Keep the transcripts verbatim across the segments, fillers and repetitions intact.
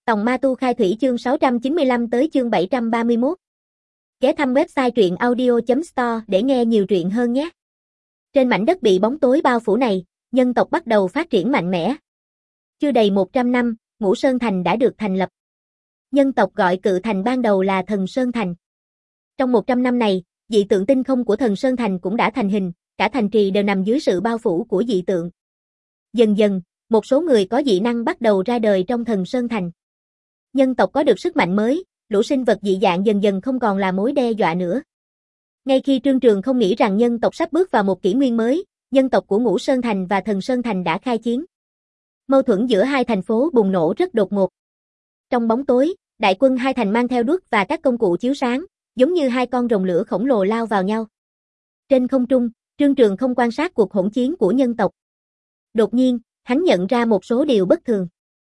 Tòng Ma Tu Khai Thủy chương sáu trăm chín mươi lăm tới chương bảy trăm ba mươi mốt. Ghé thăm website truyện audio chấm store để nghe nhiều truyện hơn nhé. Trên mảnh đất bị bóng tối bao phủ này, nhân tộc bắt đầu phát triển mạnh mẽ. Chưa đầy một trăm năm, Ngũ Sơn Thành đã được thành lập. Nhân tộc gọi cự thành ban đầu là Thần Sơn Thành. Trong một trăm năm này, dị tượng tinh không của Thần Sơn Thành cũng đã thành hình, cả thành trì đều nằm dưới sự bao phủ của dị tượng. Dần dần, một số người có dị năng bắt đầu ra đời trong Thần Sơn Thành. Nhân tộc có được sức mạnh mới, lũ sinh vật dị dạng dần dần không còn là mối đe dọa nữa. Ngay khi Trương Trường không nghĩ rằng nhân tộc sắp bước vào một kỷ nguyên mới, nhân tộc của Ngũ Sơn Thành và Thần Sơn Thành đã khai chiến. Mâu thuẫn giữa hai thành phố bùng nổ rất đột ngột. Trong bóng tối, đại quân hai thành mang theo đuốc và các công cụ chiếu sáng, giống như hai con rồng lửa khổng lồ lao vào nhau. Trên không trung, Trương Trường không quan sát cuộc hỗn chiến của nhân tộc. Đột nhiên, hắn nhận ra một số điều bất thường.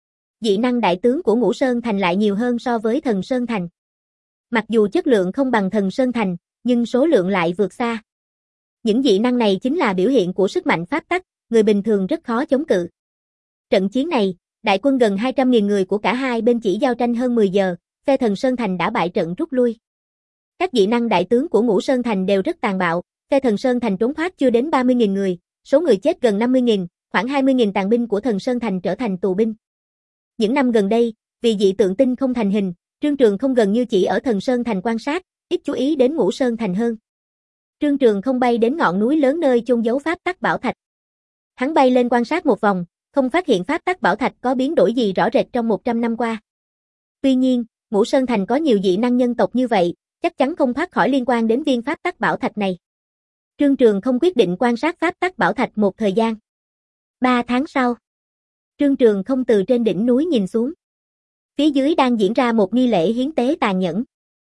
Dị năng đại tướng của Ngũ Sơn Thành lại nhiều hơn so với Thần Sơn Thành. Mặc dù chất lượng không bằng Thần Sơn Thành, nhưng số lượng lại vượt xa. Những dị năng này chính là biểu hiện của sức mạnh pháp tắc, người bình thường rất khó chống cự. Trận chiến này, đại quân gần hai trăm nghìn người của cả hai bên chỉ giao tranh hơn mười giờ, phe Thần Sơn Thành đã bại trận rút lui. Các dị năng đại tướng của Ngũ Sơn Thành đều rất tàn bạo, phe Thần Sơn Thành trốn thoát chưa đến ba mươi nghìn người, số người chết gần năm mươi nghìn, khoảng hai mươi nghìn tàn binh của Thần Sơn Thành trở thành tù binh. Những năm gần đây, vì dị tượng tinh không thành hình, Trương Trường không gần như chỉ ở Thần Sơn Thành quan sát, ít chú ý đến Ngũ Sơn Thành hơn. Trương Trường không bay đến ngọn núi lớn nơi chôn giấu pháp tắc bảo thạch. Hắn bay lên quan sát một vòng, không phát hiện pháp tắc bảo thạch có biến đổi gì rõ rệt trong một trăm năm qua. Tuy nhiên, Ngũ Sơn Thành có nhiều dị năng nhân tộc như vậy, chắc chắn không thoát khỏi liên quan đến viên pháp tắc bảo thạch này. Trương Trường không quyết định quan sát pháp tắc bảo thạch một thời gian. Ba tháng sau, Trương Trường không từ trên đỉnh núi nhìn xuống. Phía dưới đang diễn ra một nghi lễ hiến tế tàn nhẫn.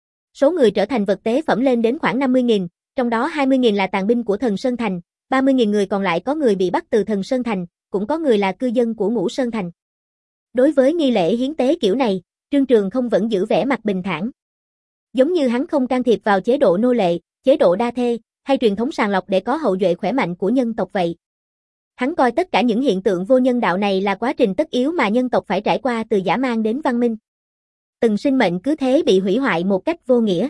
Số người trở thành vật tế phẩm lên đến khoảng năm mươi nghìn, trong đó hai mươi nghìn là tàn binh của Thần Sơn Thành, ba mươi nghìn người còn lại có người bị bắt từ Thần Sơn Thành, cũng có người là cư dân của Ngũ Sơn Thành. Đối với nghi lễ hiến tế kiểu này, Trương Trường không vẫn giữ vẻ mặt bình thản. Giống như hắn không can thiệp vào chế độ nô lệ, chế độ đa thê, hay truyền thống sàng lọc để có hậu duệ khỏe mạnh của nhân tộc vậy. Hắn coi tất cả những hiện tượng vô nhân đạo này là quá trình tất yếu mà nhân tộc phải trải qua từ dã man đến văn minh. Từng sinh mệnh cứ thế bị hủy hoại một cách vô nghĩa.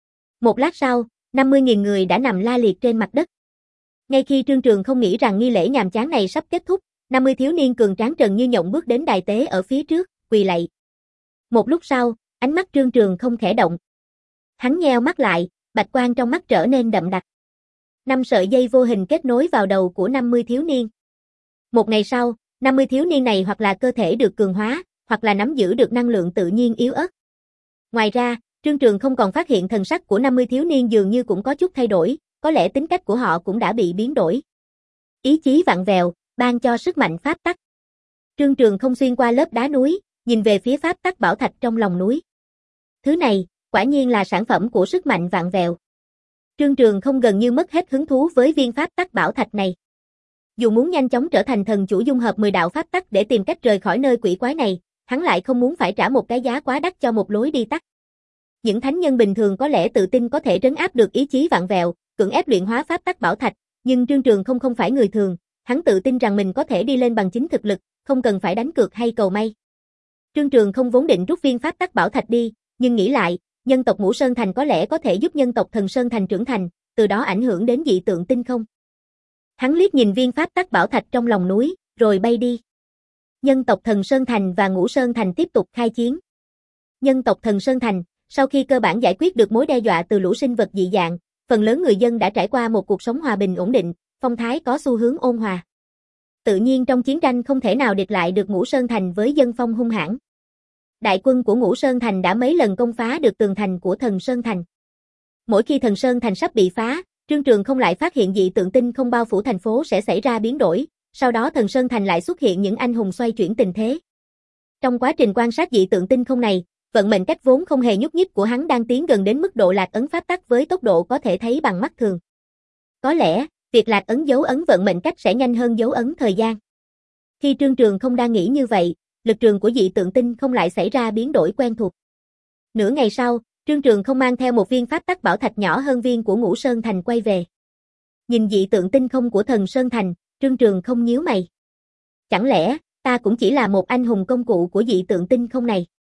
Một lát sau, năm mươi nghìn người đã nằm la liệt trên mặt đất. Ngay khi Trương Trường không nghĩ rằng nghi lễ nhàm chán này sắp kết thúc, năm mươi thiếu niên cường tráng trần như nhộng bước đến đài tế ở phía trước, quỳ lạy. Một lúc sau, ánh mắt Trương Trường không khẽ động. Hắn nheo mắt lại, bạch quang trong mắt trở nên đậm đặc. Năm sợi dây vô hình kết nối vào đầu của năm mươi thiếu niên. Một ngày sau, năm mươi thiếu niên này hoặc là cơ thể được cường hóa, hoặc là nắm giữ được năng lượng tự nhiên yếu ớt. Ngoài ra, Trương Trường không còn phát hiện thần sắc của năm mươi thiếu niên dường như cũng có chút thay đổi, có lẽ tính cách của họ cũng đã bị biến đổi. Ý chí vặn vẹo, ban cho sức mạnh pháp tắc. Trương Trường không xuyên qua lớp đá núi, nhìn về phía pháp tắc bảo thạch trong lòng núi. Thứ này, quả nhiên là sản phẩm của sức mạnh vặn vẹo. Trương Trường không gần như mất hết hứng thú với viên pháp tắc bảo thạch này. Dù muốn nhanh chóng trở thành thần chủ dung hợp mười đạo pháp tắc để tìm cách rời khỏi nơi quỷ quái này, hắn lại không muốn phải trả một cái giá quá đắt cho một lối đi tắt. Những thánh nhân bình thường có lẽ tự tin có thể trấn áp được ý chí vặn vẹo, cưỡng ép luyện hóa pháp tắc bảo thạch, nhưng Trương Trường không không phải người thường, hắn tự tin rằng mình có thể đi lên bằng chính thực lực, không cần phải đánh cược hay cầu may. Trương Trường không vốn định rút viên pháp tắc bảo thạch đi, nhưng nghĩ lại, nhân tộc Ngũ Sơn Thành có lẽ có thể giúp nhân tộc Thần Sơn Thành trưởng thành, từ đó ảnh hưởng đến dị tượng tinh không. Hắn liếc nhìn viên pháp tắc bảo thạch trong lòng núi, rồi bay đi. Nhân tộc Thần Sơn Thành và Ngũ Sơn Thành tiếp tục khai chiến. Nhân tộc Thần Sơn Thành, sau khi cơ bản giải quyết được mối đe dọa từ lũ sinh vật dị dạng, phần lớn người dân đã trải qua một cuộc sống hòa bình ổn định, phong thái có xu hướng ôn hòa. Tự nhiên trong chiến tranh không thể nào địch lại được Ngũ Sơn Thành với dân phong hung hãn. Đại quân của Ngũ Sơn Thành đã mấy lần công phá được tường thành của Thần Sơn Thành. Mỗi khi Thần Sơn Thành sắp bị phá, Trương Trường không lại phát hiện dị tượng tinh không bao phủ thành phố sẽ xảy ra biến đổi, sau đó Thần Sơn Thành lại xuất hiện những anh hùng xoay chuyển tình thế. Trong quá trình quan sát dị tượng tinh không này, vận mệnh cách vốn không hề nhúc nhích của hắn đang tiến gần đến mức độ lạc ấn pháp tắc với tốc độ có thể thấy bằng mắt thường. Có lẽ, việc lạc ấn dấu ấn vận mệnh cách sẽ nhanh hơn dấu ấn thời gian. Khi Trương Trường không đang nghĩ như vậy, lực trường của dị tượng tinh không lại xảy ra biến đổi quen thuộc. Nửa ngày sau, Trương Trường không mang theo một viên pháp tắc bảo thạch nhỏ hơn viên của Ngũ Sơn Thành quay về. Nhìn dị tượng tinh không của Thần Sơn Thành, Trương Trường không nhíu mày. Chẳng lẽ, ta cũng chỉ là một anh hùng công cụ của dị tượng tinh không này?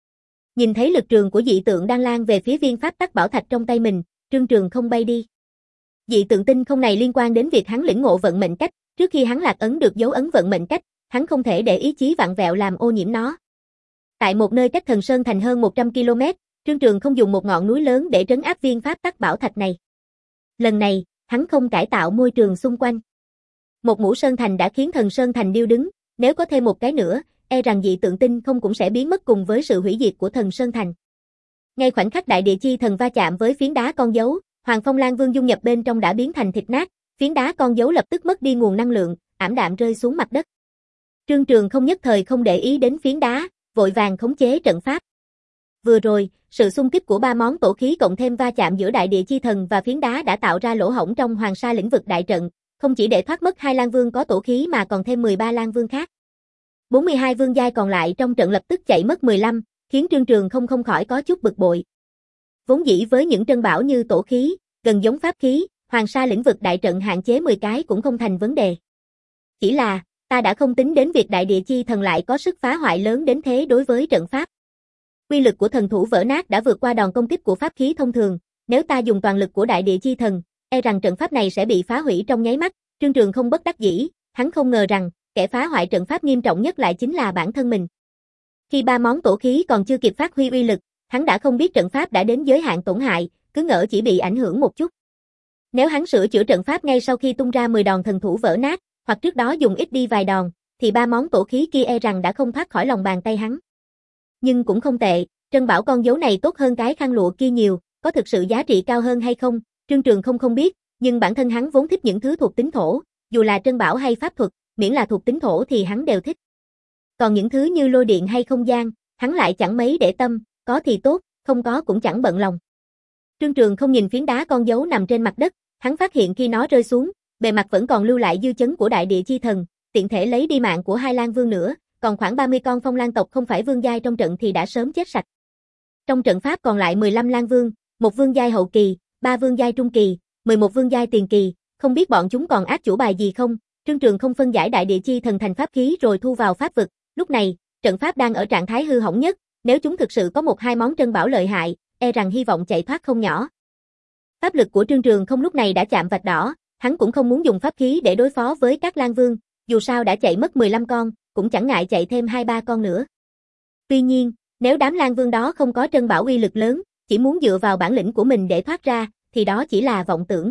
Nhìn thấy lực trường của dị tượng đang lan về phía viên pháp tắc bảo thạch trong tay mình, Trương Trường không bay đi. Dị tượng tinh không này liên quan đến việc hắn lĩnh ngộ vận mệnh cách, trước khi hắn lạc ấn được dấu ấn vận mệnh cách, hắn không thể để ý chí vặn vẹo làm ô nhiễm nó. Tại một nơi cách Thần Sơn Thành hơn một trăm ki lô mét, Trương Trường không dùng một ngọn núi lớn để trấn áp viên pháp tắc bảo thạch này. Lần này, hắn không cải tạo môi trường xung quanh. Một mũ sơn thành đã khiến Thần Sơn Thành điêu đứng, nếu có thêm một cái nữa, e rằng dị tượng tinh không cũng sẽ biến mất cùng với sự hủy diệt của Thần Sơn Thành. Ngay khoảnh khắc đại địa chi thần va chạm với phiến đá con dấu, Hoàng Phong Lang Vương dung nhập bên trong đã biến thành thịt nát, phiến đá con dấu lập tức mất đi nguồn năng lượng, ảm đạm rơi xuống mặt đất. Trương Trường không nhất thời không để ý đến phiến đá, vội vàng khống chế trận pháp. Vừa rồi, sự xung kích của ba món tổ khí cộng thêm va chạm giữa đại địa chi thần và phiến đá đã tạo ra lỗ hổng trong Hoàng Sa lĩnh vực đại trận, không chỉ để thoát mất hai lang vương có tổ khí mà còn thêm mười ba lang vương khác. bốn mươi hai vương giai còn lại trong trận lập tức chạy mất mười lăm, khiến Trương Trường không không khỏi có chút bực bội. Vốn dĩ với những trân bảo như tổ khí, gần giống pháp khí, Hoàng Sa lĩnh vực đại trận hạn chế mười cái cũng không thành vấn đề. Chỉ là, ta đã không tính đến việc đại địa chi thần lại có sức phá hoại lớn đến thế đối với trận pháp. Uy lực của thần thủ vỡ nát đã vượt qua đòn công kích của pháp khí thông thường, nếu ta dùng toàn lực của đại địa chi thần, e rằng trận pháp này sẽ bị phá hủy trong nháy mắt. Trương Trường không bất đắc dĩ, hắn không ngờ rằng, kẻ phá hoại trận pháp nghiêm trọng nhất lại chính là bản thân mình. Khi ba món tổ khí còn chưa kịp phát huy uy lực, hắn đã không biết trận pháp đã đến giới hạn tổn hại, cứ ngỡ chỉ bị ảnh hưởng một chút. Nếu hắn sửa chữa trận pháp ngay sau khi tung ra mười đòn thần thủ vỡ nát, hoặc trước đó dùng ít đi vài đòn, thì ba món tổ khí kia e rằng đã không thoát khỏi lòng bàn tay hắn. Nhưng cũng không tệ, trân bảo con dấu này tốt hơn cái khăn lụa kia nhiều, có thực sự giá trị cao hơn hay không, Trương Trường không không biết, nhưng bản thân hắn vốn thích những thứ thuộc tính thổ, dù là trân bảo hay pháp thuật, miễn là thuộc tính thổ thì hắn đều thích. Còn những thứ như lôi điện hay không gian, hắn lại chẳng mấy để tâm, có thì tốt, không có cũng chẳng bận lòng. Trương Trường không nhìn phiến đá con dấu nằm trên mặt đất, hắn phát hiện khi nó rơi xuống, bề mặt vẫn còn lưu lại dư chấn của đại địa chi thần, tiện thể lấy đi mạng của hai lang vương nữa, còn khoảng ba mươi con phong lang tộc không phải vương giai trong trận thì đã sớm chết sạch. Trong trận pháp còn lại mười lăm lang vương, một vương giai hậu kỳ, ba vương giai trung kỳ, mười một vương giai tiền kỳ, không biết bọn chúng còn ác chủ bài gì không. Trương Trường không phân giải đại địa chi thần thành pháp khí rồi thu vào pháp vực, lúc này, trận pháp đang ở trạng thái hư hỏng nhất, nếu chúng thực sự có một hai món trân bảo lợi hại, e rằng hy vọng chạy thoát không nhỏ. Pháp lực của Trương Trường không lúc này đã chạm vạch đỏ, hắn cũng không muốn dùng pháp khí để đối phó với các lang vương, dù sao đã chạy mất mười lăm con, cũng chẳng ngại chạy thêm hai ba con nữa. Tuy nhiên, nếu đám lang vương đó không có trân bảo uy lực lớn, chỉ muốn dựa vào bản lĩnh của mình để thoát ra, thì đó chỉ là vọng tưởng.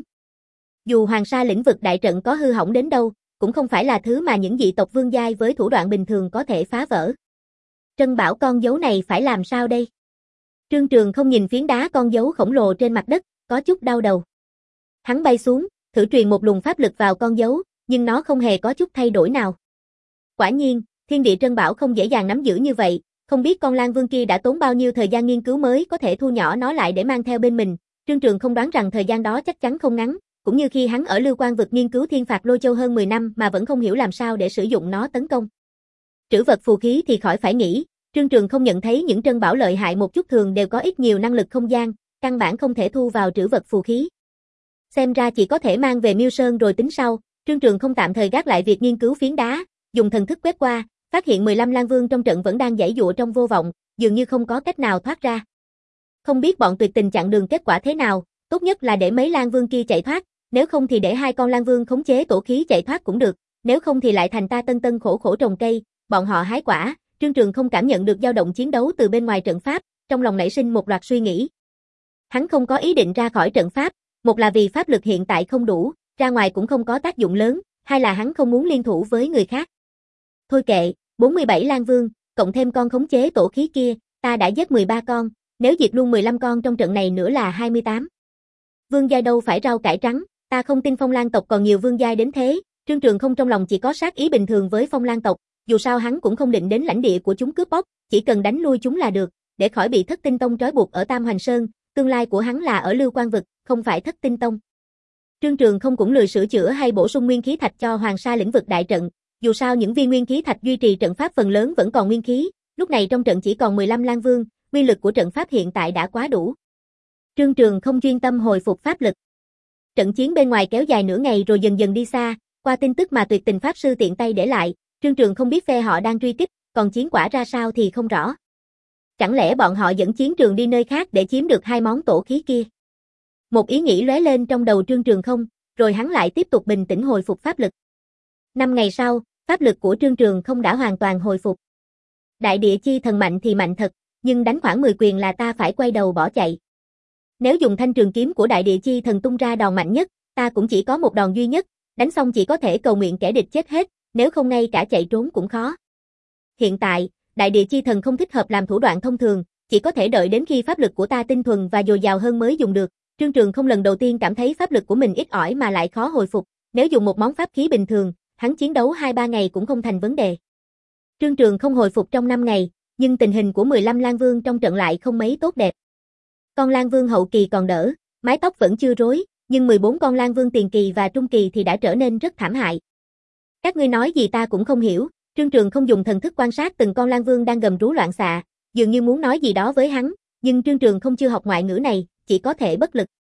Dù Hoàng Sa lĩnh vực đại trận có hư hỏng đến đâu, cũng không phải là thứ mà những dị tộc vương giai với thủ đoạn bình thường có thể phá vỡ. Trân bảo con dấu này phải làm sao đây? Trương Trường không nhìn phiến đá con dấu khổng lồ trên mặt đất, có chút đau đầu. Hắn bay xuống, thử truyền một luồng pháp lực vào con dấu, nhưng nó không hề có chút thay đổi nào. Quả nhiên, thiên địa trân bảo không dễ dàng nắm giữ như vậy, không biết con lang vương kia đã tốn bao nhiêu thời gian nghiên cứu mới có thể thu nhỏ nó lại để mang theo bên mình. Trương Trường không đoán rằng thời gian đó chắc chắn không ngắn, cũng như khi hắn ở Lưu Quan vực nghiên cứu thiên phạt lôi châu hơn mười năm mà vẫn không hiểu làm sao để sử dụng nó tấn công. Trữ vật phù khí thì khỏi phải nghĩ, Trương Trường không nhận thấy những trân bảo lợi hại một chút thường đều có ít nhiều năng lực không gian, căn bản không thể thu vào trữ vật phù khí. Xem ra chỉ có thể mang về Miêu Sơn rồi tính sau. Trương Trường không tạm thời gác lại việc nghiên cứu phiến đá, dùng thần thức quét qua, phát hiện mười lăm lang vương trong trận vẫn đang giãy giụa trong vô vọng, dường như không có cách nào thoát ra. Không biết bọn tuyệt tình chặn đường kết quả thế nào, tốt nhất là để mấy lang vương kia chạy thoát, nếu không thì để hai con lang vương khống chế tổ khí chạy thoát cũng được, nếu không thì lại thành ta tân tân khổ khổ trồng cây, bọn họ hái quả. Trương Trường không cảm nhận được dao động chiến đấu từ bên ngoài trận pháp, trong lòng nảy sinh một loạt suy nghĩ. Hắn không có ý định ra khỏi trận pháp, một là vì pháp lực hiện tại không đủ, ra ngoài cũng không có tác dụng lớn, hai là hắn không muốn liên thủ với người khác. Thôi kệ, bốn mươi bảy lang vương, cộng thêm con khống chế tổ khí kia, ta đã giết mười ba con, nếu diệt luôn mười lăm con trong trận này nữa là hai mươi tám. Vương giai đâu phải rau cải trắng, ta không tin Phong Lang tộc còn nhiều vương giai đến thế. Trương Trường không trong lòng chỉ có sát ý bình thường với Phong Lang tộc, dù sao hắn cũng không định đến lãnh địa của chúng cướp bóc, chỉ cần đánh lui chúng là được, để khỏi bị Thất Tinh Tông trói buộc ở Tam Hoành Sơn, tương lai của hắn là ở Lưu Quan vực, không phải Thất Tinh Tông. Trương Trường không cũng lười sửa chữa hay bổ sung nguyên khí thạch cho Hoàng Sa lĩnh vực đại trận, dù sao những viên nguyên khí thạch duy trì trận pháp phần lớn vẫn còn nguyên khí, lúc này trong trận chỉ còn mười lăm lang vương, uy lực của trận pháp hiện tại đã quá đủ. Trương Trường không chuyên tâm hồi phục pháp lực. Trận chiến bên ngoài kéo dài nửa ngày rồi dần dần đi xa, qua tin tức mà Tuyệt Tình pháp sư tiện tay để lại, Trương Trường không biết phe họ đang truy kích, còn chiến quả ra sao thì không rõ. Chẳng lẽ bọn họ dẫn chiến trường đi nơi khác để chiếm được hai món tổ khí kia? Một ý nghĩ lóe lên trong đầu Trương Trường Không, rồi hắn lại tiếp tục bình tĩnh hồi phục pháp lực. Năm ngày sau, pháp lực của Trương Trường Không đã hoàn toàn hồi phục. Đại địa chi thần mạnh thì mạnh thật, nhưng đánh khoảng mười quyền là ta phải quay đầu bỏ chạy. Nếu dùng thanh trường kiếm của đại địa chi thần tung ra đòn mạnh nhất, ta cũng chỉ có một đòn duy nhất, đánh xong chỉ có thể cầu nguyện kẻ địch chết hết, nếu không ngay cả chạy trốn cũng khó. Hiện tại, đại địa chi thần không thích hợp làm thủ đoạn thông thường, chỉ có thể đợi đến khi pháp lực của ta tinh thuần và dồi dào hơn mới dùng được. Trương Trường Không lần đầu tiên cảm thấy pháp lực của mình ít ỏi mà lại khó hồi phục, nếu dùng một món pháp khí bình thường, hắn chiến đấu hai ba ngày cũng không thành vấn đề. Trương Trường Không hồi phục trong năm ngày, nhưng tình hình của mười lăm Lang Vương trong trận lại không mấy tốt đẹp. Con Lang Vương hậu kỳ còn đỡ, mái tóc vẫn chưa rối, nhưng mười bốn con Lang Vương tiền kỳ và trung kỳ thì đã trở nên rất thảm hại. Các ngươi nói gì ta cũng không hiểu, Trương Trường Không dùng thần thức quan sát từng con Lang Vương đang gầm rú loạn xạ, dường như muốn nói gì đó với hắn, nhưng Trương Trường Không chưa học ngoại ngữ này, chỉ có thể bất lực.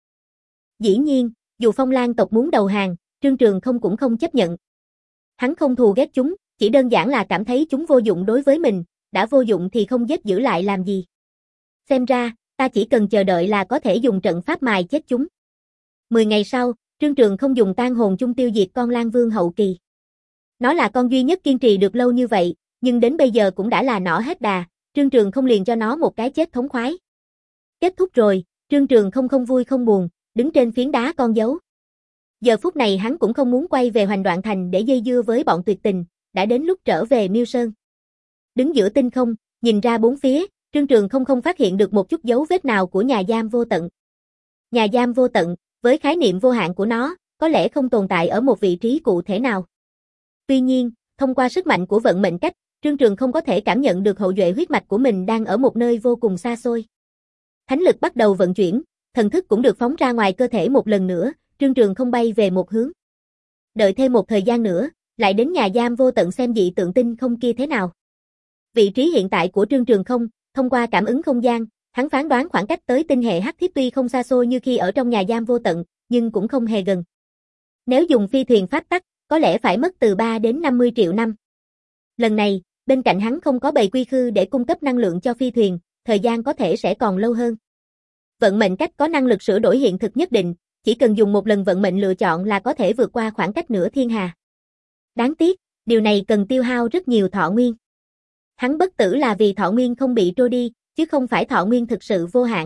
Dĩ nhiên, dù Phong Lang tộc muốn đầu hàng, Trương Trường Không cũng không chấp nhận. Hắn không thù ghét chúng, chỉ đơn giản là cảm thấy chúng vô dụng đối với mình, đã vô dụng thì không giết giữ lại làm gì. Xem ra, ta chỉ cần chờ đợi là có thể dùng trận pháp mài chết chúng. Mười ngày sau, Trương Trường Không dùng tan hồn chung tiêu diệt con Lang Vương hậu kỳ. Nó là con duy nhất kiên trì được lâu như vậy, nhưng đến bây giờ cũng đã là nỏ hết đà, Trương Trường Không liền cho nó một cái chết thống khoái. Kết thúc rồi, Trương Trường Không không vui không buồn, đứng trên phiến đá con dấu. Giờ phút này hắn cũng không muốn quay về Hoành Đoạn Thành để dây dưa với bọn tuyệt tình, đã đến lúc trở về Miêu Sơn. Đứng giữa tinh không, nhìn ra bốn phía, Trương Trường Không không phát hiện được một chút dấu vết nào của nhà giam vô tận. Nhà giam vô tận, với khái niệm vô hạn của nó, có lẽ không tồn tại ở một vị trí cụ thể nào. Tuy nhiên, thông qua sức mạnh của vận mệnh cách, Trương Trường Không có thể cảm nhận được hậu duệ huyết mạch của mình đang ở một nơi vô cùng xa xôi. Thánh lực bắt đầu vận chuyển, thần thức cũng được phóng ra ngoài cơ thể một lần nữa, Trương Trường Không bay về một hướng. Đợi thêm một thời gian nữa, lại đến nhà giam vô tận xem dị tượng tinh không kia thế nào. Vị trí hiện tại của Trương Trường Không, thông qua cảm ứng không gian, hắn phán đoán khoảng cách tới tinh hệ hắc thiết tuy không xa xôi như khi ở trong nhà giam vô tận, nhưng cũng không hề gần. Nếu dùng phi thuyền pháp tắc, có lẽ phải mất từ ba đến năm mươi triệu năm. Lần này, bên cạnh hắn không có bầy quy khư để cung cấp năng lượng cho phi thuyền, thời gian có thể sẽ còn lâu hơn. Vận mệnh cách có năng lực sửa đổi hiện thực nhất định, chỉ cần dùng một lần vận mệnh lựa chọn là có thể vượt qua khoảng cách nửa thiên hà. Đáng tiếc, điều này cần tiêu hao rất nhiều thọ nguyên. Hắn bất tử là vì thọ nguyên không bị trôi đi, chứ không phải thọ nguyên thực sự vô hạn.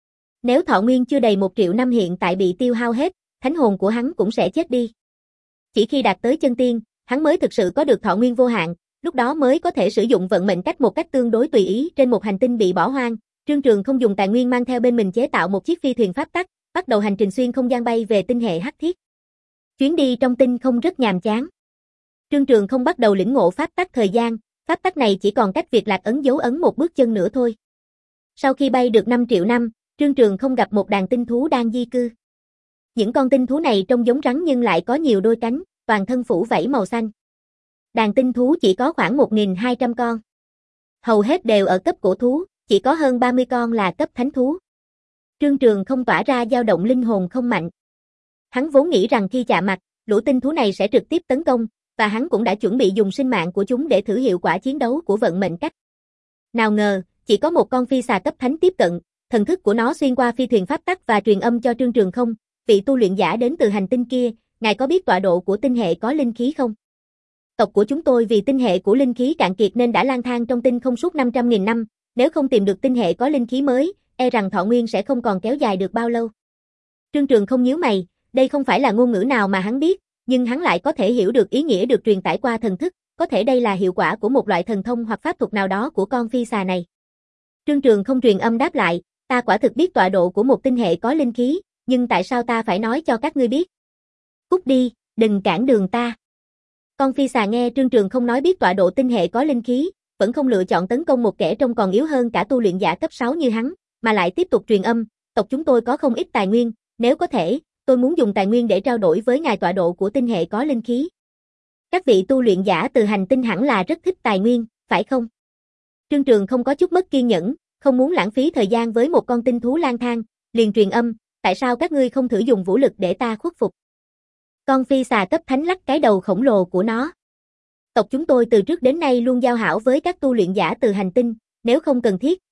Nếu thọ nguyên chưa đầy một triệu năm hiện tại bị tiêu hao hết, thánh hồn của hắn cũng sẽ chết đi. Chỉ khi đạt tới chân tiên, hắn mới thực sự có được thọ nguyên vô hạn, lúc đó mới có thể sử dụng vận mệnh cách một cách tương đối tùy ý trên một hành tinh bị bỏ hoang. Trương Trường Không dùng tài nguyên mang theo bên mình chế tạo một chiếc phi thuyền pháp tắc, bắt đầu hành trình xuyên không gian bay về tinh hệ hắc thiết. Chuyến đi trong tinh không rất nhàm chán. Trương Trường Không bắt đầu lĩnh ngộ pháp tắc thời gian, pháp tắc này chỉ còn cách việc lạc ấn dấu ấn một bước chân nữa thôi. Sau khi bay được năm triệu năm, Trương Trường Không gặp một đàn tinh thú đang di cư. Những con tinh thú này trông giống rắn nhưng lại có nhiều đôi cánh, toàn thân phủ vảy màu xanh. Đàn tinh thú chỉ có khoảng một nghìn hai trăm con. Hầu hết đều ở cấp cổ thú, chỉ có hơn ba mươi con là cấp thánh thú. Trương Trường Không tỏa ra dao động linh hồn không mạnh. Hắn vốn nghĩ rằng khi chạm mặt, lũ tinh thú này sẽ trực tiếp tấn công, và hắn cũng đã chuẩn bị dùng sinh mạng của chúng để thử hiệu quả chiến đấu của vận mệnh cách. Nào ngờ, chỉ có một con phi xà cấp thánh tiếp cận, thần thức của nó xuyên qua phi thuyền pháp tắc và truyền âm cho Trương Trường Không, vị tu luyện giả đến từ hành tinh kia, ngài có biết tọa độ của tinh hệ có linh khí không? Tộc của chúng tôi vì tinh hệ của linh khí cạn kiệt nên đã lang thang trong tinh không suốt năm trăm nghìn năm, nếu không tìm được tinh hệ có linh khí mới, e rằng thọ nguyên sẽ không còn kéo dài được bao lâu. Trương Trường Không nhíu mày, đây không phải là ngôn ngữ nào mà hắn biết, nhưng hắn lại có thể hiểu được ý nghĩa được truyền tải qua thần thức, có thể đây là hiệu quả của một loại thần thông hoặc pháp thuật nào đó của con phi xà này. Trương Trường Không truyền âm đáp lại, ta quả thực biết tọa độ của một tinh hệ có linh khí, nhưng tại sao ta phải nói cho các ngươi biết? Cút đi, đừng cản đường ta. Con phi xà nghe Trương Trường Không nói biết tọa độ tinh hệ có linh khí, vẫn không lựa chọn tấn công một kẻ trông còn yếu hơn cả tu luyện giả cấp sáu như hắn, mà lại tiếp tục truyền âm, tộc chúng tôi có không ít tài nguyên, nếu có thể, tôi muốn dùng tài nguyên để trao đổi với ngài tọa độ của tinh hệ có linh khí. Các vị tu luyện giả từ hành tinh hẳn là rất thích tài nguyên, phải không? Trương Trường Không có chút mất kiên nhẫn, không muốn lãng phí thời gian với một con tinh thú lang thang, liền truyền âm, tại sao các ngươi không thử dùng vũ lực để ta khuất phục? Con phi xà cấp thánh lắc cái đầu khổng lồ của nó. Tộc chúng tôi từ trước đến nay luôn giao hảo với các tu luyện giả từ hành tinh, nếu không cần thiết,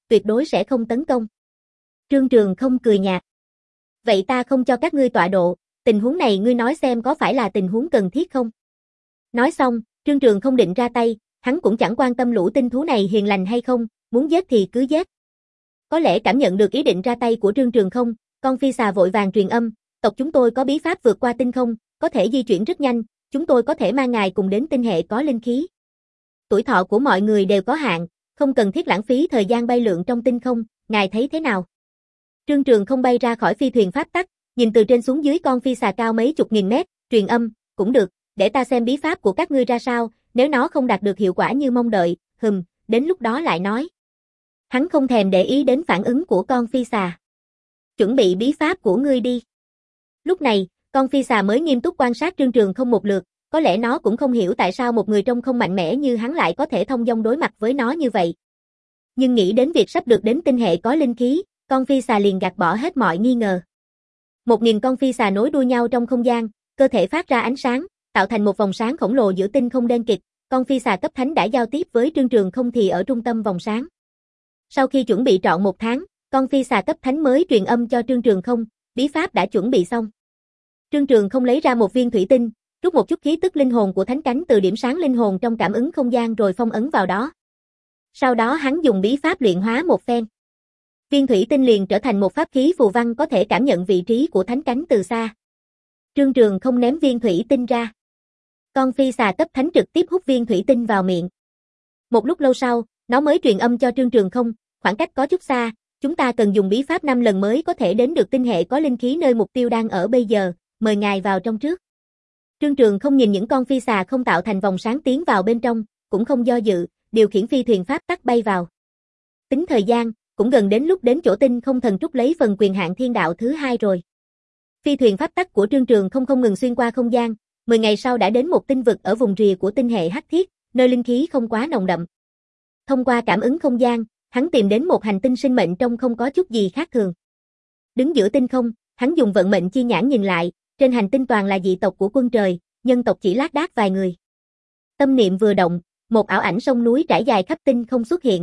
tuyệt đối sẽ không tấn công. Trương Trường không cười nhạt. Vậy ta không cho các ngươi tọa độ, tình huống này ngươi nói xem có phải là tình huống cần thiết không? Nói xong, Trương Trường không định ra tay, hắn cũng chẳng quan tâm lũ tinh thú này hiền lành hay không, muốn giết thì cứ giết. Có lẽ cảm nhận được ý định ra tay của Trương Trường không, con phi xà vội vàng truyền âm, tộc chúng tôi có bí pháp vượt qua tinh không, có thể di chuyển rất nhanh, chúng tôi có thể mang ngài cùng đến tinh hệ có linh khí. Tuổi thọ của mọi người đều có hạn, không cần thiết lãng phí thời gian bay lượn trong tinh không, ngài thấy thế nào? Trương Trường không bay ra khỏi phi thuyền pháp tắc, nhìn từ trên xuống dưới con phi xà cao mấy chục nghìn mét, truyền âm, cũng được, để ta xem bí pháp của các ngươi ra sao, nếu nó không đạt được hiệu quả như mong đợi, hừm, đến lúc đó lại nói. Hắn không thèm để ý đến phản ứng của con phi xà. Chuẩn bị bí pháp của ngươi đi. Lúc này, con phi xà mới nghiêm túc quan sát Trương Trường không một lượt, có lẽ nó cũng không hiểu tại sao một người trông không mạnh mẽ như hắn lại có thể thông dong đối mặt với nó như vậy. Nhưng nghĩ đến việc sắp được đến tinh hệ có linh khí, con phi xà liền gạt bỏ hết mọi nghi ngờ. Một nghìn con phi xà nối đuôi nhau trong không gian, cơ thể phát ra ánh sáng, tạo thành một vòng sáng khổng lồ giữa tinh không đen kịt, con phi xà cấp thánh đã giao tiếp với Trương Trường không thì ở trung tâm vòng sáng. Sau khi chuẩn bị trọn một tháng, con phi xà cấp thánh mới truyền âm cho Trương Trường không, bí pháp đã chuẩn bị xong. Trương Trường không lấy ra một viên thủy tinh, rút một chút khí tức linh hồn của thánh cánh từ điểm sáng linh hồn trong cảm ứng không gian rồi phong ấn vào đó. Sau đó hắn dùng bí pháp luyện hóa một phen. Viên thủy tinh liền trở thành một pháp khí phù văn có thể cảm nhận vị trí của thánh cánh từ xa. Trương Trường không ném viên thủy tinh ra. Con phi xà cấp thánh trực tiếp hút viên thủy tinh vào miệng. Một lúc lâu sau, nó mới truyền âm cho Trương Trường không, khoảng cách có chút xa, chúng ta cần dùng bí pháp năm lần mới có thể đến được tinh hệ có linh khí nơi mục tiêu đang ở bây giờ, mời ngài vào trong trước. Trương Trường không nhìn những con phi xà không tạo thành vòng sáng tiến vào bên trong, cũng không do dự, điều khiển phi thuyền pháp tắc bay vào. Tính thời gian, cũng gần đến lúc đến chỗ tinh không thần trúc lấy phần quyền hạn thiên đạo thứ hai rồi. Phi thuyền pháp tắc của Trương Trường không không ngừng xuyên qua không gian, mười ngày sau đã đến một tinh vực ở vùng rìa của tinh hệ Hắc Thiết, nơi linh khí không quá nồng đậm. Thông qua cảm ứng không gian, hắn tìm đến một hành tinh sinh mệnh trông không có chút gì khác thường. Đứng giữa tinh không, hắn dùng vận mệnh chi nhãn nhìn lại, trên hành tinh toàn là dị tộc của quân trời, nhân tộc chỉ lác đác vài người. Tâm niệm vừa động, một ảo ảnh sông núi trải dài khắp tinh không xuất hiện.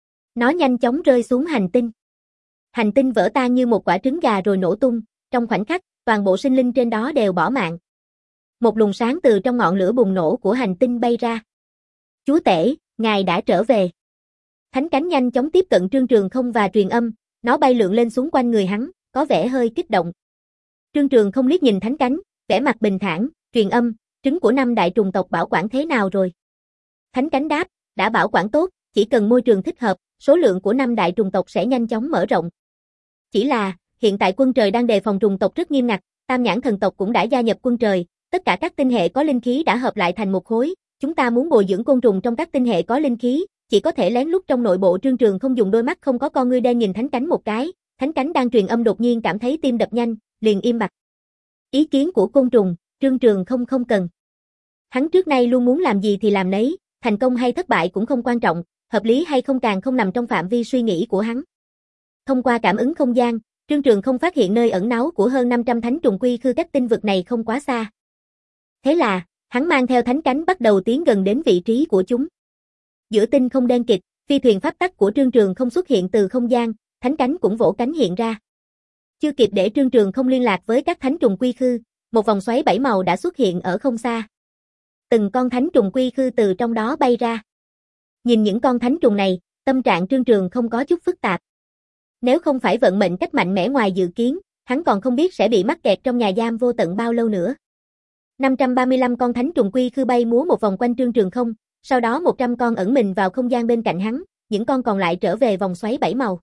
Nó nhanh chóng rơi xuống hành tinh. Hành tinh vỡ tan như một quả trứng gà rồi nổ tung, trong khoảnh khắc, toàn bộ sinh linh trên đó đều bỏ mạng. Một luồng sáng từ trong ngọn lửa bùng nổ của hành tinh bay ra. Chúa tể, ngài đã trở về. Thánh cánh nhanh chóng tiếp cận Trương Trường không và truyền âm, nó bay lượn lên xuống quanh người hắn, có vẻ hơi kích động. Trương Trường không liếc nhìn thánh cánh, vẻ mặt bình thản, truyền âm, trứng của năm đại trùng tộc bảo quản thế nào rồi? Thánh cánh đáp, đã bảo quản tốt, chỉ cần môi trường thích hợp, số lượng của năm đại trùng tộc sẽ nhanh chóng mở rộng. Chỉ là, hiện tại quân trời đang đề phòng trùng tộc rất nghiêm ngặt, Tam Nhãn thần tộc cũng đã gia nhập quân trời, tất cả các tinh hệ có linh khí đã hợp lại thành một khối, chúng ta muốn bồi dưỡng côn trùng trong các tinh hệ có linh khí, chỉ có thể lén lút trong nội bộ. Trương Trường không dùng đôi mắt không có con ngươi đen nhìn thánh cánh một cái, thánh cánh đang truyền âm đột nhiên cảm thấy tim đập nhanh, liền im bặt. Ý kiến của côn trùng, Trương Trường không không cần. Hắn trước nay luôn muốn làm gì thì làm nấy, thành công hay thất bại cũng không quan trọng, hợp lý hay không càng không nằm trong phạm vi suy nghĩ của hắn. Thông qua cảm ứng không gian, Trương Trường không phát hiện nơi ẩn náu của hơn năm trăm thánh trùng quy khư cách tinh vực này không quá xa. Thế là, hắn mang theo thánh cánh bắt đầu tiến gần đến vị trí của chúng. Giữa tinh không đen kịt, phi thuyền pháp tắc của Trương Trường không xuất hiện từ không gian, thánh cánh cũng vỗ cánh hiện ra. Chưa kịp để Trương Trường không liên lạc với các thánh trùng quy khư, một vòng xoáy bảy màu đã xuất hiện ở không xa. Từng con thánh trùng quy khư từ trong đó bay ra. Nhìn những con thánh trùng này, tâm trạng Trương Trường không có chút phức tạp. Nếu không phải vận mệnh cách mạnh mẽ ngoài dự kiến, hắn còn không biết sẽ bị mắc kẹt trong nhà giam vô tận bao lâu nữa. năm trăm ba mươi lăm con thánh trùng quy khư bay múa một vòng quanh Trương Trường không, sau đó một trăm con ẩn mình vào không gian bên cạnh hắn, những con còn lại trở về vòng xoáy bảy màu.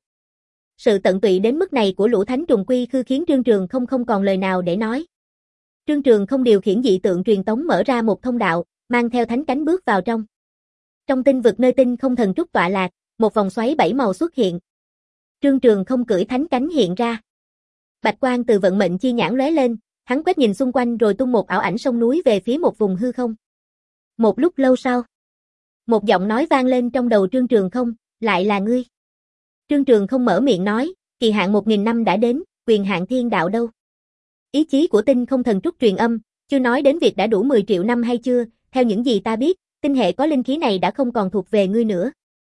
Sự tận tụy đến mức này của lũ thánh trùng quy khư khiến Trương Trường không không còn lời nào để nói. Trương Trường không điều khiển dị tượng truyền tống mở ra một thông đạo, mang theo thánh cánh bước vào trong. Trong tinh vực nơi tinh không thần trúc tọa lạc, một vòng xoáy bảy màu xuất hiện. Trương Trường không cưỡi thánh cánh hiện ra. Bạch quang từ vận mệnh chi nhãn lóe lên, hắn quét nhìn xung quanh rồi tung một ảo ảnh sông núi về phía một vùng hư không. Một lúc lâu sau, một giọng nói vang lên trong đầu Trương Trường không, lại là ngươi. Trương Trường không mở miệng nói, kỳ hạn một nghìn năm đã đến, quyền hạn thiên đạo đâu? Ý chí của tinh không thần trúc truyền âm, chưa nói đến việc đã đủ mười triệu năm hay chưa, theo những gì ta biết, tinh hệ có linh khí này đã không còn thuộc về ngươi nữa.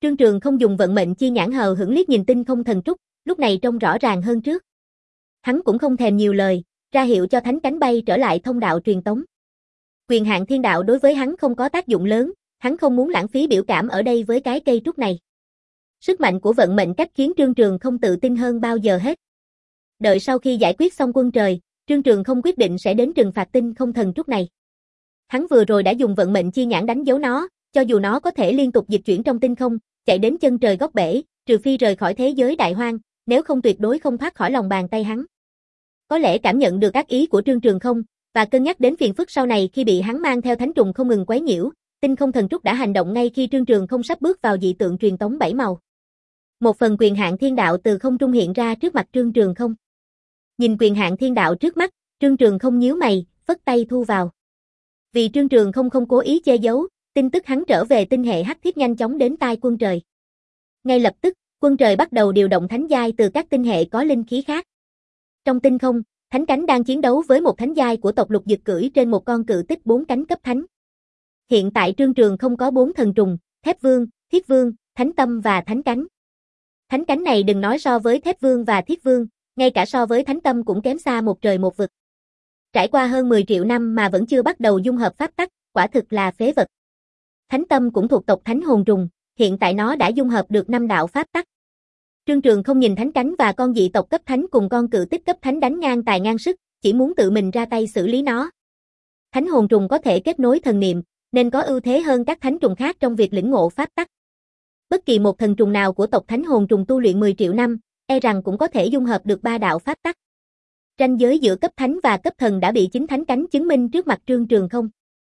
Trương Trường không dùng vận mệnh chi nhãn hờ hững liếc nhìn tinh không thần trúc, lúc này trông rõ ràng hơn trước. Hắn cũng không thèm nhiều lời, ra hiệu cho thánh cánh bay trở lại thông đạo truyền tống. Quyền hạn thiên đạo đối với hắn không có tác dụng lớn, hắn không muốn lãng phí biểu cảm ở đây với cái cây trúc này. Sức mạnh của vận mệnh cách khiến Trương Trường không tự tin hơn bao giờ hết. Đợi sau khi giải quyết xong quân trời, Trương Trường không quyết định sẽ đến trừng phạt tinh không thần trúc này. Hắn vừa rồi đã dùng vận mệnh chi nhãn đánh dấu nó, cho dù nó có thể liên tục dịch chuyển trong tinh không, chạy đến chân trời góc bể, trừ phi rời khỏi thế giới đại hoang, nếu không tuyệt đối không thoát khỏi lòng bàn tay hắn. Có lẽ cảm nhận được ác ý của Trương Trường không, và cân nhắc đến phiền phức sau này khi bị hắn mang theo thánh trùng không ngừng quấy nhiễu, tinh không thần trúc đã hành động ngay khi Trương Trường không sắp bước vào dị tượng truyền tống bảy màu. Một phần quyền hạn thiên đạo từ không trung hiện ra trước mặt Trương Trường không. Nhìn quyền hạn thiên đạo trước mắt, Trương Trường không nhíu mày, phất tay thu vào. Vì Trương Trường không không cố ý che giấu, tin tức hắn trở về tinh hệ hắc thiết nhanh chóng đến tai quân trời. Ngay lập tức, quân trời bắt đầu điều động thánh giai từ các tinh hệ có linh khí khác. Trong tinh không, thánh cánh đang chiến đấu với một thánh giai của tộc lục dực cưỡi trên một con cự tích bốn cánh cấp thánh. Hiện tại Trương Trường không có bốn thần trùng, thép vương, thiết vương, thánh tâm và thánh cánh. Thánh cánh này đừng nói so với thép vương và thiết vương, ngay cả so với thánh tâm cũng kém xa một trời một vực. Trải qua hơn mười triệu năm mà vẫn chưa bắt đầu dung hợp pháp tắc, quả thực là phế vật. Thánh tâm cũng thuộc tộc thánh hồn trùng, hiện tại nó đã dung hợp được năm đạo pháp tắc. Trương Trường không nhìn thánh cánh và con dị tộc cấp thánh cùng con cự tích cấp thánh đánh ngang tài ngang sức, chỉ muốn tự mình ra tay xử lý nó. Thánh hồn trùng có thể kết nối thần niệm, nên có ưu thế hơn các thánh trùng khác trong việc lĩnh ngộ pháp tắc. Bất kỳ một thần trùng nào của tộc thánh hồn trùng tu luyện mười triệu năm, e rằng cũng có thể dung hợp được ba đạo pháp tắc. Ranh giới giữa cấp thánh và cấp thần đã bị chính thánh cánh chứng minh trước mặt Trương Trường không.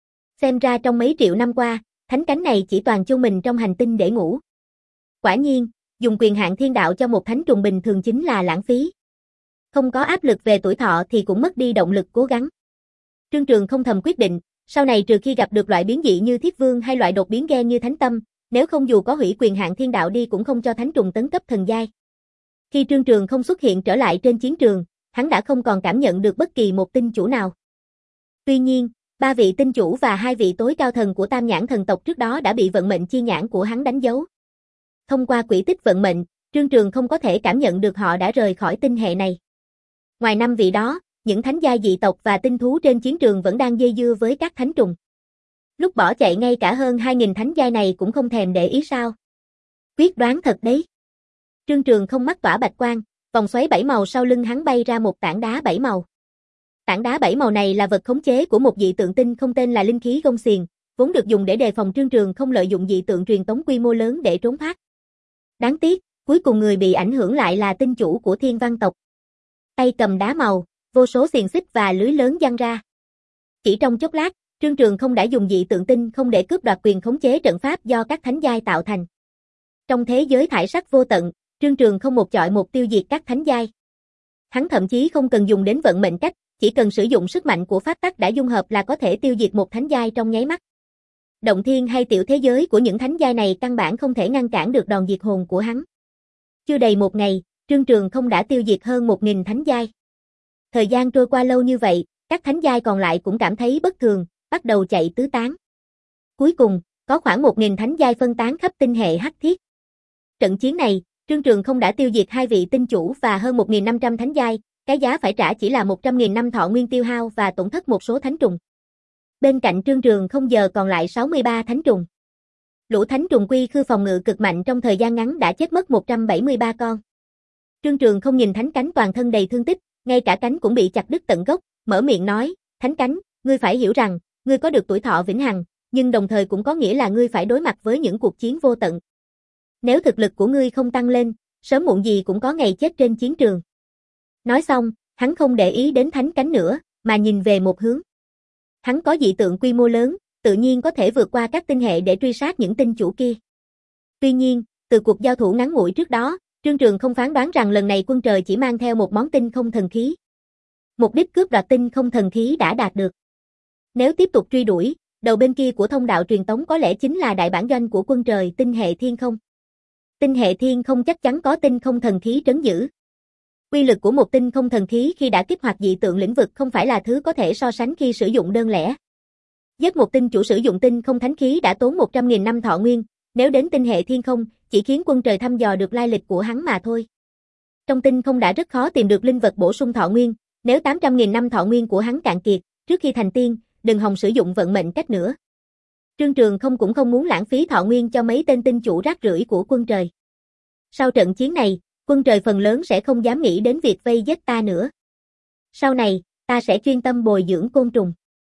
Xem ra trong mấy triệu năm qua, thánh cánh này chỉ toàn chôn mình trong hành tinh để ngủ. Quả nhiên, dùng quyền hạn thiên đạo cho một thánh trùng bình thường chính là lãng phí. Không có áp lực về tuổi thọ thì cũng mất đi động lực cố gắng. Trương Trường không thầm quyết định, sau này trừ khi gặp được loại biến dị như thiết vương hay loại đột biến gen như thánh tâm, nếu không dù có hủy quyền hạn thiên đạo đi cũng không cho thánh trùng tấn cấp thần giai. Khi Trương Trường không xuất hiện trở lại trên chiến trường, hắn đã không còn cảm nhận được bất kỳ một tinh chủ nào. Tuy nhiên, ba vị tinh chủ và hai vị tối cao thần của Tam Nhãn thần tộc trước đó đã bị vận mệnh chi nhãn của hắn đánh dấu. Thông qua quỹ tích vận mệnh, Trương Trường không có thể cảm nhận được họ đã rời khỏi tinh hệ này. Ngoài năm vị đó, những thánh gia dị tộc và tinh thú trên chiến trường vẫn đang dây dưa với các thánh trùng. Lúc bỏ chạy ngay cả hơn hai nghìn thánh giai này cũng không thèm để ý sao. Quyết đoán thật đấy. Trương Trường không mắt tỏa bạch quang, vòng xoáy bảy màu sau lưng hắn bay ra một tảng đá bảy màu. Tảng đá bảy màu này là vật khống chế của một dị tượng tinh không tên là linh khí gông xiềng, vốn được dùng để đề phòng Trương Trường không lợi dụng dị tượng truyền tống quy mô lớn để trốn thoát. Đáng tiếc, cuối cùng người bị ảnh hưởng lại là tinh chủ của Thiên Văn tộc. Tay cầm đá màu, vô số xiềng xích và lưới lớn giăng ra. Chỉ trong chốc lát, Trương Trường không đã dùng dị tượng tinh không để cướp đoạt quyền khống chế trận pháp do các thánh giai tạo thành. Trong thế giới thải sắc vô tận, Trương Trường không một chọi một tiêu diệt các thánh giai. Hắn thậm chí không cần dùng đến vận mệnh cách, chỉ cần sử dụng sức mạnh của pháp tắc đã dung hợp là có thể tiêu diệt một thánh giai trong nháy mắt. Động thiên hay tiểu thế giới của những thánh giai này căn bản không thể ngăn cản được đòn diệt hồn của hắn. Chưa đầy một ngày, Trương Trường không đã tiêu diệt hơn một nghìn thánh giai. Thời gian trôi qua lâu như vậy, các thánh giai còn lại cũng cảm thấy bất thường, bắt đầu chạy tứ tán. Cuối cùng, có khoảng một nghìn thánh giai phân tán khắp tinh hệ hắc thiết. Trận chiến này, Trương Trường không đã tiêu diệt hai vị tinh chủ và hơn một nghìn năm trăm thánh giai, cái giá phải trả chỉ là một trăm nghìn năm thọ nguyên tiêu hao và tổn thất một số thánh trùng. Bên cạnh Trương Trường không giờ còn lại sáu mươi ba thánh trùng. Lũ thánh trùng quy khư phòng ngự cực mạnh trong thời gian ngắn đã chết mất một trăm bảy mươi ba con. Trương Trường không nhìn thánh cánh toàn thân đầy thương tích, ngay cả cánh cũng bị chặt đứt tận gốc, mở miệng nói, thánh cánh, ngươi phải hiểu rằng, ngươi có được tuổi thọ vĩnh hằng, nhưng đồng thời cũng có nghĩa là ngươi phải đối mặt với những cuộc chiến vô tận. Nếu thực lực của ngươi không tăng lên, sớm muộn gì cũng có ngày chết trên chiến trường. Nói xong, hắn không để ý đến thánh cánh nữa, mà nhìn về một hướng. Hắn có dị tượng quy mô lớn, tự nhiên có thể vượt qua các tinh hệ để truy sát những tinh chủ kia. Tuy nhiên, từ cuộc giao thủ ngắn ngủi trước đó, Trương Trường không phán đoán rằng lần này quân trời chỉ mang theo một món tinh không thần khí. Mục đích cướp đoạt tinh không thần khí đã đạt được. Nếu tiếp tục truy đuổi, đầu bên kia của thông đạo truyền tống có lẽ chính là đại bản doanh của quân trời tinh hệ thiên không. Tinh hệ thiên không chắc chắn có tinh không thần khí trấn giữ. Quy lực của một tinh không thần khí khi đã kích hoạt dị tượng lĩnh vực không phải là thứ có thể so sánh khi sử dụng đơn lẻ. Giết một tinh chủ sử dụng tinh không thánh khí đã tốn một trăm nghìn năm thọ nguyên, nếu đến tinh hệ thiên không, chỉ khiến quân trời thăm dò được lai lịch của hắn mà thôi. Trong tinh không đã rất khó tìm được linh vật bổ sung thọ nguyên, nếu tám trăm nghìn năm thọ nguyên của hắn cạn kiệt, trước khi thành tiên, đừng hòng sử dụng vận mệnh cách nữa. Trương Trường không cũng không muốn lãng phí thọ nguyên cho mấy tên tinh chủ rác rưởi của quân trời. Sau trận chiến này, quân trời phần lớn sẽ không dám nghĩ đến việc vây giết ta nữa. Sau này, ta sẽ chuyên tâm bồi dưỡng côn trùng.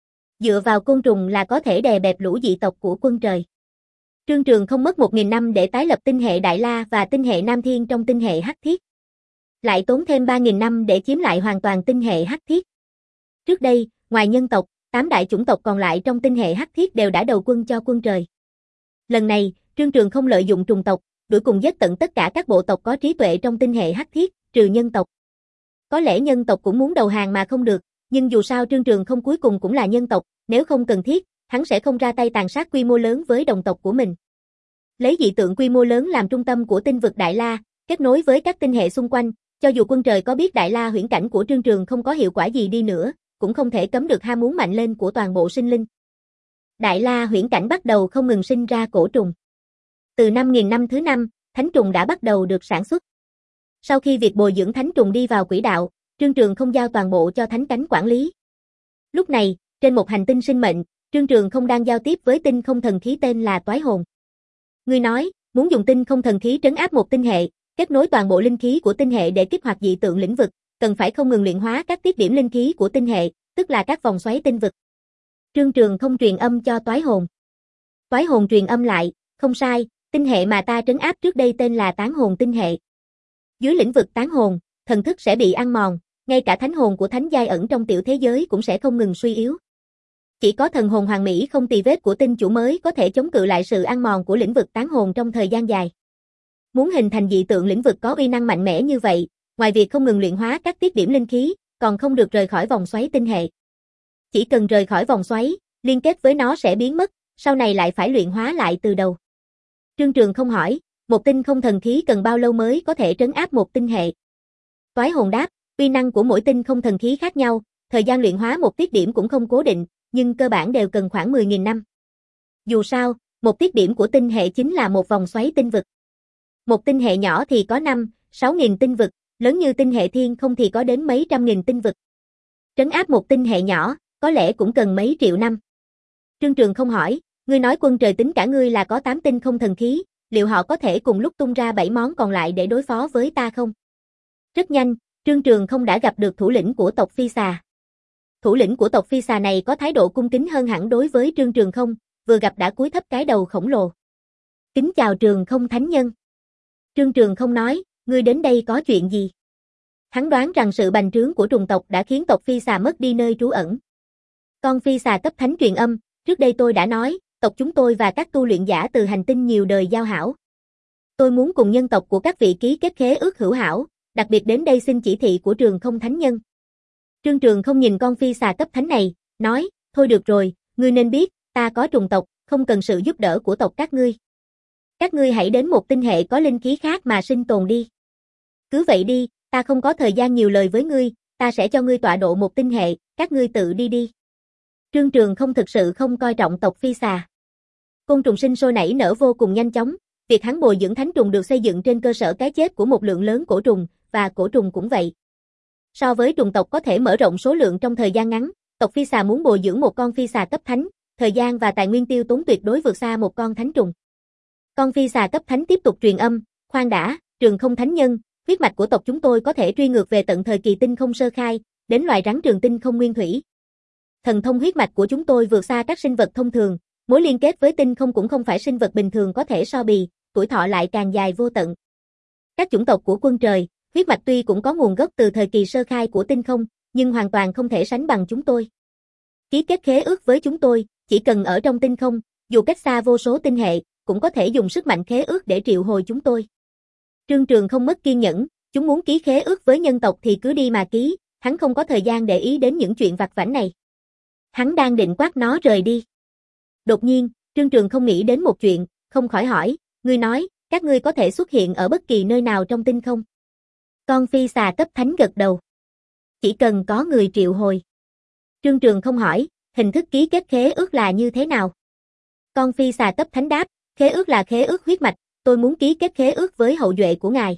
Dựa vào côn trùng là có thể đè bẹp lũ dị tộc của quân trời. Trương Trường không mất một nghìn năm để tái lập tinh hệ Đại La và tinh hệ Nam Thiên trong tinh hệ Hắc Thiết. Lại tốn thêm ba nghìn năm để chiếm lại hoàn toàn tinh hệ Hắc Thiết. Trước đây, ngoài nhân tộc, tám đại chủng tộc còn lại trong tinh hệ Hắc Thiết đều đã đầu quân cho quân trời. Lần này, Trương Trường không lợi dụng trùng tộc, đuổi cùng giết tận tất cả các bộ tộc có trí tuệ trong tinh hệ Hắc Thiết, trừ nhân tộc. Có lẽ nhân tộc cũng muốn đầu hàng mà không được, nhưng dù sao Trương Trường không cuối cùng cũng là nhân tộc, nếu không cần thiết, hắn sẽ không ra tay tàn sát quy mô lớn với đồng tộc của mình. Lấy dị tượng quy mô lớn làm trung tâm của tinh vực Đại La, kết nối với các tinh hệ xung quanh, cho dù quân trời có biết Đại La huyễn cảnh của Trương Trường không có hiệu quả gì đi nữa, cũng không thể cấm được ham muốn mạnh lên của toàn bộ sinh linh. Đại La huyễn cảnh bắt đầu không ngừng sinh ra cổ trùng. Từ năm nghìn năm thứ năm, thánh trùng đã bắt đầu được sản xuất. Sau khi việc bồi dưỡng thánh trùng đi vào quỹ đạo, Trương Trường không giao toàn bộ cho thánh cánh quản lý. Lúc này, trên một hành tinh sinh mệnh, Trương Trường không đang giao tiếp với tinh không thần khí tên là Toái Hồn. Ngươi nói, muốn dùng tinh không thần khí trấn áp một tinh hệ, kết nối toàn bộ linh khí của tinh hệ để kích hoạt dị tượng lĩnh vực, cần phải không ngừng luyện hóa các tiết điểm linh khí của tinh hệ, tức là các vòng xoáy tinh vực. Trương Trường không truyền âm cho Toái Hồn. Toái Hồn truyền âm lại, không sai, tinh hệ mà ta trấn áp trước đây tên là Tán Hồn tinh hệ. Dưới lĩnh vực tán hồn, thần thức sẽ bị ăn mòn, ngay cả thánh hồn của thánh giai ẩn trong tiểu thế giới cũng sẽ không ngừng suy yếu. Chỉ có thần hồn hoàn mỹ không tì vết của tinh chủ mới có thể chống cự lại sự ăn mòn của lĩnh vực tán hồn trong thời gian dài. Muốn hình thành dị tượng lĩnh vực có uy năng mạnh mẽ như vậy, ngoài việc không ngừng luyện hóa các tiết điểm linh khí, còn không được rời khỏi vòng xoáy tinh hệ. Chỉ cần rời khỏi vòng xoáy, liên kết với nó sẽ biến mất, sau này lại phải luyện hóa lại từ đầu. Trương Trường không hỏi, một tinh không thần khí cần bao lâu mới có thể trấn áp một tinh hệ? Toái Hồn đáp, uy năng của mỗi tinh không thần khí khác nhau, thời gian luyện hóa một tiết điểm cũng không cố định, nhưng cơ bản đều cần khoảng mười nghìn năm. Dù sao, một tiết điểm của tinh hệ chính là một vòng xoáy tinh vực. Một tinh hệ nhỏ thì có năm, sáu nghìn tinh vực, lớn như tinh hệ thiên không thì có đến mấy trăm nghìn tinh vực. Trấn áp một tinh hệ nhỏ, có lẽ cũng cần mấy triệu năm. Trương Trường không hỏi, ngươi nói quân trời tính cả ngươi là có tám tinh không thần khí, liệu họ có thể cùng lúc tung ra bảy món còn lại để đối phó với ta không? Rất nhanh, Trương Trường không đã gặp được thủ lĩnh của tộc Phi Xà. Thủ lĩnh của tộc Phi Xà này có thái độ cung kính hơn hẳn đối với Trương Trường không, vừa gặp đã cúi thấp cái đầu khổng lồ. Kính chào Trường không thánh nhân. Trương Trường không nói, ngươi đến đây có chuyện gì? Hắn đoán rằng sự bành trướng của trùng tộc đã khiến tộc Phi Xà mất đi nơi trú ẩn. Con Phi Xà cấp thánh truyền âm, trước đây tôi đã nói, tộc chúng tôi và các tu luyện giả từ hành tinh nhiều đời giao hảo. Tôi muốn cùng nhân tộc của các vị ký kết khế ước hữu hảo, đặc biệt đến đây xin chỉ thị của Trường không thánh nhân. Trương Trường không nhìn con Phi Xà cấp thánh này, nói, thôi được rồi, ngươi nên biết, ta có trùng tộc, không cần sự giúp đỡ của tộc các ngươi. Các ngươi hãy đến một tinh hệ có linh khí khác mà sinh tồn đi. Cứ vậy đi, ta không có thời gian nhiều lời với ngươi, ta sẽ cho ngươi tọa độ một tinh hệ, các ngươi tự đi đi. Trương Trường không thực sự không coi trọng tộc Phi Xà. Côn trùng sinh sôi nảy nở vô cùng nhanh chóng, việc hắn bồi dưỡng thánh trùng được xây dựng trên cơ sở cái chết của một lượng lớn cổ trùng, và cổ trùng cũng vậy. So với trùng tộc có thể mở rộng số lượng trong thời gian ngắn, tộc Phi Xà muốn bồi dưỡng một con Phi Xà cấp thánh, thời gian và tài nguyên tiêu tốn tuyệt đối vượt xa một con thánh trùng. Con Phi Xà cấp thánh tiếp tục truyền âm, khoan đã, Trường không thánh nhân, huyết mạch của tộc chúng tôi có thể truy ngược về tận thời kỳ tinh không sơ khai, đến loài rắn trường tinh không nguyên thủy. Thần thông huyết mạch của chúng tôi vượt xa các sinh vật thông thường, mối liên kết với tinh không cũng không phải sinh vật bình thường có thể so bì, tuổi thọ lại càng dài vô tận. Các chủng tộc của quân trời, huyết mạch tuy cũng có nguồn gốc từ thời kỳ sơ khai của tinh không, nhưng hoàn toàn không thể sánh bằng chúng tôi. Ký kết khế ước với chúng tôi, chỉ cần ở trong tinh không, dù cách xa vô số tinh hệ, cũng có thể dùng sức mạnh khế ước để triệu hồi chúng tôi. Trương Trường không mất kiên nhẫn, chúng muốn ký khế ước với nhân tộc thì cứ đi mà ký, hắn không có thời gian để ý đến những chuyện vặt vãnh này. Hắn đang định quát nó rời đi. Đột nhiên, Trương Trường không nghĩ đến một chuyện, không khỏi hỏi, ngươi nói, các ngươi có thể xuất hiện ở bất kỳ nơi nào trong tinh không. Con Phi Xà cấp thánh gật đầu. Chỉ cần có người triệu hồi. Trương Trường không hỏi, hình thức ký kết khế ước là như thế nào? Con Phi Xà cấp thánh đáp, Khế ước là khế ước huyết mạch, tôi muốn ký kết khế ước với hậu duệ của ngài.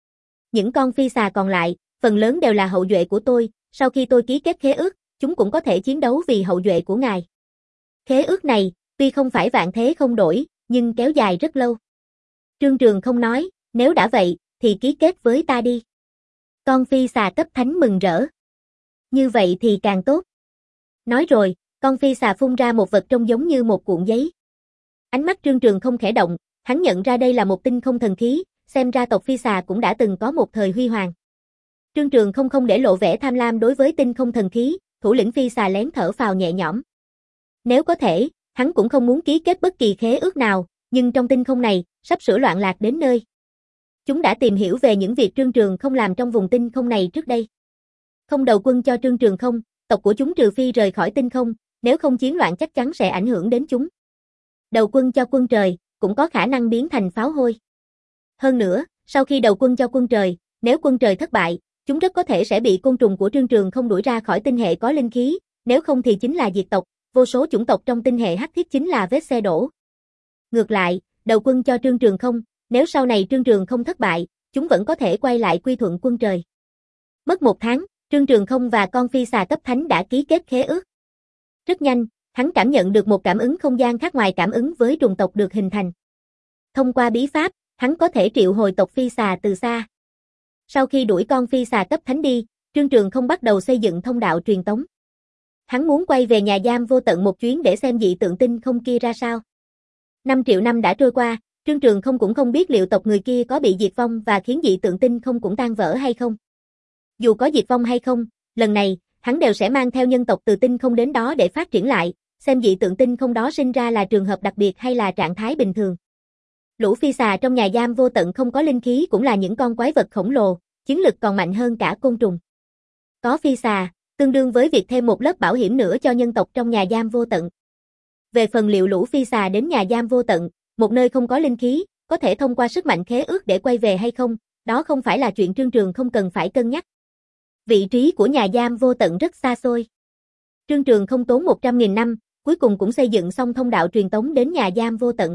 Những con phi xà còn lại, phần lớn đều là hậu duệ của tôi, sau khi tôi ký kết khế ước, chúng cũng có thể chiến đấu vì hậu duệ của ngài. Khế ước này, tuy không phải vạn thế không đổi, nhưng kéo dài rất lâu. Trương Trường không nói, nếu đã vậy, thì ký kết với ta đi. Con phi xà cấp thánh mừng rỡ. Như vậy thì càng tốt. Nói rồi, con phi xà phun ra một vật trông giống như một cuộn giấy. Ánh mắt Trương Trường không khẽ động, hắn nhận ra đây là một tinh không thần khí, xem ra tộc phi xà cũng đã từng có một thời huy hoàng. Trương Trường không không để lộ vẻ tham lam đối với tinh không thần khí, thủ lĩnh phi xà lén thở phào nhẹ nhõm. Nếu có thể, hắn cũng không muốn ký kết bất kỳ khế ước nào, nhưng trong tinh không này, sắp sửa loạn lạc đến nơi. Chúng đã tìm hiểu về những việc Trương Trường không làm trong vùng tinh không này trước đây. Không đầu quân cho Trương Trường không, tộc của chúng trừ phi rời khỏi tinh không, nếu không chiến loạn chắc chắn sẽ ảnh hưởng đến chúng. Đầu quân cho quân trời, cũng có khả năng biến thành pháo hôi. Hơn nữa, sau khi đầu quân cho quân trời, nếu quân trời thất bại, chúng rất có thể sẽ bị côn trùng của Trương Trường không đuổi ra khỏi tinh hệ có linh khí, nếu không thì chính là diệt tộc, vô số chủng tộc trong tinh hệ hắc thiết chính là vết xe đổ. Ngược lại, đầu quân cho Trương Trường không, nếu sau này Trương Trường không thất bại, chúng vẫn có thể quay lại quy thuận quân trời. Mất một tháng, Trương Trường không và con phi xà cấp thánh đã ký kết khế ước. Rất nhanh, hắn cảm nhận được một cảm ứng không gian khác ngoài cảm ứng với trùng tộc được hình thành. Thông qua bí pháp, hắn có thể triệu hồi tộc phi xà từ xa. Sau khi đuổi con phi xà cấp thánh đi, Trương Trường không bắt đầu xây dựng thông đạo truyền tống. Hắn muốn quay về nhà giam vô tận một chuyến để xem dị tượng tinh không kia ra sao. năm triệu năm đã trôi qua, Trương Trường không cũng không biết liệu tộc người kia có bị diệt vong và khiến dị tượng tinh không cũng tan vỡ hay không. Dù có diệt vong hay không, lần này, hắn đều sẽ mang theo nhân tộc từ tinh không đến đó để phát triển lại, xem dị tượng tinh không đó sinh ra là trường hợp đặc biệt hay là trạng thái bình thường. Lũ phi xà trong nhà giam vô tận không có linh khí cũng là những con quái vật khổng lồ, chiến lực còn mạnh hơn cả côn trùng. Có phi xà, tương đương với việc thêm một lớp bảo hiểm nữa cho nhân tộc trong nhà giam vô tận. Về phần liệu lũ phi xà đến nhà giam vô tận, một nơi không có linh khí, có thể thông qua sức mạnh khế ước để quay về hay không, đó không phải là chuyện Trương Trường không cần phải cân nhắc. Vị trí của nhà giam vô tận rất xa xôi. Trương Trường không tốn một trăm nghìn năm, cuối cùng cũng xây dựng xong thông đạo truyền tống đến nhà giam vô tận.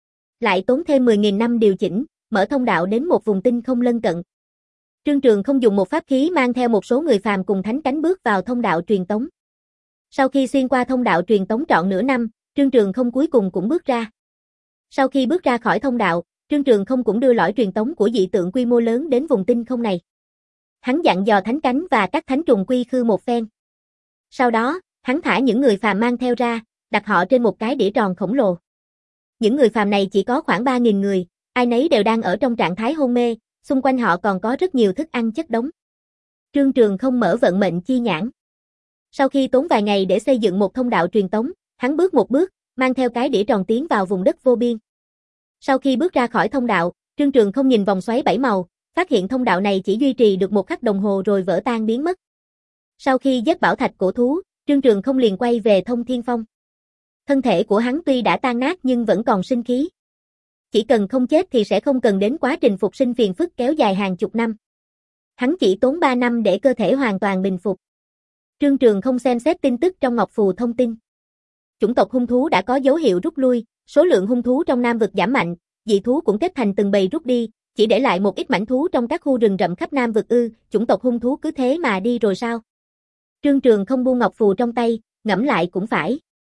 Lại tốn thêm mười nghìn năm điều chỉnh, mở thông đạo đến một vùng tinh không lân cận. Trương Trường không dùng một pháp khí mang theo một số người phàm cùng thánh cánh bước vào thông đạo truyền tống. Sau khi xuyên qua thông đạo truyền tống trọn nửa năm, Trương Trường không cuối cùng cũng bước ra. Sau khi bước ra khỏi thông đạo, Trương Trường không cũng đưa lõi truyền tống của dị tượng quy mô lớn đến vùng tinh không này. Hắn dặn dò thánh cánh và các thánh trùng quy khư một phen. Sau đó, hắn thả những người phàm mang theo ra, đặt họ trên một cái đĩa tròn khổng lồ. Những người phàm này chỉ có khoảng ba nghìn người, ai nấy đều đang ở trong trạng thái hôn mê, xung quanh họ còn có rất nhiều thức ăn chất đống. Trương Trường không mở vận mệnh chi nhãn. Sau khi tốn vài ngày để xây dựng một thông đạo truyền tống, hắn bước một bước, mang theo cái đĩa tròn tiến vào vùng đất vô biên. Sau khi bước ra khỏi thông đạo, Trương Trường không nhìn vòng xoáy bảy màu, phát hiện thông đạo này chỉ duy trì được một khắc đồng hồ rồi vỡ tan biến mất. Sau khi giết bảo thạch cổ thú, Trương Trường không liền quay về Thông Thiên Phong. Thân thể của hắn tuy đã tan nát nhưng vẫn còn sinh khí. Chỉ cần không chết thì sẽ không cần đến quá trình phục sinh phiền phức kéo dài hàng chục năm. Hắn chỉ tốn ba năm để cơ thể hoàn toàn bình phục. Trương Trường không xem xét tin tức trong ngọc phù thông tin. Chủng tộc hung thú đã có dấu hiệu rút lui, số lượng hung thú trong Nam vực giảm mạnh, dị thú cũng kết thành từng bầy rút đi, chỉ để lại một ít mảnh thú trong các khu rừng rậm khắp Nam vực ư, chủng tộc hung thú cứ thế mà đi rồi sao? Trương Trường không buông ngọc phù trong tay, ngẫm lại cũng phải.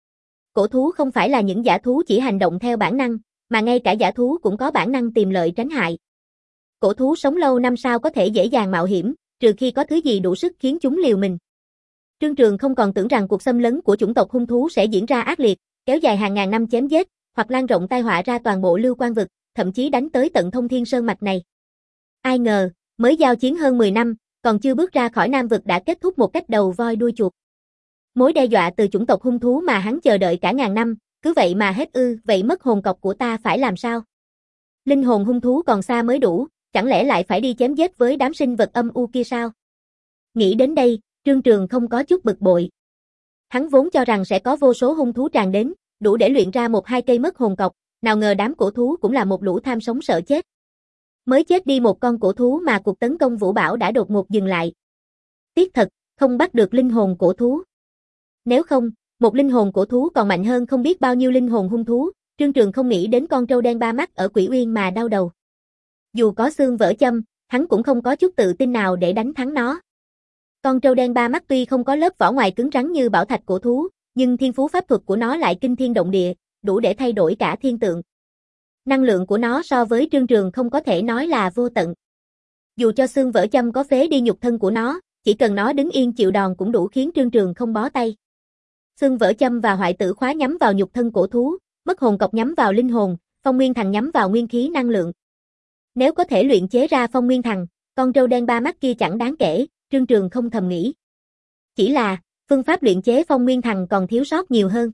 Cổ thú không phải là những dã thú chỉ hành động theo bản năng, mà ngay cả dã thú cũng có bản năng tìm lợi tránh hại. Cổ thú sống lâu năm sao có thể dễ dàng mạo hiểm, trừ khi có thứ gì đủ sức khiến chúng liều mình. Trương Trường không còn tưởng rằng cuộc xâm lấn của chủng tộc hung thú sẽ diễn ra ác liệt, kéo dài hàng ngàn năm chém giết, hoặc lan rộng tai họa ra toàn bộ Lưu Quan vực, thậm chí đánh tới tận Thông Thiên Sơn mạch này. Ai ngờ, mới giao chiến hơn mười năm, còn chưa bước ra khỏi Nam vực đã kết thúc một cách đầu voi đuôi chuột. Mối đe dọa từ chủng tộc hung thú mà hắn chờ đợi cả ngàn năm, cứ vậy mà hết ư, vậy mất hồn cọc của ta phải làm sao? Linh hồn hung thú còn xa mới đủ, chẳng lẽ lại phải đi chém giết với đám sinh vật âm u kia sao? Nghĩ đến đây, Trương Trường không có chút bực bội. Hắn vốn cho rằng sẽ có vô số hung thú tràn đến, đủ để luyện ra một hai cây mất hồn cọc, nào ngờ đám cổ thú cũng là một lũ tham sống sợ chết. Mới chết đi một con cổ thú mà cuộc tấn công Vũ Bảo đã đột ngột dừng lại. Tiếc thật, không bắt được linh hồn cổ thú. Nếu không, một linh hồn cổ thú còn mạnh hơn không biết bao nhiêu linh hồn hung thú, Trương Trường không nghĩ đến con trâu đen ba mắt ở Quỷ Uyên mà đau đầu. Dù có xương vỡ châm, hắn cũng không có chút tự tin nào để đánh thắng nó. Con trâu đen ba mắt tuy không có lớp vỏ ngoài cứng rắn như bảo thạch cổ thú, nhưng thiên phú pháp thuật của nó lại kinh thiên động địa, đủ để thay đổi cả thiên tượng. Năng lượng của nó so với Trương Trường không có thể nói là vô tận. Dù cho xương vỡ châm có phế đi nhục thân của nó, chỉ cần nó đứng yên chịu đòn cũng đủ khiến Trương Trường không bó tay. Xương vỡ châm và hoại tử khóa nhắm vào nhục thân cổ thú, mất hồn cọc nhắm vào linh hồn, phong nguyên thần nhắm vào nguyên khí năng lượng. Nếu có thể luyện chế ra phong nguyên thần, con trâu đen ba mắt kia chẳng đáng kể, Trương Trường không thầm nghĩ. Chỉ là, phương pháp luyện chế phong nguyên thần còn thiếu sót nhiều hơn.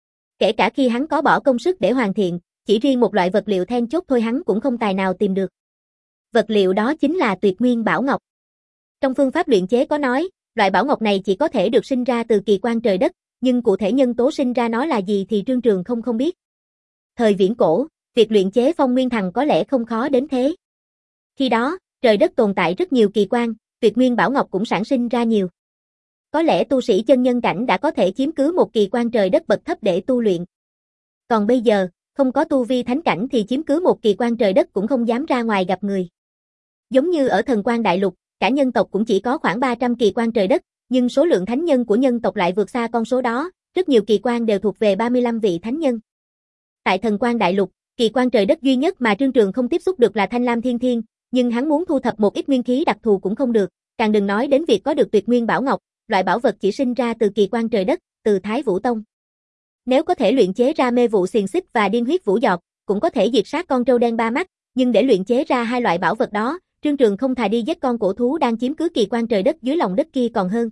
Kể cả khi hắn có bỏ công sức để hoàn thiện, chỉ riêng một loại vật liệu then chốt thôi hắn cũng không tài nào tìm được. Vật liệu đó chính là tuyệt nguyên bảo ngọc. Trong phương pháp luyện chế có nói, loại bảo ngọc này chỉ có thể được sinh ra từ kỳ quan trời đất, nhưng cụ thể nhân tố sinh ra nó là gì thì Trương Trường không không biết. Thời viễn cổ, việc luyện chế phong nguyên thần có lẽ không khó đến thế. Khi đó, trời đất tồn tại rất nhiều kỳ quan, tuyệt nguyên bảo ngọc cũng sản sinh ra nhiều. Có lẽ tu sĩ chân nhân cảnh đã có thể chiếm cứ một kỳ quan trời đất bậc thấp để tu luyện. Còn bây giờ, không có tu vi thánh cảnh thì chiếm cứ một kỳ quan trời đất cũng không dám ra ngoài gặp người. Giống như ở thần quan đại lục, cả nhân tộc cũng chỉ có khoảng ba trăm kỳ quan trời đất, nhưng số lượng thánh nhân của nhân tộc lại vượt xa con số đó, rất nhiều kỳ quan đều thuộc về ba mươi lăm vị thánh nhân. Tại thần quan đại lục, kỳ quan trời đất duy nhất mà Trương Trường không tiếp xúc được là Thanh Lam Thiên Thiên, nhưng hắn muốn thu thập một ít nguyên khí đặc thù cũng không được, càng đừng nói đến việc có được tuyệt nguyên bảo ngọc, loại bảo vật chỉ sinh ra từ kỳ quan trời đất, từ Thái Vũ Tông. Nếu có thể luyện chế ra mê vụ xiềng xích và điên huyết vũ giọt, cũng có thể diệt sát con trâu đen ba mắt, nhưng để luyện chế ra hai loại bảo vật đó, Trương Trường không thà đi giết con cổ thú đang chiếm cứ kỳ quan trời đất dưới lòng đất kia còn hơn.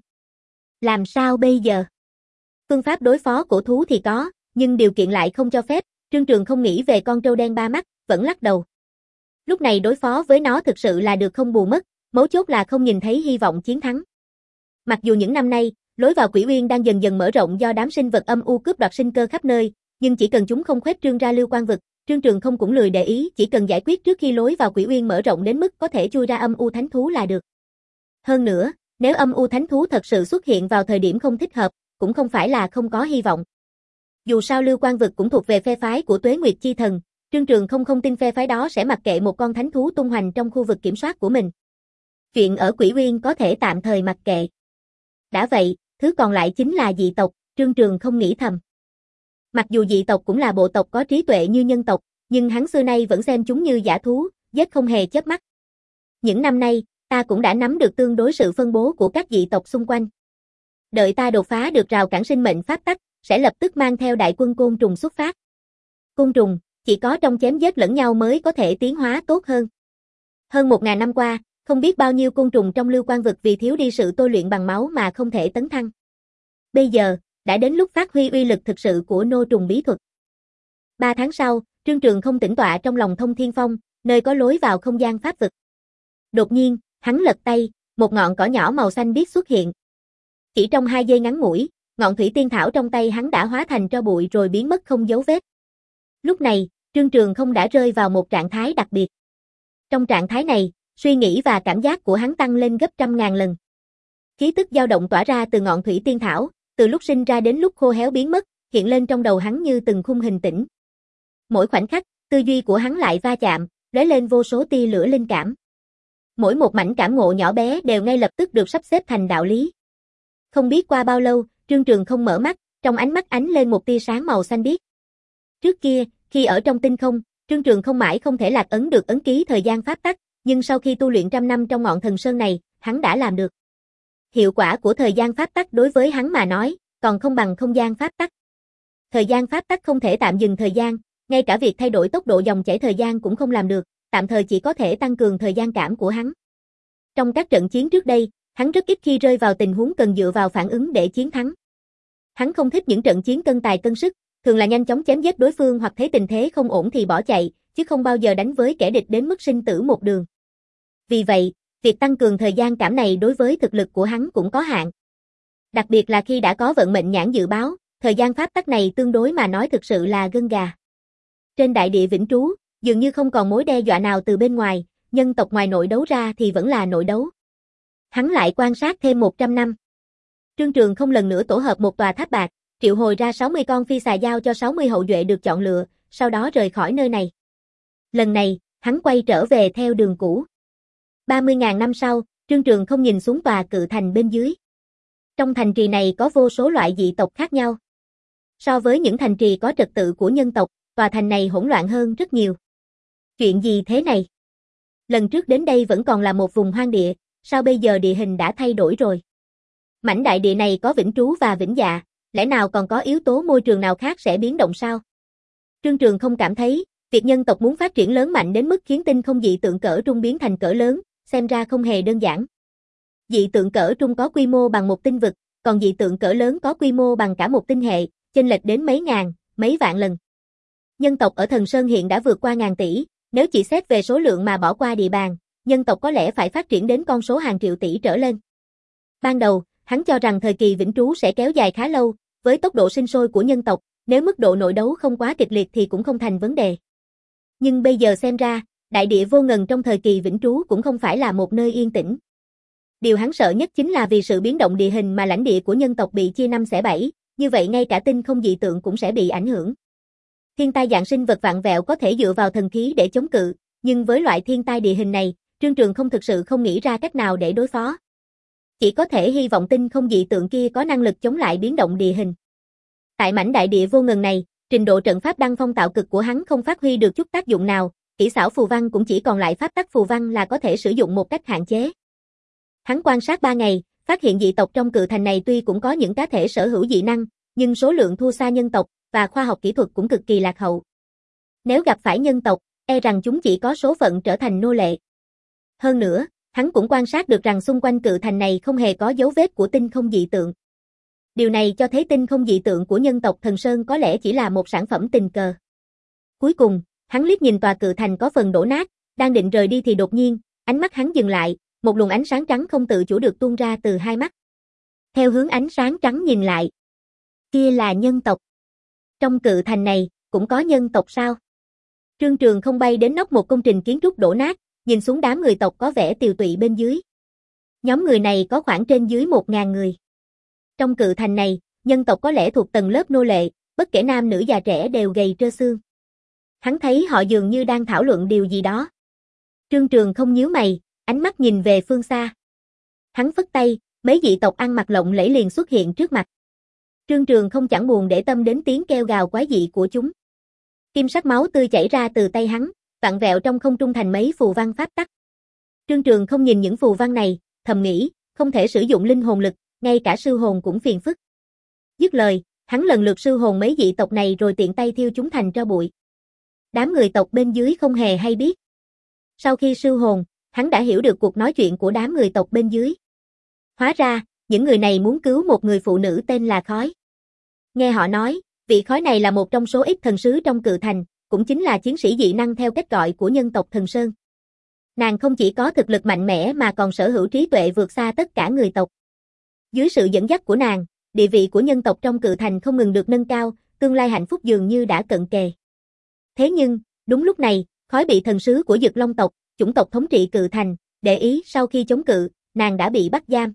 Làm sao bây giờ? Phương pháp đối phó cổ thú thì có, nhưng điều kiện lại không cho phép, Trương Trường không nghĩ về con trâu đen ba mắt, vẫn lắc đầu. Lúc này đối phó với nó thực sự là được không bù mất, mấu chốt là không nhìn thấy hy vọng chiến thắng. Mặc dù những năm nay, lối vào Quỷ Uyên đang dần dần mở rộng do đám sinh vật âm u cướp đoạt sinh cơ khắp nơi, nhưng chỉ cần chúng không khuếch trương ra lưu quan vực, Trương Trường không cũng lười để ý, chỉ cần giải quyết trước khi lối vào Quỷ Uyên mở rộng đến mức có thể chui ra âm u thánh thú là được. Hơn nữa, nếu âm u thánh thú thật sự xuất hiện vào thời điểm không thích hợp, cũng không phải là không có hy vọng. Dù sao lưu quan vực cũng thuộc về phe phái của Tuế Nguyệt Chi Thần, Trương Trường không không tin phe phái đó sẽ mặc kệ một con thánh thú tung hoành trong khu vực kiểm soát của mình. Chuyện ở Quỷ Uyên có thể tạm thời mặc kệ. Đã vậy, thứ còn lại chính là dị tộc, Trương Trường không nghĩ thầm. Mặc dù dị tộc cũng là bộ tộc có trí tuệ như nhân tộc, nhưng hắn xưa nay vẫn xem chúng như dã thú, giết không hề chớp mắt. Những năm nay, ta cũng đã nắm được tương đối sự phân bố của các dị tộc xung quanh. Đợi ta đột phá được rào cản sinh mệnh pháp tắc, sẽ lập tức mang theo đại quân côn trùng xuất phát. Côn trùng, chỉ có trong chém giết lẫn nhau mới có thể tiến hóa tốt hơn. Hơn một ngàn năm qua, không biết bao nhiêu côn trùng trong lưu quan vực vì thiếu đi sự tôi luyện bằng máu mà không thể tấn thăng. Bây giờ, đã đến lúc phát huy uy lực thực sự của nô trùng bí thuật. Ba tháng sau, Trương Trường không tĩnh tọa trong lòng Thông Thiên Phong, nơi có lối vào không gian pháp vực. Đột nhiên, hắn lật tay, một ngọn cỏ nhỏ màu xanh biếc xuất hiện. Chỉ trong hai giây ngắn ngủi, ngọn thủy tiên thảo trong tay hắn đã hóa thành tro bụi rồi biến mất không dấu vết. Lúc này, Trương Trường không đã rơi vào một trạng thái đặc biệt. Trong trạng thái này, suy nghĩ và cảm giác của hắn tăng lên gấp trăm ngàn lần. Khí tức dao động tỏa ra từ ngọn thủy tiên thảo, từ lúc sinh ra đến lúc khô héo biến mất, hiện lên trong đầu hắn như từng khung hình tĩnh. Mỗi khoảnh khắc, tư duy của hắn lại va chạm, lóe lên vô số tia lửa linh cảm. Mỗi một mảnh cảm ngộ nhỏ bé đều ngay lập tức được sắp xếp thành đạo lý. Không biết qua bao lâu, Trương Trường không mở mắt, trong ánh mắt ánh lên một tia sáng màu xanh biếc. Trước kia, khi ở trong tinh không, Trương Trường không mãi không thể lạc ấn được ấn ký thời gian pháp tắc, nhưng sau khi tu luyện trăm năm trong ngọn thần sơn này, hắn đã làm được. Hiệu quả của thời gian pháp tắc đối với hắn mà nói, còn không bằng không gian pháp tắc. Thời gian pháp tắc không thể tạm dừng thời gian, ngay cả việc thay đổi tốc độ dòng chảy thời gian cũng không làm được, tạm thời chỉ có thể tăng cường thời gian cảm của hắn. Trong các trận chiến trước đây, hắn rất ít khi rơi vào tình huống cần dựa vào phản ứng để chiến thắng. Hắn không thích những trận chiến cân tài cân sức, thường là nhanh chóng chém giết đối phương hoặc thấy tình thế không ổn thì bỏ chạy, chứ không bao giờ đánh với kẻ địch đến mức sinh tử một đường. Vì vậy, việc tăng cường thời gian cảm này đối với thực lực của hắn cũng có hạn. Đặc biệt là khi đã có vận mệnh nhãn dự báo, thời gian pháp tắc này tương đối mà nói thực sự là gân gà. Trên đại địa vĩnh trú, dường như không còn mối đe dọa nào từ bên ngoài, nhân tộc ngoài nội đấu ra thì vẫn là nội đấu. Hắn lại quan sát thêm một trăm năm. Trương Trường không lần nữa tổ hợp một tòa tháp bạc, triệu hồi ra sáu mươi con phi xà giao cho sáu mươi hậu duệ được chọn lựa, sau đó rời khỏi nơi này. Lần này, hắn quay trở về theo đường cũ. ba mươi nghìn năm sau, Trương Trường không nhìn xuống tòa cự thành bên dưới. Trong thành trì này có vô số loại dị tộc khác nhau. So với những thành trì có trật tự của nhân tộc, tòa thành này hỗn loạn hơn rất nhiều. Chuyện gì thế này? Lần trước đến đây vẫn còn là một vùng hoang địa, sao bây giờ địa hình đã thay đổi rồi? Mảnh đại địa này có vĩnh trú và vĩnh dạ, lẽ nào còn có yếu tố môi trường nào khác sẽ biến động sao? Trương Trường không cảm thấy, việc nhân tộc muốn phát triển lớn mạnh đến mức khiến tinh không dị tượng cỡ trung biến thành cỡ lớn, xem ra không hề đơn giản. Dị tượng cỡ trung có quy mô bằng một tinh vực, còn dị tượng cỡ lớn có quy mô bằng cả một tinh hệ, chênh lệch đến mấy ngàn, mấy vạn lần. Nhân tộc ở Thần Sơn hiện đã vượt qua ngàn tỷ, nếu chỉ xét về số lượng mà bỏ qua địa bàn, nhân tộc có lẽ phải phát triển đến con số hàng triệu tỷ trở lên. Ban đầu, hắn cho rằng thời kỳ vĩnh trú sẽ kéo dài khá lâu, với tốc độ sinh sôi của nhân tộc, nếu mức độ nội đấu không quá kịch liệt thì cũng không thành vấn đề. Nhưng bây giờ xem ra, đại địa vô ngần trong thời kỳ vĩnh trú cũng không phải là một nơi yên tĩnh. Điều hắn sợ nhất chính là vì sự biến động địa hình mà lãnh địa của nhân tộc bị chia năm xẻ bảy, như vậy ngay cả tinh không dị tượng cũng sẽ bị ảnh hưởng. Thiên tai dạng sinh vật vạn vẹo có thể dựa vào thần khí để chống cự, nhưng với loại thiên tai địa hình này, Trương Trường không thực sự không nghĩ ra cách nào để đối phó. Chỉ có thể hy vọng tinh không dị tượng kia có năng lực chống lại biến động địa hình. Tại mảnh đại địa vô ngần này, trình độ trận pháp đăng phong tạo cực của hắn không phát huy được chút tác dụng nào, kỹ xảo phù văn cũng chỉ còn lại pháp tắc phù văn là có thể sử dụng một cách hạn chế. Hắn quan sát ba ngày, phát hiện dị tộc trong cự thành này tuy cũng có những cá thể sở hữu dị năng, nhưng số lượng thua xa nhân tộc, và khoa học kỹ thuật cũng cực kỳ lạc hậu. Nếu gặp phải nhân tộc, e rằng chúng chỉ có số phận trở thành nô lệ. Hơn nữa, hắn cũng quan sát được rằng xung quanh cự thành này không hề có dấu vết của tinh không dị tượng. Điều này cho thấy tinh không dị tượng của nhân tộc Thần Sơn có lẽ chỉ là một sản phẩm tình cờ. Cuối cùng, hắn liếc nhìn tòa cự thành có phần đổ nát, đang định rời đi thì đột nhiên, ánh mắt hắn dừng lại, một luồng ánh sáng trắng không tự chủ được tuôn ra từ hai mắt. Theo hướng ánh sáng trắng nhìn lại, kia là nhân tộc. Trong cự thành này, cũng có nhân tộc sao? Trương Trường không bay đến nóc một công trình kiến trúc đổ nát, nhìn xuống đám người tộc có vẻ tiều tụy bên dưới. Nhóm người này có khoảng trên dưới một ngàn người. Trong cự thành này, nhân tộc có lẽ thuộc tầng lớp nô lệ, bất kể nam nữ già trẻ đều gầy trơ xương. Hắn thấy họ dường như đang thảo luận điều gì đó. Trương Trường không nhíu mày, ánh mắt nhìn về phương xa. Hắn phất tay, mấy dị tộc ăn mặc lộng lẫy liền xuất hiện trước mặt. Trương Trường không chẳng buồn để tâm đến tiếng kêu gào quái dị của chúng. Kim sắc máu tươi chảy ra từ tay hắn, vặn vẹo trong không trung thành mấy phù văn pháp tắc. Trương Trường không nhìn những phù văn này, thầm nghĩ, không thể sử dụng linh hồn lực, ngay cả sư hồn cũng phiền phức. Dứt lời, hắn lần lượt sư hồn mấy dị tộc này rồi tiện tay thiêu chúng thành tro bụi. Đám người tộc bên dưới không hề hay biết. Sau khi sư hồn, hắn đã hiểu được cuộc nói chuyện của đám người tộc bên dưới. Hóa ra, những người này muốn cứu một người phụ nữ tên là Khói. Nghe họ nói, vị Khói này là một trong số ít thần sứ trong cự thành, cũng chính là chiến sĩ dị năng theo cách gọi của nhân tộc Thần Sơn. Nàng không chỉ có thực lực mạnh mẽ mà còn sở hữu trí tuệ vượt xa tất cả người tộc. Dưới sự dẫn dắt của nàng, địa vị của nhân tộc trong cự thành không ngừng được nâng cao, tương lai hạnh phúc dường như đã cận kề. Thế nhưng, đúng lúc này, Khói bị thần sứ của Dực Long tộc, chủng tộc thống trị cự thành, để ý sau khi chống cự, nàng đã bị bắt giam.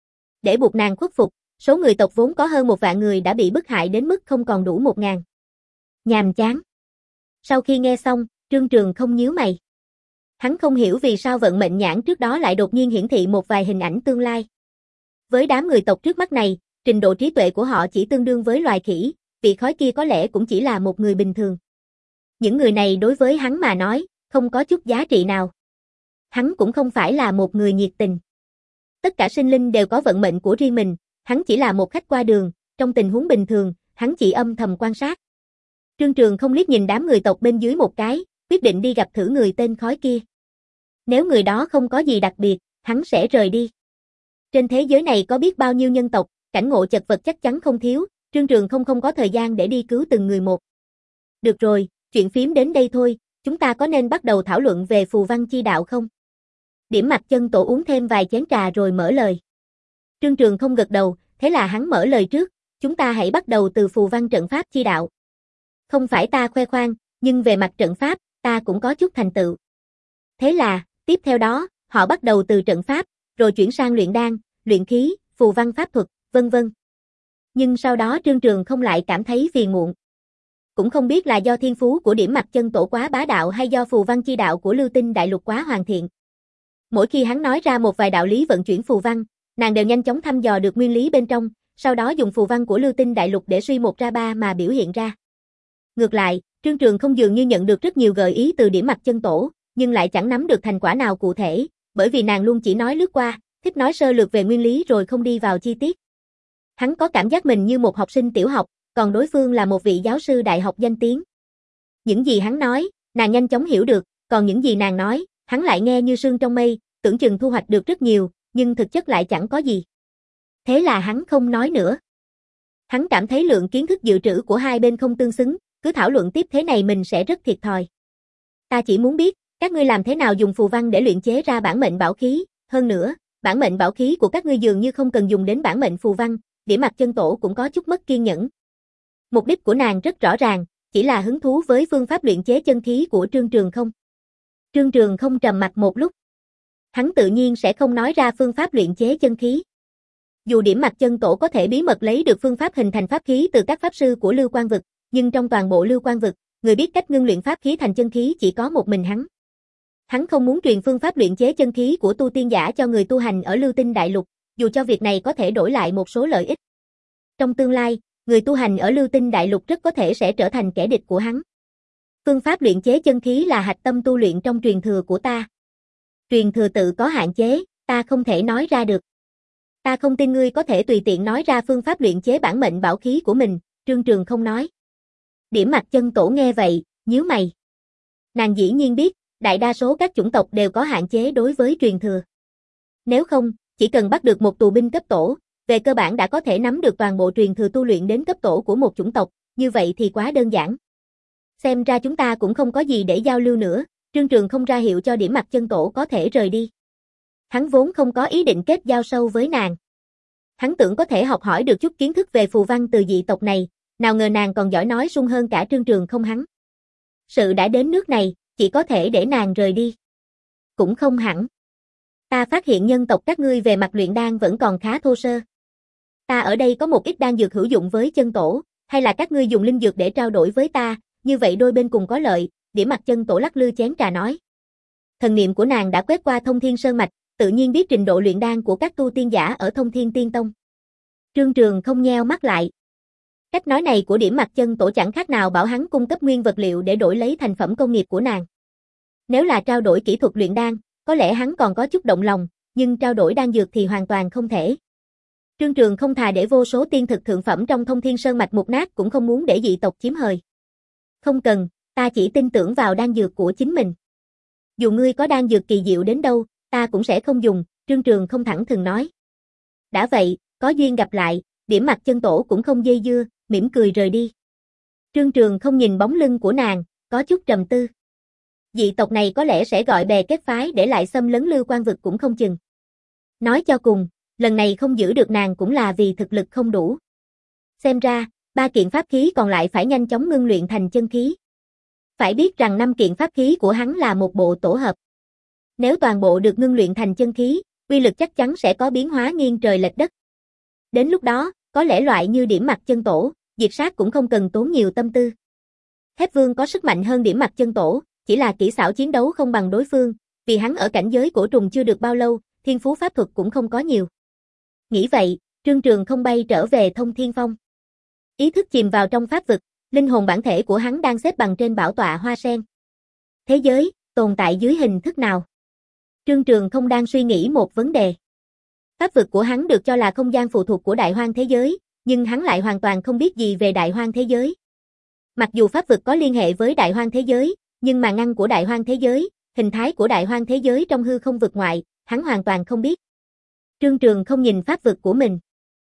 Để buộc nàng khuất phục, số người tộc vốn có hơn một vạn người đã bị bức hại đến mức không còn đủ một ngàn. Nhàm chán. Sau khi nghe xong, Trương Trường không nhíu mày. Hắn không hiểu vì sao vận mệnh nhãn trước đó lại đột nhiên hiển thị một vài hình ảnh tương lai. Với đám người tộc trước mắt này, trình độ trí tuệ của họ chỉ tương đương với loài khỉ, vị Khói kia có lẽ cũng chỉ là một người bình thường. Những người này đối với hắn mà nói, không có chút giá trị nào. Hắn cũng không phải là một người nhiệt tình. Tất cả sinh linh đều có vận mệnh của riêng mình, hắn chỉ là một khách qua đường, trong tình huống bình thường, hắn chỉ âm thầm quan sát. Trương Trường không liếc nhìn đám người tộc bên dưới một cái, quyết định đi gặp thử người tên Khói kia. Nếu người đó không có gì đặc biệt, hắn sẽ rời đi. Trên thế giới này có biết bao nhiêu nhân tộc, cảnh ngộ chật vật chắc chắn không thiếu, Trương Trường không không có thời gian để đi cứu từng người một. Được rồi, chuyện phím đến đây thôi, chúng ta có nên bắt đầu thảo luận về phù văn chi đạo không? Điểm Mặc Chân Tổ uống thêm vài chén trà rồi mở lời. Trương Trường không gật đầu, thế là hắn mở lời trước, chúng ta hãy bắt đầu từ phù văn trận pháp chi đạo. Không phải ta khoe khoang, nhưng về mặt trận pháp, ta cũng có chút thành tựu. Thế là, tiếp theo đó, họ bắt đầu từ trận pháp, rồi chuyển sang luyện đan, luyện khí, phù văn pháp thuật, vân vân. Nhưng sau đó Trương Trường không lại cảm thấy phiền muộn. cũng không biết là do thiên phú của Điểm Mặc Chân Tổ quá bá đạo hay do phù văn chi đạo của Lưu Tinh Đại Lục quá hoàn thiện. Mỗi khi hắn nói ra một vài đạo lý vận chuyển phù văn, nàng đều nhanh chóng thăm dò được nguyên lý bên trong, sau đó dùng phù văn của Lưu Tinh Đại Lục để suy một ra ba mà biểu hiện ra. Ngược lại, Trương Trường không dường như nhận được rất nhiều gợi ý từ Điểm Mặc Chân Tổ, nhưng lại chẳng nắm được thành quả nào cụ thể, bởi vì nàng luôn chỉ nói lướt qua, thích nói sơ lược về nguyên lý rồi không đi vào chi tiết. Hắn có cảm giác mình như một học sinh tiểu học, còn đối phương là một vị giáo sư đại học danh tiếng. Những gì hắn nói, nàng nhanh chóng hiểu được, còn những gì nàng nói, hắn lại nghe như sương trong mây, tưởng chừng thu hoạch được rất nhiều, nhưng thực chất lại chẳng có gì. Thế là hắn không nói nữa. Hắn cảm thấy lượng kiến thức dự trữ của hai bên không tương xứng, cứ thảo luận tiếp thế này mình sẽ rất thiệt thòi. Ta chỉ muốn biết, các ngươi làm thế nào dùng phù văn để luyện chế ra bản mệnh bảo khí, hơn nữa, bản mệnh bảo khí của các ngươi dường như không cần dùng đến bản mệnh phù văn, Điểm Mặc Chân Tổ cũng có chút mất kiên nhẫn. Mục đích của nàng rất rõ ràng, chỉ là hứng thú với phương pháp luyện chế chân khí của Trương Trường không. Trương Trường không trầm mặc một lúc. Hắn tự nhiên sẽ không nói ra phương pháp luyện chế chân khí. Dù Điểm Mặc Chân Tổ có thể bí mật lấy được phương pháp hình thành pháp khí từ các pháp sư của Lưu Quang Vực, nhưng trong toàn bộ Lưu Quang Vực, người biết cách ngưng luyện pháp khí thành chân khí chỉ có một mình hắn. Hắn không muốn truyền phương pháp luyện chế chân khí của tu tiên giả cho người tu hành ở Lưu Tinh Đại Lục, dù cho việc này có thể đổi lại một số lợi ích. Trong tương lai, người tu hành ở Lưu Tinh Đại Lục rất có thể sẽ trở thành kẻ địch của hắn. Phương pháp luyện chế chân khí là hạch tâm tu luyện trong truyền thừa của ta. Truyền thừa tự có hạn chế, ta không thể nói ra được. Ta không tin ngươi có thể tùy tiện nói ra phương pháp luyện chế bản mệnh bảo khí của mình, Trương Trường không nói. Điểm Mặc Chân Tổ nghe vậy, nhíu mày. Nàng dĩ nhiên biết, đại đa số các chủng tộc đều có hạn chế đối với truyền thừa. Nếu không, chỉ cần bắt được một tù binh cấp tổ, về cơ bản đã có thể nắm được toàn bộ truyền thừa tu luyện đến cấp tổ của một chủng tộc, như vậy thì quá đơn giản. Xem ra chúng ta cũng không có gì để giao lưu nữa, Trương Trường không ra hiệu cho Điểm Mặc Chân Tổ có thể rời đi. Hắn vốn không có ý định kết giao sâu với nàng. Hắn tưởng có thể học hỏi được chút kiến thức về phù văn từ dị tộc này, nào ngờ nàng còn giỏi nói sung hơn cả Trương Trường không hắn. Sự đã đến nước này, chỉ có thể để nàng rời đi. Cũng không hẳn. Ta phát hiện nhân tộc các ngươi về mặt luyện đan vẫn còn khá thô sơ. Ta ở đây có một ít đan dược hữu dụng với Chân Tổ, hay là các ngươi dùng linh dược để trao đổi với ta, như vậy đôi bên cùng có lợi, Điểm Mặc Chân Tổ lắc lư chén trà nói. Thần niệm của nàng đã quét qua Thông Thiên Sơn Mạch, tự nhiên biết trình độ luyện đan của các tu tiên giả ở Thông Thiên Tiên Tông. Trương Trường không nheo mắt lại. Cách nói này của Điểm Mặc Chân Tổ chẳng khác nào bảo hắn cung cấp nguyên vật liệu để đổi lấy thành phẩm công nghiệp của nàng. Nếu là trao đổi kỹ thuật luyện đan, có lẽ hắn còn có chút động lòng, nhưng trao đổi đan dược thì hoàn toàn không thể. Trương Trường không thà để vô số tiên thực thượng phẩm trong Thông Thiên Sơn Mạch mục nát cũng không muốn để dị tộc chiếm hời. Không cần, ta chỉ tin tưởng vào đan dược của chính mình. Dù ngươi có đan dược kỳ diệu đến đâu, ta cũng sẽ không dùng, Trương Trường không thẳng thừng nói. Đã vậy, có duyên gặp lại, Điểm Mặc Chân Tổ cũng không dây dưa, mỉm cười rời đi. Trương Trường không nhìn bóng lưng của nàng, có chút trầm tư. Dị tộc này có lẽ sẽ gọi bè kết phái để lại xâm lấn Lưu Quang Vực cũng không chừng. Nói cho cùng, lần này không giữ được nàng cũng là vì thực lực không đủ. Xem ra, ba kiện pháp khí còn lại phải nhanh chóng ngưng luyện thành chân khí. Phải biết rằng năm kiện pháp khí của hắn là một bộ tổ hợp. Nếu toàn bộ được ngưng luyện thành chân khí, uy lực chắc chắn sẽ có biến hóa nghiêng trời lệch đất. Đến lúc đó, có lẽ loại như Điểm Mặc Chân Tổ, diệt sát cũng không cần tốn nhiều tâm tư. Thép Vương có sức mạnh hơn Điểm Mặc Chân Tổ, chỉ là kỹ xảo chiến đấu không bằng đối phương, vì hắn ở cảnh giới cổ trùng chưa được bao lâu, thiên phú pháp thuật cũng không có nhiều. Nghĩ vậy, Trương Trường không bay trở về Thông Thiên Phong. Ý thức chìm vào trong pháp vực, linh hồn bản thể của hắn đang xếp bằng trên bảo tọa hoa sen. Thế giới, tồn tại dưới hình thức nào? Trương Trường không đang suy nghĩ một vấn đề. Pháp vực của hắn được cho là không gian phụ thuộc của đại hoang thế giới, nhưng hắn lại hoàn toàn không biết gì về đại hoang thế giới. Mặc dù pháp vực có liên hệ với đại hoang thế giới, nhưng màn ngăn của đại hoang thế giới, hình thái của đại hoang thế giới trong hư không vực ngoại, hắn hoàn toàn không biết. Trương Trường không nhìn pháp vực của mình.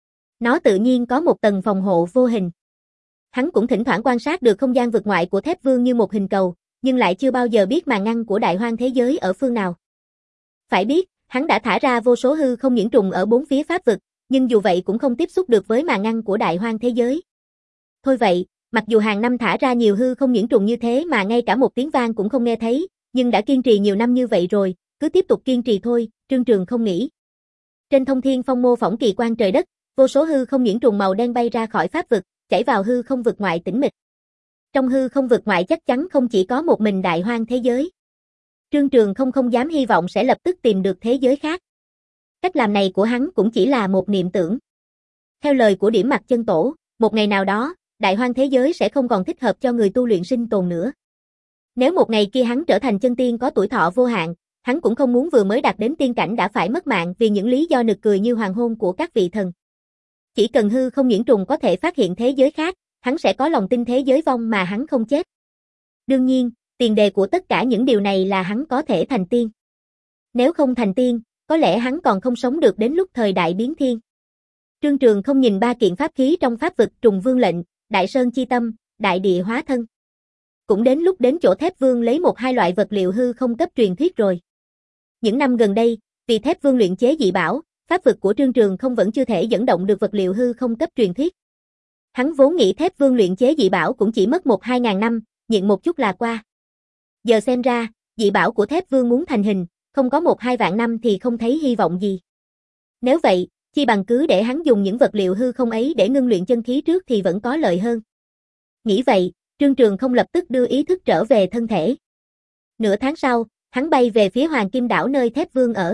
Nó tự nhiên có một tầng phòng hộ vô hình. Hắn cũng thỉnh thoảng quan sát được không gian vực ngoại của Thép Vương như một hình cầu, nhưng lại chưa bao giờ biết màn ngăn của đại hoang thế giới ở phương nào. Phải biết, hắn đã thả ra vô số hư không nhuyễn trùng ở bốn phía pháp vực, nhưng dù vậy cũng không tiếp xúc được với màn ngăn của đại hoang thế giới. Thôi vậy, mặc dù hàng năm thả ra nhiều hư không nhuyễn trùng như thế mà ngay cả một tiếng vang cũng không nghe thấy, nhưng đã kiên trì nhiều năm như vậy rồi, cứ tiếp tục kiên trì thôi, Trương Trường không nghĩ. Trên Thông Thiên Phong mô phỏng kỳ quan trời đất, vô số hư không nhuyễn trùng màu đen bay ra khỏi pháp vực, chảy vào hư không vực ngoại tĩnh mịch. Trong hư không vực ngoại chắc chắn không chỉ có một mình đại hoang thế giới. Trương Trường không không dám hy vọng sẽ lập tức tìm được thế giới khác. Cách làm này của hắn cũng chỉ là một niệm tưởng. Theo lời của Điểm Mặc Chân Tổ, một ngày nào đó, đại hoang thế giới sẽ không còn thích hợp cho người tu luyện sinh tồn nữa. Nếu một ngày kia hắn trở thành chân tiên có tuổi thọ vô hạn, hắn cũng không muốn vừa mới đạt đến tiên cảnh đã phải mất mạng vì những lý do nực cười như hoàng hôn của các vị thần. Chỉ cần hư không nhuyễn trùng có thể phát hiện thế giới khác, hắn sẽ có lòng tin thế giới vong mà hắn không chết. Đương nhiên, tiền đề của tất cả những điều này là hắn có thể thành tiên. Nếu không thành tiên, có lẽ hắn còn không sống được đến lúc thời đại biến thiên. Trương Trường không nhìn ba kiện pháp khí trong pháp vực Trùng Vương lệnh, Đại Sơn chi tâm, Đại địa hóa thân. Cũng đến lúc đến chỗ Thép Vương lấy một hai loại vật liệu hư không cấp truyền thuyết rồi. Những năm gần đây, vì Thép Vương luyện chế dị bảo, pháp vực của Trương Trường không vẫn chưa thể dẫn động được vật liệu hư không cấp truyền thuyết. Hắn vốn nghĩ Thép Vương luyện chế dị bảo cũng chỉ mất một hai ngàn năm, nhịn một chút là qua. Giờ xem ra, dị bảo của Thép Vương muốn thành hình, không có một hai vạn năm thì không thấy hy vọng gì. Nếu vậy, chi bằng cứ để hắn dùng những vật liệu hư không ấy để ngưng luyện chân khí trước thì vẫn có lợi hơn. Nghĩ vậy, Trương Trường không lập tức đưa ý thức trở về thân thể. Nửa tháng sau, hắn bay về phía Hoàng Kim Đảo nơi Thép Vương ở.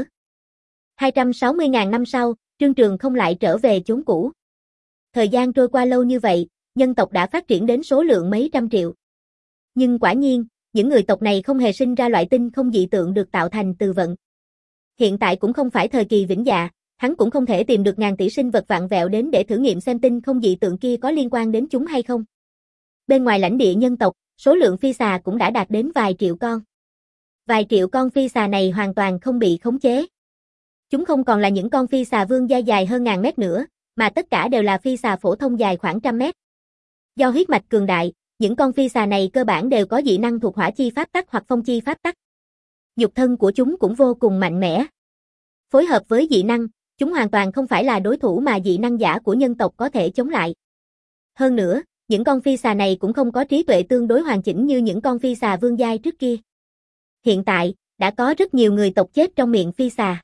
hai trăm sáu mươi ngàn năm sau, Trương Trường không lại trở về chốn cũ. Thời gian trôi qua lâu như vậy, nhân tộc đã phát triển đến số lượng mấy trăm triệu. Nhưng quả nhiên, những người tộc này không hề sinh ra loại tinh không dị tượng được tạo thành từ vận. Hiện tại cũng không phải thời kỳ vĩnh dạ, hắn cũng không thể tìm được ngàn tỷ sinh vật vạn vẹo đến để thử nghiệm xem tinh không dị tượng kia có liên quan đến chúng hay không. Bên ngoài lãnh địa nhân tộc, số lượng phi xà cũng đã đạt đến vài triệu con. Vài triệu con phi xà này hoàn toàn không bị khống chế. Chúng không còn là những con phi xà vương gia dài hơn ngàn mét nữa, mà tất cả đều là phi xà phổ thông dài khoảng trăm mét. Do huyết mạch cường đại, những con phi xà này cơ bản đều có dị năng thuộc hỏa chi pháp tắc hoặc phong chi pháp tắc. Nhục thân của chúng cũng vô cùng mạnh mẽ. Phối hợp với dị năng, chúng hoàn toàn không phải là đối thủ mà dị năng giả của nhân tộc có thể chống lại. Hơn nữa, những con phi xà này cũng không có trí tuệ tương đối hoàn chỉnh như những con phi xà vương giai trước kia. Hiện tại, đã có rất nhiều người tộc chết trong miệng phi xà.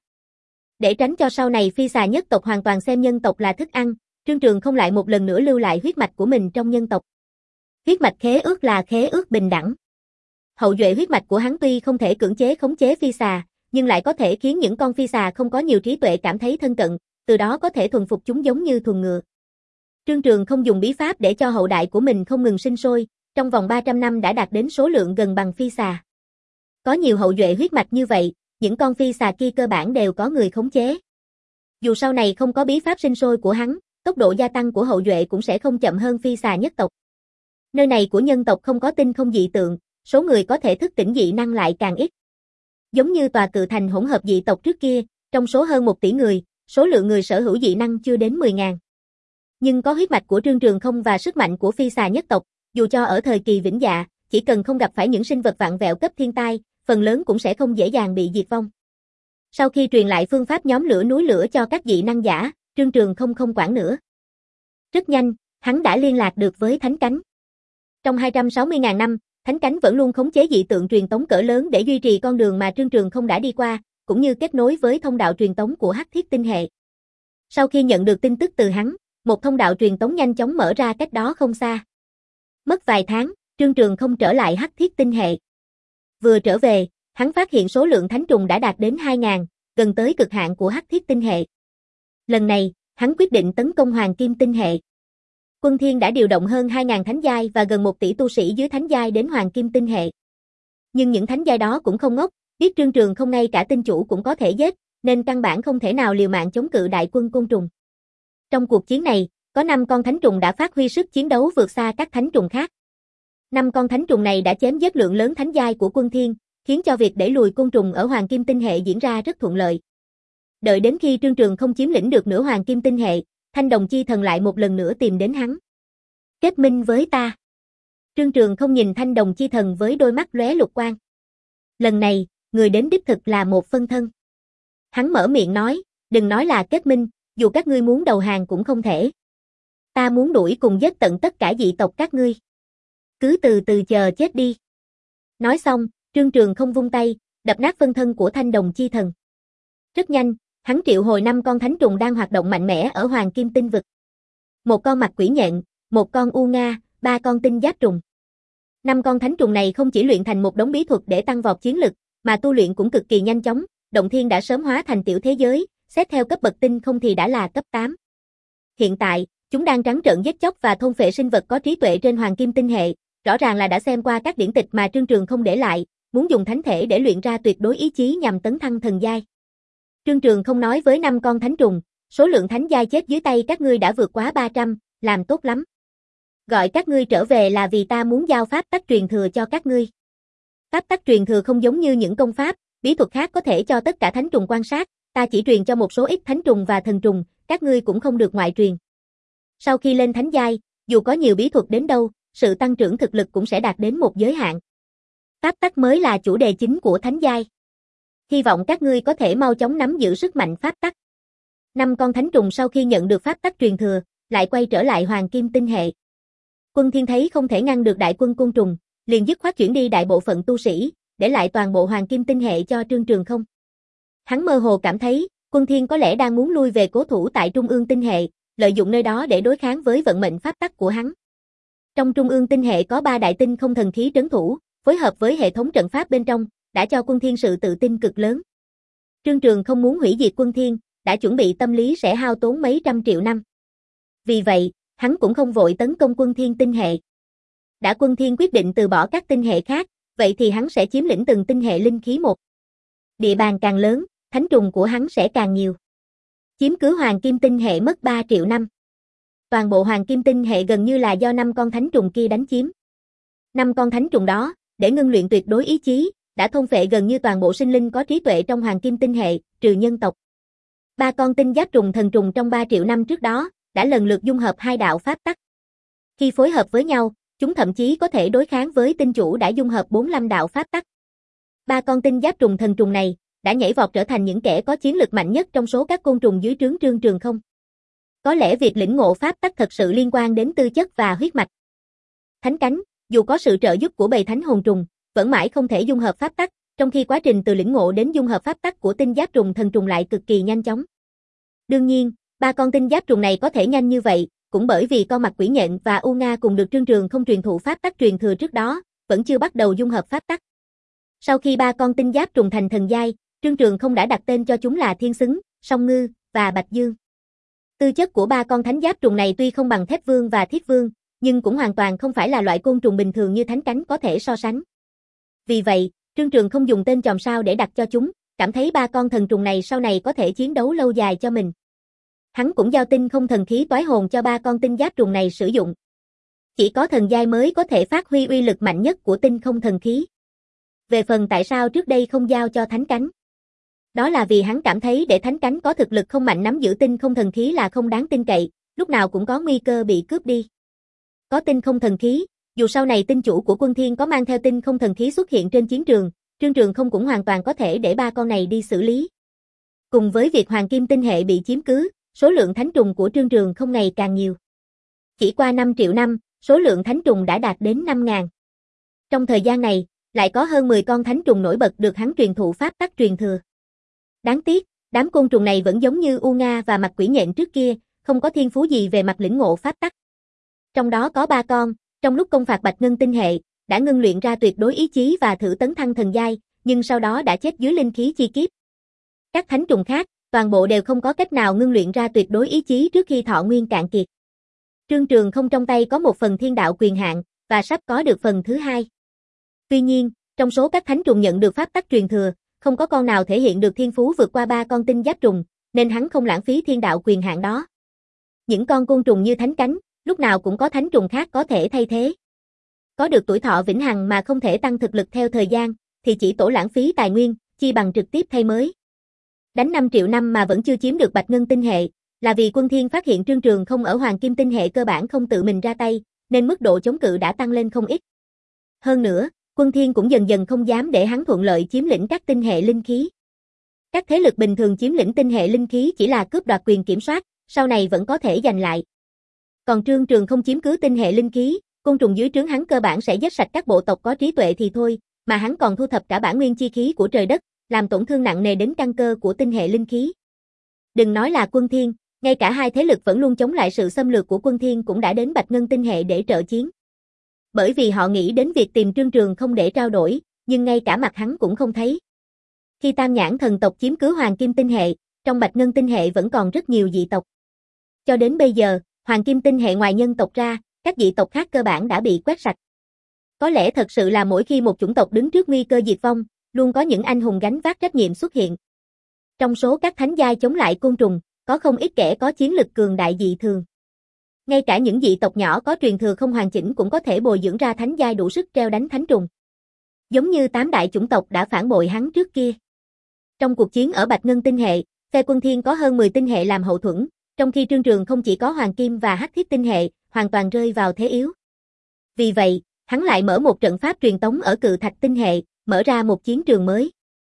Để tránh cho sau này phi xà nhất tộc hoàn toàn xem nhân tộc là thức ăn, Trương Trường không lại một lần nữa lưu lại huyết mạch của mình trong nhân tộc. Huyết mạch khế ước là khế ước bình đẳng. Hậu duệ huyết mạch của hắn tuy không thể cưỡng chế khống chế phi xà, nhưng lại có thể khiến những con phi xà không có nhiều trí tuệ cảm thấy thân cận, từ đó có thể thuần phục chúng giống như thuần ngựa. Trương Trường không dùng bí pháp để cho hậu đại của mình không ngừng sinh sôi, trong vòng ba trăm năm đã đạt đến số lượng gần bằng phi xà. Có nhiều hậu duệ huyết mạch như vậy, những con phi xà kia cơ bản đều có người khống chế. Dù sau này không có bí pháp sinh sôi của hắn, tốc độ gia tăng của hậu duệ cũng sẽ không chậm hơn phi xà nhất tộc. Nơi này của nhân tộc không có tinh không dị tượng, số người có thể thức tỉnh dị năng lại càng ít. Giống như tòa cự thành hỗn hợp dị tộc trước kia, trong số hơn một tỷ người, số lượng người sở hữu dị năng chưa đến mười ngàn. Nhưng có huyết mạch của Trương Trường không và sức mạnh của phi xà nhất tộc, dù cho ở thời kỳ vĩnh dạ, chỉ cần không gặp phải những sinh vật vạn vẹo cấp thiên tai, phần lớn cũng sẽ không dễ dàng bị diệt vong. Sau khi truyền lại phương pháp nhóm lửa núi lửa cho các dị năng giả, Trương Trường không không quản nữa. Rất nhanh, hắn đã liên lạc được với Thánh Cánh. Trong hai trăm sáu mươi ngàn năm, Thánh Cánh vẫn luôn khống chế dị tượng truyền tống cỡ lớn để duy trì con đường mà Trương Trường không đã đi qua, cũng như kết nối với thông đạo truyền tống của Hắc Thiết Tinh hệ. Sau khi nhận được tin tức từ hắn, một thông đạo truyền tống nhanh chóng mở ra cách đó không xa. Mất vài tháng, Trương Trường không trở lại Hắc Thiết Tinh hệ. Vừa trở về, hắn phát hiện số lượng thánh trùng đã đạt đến hai ngàn, gần tới cực hạn của Hắc Thiết Tinh hệ. Lần này, hắn quyết định tấn công Hoàng Kim Tinh hệ. Quân Thiên đã điều động hơn hai ngàn thánh giai và gần một tỷ tu sĩ dưới thánh giai đến Hoàng Kim Tinh hệ. Nhưng những thánh giai đó cũng không ngốc, biết Trương Trường không ngay cả tinh chủ cũng có thể giết, nên căn bản không thể nào liều mạng chống cự đại quân côn trùng. Trong cuộc chiến này, có năm con thánh trùng đã phát huy sức chiến đấu vượt xa các thánh trùng khác. Năm con thánh trùng này đã chém giết lượng lớn thánh giai của Quân Thiên, khiến cho việc đẩy lùi côn trùng ở Hoàng Kim Tinh hệ diễn ra rất thuận lợi. Đợi đến khi Trương Trường không chiếm lĩnh được nửa Hoàng Kim Tinh hệ, Thanh Đồng Chi Thần lại một lần nữa tìm đến hắn. Kết minh với ta. Trương Trường không nhìn Thanh Đồng Chi Thần với đôi mắt lóe lục quang. Lần này, người đến đích thực là một phân thân. Hắn mở miệng nói, đừng nói là kết minh, dù các ngươi muốn đầu hàng cũng không thể. Ta muốn đuổi cùng giết tận tất cả dị tộc các ngươi. Cứ từ từ chờ chết đi. Nói xong, Trương Trường không vung tay, đập nát phân thân của Thanh Đồng Chi Thần. Rất nhanh, hắn triệu hồi năm con thánh trùng đang hoạt động mạnh mẽ ở Hoàng Kim Tinh vực. Một con mặt quỷ nhện, một con u nga, ba con tinh giáp trùng. Năm con thánh trùng này không chỉ luyện thành một đống bí thuật để tăng vọt chiến lực, mà tu luyện cũng cực kỳ nhanh chóng, động thiên đã sớm hóa thành tiểu thế giới, xét theo cấp bậc tinh không thì đã là cấp tám. Hiện tại, chúng đang trắng trợn giết chóc và thôn phệ sinh vật có trí tuệ trên hoàng kim tinh hệ, rõ ràng là đã xem qua các điển tịch mà Trương Trường không để lại, muốn dùng thánh thể để luyện ra tuyệt đối ý chí nhằm tấn thăng thần giai. Trương Trường không nói với năm con thánh trùng, số lượng thánh giai chết dưới tay các ngươi đã vượt quá ba trăm, làm tốt lắm. Gọi các ngươi trở về là vì ta muốn giao pháp tắc truyền thừa cho các ngươi. Pháp tắc truyền thừa không giống như những công pháp, bí thuật khác có thể cho tất cả thánh trùng quan sát, ta chỉ truyền cho một số ít thánh trùng và thần trùng, các ngươi cũng không được ngoại truyền. Sau khi lên thánh giai, dù có nhiều bí thuật đến đâu, sự tăng trưởng thực lực cũng sẽ đạt đến một giới hạn. Pháp tắc mới là chủ đề chính của thánh giai. Hy vọng các ngươi có thể mau chóng nắm giữ sức mạnh pháp tắc. Năm con thánh trùng sau khi nhận được pháp tắc truyền thừa, lại quay trở lại hoàng kim tinh hệ. Quân Thiên thấy không thể ngăn được đại quân côn trùng, liền dứt khoát chuyển đi đại bộ phận tu sĩ, để lại toàn bộ hoàng kim tinh hệ cho Trương Trường không. Hắn mơ hồ cảm thấy, Quân Thiên có lẽ đang muốn lui về cố thủ tại trung ương tinh hệ, lợi dụng nơi đó để đối kháng với vận mệnh pháp tắc của hắn. Trong trung ương tinh hệ có ba đại tinh không thần khí trấn thủ, phối hợp với hệ thống trận pháp bên trong, đã cho Quân Thiên sự tự tin cực lớn. Trương Trường không muốn hủy diệt Quân Thiên, đã chuẩn bị tâm lý sẽ hao tốn mấy trăm triệu năm. Vì vậy, hắn cũng không vội tấn công Quân Thiên tinh hệ. Đã Quân Thiên quyết định từ bỏ các tinh hệ khác, vậy thì hắn sẽ chiếm lĩnh từng tinh hệ linh khí một. Địa bàn càng lớn, thánh trùng của hắn sẽ càng nhiều. Chiếm cứ hoàng kim tinh hệ mất ba triệu năm. Toàn bộ hoàng kim tinh hệ gần như là do năm con thánh trùng kia đánh chiếm. Năm con thánh trùng đó, để ngưng luyện tuyệt đối ý chí, đã thôn phệ gần như toàn bộ sinh linh có trí tuệ trong hoàng kim tinh hệ, trừ nhân tộc. Ba con tinh giáp trùng thần trùng trong ba triệu năm trước đó, đã lần lượt dung hợp hai đạo pháp tắc. Khi phối hợp với nhau, chúng thậm chí có thể đối kháng với tinh chủ đã dung hợp bốn mươi lăm đạo pháp tắc. Ba con tinh giáp trùng thần trùng này, đã nhảy vọt trở thành những kẻ có chiến lực mạnh nhất trong số các côn trùng dưới trướng Trương Trường không. Có lẽ việc lĩnh ngộ pháp tắc thật sự liên quan đến tư chất và huyết mạch. Thánh cánh, dù có sự trợ giúp của bầy thánh hồn trùng, vẫn mãi không thể dung hợp pháp tắc, trong khi quá trình từ lĩnh ngộ đến dung hợp pháp tắc của tinh giáp trùng thần trùng lại cực kỳ nhanh chóng. Đương nhiên, ba con tinh giáp trùng này có thể nhanh như vậy, cũng bởi vì con mặt quỷ nhện và U Nga cùng được Trương Trường không truyền thụ pháp tắc truyền thừa trước đó, vẫn chưa bắt đầu dung hợp pháp tắc. Sau khi ba con tinh giáp trùng thành thần giai, Trương Trường không đã đặt tên cho chúng là Thiên Xứng, Song Ngư và Bạch Dương. Tư chất của ba con thánh giáp trùng này tuy không bằng Thép Vương và Thiết Vương, nhưng cũng hoàn toàn không phải là loại côn trùng bình thường như thánh cánh có thể so sánh. Vì vậy, Trương Trường không dùng tên chòm sao để đặt cho chúng, cảm thấy ba con thần trùng này sau này có thể chiến đấu lâu dài cho mình. Hắn cũng giao tinh không thần khí toái hồn cho ba con tinh giáp trùng này sử dụng. Chỉ có thần giai mới có thể phát huy uy lực mạnh nhất của tinh không thần khí. Về phần tại sao trước đây không giao cho thánh cánh, đó là vì hắn cảm thấy để thánh cánh có thực lực không mạnh nắm giữ tinh không thần khí là không đáng tin cậy, lúc nào cũng có nguy cơ bị cướp đi. Có tinh không thần khí, dù sau này tinh chủ của Quân Thiên có mang theo tinh không thần khí xuất hiện trên chiến trường, Trương Trường không cũng hoàn toàn có thể để ba con này đi xử lý. Cùng với việc hoàng kim tinh hệ bị chiếm cứ, số lượng thánh trùng của Trương Trường không ngày càng nhiều. Chỉ qua năm triệu năm, số lượng thánh trùng đã đạt đến năm nghìn. Trong thời gian này, lại có hơn mười con thánh trùng nổi bật được hắn truyền thụ pháp tắc truyền thừa. Đáng tiếc, đám côn trùng này vẫn giống như U Nga và mặt quỷ nhện trước kia, không có thiên phú gì về mặt lĩnh ngộ pháp tắc. Trong đó có ba con, trong lúc công phạt Bạch Ngân tinh hệ, đã ngưng luyện ra tuyệt đối ý chí và thử tấn thăng thần giai, nhưng sau đó đã chết dưới linh khí chi kiếp. Các thánh trùng khác, toàn bộ đều không có cách nào ngưng luyện ra tuyệt đối ý chí trước khi thọ nguyên cạn kiệt. Trương Trường không trong tay có một phần thiên đạo quyền hạn, và sắp có được phần thứ hai. Tuy nhiên, trong số các thánh trùng nhận được pháp tắc truyền thừa, không có con nào thể hiện được thiên phú vượt qua ba con tinh giáp trùng, nên hắn không lãng phí thiên đạo quyền hạn đó. Những con côn trùng như thánh cánh, lúc nào cũng có thánh trùng khác có thể thay thế. Có được tuổi thọ vĩnh hằng mà không thể tăng thực lực theo thời gian, thì chỉ tổ lãng phí tài nguyên, chi bằng trực tiếp thay mới. Đánh năm triệu năm mà vẫn chưa chiếm được Bạch Ngân tinh hệ, là vì Quân Thiên phát hiện Trương Trường không ở Hoàng Kim tinh hệ cơ bản không tự mình ra tay, nên mức độ chống cự đã tăng lên không ít. Hơn nữa, Quân Thiên cũng dần dần không dám để hắn thuận lợi chiếm lĩnh các tinh hệ linh khí. Các thế lực bình thường chiếm lĩnh tinh hệ linh khí chỉ là cướp đoạt quyền kiểm soát, sau này vẫn có thể giành lại. Còn Trương Trường không chiếm cứ tinh hệ linh khí, côn trùng dưới trướng hắn cơ bản sẽ giết sạch các bộ tộc có trí tuệ thì thôi, mà hắn còn thu thập cả bản nguyên chi khí của trời đất, làm tổn thương nặng nề đến căn cơ của tinh hệ linh khí. Đừng nói là Quân Thiên, ngay cả hai thế lực vẫn luôn chống lại sự xâm lược của Quân Thiên cũng đã đến Bạch Ngân tinh hệ để trợ chiến. Bởi vì họ nghĩ đến việc tìm Trương Trường không để trao đổi, nhưng ngay cả mặt hắn cũng không thấy. Khi Tam Nhãn thần tộc chiếm cứ Hoàng Kim tinh hệ, trong Bạch Ngân tinh hệ vẫn còn rất nhiều dị tộc. Cho đến bây giờ, Hoàng Kim tinh hệ ngoài nhân tộc ra, các dị tộc khác cơ bản đã bị quét sạch. Có lẽ thật sự là mỗi khi một chủng tộc đứng trước nguy cơ diệt vong, luôn có những anh hùng gánh vác trách nhiệm xuất hiện. Trong số các thánh giai chống lại côn trùng, có không ít kẻ có chiến lực cường đại dị thường. Ngay cả những dị tộc nhỏ có truyền thừa không hoàn chỉnh cũng có thể bồi dưỡng ra thánh giai đủ sức treo đánh thánh trùng. Giống như tám đại chủng tộc đã phản bội hắn trước kia. Trong cuộc chiến ở Bạch Ngân tinh hệ, phe Quân Thiên có hơn mười tinh hệ làm hậu thuẫn, trong khi Trương Trường không chỉ có Hoàng Kim và Hắc Thiết tinh hệ, hoàn toàn rơi vào thế yếu. Vì vậy, hắn lại mở một trận pháp truyền tống ở Cự Thạch tinh hệ, mở ra một chiến trường mới.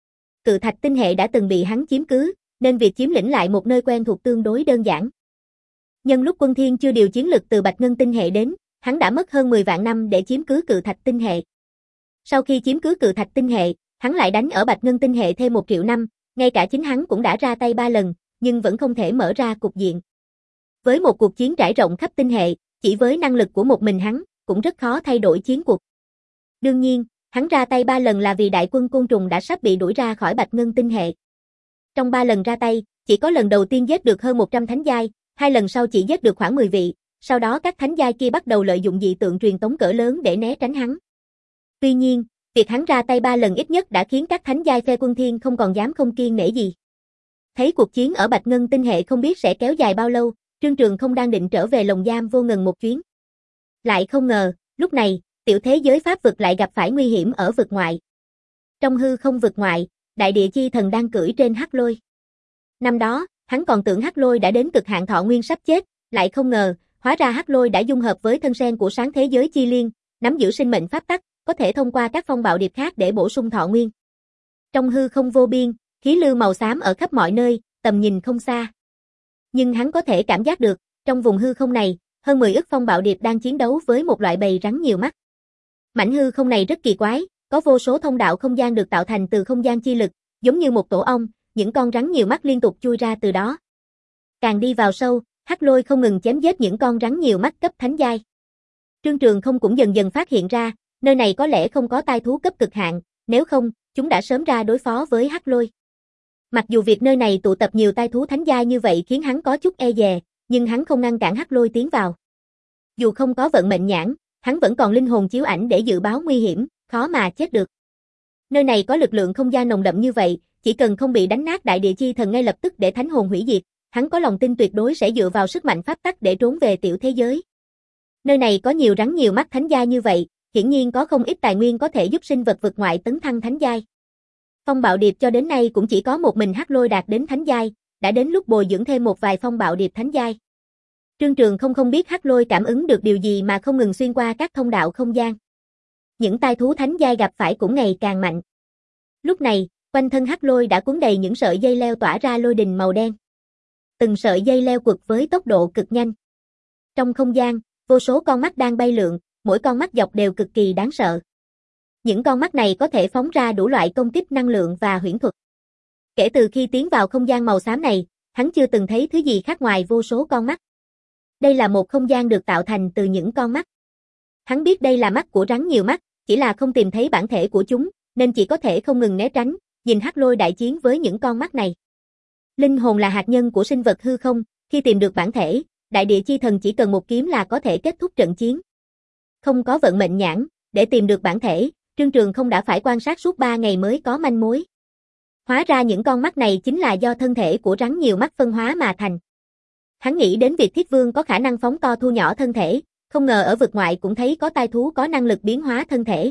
Cự Thạch tinh hệ đã từng bị hắn chiếm cứ, nên việc chiếm lĩnh lại một nơi quen thuộc tương đối đơn giản. Nhân lúc Quân Thiên chưa điều chiến lực từ Bạch Ngân tinh hệ đến, hắn đã mất hơn mười vạn năm để chiếm cứ Cự Thạch tinh hệ. Sau khi chiếm cứ Cự Thạch tinh hệ, hắn lại đánh ở Bạch Ngân tinh hệ thêm một triệu năm, ngay cả chính hắn cũng đã ra tay ba lần, nhưng vẫn không thể mở ra cục diện. Với một cuộc chiến trải rộng khắp tinh hệ, chỉ với năng lực của một mình hắn, cũng rất khó thay đổi chiến cuộc. Đương nhiên, hắn ra tay ba lần là vì đại quân côn trùng đã sắp bị đuổi ra khỏi Bạch Ngân tinh hệ. Trong ba lần ra tay, chỉ có lần đầu tiên giết được hơn một trăm thánh giai, hai lần sau chỉ giết được khoảng mười vị, sau đó các thánh giai kia bắt đầu lợi dụng dị tượng truyền tống cỡ lớn để né tránh hắn. Tuy nhiên, việc hắn ra tay ba lần ít nhất đã khiến các thánh giai phe Quân Thiên không còn dám không kiêng nể gì. Thấy cuộc chiến ở Bạch Ngân tinh hệ không biết sẽ kéo dài bao lâu, Trương Trường không đang định trở về lồng giam vô ngần một chuyến. Lại không ngờ, lúc này, tiểu thế giới pháp vực lại gặp phải nguy hiểm ở vực ngoại. Trong hư không vực ngoại, Đại Địa Chi Thần đang cưỡi trên Hắc Lôi. Năm đó, hắn còn tưởng Hắc Lôi đã đến cực hạn thọ nguyên sắp chết, lại không ngờ, hóa ra Hắc Lôi đã dung hợp với thân sen của sáng thế giới chi liên, nắm giữ sinh mệnh pháp tắc, có thể thông qua các phong bạo điệp khác để bổ sung thọ nguyên. Trong hư không vô biên, khí lưu màu xám ở khắp mọi nơi, tầm nhìn không xa. Nhưng hắn có thể cảm giác được, trong vùng hư không này, hơn mười ức phong bạo điệp đang chiến đấu với một loại bầy rắn nhiều mắt. Mảnh hư không này rất kỳ quái, có vô số thông đạo không gian được tạo thành từ không gian chi lực, giống như một tổ ong, những con rắn nhiều mắt liên tục chui ra từ đó. Càng đi vào sâu, Hắc Lôi không ngừng chém giết những con rắn nhiều mắt cấp thánh giai. Trương Trường không cũng dần dần phát hiện ra, nơi này có lẽ không có tai thú cấp cực hạn, nếu không, chúng đã sớm ra đối phó với Hắc Lôi. Mặc dù việc nơi này tụ tập nhiều tai thú thánh giai như vậy khiến hắn có chút e dè, nhưng hắn không ngăn cản Hắc Lôi tiến vào. Dù không có vận mệnh nhãn, hắn vẫn còn linh hồn chiếu ảnh để dự báo nguy hiểm, khó mà chết được. Nơi này có lực lượng không gian nồng đậm như vậy, chỉ cần không bị đánh nát Đại Địa Chi Thần ngay lập tức để thánh hồn hủy diệt, hắn có lòng tin tuyệt đối sẽ dựa vào sức mạnh pháp tắc để trốn về tiểu thế giới. Nơi này có nhiều rắn nhiều mắt thánh giai như vậy, hiển nhiên có không ít tài nguyên có thể giúp sinh vật vực ngoại tấn thăng thánh giai. Phong bạo điệp cho đến nay cũng chỉ có một mình Hắc Lôi đạt đến thánh giai, đã đến lúc bồi dưỡng thêm một vài phong bạo điệp thánh giai. Trương Trường không không biết Hắc Lôi cảm ứng được điều gì mà không ngừng xuyên qua các thông đạo không gian. Những tai thú thánh giai gặp phải cũng ngày càng mạnh. Lúc này, quanh thân Hắc Lôi đã cuốn đầy những sợi dây leo tỏa ra lôi đình màu đen. Từng sợi dây leo quật với tốc độ cực nhanh. Trong không gian, vô số con mắt đang bay lượn, mỗi con mắt dọc đều cực kỳ đáng sợ. Những con mắt này có thể phóng ra đủ loại công kích năng lượng và huyễn thuật. Kể từ khi tiến vào không gian màu xám này, hắn chưa từng thấy thứ gì khác ngoài vô số con mắt. Đây là một không gian được tạo thành từ những con mắt. Hắn biết đây là mắt của rắn nhiều mắt, chỉ là không tìm thấy bản thể của chúng, nên chỉ có thể không ngừng né tránh, nhìn Hắc Lôi đại chiến với những con mắt này. Linh hồn là hạt nhân của sinh vật hư không, khi tìm được bản thể, Đại Địa Chi Thần chỉ cần một kiếm là có thể kết thúc trận chiến. Không có vận mệnh nhãn, để tìm được bản thể, Trương Trường không đã phải quan sát suốt ba ngày mới có manh mối. Hóa ra những con mắt này chính là do thân thể của rắn nhiều mắt phân hóa mà thành. Hắn nghĩ đến việc Thiết Vương có khả năng phóng to thu nhỏ thân thể, không ngờ ở vực ngoại cũng thấy có tai thú có năng lực biến hóa thân thể.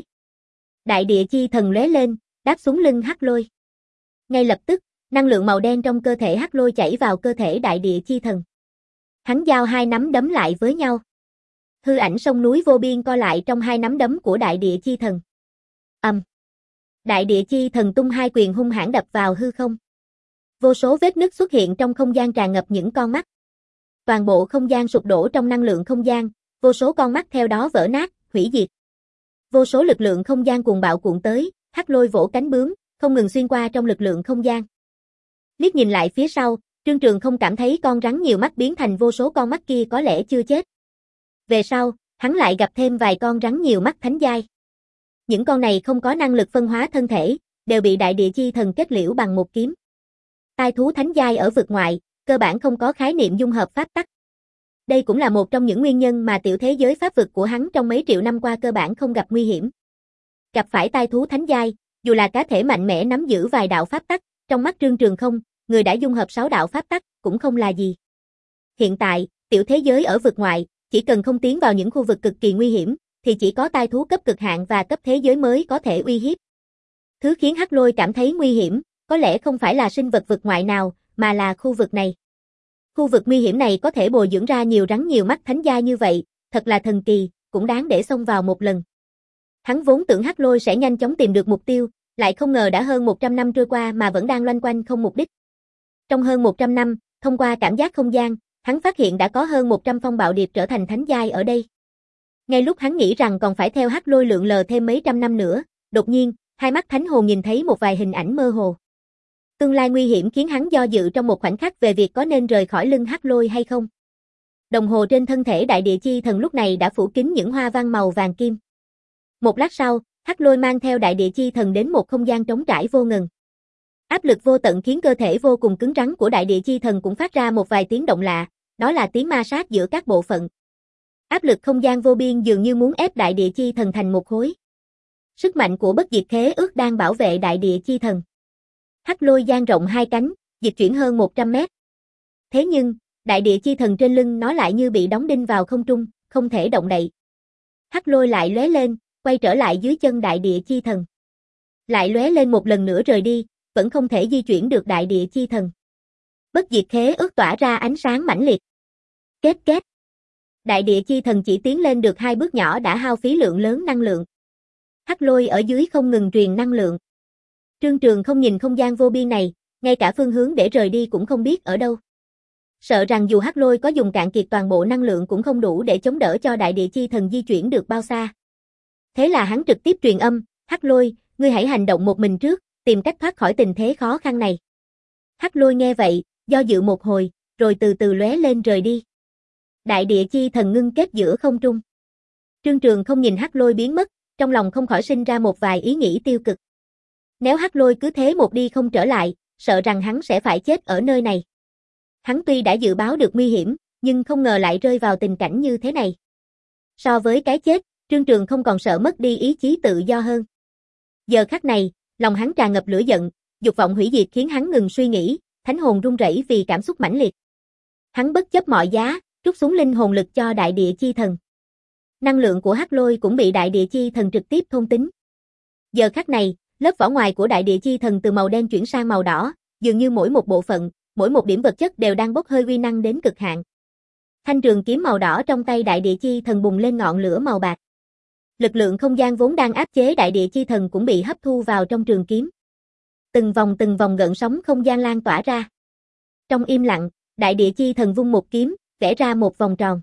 Đại Địa Chi Thần lóe lên, đáp xuống lưng Hắc Lôi. Ngay lập tức, năng lượng màu đen trong cơ thể Hắc Lôi chảy vào cơ thể Đại Địa Chi Thần. Hắn giao hai nắm đấm lại với nhau. Hư ảnh sông núi vô biên co lại trong hai nắm đấm của Đại Địa Chi Thần. Ầm. Um. Đại Địa Chi Thần tung hai quyền hung hãn đập vào hư không. Vô số vết nứt xuất hiện trong không gian tràn ngập những con mắt. Toàn bộ không gian sụp đổ trong năng lượng không gian, vô số con mắt theo đó vỡ nát, hủy diệt. Vô số lực lượng không gian cuồng bạo cuộn tới, Hắc Lôi vỗ cánh bướm, không ngừng xuyên qua trong lực lượng không gian. Liếc nhìn lại phía sau, Trương Trường không cảm thấy con rắn nhiều mắt biến thành vô số con mắt kia có lẽ chưa chết. Về sau, Hắn lại gặp thêm vài con rắn nhiều mắt thánh giai. Những con này không có năng lực phân hóa thân thể, đều bị đại địa chi thần kết liễu bằng một kiếm. Tai thú thánh giai ở vực ngoại, cơ bản không có khái niệm dung hợp pháp tắc. Đây cũng là một trong những nguyên nhân mà tiểu thế giới pháp vực của hắn trong mấy triệu năm qua cơ bản không gặp nguy hiểm. Gặp phải tai thú thánh giai, dù là cá thể mạnh mẽ nắm giữ vài đạo pháp tắc, trong mắt Trương Trường Không, người đã dung hợp sáu đạo pháp tắc, cũng không là gì. Hiện tại, tiểu thế giới ở vực ngoại, chỉ cần không tiến vào những khu vực cực kỳ nguy hiểm, thì chỉ có tai thú cấp cực hạn và cấp thế giới mới có thể uy hiếp. Thứ khiến Hắc Lôi cảm thấy nguy hiểm, có lẽ không phải là sinh vật vực ngoại nào, mà là khu vực này. Khu vực nguy hiểm này có thể bồi dưỡng ra nhiều rắn nhiều mắt thánh giai như vậy, thật là thần kỳ, cũng đáng để xông vào một lần. Hắn vốn tưởng Hắc Lôi sẽ nhanh chóng tìm được mục tiêu, lại không ngờ đã hơn một trăm năm trôi qua mà vẫn đang loanh quanh không mục đích. Trong hơn một trăm năm, thông qua cảm giác không gian, hắn phát hiện đã có hơn một trăm phong bạo điệp trở thành thánh giai ở đây. Ngay lúc hắn nghĩ rằng còn phải theo Hắc Lôi lượn lờ thêm mấy trăm năm nữa, đột nhiên, hai mắt thánh hồn nhìn thấy một vài hình ảnh mơ hồ. Tương lai nguy hiểm khiến hắn do dự trong một khoảnh khắc về việc có nên rời khỏi lưng Hắc Lôi hay không. Đồng hồ trên thân thể đại địa chi thần lúc này đã phủ kín những hoa văn màu vàng kim. Một lát sau, Hắc Lôi mang theo đại địa chi thần đến một không gian trống trải vô ngần. Áp lực vô tận khiến cơ thể vô cùng cứng rắn của đại địa chi thần cũng phát ra một vài tiếng động lạ, đó là tiếng ma sát giữa các bộ phận. Áp lực không gian vô biên dường như muốn ép đại địa chi thần thành một khối. Sức mạnh của bất diệt khế ước đang bảo vệ đại địa chi thần. Hắc Lôi dang rộng hai cánh, dịch chuyển hơn một trăm mét. Thế nhưng, đại địa chi thần trên lưng nó lại như bị đóng đinh vào không trung, không thể động đậy. Hắc Lôi lại lóe lên, quay trở lại dưới chân đại địa chi thần. Lại lóe lên một lần nữa rời đi, vẫn không thể di chuyển được đại địa chi thần. Bất diệt khế ước tỏa ra ánh sáng mãnh liệt. Kết kết. Đại địa chi thần chỉ tiến lên được hai bước nhỏ đã hao phí lượng lớn năng lượng. Hắc Lôi ở dưới không ngừng truyền năng lượng. Trương Trường không nhìn không gian vô biên này, ngay cả phương hướng để rời đi cũng không biết ở đâu. Sợ rằng dù Hắc Lôi có dùng cạn kiệt toàn bộ năng lượng cũng không đủ để chống đỡ cho đại địa chi thần di chuyển được bao xa. Thế là hắn trực tiếp truyền âm, Hắc Lôi, ngươi hãy hành động một mình trước, tìm cách thoát khỏi tình thế khó khăn này. Hắc Lôi nghe vậy, do dự một hồi, rồi từ từ lóe lên rời đi. Đại địa chi thần ngưng kết giữa không trung. Trương Trường không nhìn Hắc Lôi biến mất, trong lòng không khỏi sinh ra một vài ý nghĩ tiêu cực. Nếu Hắc Lôi cứ thế một đi không trở lại, sợ rằng hắn sẽ phải chết ở nơi này. Hắn tuy đã dự báo được nguy hiểm, nhưng không ngờ lại rơi vào tình cảnh như thế này. So với cái chết, Trương Trường không còn sợ mất đi ý chí tự do hơn. Giờ khắc này, lòng hắn tràn ngập lửa giận, dục vọng hủy diệt khiến hắn ngừng suy nghĩ, thánh hồn run rẩy vì cảm xúc mãnh liệt. Hắn bất chấp mọi giá, trút xuống linh hồn lực cho đại địa chi thần. Năng lượng của Hắc Lôi cũng bị đại địa chi thần trực tiếp thôn tính. Giờ khắc này, lớp vỏ ngoài của đại địa chi thần từ màu đen chuyển sang màu đỏ, dường như mỗi một bộ phận, mỗi một điểm vật chất đều đang bốc hơi uy năng đến cực hạn. Thanh trường kiếm màu đỏ trong tay đại địa chi thần bùng lên ngọn lửa màu bạc. Lực lượng không gian vốn đang áp chế đại địa chi thần cũng bị hấp thu vào trong trường kiếm. Từng vòng từng vòng gợn sóng không gian lan tỏa ra. Trong im lặng, đại địa chi thần vung một kiếm, vẽ ra một vòng tròn.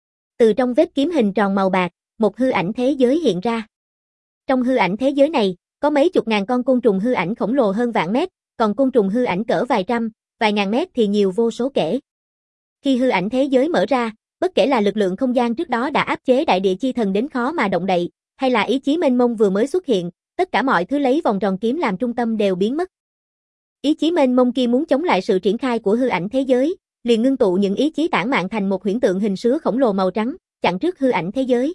Từ trong vết kiếm hình tròn màu bạc, một hư ảnh thế giới hiện ra. Trong hư ảnh thế giới này, có mấy chục ngàn con côn trùng hư ảnh khổng lồ hơn vạn mét, còn côn trùng hư ảnh cỡ vài trăm, vài ngàn mét thì nhiều vô số kể. Khi hư ảnh thế giới mở ra, bất kể là lực lượng không gian trước đó đã áp chế đại địa chi thần đến khó mà động đậy, hay là ý chí mênh mông vừa mới xuất hiện, tất cả mọi thứ lấy vòng tròn kiếm làm trung tâm đều biến mất. Ý chí mênh mông kia muốn chống lại sự triển khai của hư ảnh thế giới, liền ngưng tụ những ý chí tản mạn thành một huyễn tượng hình sứa khổng lồ màu trắng, chặn trước hư ảnh thế giới.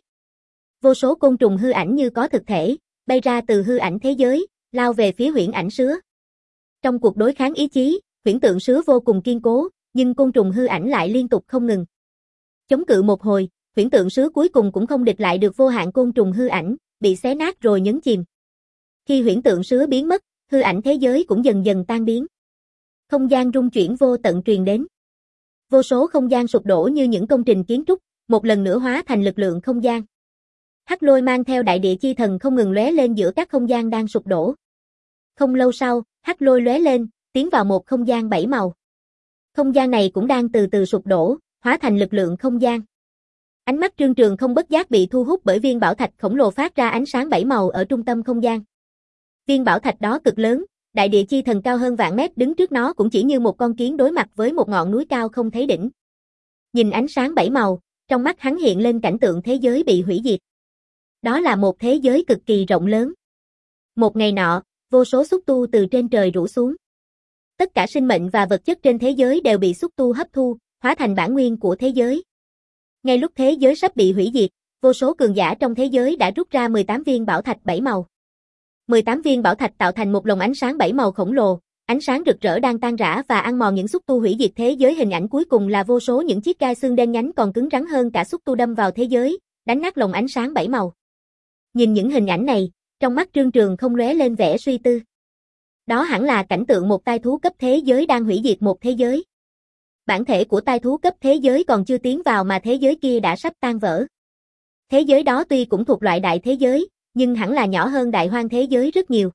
Vô số côn trùng hư ảnh như có thực thể, bay ra từ hư ảnh thế giới, lao về phía huyễn ảnh sứa. Trong cuộc đối kháng ý chí, huyễn tượng sứa vô cùng kiên cố, nhưng côn trùng hư ảnh lại liên tục không ngừng. Chống cự một hồi, huyễn tượng sứa cuối cùng cũng không địch lại được vô hạn côn trùng hư ảnh, bị xé nát rồi nhấn chìm. Khi huyễn tượng sứa biến mất, hư ảnh thế giới cũng dần dần tan biến. Không gian rung chuyển vô tận truyền đến. Vô số không gian sụp đổ như những công trình kiến trúc, một lần nữa hóa thành lực lượng không gian. Hắc Lôi mang theo đại địa chi thần không ngừng lóe lên giữa các không gian đang sụp đổ. Không lâu sau, Hắc Lôi lóe lên, tiến vào một không gian bảy màu. Không gian này cũng đang từ từ sụp đổ, hóa thành lực lượng không gian. Ánh mắt Trương Trường không bất giác bị thu hút bởi viên bảo thạch khổng lồ phát ra ánh sáng bảy màu ở trung tâm không gian. Viên bảo thạch đó cực lớn, đại địa chi thần cao hơn vạn mét đứng trước nó cũng chỉ như một con kiến đối mặt với một ngọn núi cao không thấy đỉnh. Nhìn ánh sáng bảy màu, Trong mắt hắn hiện lên cảnh tượng thế giới bị hủy diệt. Đó là một thế giới cực kỳ rộng lớn. Một ngày nọ, vô số xúc tu từ trên trời rủ xuống. Tất cả sinh mệnh và vật chất trên thế giới đều bị xúc tu hấp thu, hóa thành bản nguyên của thế giới. Ngay lúc thế giới sắp bị hủy diệt, vô số cường giả trong thế giới đã rút ra mười tám viên bảo thạch bảy màu. mười tám viên bảo thạch tạo thành một lồng ánh sáng bảy màu khổng lồ, ánh sáng rực rỡ đang tan rã và ăn mòn những xúc tu hủy diệt thế giới. Hình ảnh cuối cùng là vô số những chiếc gai xương đen nhánh còn cứng rắn hơn cả xúc tu đâm vào thế giới, đánh nát lồng ánh sáng bảy màu. Nhìn những hình ảnh này, trong mắt Trương Trường không lóe lên vẻ suy tư. Đó hẳn là cảnh tượng một tai thú cấp thế giới đang hủy diệt một thế giới. Bản thể của tai thú cấp thế giới còn chưa tiến vào mà thế giới kia đã sắp tan vỡ. Thế giới đó tuy cũng thuộc loại đại thế giới, nhưng hẳn là nhỏ hơn đại hoang thế giới rất nhiều.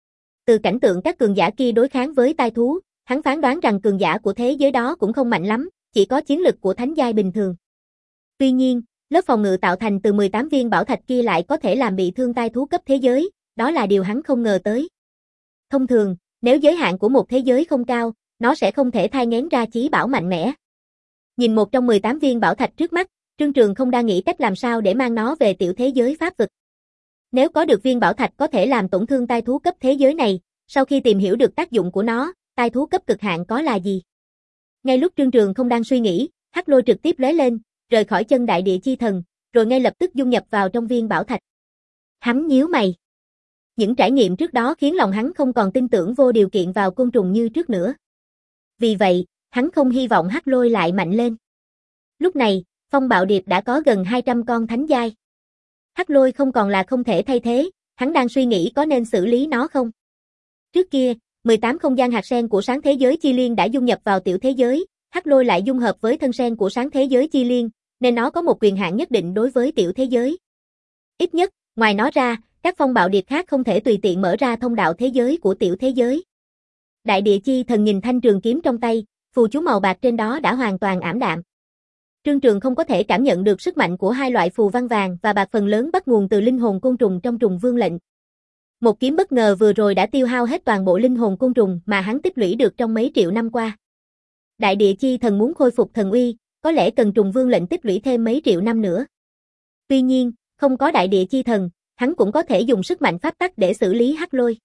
Từ cảnh tượng các cường giả kia đối kháng với tai thú, hắn phán đoán rằng cường giả của thế giới đó cũng không mạnh lắm, chỉ có chiến lực của thánh giai bình thường. Tuy nhiên, lớp phòng ngự tạo thành từ mười tám viên bảo thạch kia lại có thể làm bị thương tai thú cấp thế giới, đó là điều hắn không ngờ tới. Thông thường, nếu giới hạn của một thế giới không cao, nó sẽ không thể thai nghén ra chí bảo mạnh mẽ. Nhìn một trong mười tám viên bảo thạch trước mắt, Trương Trường không đang nghĩ cách làm sao để mang nó về tiểu thế giới pháp vực. Nếu có được viên bảo thạch có thể làm tổn thương tai thú cấp thế giới này, sau khi tìm hiểu được tác dụng của nó, tai thú cấp cực hạn có là gì? Ngay lúc Trương Trường không đang suy nghĩ, hắc lôi trực tiếp lóe lên, rời khỏi chân đại địa chi thần, rồi ngay lập tức dung nhập vào trong viên bảo thạch. Hắn nhíu mày. Những trải nghiệm trước đó khiến lòng hắn không còn tin tưởng vô điều kiện vào côn trùng như trước nữa. Vì vậy, hắn không hy vọng hắc lôi lại mạnh lên. Lúc này, phong bạo điệp đã có gần hai trăm con thánh giai. Hắc lôi không còn là không thể thay thế, hắn đang suy nghĩ có nên xử lý nó không. Trước kia, mười tám không gian hạt sen của sáng thế giới chi liên đã dung nhập vào tiểu thế giới, hắc lôi lại dung hợp với thân sen của sáng thế giới chi liên, nên nó có một quyền hạn nhất định đối với tiểu thế giới. Ít nhất, ngoài nó ra, các phong bạo điệp khác không thể tùy tiện mở ra thông đạo thế giới của tiểu thế giới. Đại địa chi thần nhìn thanh trường kiếm trong tay, phù chú màu bạc trên đó đã hoàn toàn ảm đạm. Trương Trường không có thể cảm nhận được sức mạnh của hai loại phù văn vàng và bạc phần lớn bắt nguồn từ linh hồn côn trùng trong trùng vương lệnh. Một kiếm bất ngờ vừa rồi đã tiêu hao hết toàn bộ linh hồn côn trùng mà hắn tích lũy được trong mấy triệu năm qua. Đại địa chi thần muốn khôi phục thần uy, có lẽ cần trùng vương lệnh tích lũy thêm mấy triệu năm nữa. Tuy nhiên, không có đại địa chi thần, hắn cũng có thể dùng sức mạnh pháp tắc để xử lý hắc lôi.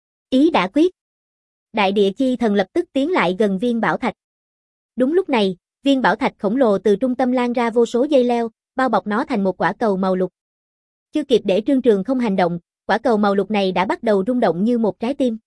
Ý đã quyết. Đại địa chi thần lập tức tiến lại gần viên bảo thạch. Đúng lúc này, viên bảo thạch khổng lồ từ trung tâm lan ra vô số dây leo, bao bọc nó thành một quả cầu màu lục. Chưa kịp để Trương Trường không hành động, quả cầu màu lục này đã bắt đầu rung động như một trái tim.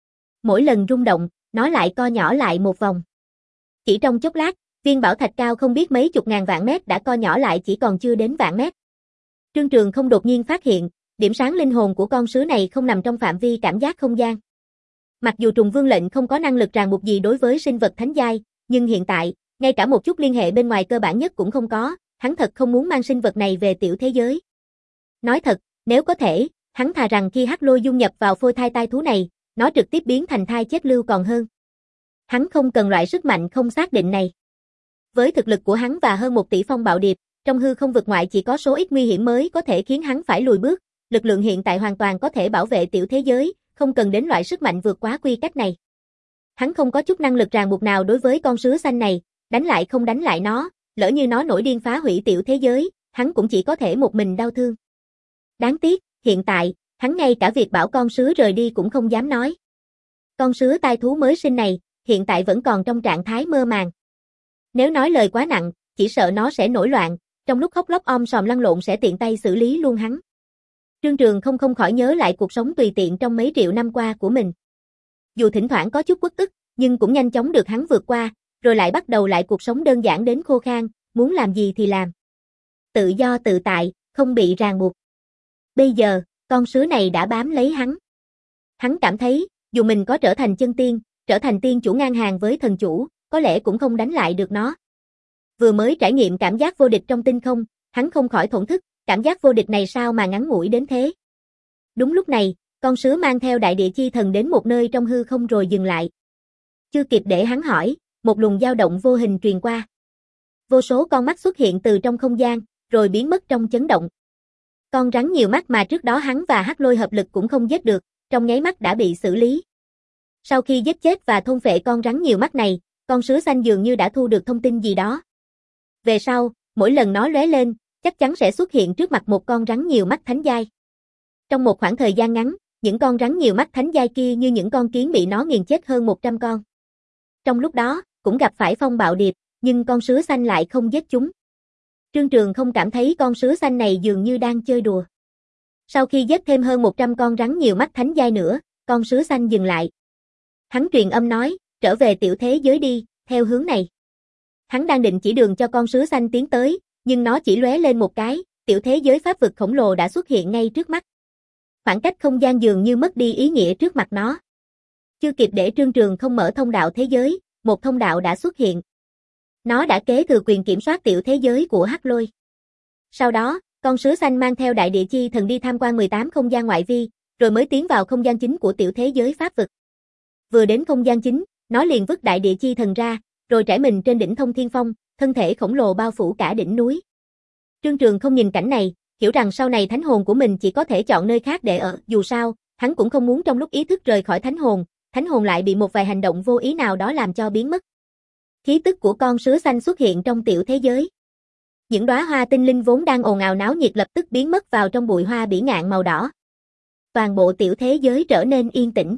Mỗi lần rung động, nó lại co nhỏ lại một vòng. Chỉ trong chốc lát, viên bảo thạch cao không biết mấy chục ngàn vạn mét đã co nhỏ lại chỉ còn chưa đến vạn mét. Trương Trường không đột nhiên phát hiện, điểm sáng linh hồn của con sứ này không nằm trong phạm vi cảm giác không gian. Mặc dù trùng vương lệnh không có năng lực ràng buộc gì đối với sinh vật thánh giai, nhưng hiện tại, ngay cả một chút liên hệ bên ngoài cơ bản nhất cũng không có, hắn thật không muốn mang sinh vật này về tiểu thế giới. Nói thật, nếu có thể, hắn thà rằng khi hắc lôi dung nhập vào phôi thai tai thú này, nó trực tiếp biến thành thai chết lưu còn hơn. Hắn không cần loại sức mạnh không xác định này. Với thực lực của hắn và hơn một tỷ phong bạo điệp, trong hư không vực ngoại chỉ có số ít nguy hiểm mới có thể khiến hắn phải lùi bước, lực lượng hiện tại hoàn toàn có thể bảo vệ tiểu thế giới, không cần đến loại sức mạnh vượt quá quy cách này. Hắn không có chút năng lực ràng buộc nào đối với con sứ xanh này, đánh lại không đánh lại nó, lỡ như nó nổi điên phá hủy tiểu thế giới, hắn cũng chỉ có thể một mình đau thương. Đáng tiếc, hiện tại, hắn ngay cả việc bảo con sứ rời đi cũng không dám nói. Con sứ tai thú mới sinh này, hiện tại vẫn còn trong trạng thái mơ màng. Nếu nói lời quá nặng, chỉ sợ nó sẽ nổi loạn, trong lúc khóc lóc om sòm lăn lộn sẽ tiện tay xử lý luôn hắn. Trương Trường không không khỏi nhớ lại cuộc sống tùy tiện trong mấy triệu năm qua của mình. Dù thỉnh thoảng có chút uất ức, nhưng cũng nhanh chóng được hắn vượt qua, rồi lại bắt đầu lại cuộc sống đơn giản đến khô khan, muốn làm gì thì làm. Tự do tự tại, không bị ràng buộc. Bây giờ, con sứ này đã bám lấy hắn. Hắn cảm thấy, dù mình có trở thành chân tiên, trở thành tiên chủ ngang hàng với thần chủ, có lẽ cũng không đánh lại được nó. Vừa mới trải nghiệm cảm giác vô địch trong tinh không, hắn không khỏi thổn thức, cảm giác vô địch này sao mà ngắn ngủi đến thế. Đúng lúc này, con sứ mang theo đại địa chi thần đến một nơi trong hư không rồi dừng lại. Chưa kịp để hắn hỏi, một luồng dao động vô hình truyền qua. Vô số con mắt xuất hiện từ trong không gian, rồi biến mất trong chấn động. Con rắn nhiều mắt mà trước đó hắn và hắc lôi hợp lực cũng không giết được, trong nháy mắt đã bị xử lý. Sau khi giết chết và thôn phệ con rắn nhiều mắt này, con sứ xanh dường như đã thu được thông tin gì đó. Về sau, mỗi lần nó lóe lên, chắc chắn sẽ xuất hiện trước mặt một con rắn nhiều mắt thánh giai. Trong một khoảng thời gian ngắn, những con rắn nhiều mắt thánh giai kia như những con kiến bị nó nghiền chết hơn một trăm con. Trong lúc đó, cũng gặp phải phong bạo điệp, nhưng con sứa xanh lại không giết chúng. Trương Trường không cảm thấy con sứa xanh này dường như đang chơi đùa. Sau khi giết thêm hơn một trăm con rắn nhiều mắt thánh giai nữa, con sứa xanh dừng lại. Hắn truyền âm nói, trở về tiểu thế giới đi, theo hướng này. Hắn đang định chỉ đường cho con sứa xanh tiến tới, nhưng nó chỉ lóe lên một cái, tiểu thế giới pháp vực khổng lồ đã xuất hiện ngay trước mắt. Khoảng cách không gian dường như mất đi ý nghĩa trước mặt nó. Chưa kịp để Trương Trường không mở thông đạo thế giới, một thông đạo đã xuất hiện. Nó đã kế thừa quyền kiểm soát tiểu thế giới của Hắc Lôi. Sau đó, con sứa xanh mang theo đại địa chi thần đi tham quan mười tám không gian ngoại vi, rồi mới tiến vào không gian chính của tiểu thế giới pháp vực. Vừa đến không gian chính, nó liền vứt đại địa chi thần ra, rồi trải mình trên đỉnh Thông Thiên Phong, thân thể khổng lồ bao phủ cả đỉnh núi. Trương Trường không nhìn cảnh này, hiểu rằng sau này thánh hồn của mình chỉ có thể chọn nơi khác để ở, dù sao, hắn cũng không muốn trong lúc ý thức rời khỏi thánh hồn, thánh hồn lại bị một vài hành động vô ý nào đó làm cho biến mất. Khí tức của con sứa xanh xuất hiện trong tiểu thế giới. Những đóa hoa tinh linh vốn đang ồn ào náo nhiệt lập tức biến mất vào trong bụi hoa bỉ ngạn màu đỏ. Toàn bộ tiểu thế giới trở nên yên tĩnh.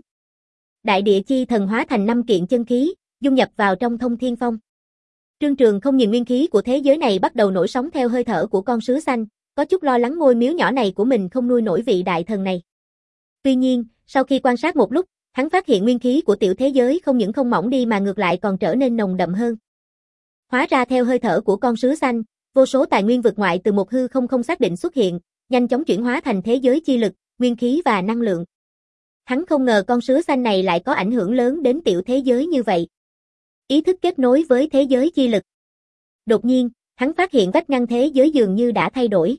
Đại địa chi thần hóa thành năm kiện chân khí, dung nhập vào trong Thông Thiên Phong. Trương Trường không nhìn nguyên khí của thế giới này bắt đầu nổi sóng theo hơi thở của con sứa xanh, có chút lo lắng ngôi miếu nhỏ này của mình không nuôi nổi vị đại thần này. Tuy nhiên, sau khi quan sát một lúc, hắn phát hiện nguyên khí của tiểu thế giới không những không mỏng đi mà ngược lại còn trở nên nồng đậm hơn. Hóa ra theo hơi thở của con sứa xanh, vô số tài nguyên vực ngoại từ một hư không không xác định xuất hiện, nhanh chóng chuyển hóa thành thế giới chi lực, nguyên khí và năng lượng. Hắn không ngờ con sứa xanh này lại có ảnh hưởng lớn đến tiểu thế giới như vậy. Ý thức kết nối với thế giới chi lực. Đột nhiên, hắn phát hiện vách ngăn thế giới dường như đã thay đổi.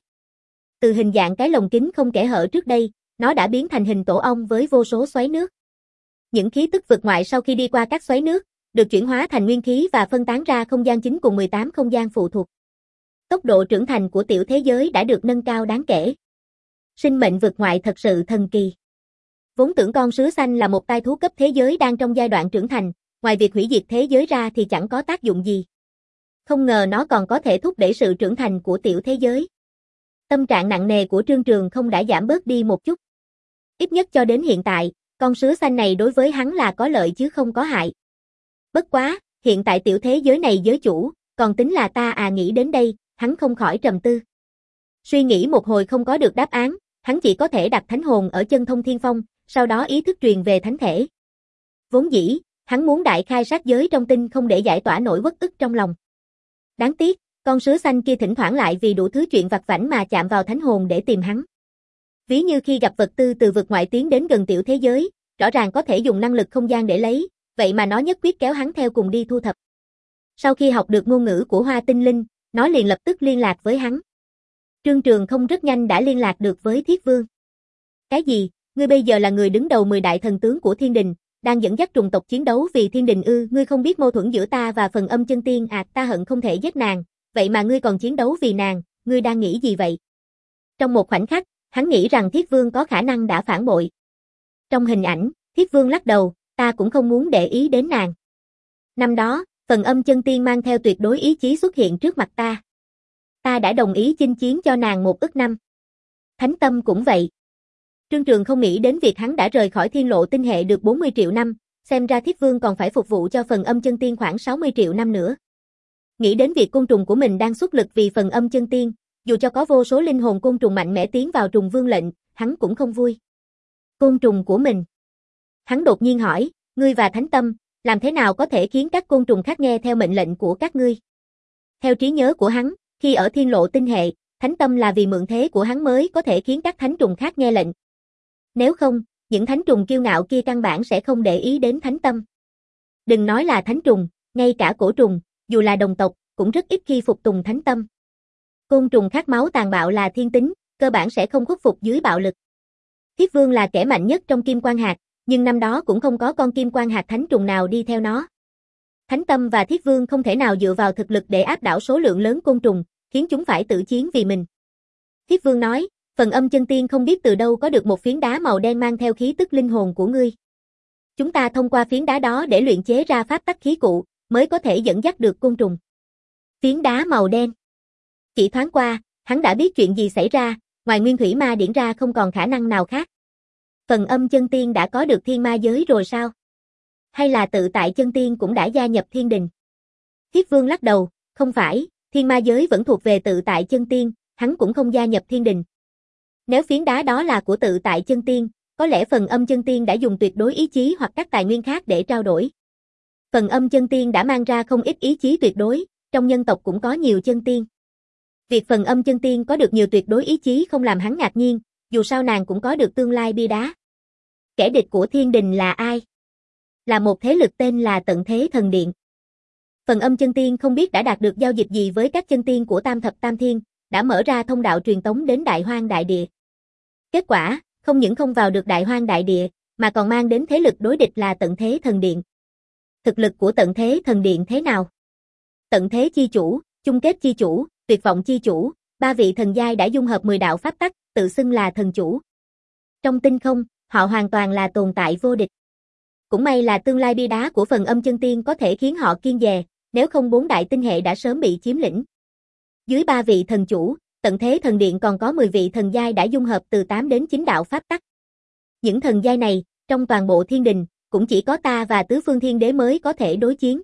Từ hình dạng cái lồng kính không kẽ hở trước đây, nó đã biến thành hình tổ ong với vô số xoáy nước. Những khí tức vực ngoại sau khi đi qua các xoáy nước, được chuyển hóa thành nguyên khí và phân tán ra không gian chính cùng mười tám không gian phụ thuộc. Tốc độ trưởng thành của tiểu thế giới đã được nâng cao đáng kể. Sinh mệnh vực ngoại thật sự thần kỳ. Vốn tưởng con sứa xanh là một tai thú cấp thế giới đang trong giai đoạn trưởng thành, ngoài việc hủy diệt thế giới ra thì chẳng có tác dụng gì. Không ngờ nó còn có thể thúc đẩy sự trưởng thành của tiểu thế giới. Tâm trạng nặng nề của Trương Trường không đã giảm bớt đi một chút. Ít nhất cho đến hiện tại, con sứa xanh này đối với hắn là có lợi chứ không có hại. Bất quá, hiện tại tiểu thế giới này giới chủ, còn tính là ta à nghĩ đến đây, hắn không khỏi trầm tư. Suy nghĩ một hồi không có được đáp án, hắn chỉ có thể đặt thánh hồn ở chân Thông Thiên Phong, sau đó ý thức truyền về thánh thể. Vốn dĩ, hắn muốn đại khai sát giới trong tinh không để giải tỏa nỗi uất ức trong lòng. Đáng tiếc, con sứa xanh kia thỉnh thoảng lại vì đủ thứ chuyện vặt vãnh mà chạm vào thánh hồn để tìm hắn. Ví như khi gặp vật tư từ vực ngoại tiến đến gần tiểu thế giới, rõ ràng có thể dùng năng lực không gian để lấy, vậy mà nó nhất quyết kéo hắn theo cùng đi thu thập. Sau khi học được ngôn ngữ của hoa tinh linh, nó liền lập tức liên lạc với hắn. Trương Trường không rất nhanh đã liên lạc được với Thiết Vương. Cái gì, ngươi bây giờ là người đứng đầu mười đại thần tướng của thiên đình, đang dẫn dắt trùng tộc chiến đấu vì thiên đình ư? Ngươi không biết mâu thuẫn giữa ta và phần âm chân tiên à? Ta hận không thể giết nàng, vậy mà ngươi còn chiến đấu vì nàng, ngươi đang nghĩ gì vậy? Trong một khoảnh khắc, hắn nghĩ rằng Thiết Vương có khả năng đã phản bội. Trong hình ảnh, Thiết Vương lắc đầu, ta cũng không muốn để ý đến nàng. Năm đó, phần âm chân tiên mang theo tuyệt đối ý chí xuất hiện trước mặt ta. Ta đã đồng ý chinh chiến cho nàng một ức năm. Thánh Tâm cũng vậy. Trương Trường không nghĩ đến việc hắn đã rời khỏi thiên lộ tinh hệ được bốn mươi triệu năm, xem ra Thiết Vương còn phải phục vụ cho phần âm chân tiên khoảng sáu mươi triệu năm nữa. Nghĩ đến việc côn trùng của mình đang xuất lực vì phần âm chân tiên, dù cho có vô số linh hồn côn trùng mạnh mẽ tiến vào trùng vương lệnh, hắn cũng không vui. Côn trùng của mình. Hắn đột nhiên hỏi, ngươi và Thánh Tâm, làm thế nào có thể khiến các côn trùng khác nghe theo mệnh lệnh của các ngươi? Theo trí nhớ của hắn, khi ở thiên lộ tinh hệ, Thánh Tâm là vì mượn thế của hắn mới có thể khiến các thánh trùng khác nghe lệnh. Nếu không, những thánh trùng kiêu ngạo kia căn bản sẽ không để ý đến Thánh Tâm. Đừng nói là thánh trùng, ngay cả cổ trùng, dù là đồng tộc, cũng rất ít khi phục tùng Thánh Tâm. Côn trùng khát máu tàn bạo là thiên tính, cơ bản sẽ không khuất phục dưới bạo lực. Thiết Vương là kẻ mạnh nhất trong Kim Quan Hạt, nhưng năm đó cũng không có con Kim Quan Hạt thánh trùng nào đi theo nó. Thánh Tâm và Thiết Vương không thể nào dựa vào thực lực để áp đảo số lượng lớn côn trùng, khiến chúng phải tự chiến vì mình. Thiết Vương nói, phần âm chân tiên không biết từ đâu có được một phiến đá màu đen mang theo khí tức linh hồn của ngươi. Chúng ta thông qua phiến đá đó để luyện chế ra pháp tắc khí cụ, mới có thể dẫn dắt được côn trùng. Phiến đá màu đen. Chỉ thoáng qua, hắn đã biết chuyện gì xảy ra, ngoài nguyên thủy ma điển ra không còn khả năng nào khác. Phần âm chân tiên đã có được thiên ma giới rồi sao? Hay là tự tại chân tiên cũng đã gia nhập thiên đình? Thiết Vương lắc đầu, không phải, thiên ma giới vẫn thuộc về tự tại chân tiên, hắn cũng không gia nhập thiên đình. Nếu phiến đá đó là của tự tại chân tiên, có lẽ phần âm chân tiên đã dùng tuyệt đối ý chí hoặc các tài nguyên khác để trao đổi. Phần âm chân tiên đã mang ra không ít ý chí tuyệt đối, trong nhân tộc cũng có nhiều chân tiên. Việc phần âm chân tiên có được nhiều tuyệt đối ý chí không làm hắn ngạc nhiên, dù sao nàng cũng có được tương lai bia đá. Kẻ địch của thiên đình là ai? Là một thế lực tên là Tận Thế Thần Điện. Phần âm chân tiên không biết đã đạt được giao dịch gì với các chân tiên của Tam Thập Tam Thiên, đã mở ra thông đạo truyền tống đến Đại Hoang Đại Địa. Kết quả, không những không vào được Đại Hoang Đại Địa, mà còn mang đến thế lực đối địch là Tận Thế Thần Điện. Thực lực của Tận Thế Thần Điện thế nào? Tận Thế Chi Chủ, Chung Kết Chi Chủ, Tuyệt Vọng Chi Chủ, ba vị thần giai đã dung hợp mười đạo pháp tắc, tự xưng là thần chủ. Trong tinh không, họ hoàn toàn là tồn tại vô địch. Cũng may là tương lai bia đá của phần âm chân tiên có thể khiến họ kiêng dè, nếu không bốn đại tinh hệ đã sớm bị chiếm lĩnh. Dưới ba vị thần chủ, Tận Thế Thần Điện còn có mười vị thần giai đã dung hợp từ tám đến chín đạo pháp tắc. Những thần giai này, trong toàn bộ thiên đình, cũng chỉ có ta và Tứ Phương Thiên Đế mới có thể đối chiến.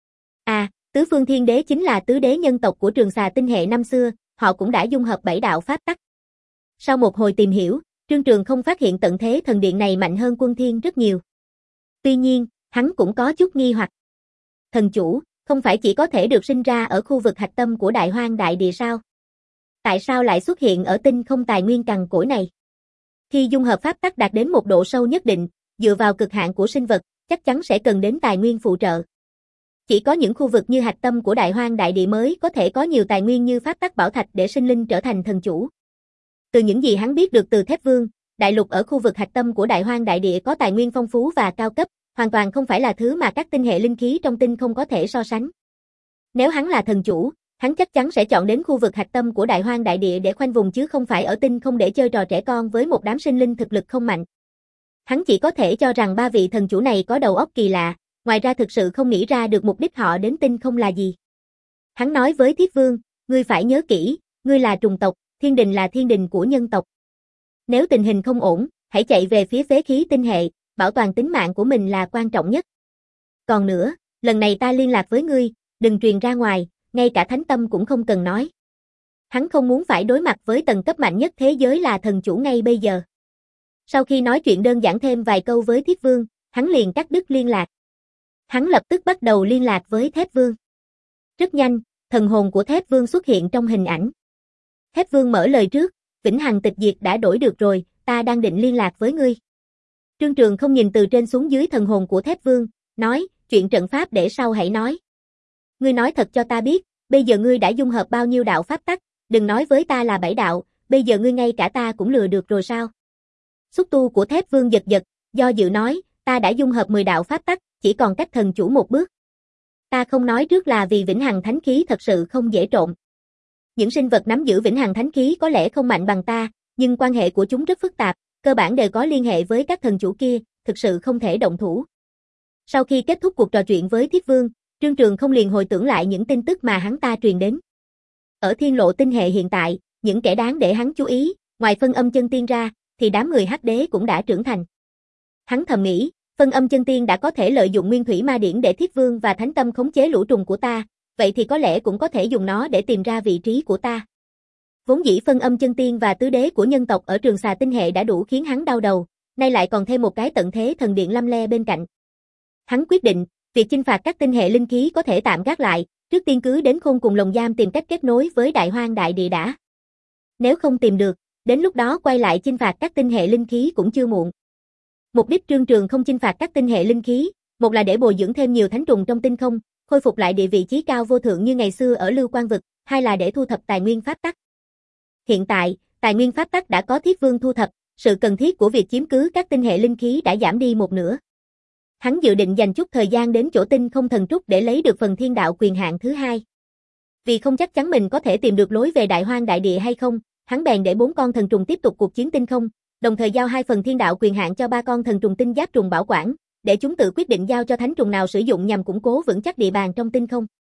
À, Tứ Phương Thiên Đế chính là tứ đế nhân tộc của Trường Xà tinh hệ năm xưa, họ cũng đã dung hợp bảy đạo pháp tắc. Sau một hồi tìm hiểu, Trương Trường không phát hiện Tận Thế Thần Điện này mạnh hơn Quân Thiên rất nhiều. Tuy nhiên, hắn cũng có chút nghi hoặc. Thần chủ, không phải chỉ có thể được sinh ra ở khu vực hạch tâm của Đại Hoang Đại Địa sao? Tại sao lại xuất hiện ở tinh không tài nguyên cằn cỗi này? Khi dung hợp pháp tắc đạt đến một độ sâu nhất định, dựa vào cực hạn của sinh vật, chắc chắn sẽ cần đến tài nguyên phụ trợ. Chỉ có những khu vực như hạch tâm của Đại Hoang Đại Địa mới có thể có nhiều tài nguyên như pháp tắc bảo thạch để sinh linh trở thành thần chủ. Từ những gì hắn biết được từ Thép Vương, đại lục ở khu vực hạch tâm của Đại Hoang Đại Địa có tài nguyên phong phú và cao cấp, hoàn toàn không phải là thứ mà các tinh hệ linh khí trong tinh không có thể so sánh. Nếu hắn là thần chủ, hắn chắc chắn sẽ chọn đến khu vực hạch tâm của Đại Hoang Đại Địa để khoanh vùng chứ không phải ở tinh không để chơi trò trẻ con với một đám sinh linh thực lực không mạnh. Hắn chỉ có thể cho rằng ba vị thần chủ này có đầu óc kỳ lạ, ngoài ra thực sự không nghĩ ra được mục đích họ đến tinh không là gì. Hắn nói với Thiết Vương, ngươi phải nhớ kỹ, ngươi là trùng tộc, thiên đình là thiên đình của nhân tộc. Nếu tình hình không ổn, hãy chạy về phía phế khí tinh hệ, bảo toàn tính mạng của mình là quan trọng nhất. Còn nữa, lần này ta liên lạc với ngươi, đừng truyền ra ngoài, ngay cả thánh tâm cũng không cần nói. Hắn không muốn phải đối mặt với tầng cấp mạnh nhất thế giới là thần chủ ngay bây giờ. Sau khi nói chuyện đơn giản thêm vài câu với Thiết Vương, hắn liền cắt đứt liên lạc. Hắn lập tức bắt đầu liên lạc với Thép Vương. Rất nhanh, thần hồn của Thép Vương xuất hiện trong hình ảnh. Thép Vương mở lời trước, vĩnh hằng tịch diệt đã đổi được rồi, ta đang định liên lạc với ngươi. Trương Trường không nhìn từ trên xuống dưới thần hồn của Thép Vương, nói, chuyện trận pháp để sau hãy nói. Ngươi nói thật cho ta biết, bây giờ ngươi đã dung hợp bao nhiêu đạo pháp tắc, đừng nói với ta là bảy đạo, bây giờ ngươi ngay cả ta cũng lừa được rồi sao? Xúc tu của Thép Vương giật giật, do dự nói, ta đã dung hợp mười đạo pháp tắc, chỉ còn cách thần chủ một bước. Ta không nói trước là vì vĩnh hằng thánh khí thật sự không dễ trộn. Những sinh vật nắm giữ vĩnh hằng thánh khí có lẽ không mạnh bằng ta, nhưng quan hệ của chúng rất phức tạp, cơ bản đều có liên hệ với các thần chủ kia, thực sự không thể động thủ. Sau khi kết thúc cuộc trò chuyện với Thiết Vương, Trương Trường không liền hồi tưởng lại những tin tức mà hắn ta truyền đến. Ở thiên lộ tinh hệ hiện tại, những kẻ đáng để hắn chú ý, ngoài phân âm chân tiên ra, thì đám người hắc đế cũng đã trưởng thành. Hắn thầm nghĩ, phân âm chân tiên đã có thể lợi dụng nguyên thủy ma điển để Thiết Vương và Thánh Tâm khống chế lũ trùng của ta, vậy thì có lẽ cũng có thể dùng nó để tìm ra vị trí của ta. Vốn dĩ phân âm chân tiên và tứ đế của nhân tộc ở Trường Xà tinh hệ đã đủ khiến hắn đau đầu, nay lại còn thêm một cái Tận Thế Thần Điện lăm le bên cạnh. Hắn quyết định, việc chinh phạt các tinh hệ linh khí có thể tạm gác lại, trước tiên cứ đến Khôn Cùng Lồng Giam tìm cách kết nối với Đại Hoang Đại Địa đã. Nếu không tìm được, đến lúc đó quay lại chinh phạt các tinh hệ linh khí cũng chưa muộn. Mục đích Trương Trường không chinh phạt các tinh hệ linh khí, một là để bồi dưỡng thêm nhiều thánh trùng trong tinh không, khôi phục lại địa vị chí cao vô thượng như ngày xưa ở Lưu Quang vực, hai là để thu thập tài nguyên pháp tắc. Hiện tại, tài nguyên pháp tắc đã có Thiết Vương thu thập, sự cần thiết của việc chiếm cứ các tinh hệ linh khí đã giảm đi một nửa. Hắn dự định dành chút thời gian đến chỗ tinh không thần trúc để lấy được phần thiên đạo quyền hạn thứ hai. Vì không chắc chắn mình có thể tìm được lối về Đại Hoang Đại Địa hay không, hắn bèn để bốn con thần trùng tiếp tục cuộc chiến tinh không, đồng thời giao hai phần thiên đạo quyền hạn cho ba con thần trùng tinh giáp trùng bảo quản, để chúng tự quyết định giao cho thánh trùng nào sử dụng nhằm củng cố vững chắc địa bàn trong tinh không.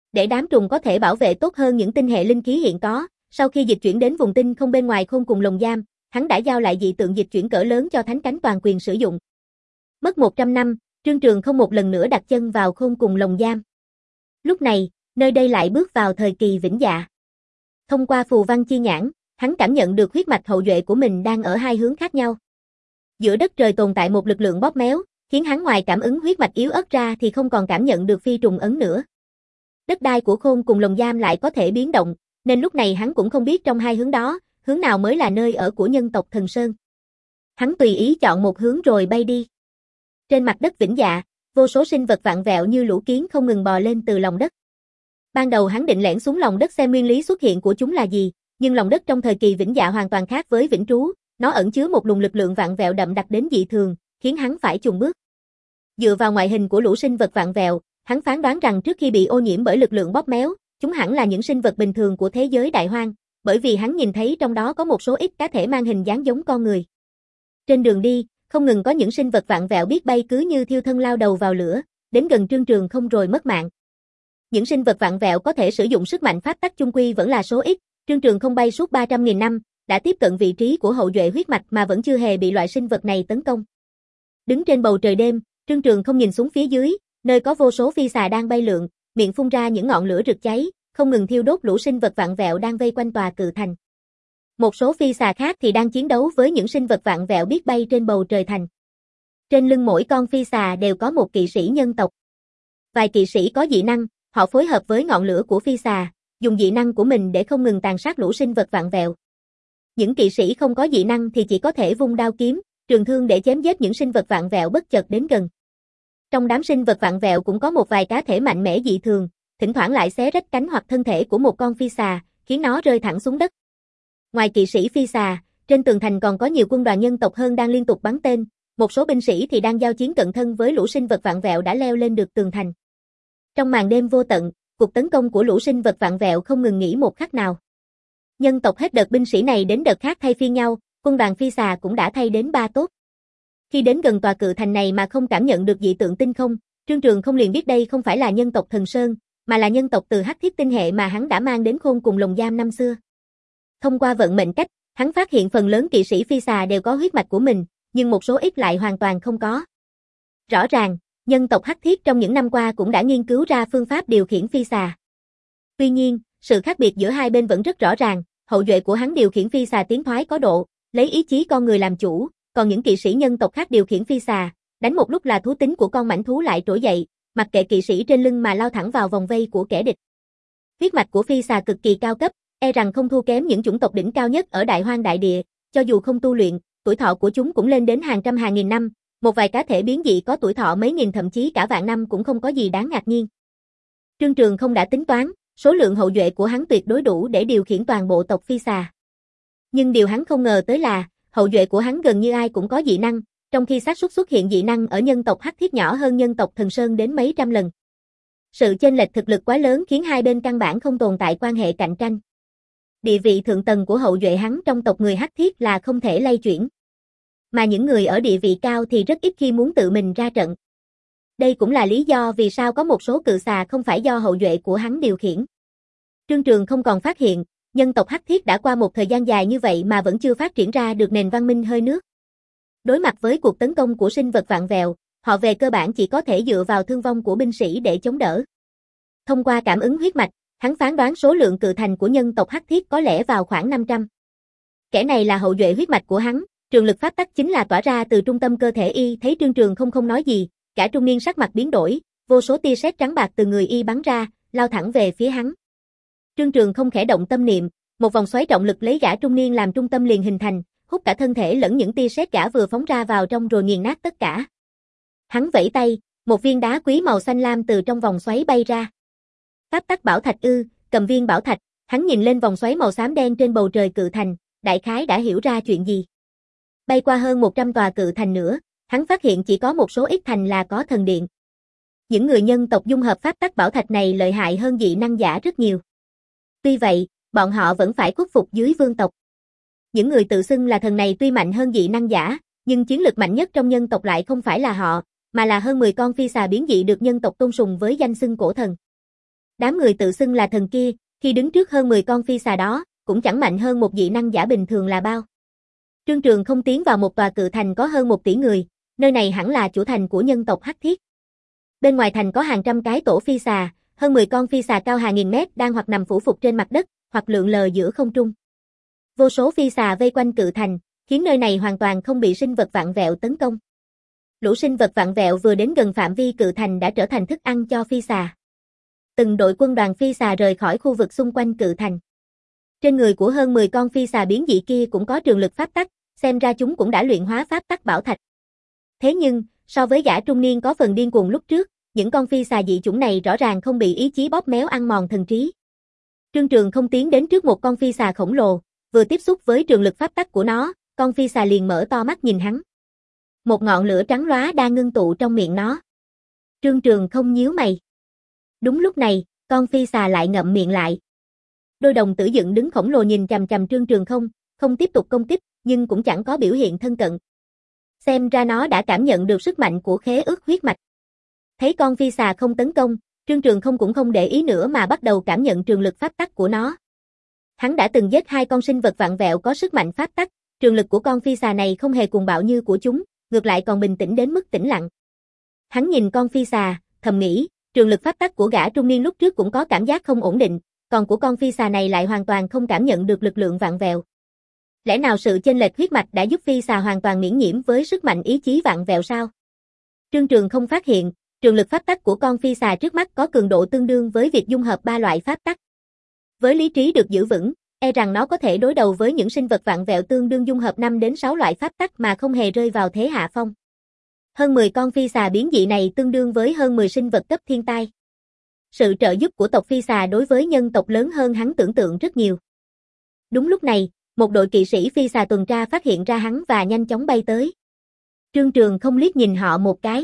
Để đám trùng có thể bảo vệ tốt hơn những tinh hệ linh khí hiện có, sau khi dịch chuyển đến vùng tinh không bên ngoài khôn cùng lồng giam, hắn đã giao lại dị tượng dịch chuyển cỡ lớn cho Thánh Cánh toàn quyền sử dụng. Mất một trăm năm, Trương Trường không một lần nữa đặt chân vào khôn cùng lồng giam. Lúc này, nơi đây lại bước vào thời kỳ vĩnh dạ. Thông qua phù văn chi nhãn, hắn cảm nhận được huyết mạch hậu duệ của mình đang ở hai hướng khác nhau. Giữa đất trời tồn tại một lực lượng bóp méo, khiến hắn ngoài cảm ứng huyết mạch yếu ớt ra thì không còn cảm nhận được phi trùng ấn nữa. Đất đai của khôn cùng lồng giam lại có thể biến động, nên lúc này hắn cũng không biết trong hai hướng đó, hướng nào mới là nơi ở của nhân tộc Thần Sơn. Hắn tùy ý chọn một hướng rồi bay đi. Trên mặt đất vĩnh dạ, vô số sinh vật vặn vẹo như lũ kiến không ngừng bò lên từ lòng đất. Ban đầu hắn định lẻn xuống lòng đất xem nguyên lý xuất hiện của chúng là gì, nhưng lòng đất trong thời kỳ vĩnh dạ hoàn toàn khác với vĩnh trú, nó ẩn chứa một luồng lực lượng vặn vẹo đậm đặc đến dị thường, khiến hắn phải chùng bước. Dựa vào ngoại hình của lũ sinh vật vặn vẹo, hắn phán đoán rằng trước khi bị ô nhiễm bởi lực lượng bóp méo, chúng hẳn là những sinh vật bình thường của thế giới đại hoang, bởi vì hắn nhìn thấy trong đó có một số ít cá thể mang hình dáng giống con người. Trên đường đi, không ngừng có những sinh vật vặn vẹo biết bay cứ như thiêu thân lao đầu vào lửa, đến gần Trương Trường không rồi mất mạng. Những sinh vật vặn vẹo có thể sử dụng sức mạnh pháp tắc chung quy vẫn là số ít, Trương Trường không bay suốt ba trăm nghìn năm, đã tiếp cận vị trí của hậu duệ huyết mạch mà vẫn chưa hề bị loại sinh vật này tấn công. Đứng trên bầu trời đêm, Trương Trường không nhìn xuống phía dưới, nơi có vô số phi xà đang bay lượn, miệng phun ra những ngọn lửa rực cháy, không ngừng thiêu đốt lũ sinh vật vặn vẹo đang vây quanh tòa cự thành. Một số phi xà khác thì đang chiến đấu với những sinh vật vặn vẹo biết bay trên bầu trời thành. Trên lưng mỗi con phi xà đều có một kỵ sĩ nhân tộc. Vài kỵ sĩ có dị năng, họ phối hợp với ngọn lửa của phi xà, dùng dị năng của mình để không ngừng tàn sát lũ sinh vật vặn vẹo. Những kỵ sĩ không có dị năng thì chỉ có thể vung đao kiếm, trường thương để chém giết những sinh vật vặn vẹo bất chợt đến gần. Trong đám sinh vật vặn vẹo cũng có một vài cá thể mạnh mẽ dị thường, thỉnh thoảng lại xé rách cánh hoặc thân thể của một con phi xà, khiến nó rơi thẳng xuống đất. Ngoài kỵ sĩ phi xà, trên tường thành còn có nhiều quân đoàn nhân tộc hơn đang liên tục bắn tên, một số binh sĩ thì đang giao chiến cận thân với lũ sinh vật vặn vẹo đã leo lên được tường thành. Trong màn đêm vô tận, cuộc tấn công của lũ sinh vật vặn vẹo không ngừng nghỉ một khắc nào. Nhân tộc hết đợt binh sĩ này đến đợt khác thay phiên nhau, quân đoàn phi xà cũng đã thay đến ba tốt. Khi đến gần tòa cự thành này mà không cảm nhận được dị tượng tinh không, Trương Trường không liền biết đây không phải là nhân tộc Thần Sơn, mà là nhân tộc từ Hắc Thiết tinh hệ mà hắn đã mang đến khôn cùng lồng giam năm xưa. Thông qua vận mệnh cách, hắn phát hiện phần lớn kỵ sĩ phi xà đều có huyết mạch của mình, nhưng một số ít lại hoàn toàn không có. Rõ ràng, nhân tộc Hắc Thiết trong những năm qua cũng đã nghiên cứu ra phương pháp điều khiển phi xà. Tuy nhiên, sự khác biệt giữa hai bên vẫn rất rõ ràng, hậu duệ của hắn điều khiển phi xà tiến thoái có độ, lấy ý chí con người làm chủ, còn những kỵ sĩ nhân tộc khác điều khiển phi xà, đánh một lúc là thú tính của con mãnh thú lại trỗi dậy, mặc kệ kỵ sĩ trên lưng mà lao thẳng vào vòng vây của kẻ địch. Huyết mạch của phi xà cực kỳ cao cấp, e rằng không thua kém những chủng tộc đỉnh cao nhất ở Đại Hoang đại địa, cho dù không tu luyện, tuổi thọ của chúng cũng lên đến hàng trăm hàng nghìn năm, một vài cá thể biến dị có tuổi thọ mấy nghìn thậm chí cả vạn năm cũng không có gì đáng ngạc nhiên. Trương Trường không đã tính toán, số lượng hậu duệ của hắn tuyệt đối đủ để điều khiển toàn bộ tộc phi xà. Nhưng điều hắn không ngờ tới là, hậu duệ của hắn gần như ai cũng có dị năng, trong khi xác suất xuất hiện dị năng ở nhân tộc Hắc Thiết nhỏ hơn nhân tộc Thần Sơn đến mấy trăm lần. Sự chênh lệch thực lực quá lớn khiến hai bên căn bản không tồn tại quan hệ cạnh tranh. Địa vị thượng tầng của hậu duệ hắn trong tộc người Hắc Thiết là không thể lay chuyển. Mà những người ở địa vị cao thì rất ít khi muốn tự mình ra trận. Đây cũng là lý do vì sao có một số cự xà không phải do hậu duệ của hắn điều khiển. Trương Trường không còn phát hiện, nhân tộc Hắc Thiết đã qua một thời gian dài như vậy mà vẫn chưa phát triển ra được nền văn minh hơi nước. Đối mặt với cuộc tấn công của sinh vật vặn vẹo, họ về cơ bản chỉ có thể dựa vào thương vong của binh sĩ để chống đỡ. Thông qua cảm ứng huyết mạch, hắn phán đoán số lượng cự thành của nhân tộc Hắc Thiết có lẽ vào khoảng năm trăm. Kẻ này là hậu duệ huyết mạch của hắn, trường lực pháp tắc chính là tỏa ra từ trung tâm cơ thể y, thấy Trương Trường không không nói gì, cả trung niên sắc mặt biến đổi, vô số tia sét trắng bạc từ người y bắn ra, lao thẳng về phía hắn. Trương Trường không khẽ động tâm niệm, một vòng xoáy trọng lực lấy gã trung niên làm trung tâm liền hình thành, hút cả thân thể lẫn những tia sét gã vừa phóng ra vào trong rồi nghiền nát tất cả. Hắn vẫy tay, một viên đá quý màu xanh lam từ trong vòng xoáy bay ra. Pháp tắc bảo thạch ư? Cầm viên bảo thạch, hắn nhìn lên vòng xoáy màu xám đen trên bầu trời cự thành, đại khái đã hiểu ra chuyện gì. Bay qua hơn một trăm tòa cự thành nữa, hắn phát hiện chỉ có một số ít thành là có thần điện. Những người nhân tộc dung hợp pháp tắc bảo thạch này lợi hại hơn dị năng giả rất nhiều. Tuy vậy, bọn họ vẫn phải khuất phục dưới vương tộc. Những người tự xưng là thần này tuy mạnh hơn dị năng giả, nhưng chiến lực mạnh nhất trong nhân tộc lại không phải là họ, mà là hơn mười con phi xà biến dị được nhân tộc tôn sùng với danh xưng cổ thần. Đám người tự xưng là thần kia, khi đứng trước hơn mười con phi xà đó, cũng chẳng mạnh hơn một dị năng giả bình thường là bao. Trương Trường không tiến vào một tòa cự thành có hơn một tỷ người, nơi này hẳn là chủ thành của nhân tộc Hắc Thiết. Bên ngoài thành có hàng trăm cái tổ phi xà, hơn mười con phi xà cao hàng nghìn mét đang hoặc nằm phủ phục trên mặt đất, hoặc lượn lờ giữa không trung. Vô số phi xà vây quanh cự thành, khiến nơi này hoàn toàn không bị sinh vật vặn vẹo tấn công. Lũ sinh vật vặn vẹo vừa đến gần phạm vi cự thành đã trở thành thức ăn cho phi xà. Từng đội quân đoàn phi xà rời khỏi khu vực xung quanh cự thành. Trên người của hơn mười con phi xà biến dị kia cũng có trường lực pháp tắc, xem ra chúng cũng đã luyện hóa pháp tắc bảo thạch. Thế nhưng, so với gã trung niên có phần điên cuồng lúc trước, những con phi xà dị chủng này rõ ràng không bị ý chí bóp méo ăn mòn thần trí. Trương Trường không tiến đến trước một con phi xà khổng lồ, vừa tiếp xúc với trường lực pháp tắc của nó, con phi xà liền mở to mắt nhìn hắn. Một ngọn lửa trắng lóa đang ngưng tụ trong miệng nó. Trương Trường không nhíu mày. Đúng lúc này, con phi xà lại ngậm miệng lại. Đôi đồng tử dựng đứng khổng lồ nhìn chằm chằm Trương Trường không, không tiếp tục công kích, nhưng cũng chẳng có biểu hiện thân cận. Xem ra nó đã cảm nhận được sức mạnh của khế ước huyết mạch. Thấy con phi xà không tấn công, Trương Trường không cũng không để ý nữa mà bắt đầu cảm nhận trường lực pháp tắc của nó. Hắn đã từng giết hai con sinh vật vặn vẹo có sức mạnh pháp tắc, trường lực của con phi xà này không hề cuồng bạo như của chúng, ngược lại còn bình tĩnh đến mức tĩnh lặng. Hắn nhìn con phi xà, thầm nghĩ, trường lực pháp tắc của gã trung niên lúc trước cũng có cảm giác không ổn định, còn của con phi xà này lại hoàn toàn không cảm nhận được lực lượng vặn vẹo. Lẽ nào sự chênh lệch huyết mạch đã giúp phi xà hoàn toàn miễn nhiễm với sức mạnh ý chí vặn vẹo sao? Trương Trường không phát hiện, trường lực pháp tắc của con phi xà trước mắt có cường độ tương đương với việc dung hợp ba loại pháp tắc. Với lý trí được giữ vững, e rằng nó có thể đối đầu với những sinh vật vặn vẹo tương đương dung hợp năm đến sáu loại pháp tắc mà không hề rơi vào thế hạ phong. Hơn mười con phi xà biến dị này tương đương với hơn mười sinh vật cấp thiên tai. Sự trợ giúp của tộc phi xà đối với nhân tộc lớn hơn hắn tưởng tượng rất nhiều. Đúng lúc này, một đội kỵ sĩ phi xà tuần tra phát hiện ra hắn và nhanh chóng bay tới. Trương Trường không liếc nhìn họ một cái.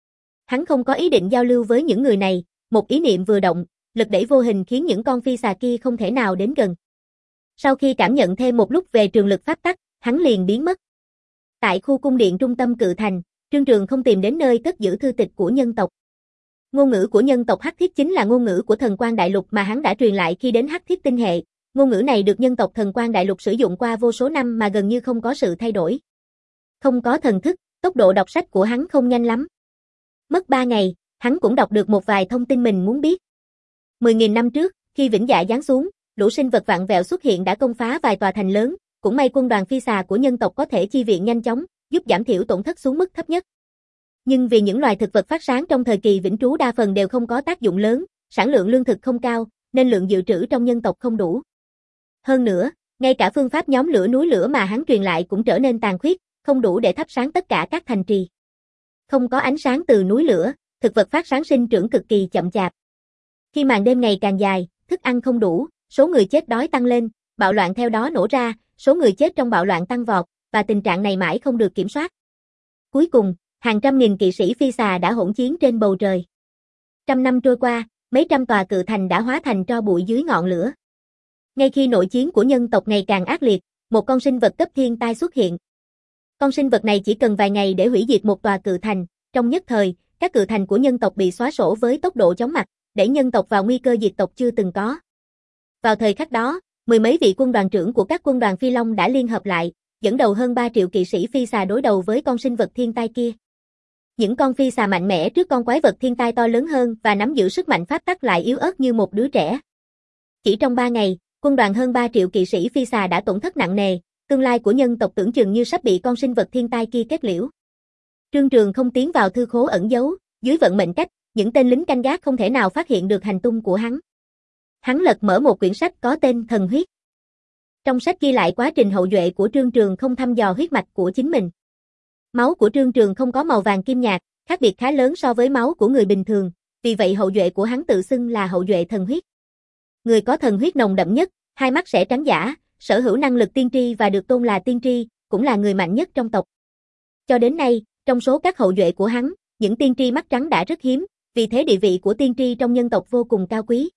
Hắn không có ý định giao lưu với những người này, một ý niệm vừa động, lực đẩy vô hình khiến những con phi xà kia không thể nào đến gần. Sau khi cảm nhận thêm một lúc về trường lực pháp tắc, hắn liền biến mất. Tại khu cung điện trung tâm cự thành, Trương Trường không tìm đến nơi cất giữ thư tịch của nhân tộc. Ngôn ngữ của nhân tộc Hắc Thiết chính là ngôn ngữ của Thần Quang Đại Lục mà hắn đã truyền lại khi đến Hắc Thiết tinh hệ. Ngôn ngữ này được nhân tộc Thần Quang Đại Lục sử dụng qua vô số năm mà gần như không có sự thay đổi. Không có thần thức, tốc độ đọc sách của hắn không nhanh lắm. Mất ba ngày, hắn cũng đọc được một vài thông tin mình muốn biết. Mười nghìn năm trước, khi Vĩnh Dạ giáng xuống, lũ sinh vật vặn vẹo xuất hiện đã công phá vài tòa thành lớn, cũng may quân đoàn phi xà của nhân tộc có thể chi viện nhanh chóng, giúp giảm thiểu tổn thất xuống mức thấp nhất. Nhưng vì những loài thực vật phát sáng trong thời kỳ vĩnh trú đa phần đều không có tác dụng lớn, sản lượng lương thực không cao, nên lượng dự trữ trong nhân tộc không đủ. Hơn nữa, ngay cả phương pháp nhóm lửa núi lửa mà hắn truyền lại cũng trở nên tàn khuyết, không đủ để thắp sáng tất cả các thành trì. Không có ánh sáng từ núi lửa, thực vật phát sáng sinh trưởng cực kỳ chậm chạp. Khi màn đêm ngày càng dài, thức ăn không đủ, số người chết đói tăng lên, bạo loạn theo đó nổ ra, số người chết trong bạo loạn tăng vọt, và tình trạng này mãi không được kiểm soát. Cuối cùng, hàng trăm nghìn kỵ sĩ phi xà đã hỗn chiến trên bầu trời. Trăm năm trôi qua, mấy trăm tòa cự thành đã hóa thành tro bụi dưới ngọn lửa. Ngay khi nội chiến của nhân tộc ngày càng ác liệt, một con sinh vật cấp thiên tai xuất hiện. Con sinh vật này chỉ cần vài ngày để hủy diệt một tòa cự thành, trong nhất thời, các cự thành của nhân tộc bị xóa sổ với tốc độ chóng mặt, đẩy nhân tộc vào nguy cơ diệt tộc chưa từng có. Vào thời khắc đó, mười mấy vị quân đoàn trưởng của các quân đoàn phi long đã liên hợp lại, dẫn đầu hơn ba triệu kỵ sĩ phi xà đối đầu với con sinh vật thiên tai kia. Những con phi xà mạnh mẽ trước con quái vật thiên tai to lớn hơn và nắm giữ sức mạnh pháp tắc lại yếu ớt như một đứa trẻ. Chỉ trong ba ngày, quân đoàn hơn ba triệu kỵ sĩ phi xà đã tổn thất nặng nề, tương lai của nhân tộc tưởng chừng như sắp bị con sinh vật thiên tai kia kết liễu. Trương Trường không tiến vào thư khố ẩn giấu, dưới vận mệnh cách, những tên lính canh gác không thể nào phát hiện được hành tung của hắn. Hắn lật mở một quyển sách có tên Thần Huyết. Trong sách ghi lại quá trình hậu duệ của Trương Trường không thăm dò huyết mạch của chính mình. Máu của Trương Trường không có màu vàng kim nhạt, khác biệt khá lớn so với máu của người bình thường, vì vậy hậu duệ của hắn tự xưng là hậu duệ thần huyết. Người có thần huyết nồng đậm nhất, hai mắt sẽ trắng dã, sở hữu năng lực tiên tri và được tôn là tiên tri, cũng là người mạnh nhất trong tộc. Cho đến nay, trong số các hậu duệ của hắn, những tiên tri mắt trắng đã rất hiếm, vì thế địa vị của tiên tri trong nhân tộc vô cùng cao quý.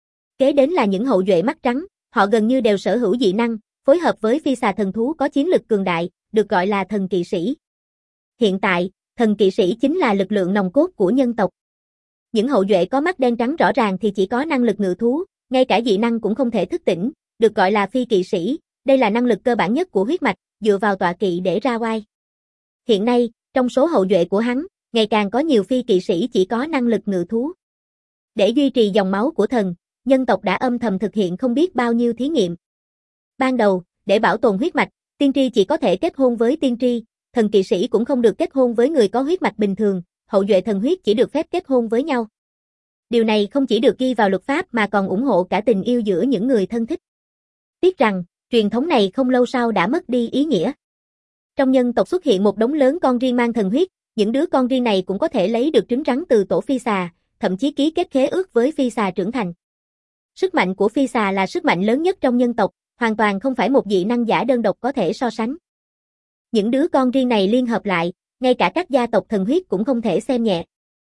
Kế đến là những hậu duệ mắt trắng, họ gần như đều sở hữu dị năng, phối hợp với phi xà thần thú có chiến lực cường đại, được gọi là thần kỵ sĩ. Hiện tại, thần kỵ sĩ chính là lực lượng nòng cốt của nhân tộc. Những hậu duệ có mắt đen trắng rõ ràng thì chỉ có năng lực ngự thú, ngay cả dị năng cũng không thể thức tỉnh, được gọi là phi kỵ sĩ, đây là năng lực cơ bản nhất của huyết mạch, dựa vào tọa kỵ để ra oai. Hiện nay, trong số hậu duệ của hắn, ngày càng có nhiều phi kỵ sĩ chỉ có năng lực ngự thú. Để duy trì dòng máu của thần, nhân tộc đã âm thầm thực hiện không biết bao nhiêu thí nghiệm. Ban đầu, để bảo tồn huyết mạch, tiên tri chỉ có thể kết hôn với tiên tri, thần kỵ sĩ cũng không được kết hôn với người có huyết mạch bình thường, hậu duệ thần huyết chỉ được phép kết hôn với nhau. Điều này không chỉ được ghi vào luật pháp mà còn ủng hộ cả tình yêu giữa những người thân thích. Tiếc rằng, truyền thống này không lâu sau đã mất đi ý nghĩa. Trong nhân tộc xuất hiện một đống lớn con riêng mang thần huyết, những đứa con riêng này cũng có thể lấy được trứng rắn từ tổ phi xà, thậm chí ký kết khế ước với phi xà trưởng thành. Sức mạnh của phi xà là sức mạnh lớn nhất trong nhân tộc, hoàn toàn không phải một dị năng giả đơn độc có thể so sánh. Những đứa con riêng này liên hợp lại, ngay cả các gia tộc thần huyết cũng không thể xem nhẹ.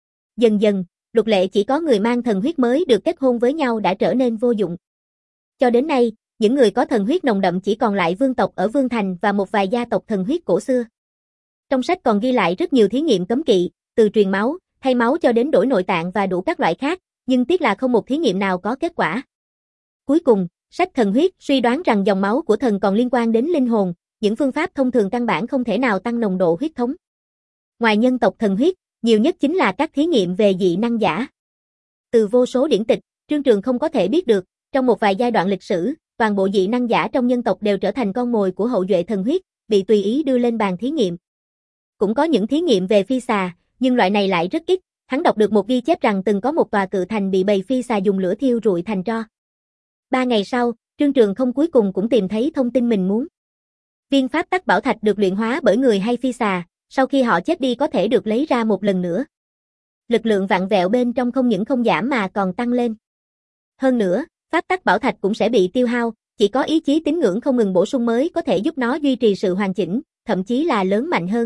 Dần dần, luật lệ chỉ có người mang thần huyết mới được kết hôn với nhau đã trở nên vô dụng. Cho đến nay, những người có thần huyết nồng đậm chỉ còn lại vương tộc ở Vương Thành và một vài gia tộc thần huyết cổ xưa. Trong sách còn ghi lại rất nhiều thí nghiệm cấm kỵ, từ truyền máu, thay máu cho đến đổi nội tạng và đủ các loại khác, nhưng tiếc là không một thí nghiệm nào có kết quả. Cuối cùng, sách thần huyết suy đoán rằng dòng máu của thần còn liên quan đến linh hồn, những phương pháp thông thường căn bản không thể nào tăng nồng độ huyết thống. Ngoài nhân tộc thần huyết, nhiều nhất chính là các thí nghiệm về dị năng giả. Từ vô số điển tịch, Trương Trường không có thể biết được, trong một vài giai đoạn lịch sử, toàn bộ dị năng giả trong nhân tộc đều trở thành con mồi của hậu duệ thần huyết, bị tùy ý đưa lên bàn thí nghiệm. Cũng có những thí nghiệm về phi xà, nhưng loại này lại rất ít, hắn đọc được một ghi chép rằng từng có một tòa cự thành bị bầy phi xà dùng lửa thiêu rụi thành tro. Ba ngày sau, Trương Trường không cuối cùng cũng tìm thấy thông tin mình muốn. Viên pháp tắc bảo thạch được luyện hóa bởi người hay phi xà, sau khi họ chết đi có thể được lấy ra một lần nữa. Lực lượng vặn vẹo bên trong không những không giảm mà còn tăng lên. Hơn nữa, pháp tắc bảo thạch cũng sẽ bị tiêu hao, chỉ có ý chí tín ngưỡng không ngừng bổ sung mới có thể giúp nó duy trì sự hoàn chỉnh, thậm chí là lớn mạnh hơn.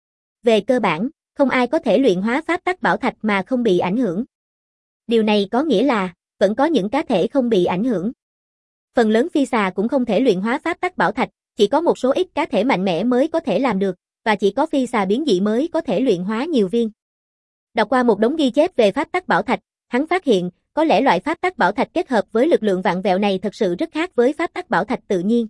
Về cơ bản, không ai có thể luyện hóa pháp tắc bảo thạch mà không bị ảnh hưởng. Điều này có nghĩa là, vẫn có những cá thể không bị ảnh hưởng. Phần lớn phi xà cũng không thể luyện hóa pháp tắc bảo thạch, chỉ có một số ít cá thể mạnh mẽ mới có thể làm được, và chỉ có phi xà biến dị mới có thể luyện hóa nhiều viên. Đọc qua một đống ghi chép về pháp tắc bảo thạch, hắn phát hiện, có lẽ loại pháp tắc bảo thạch kết hợp với lực lượng vặn vẹo này thật sự rất khác với pháp tắc bảo thạch tự nhiên.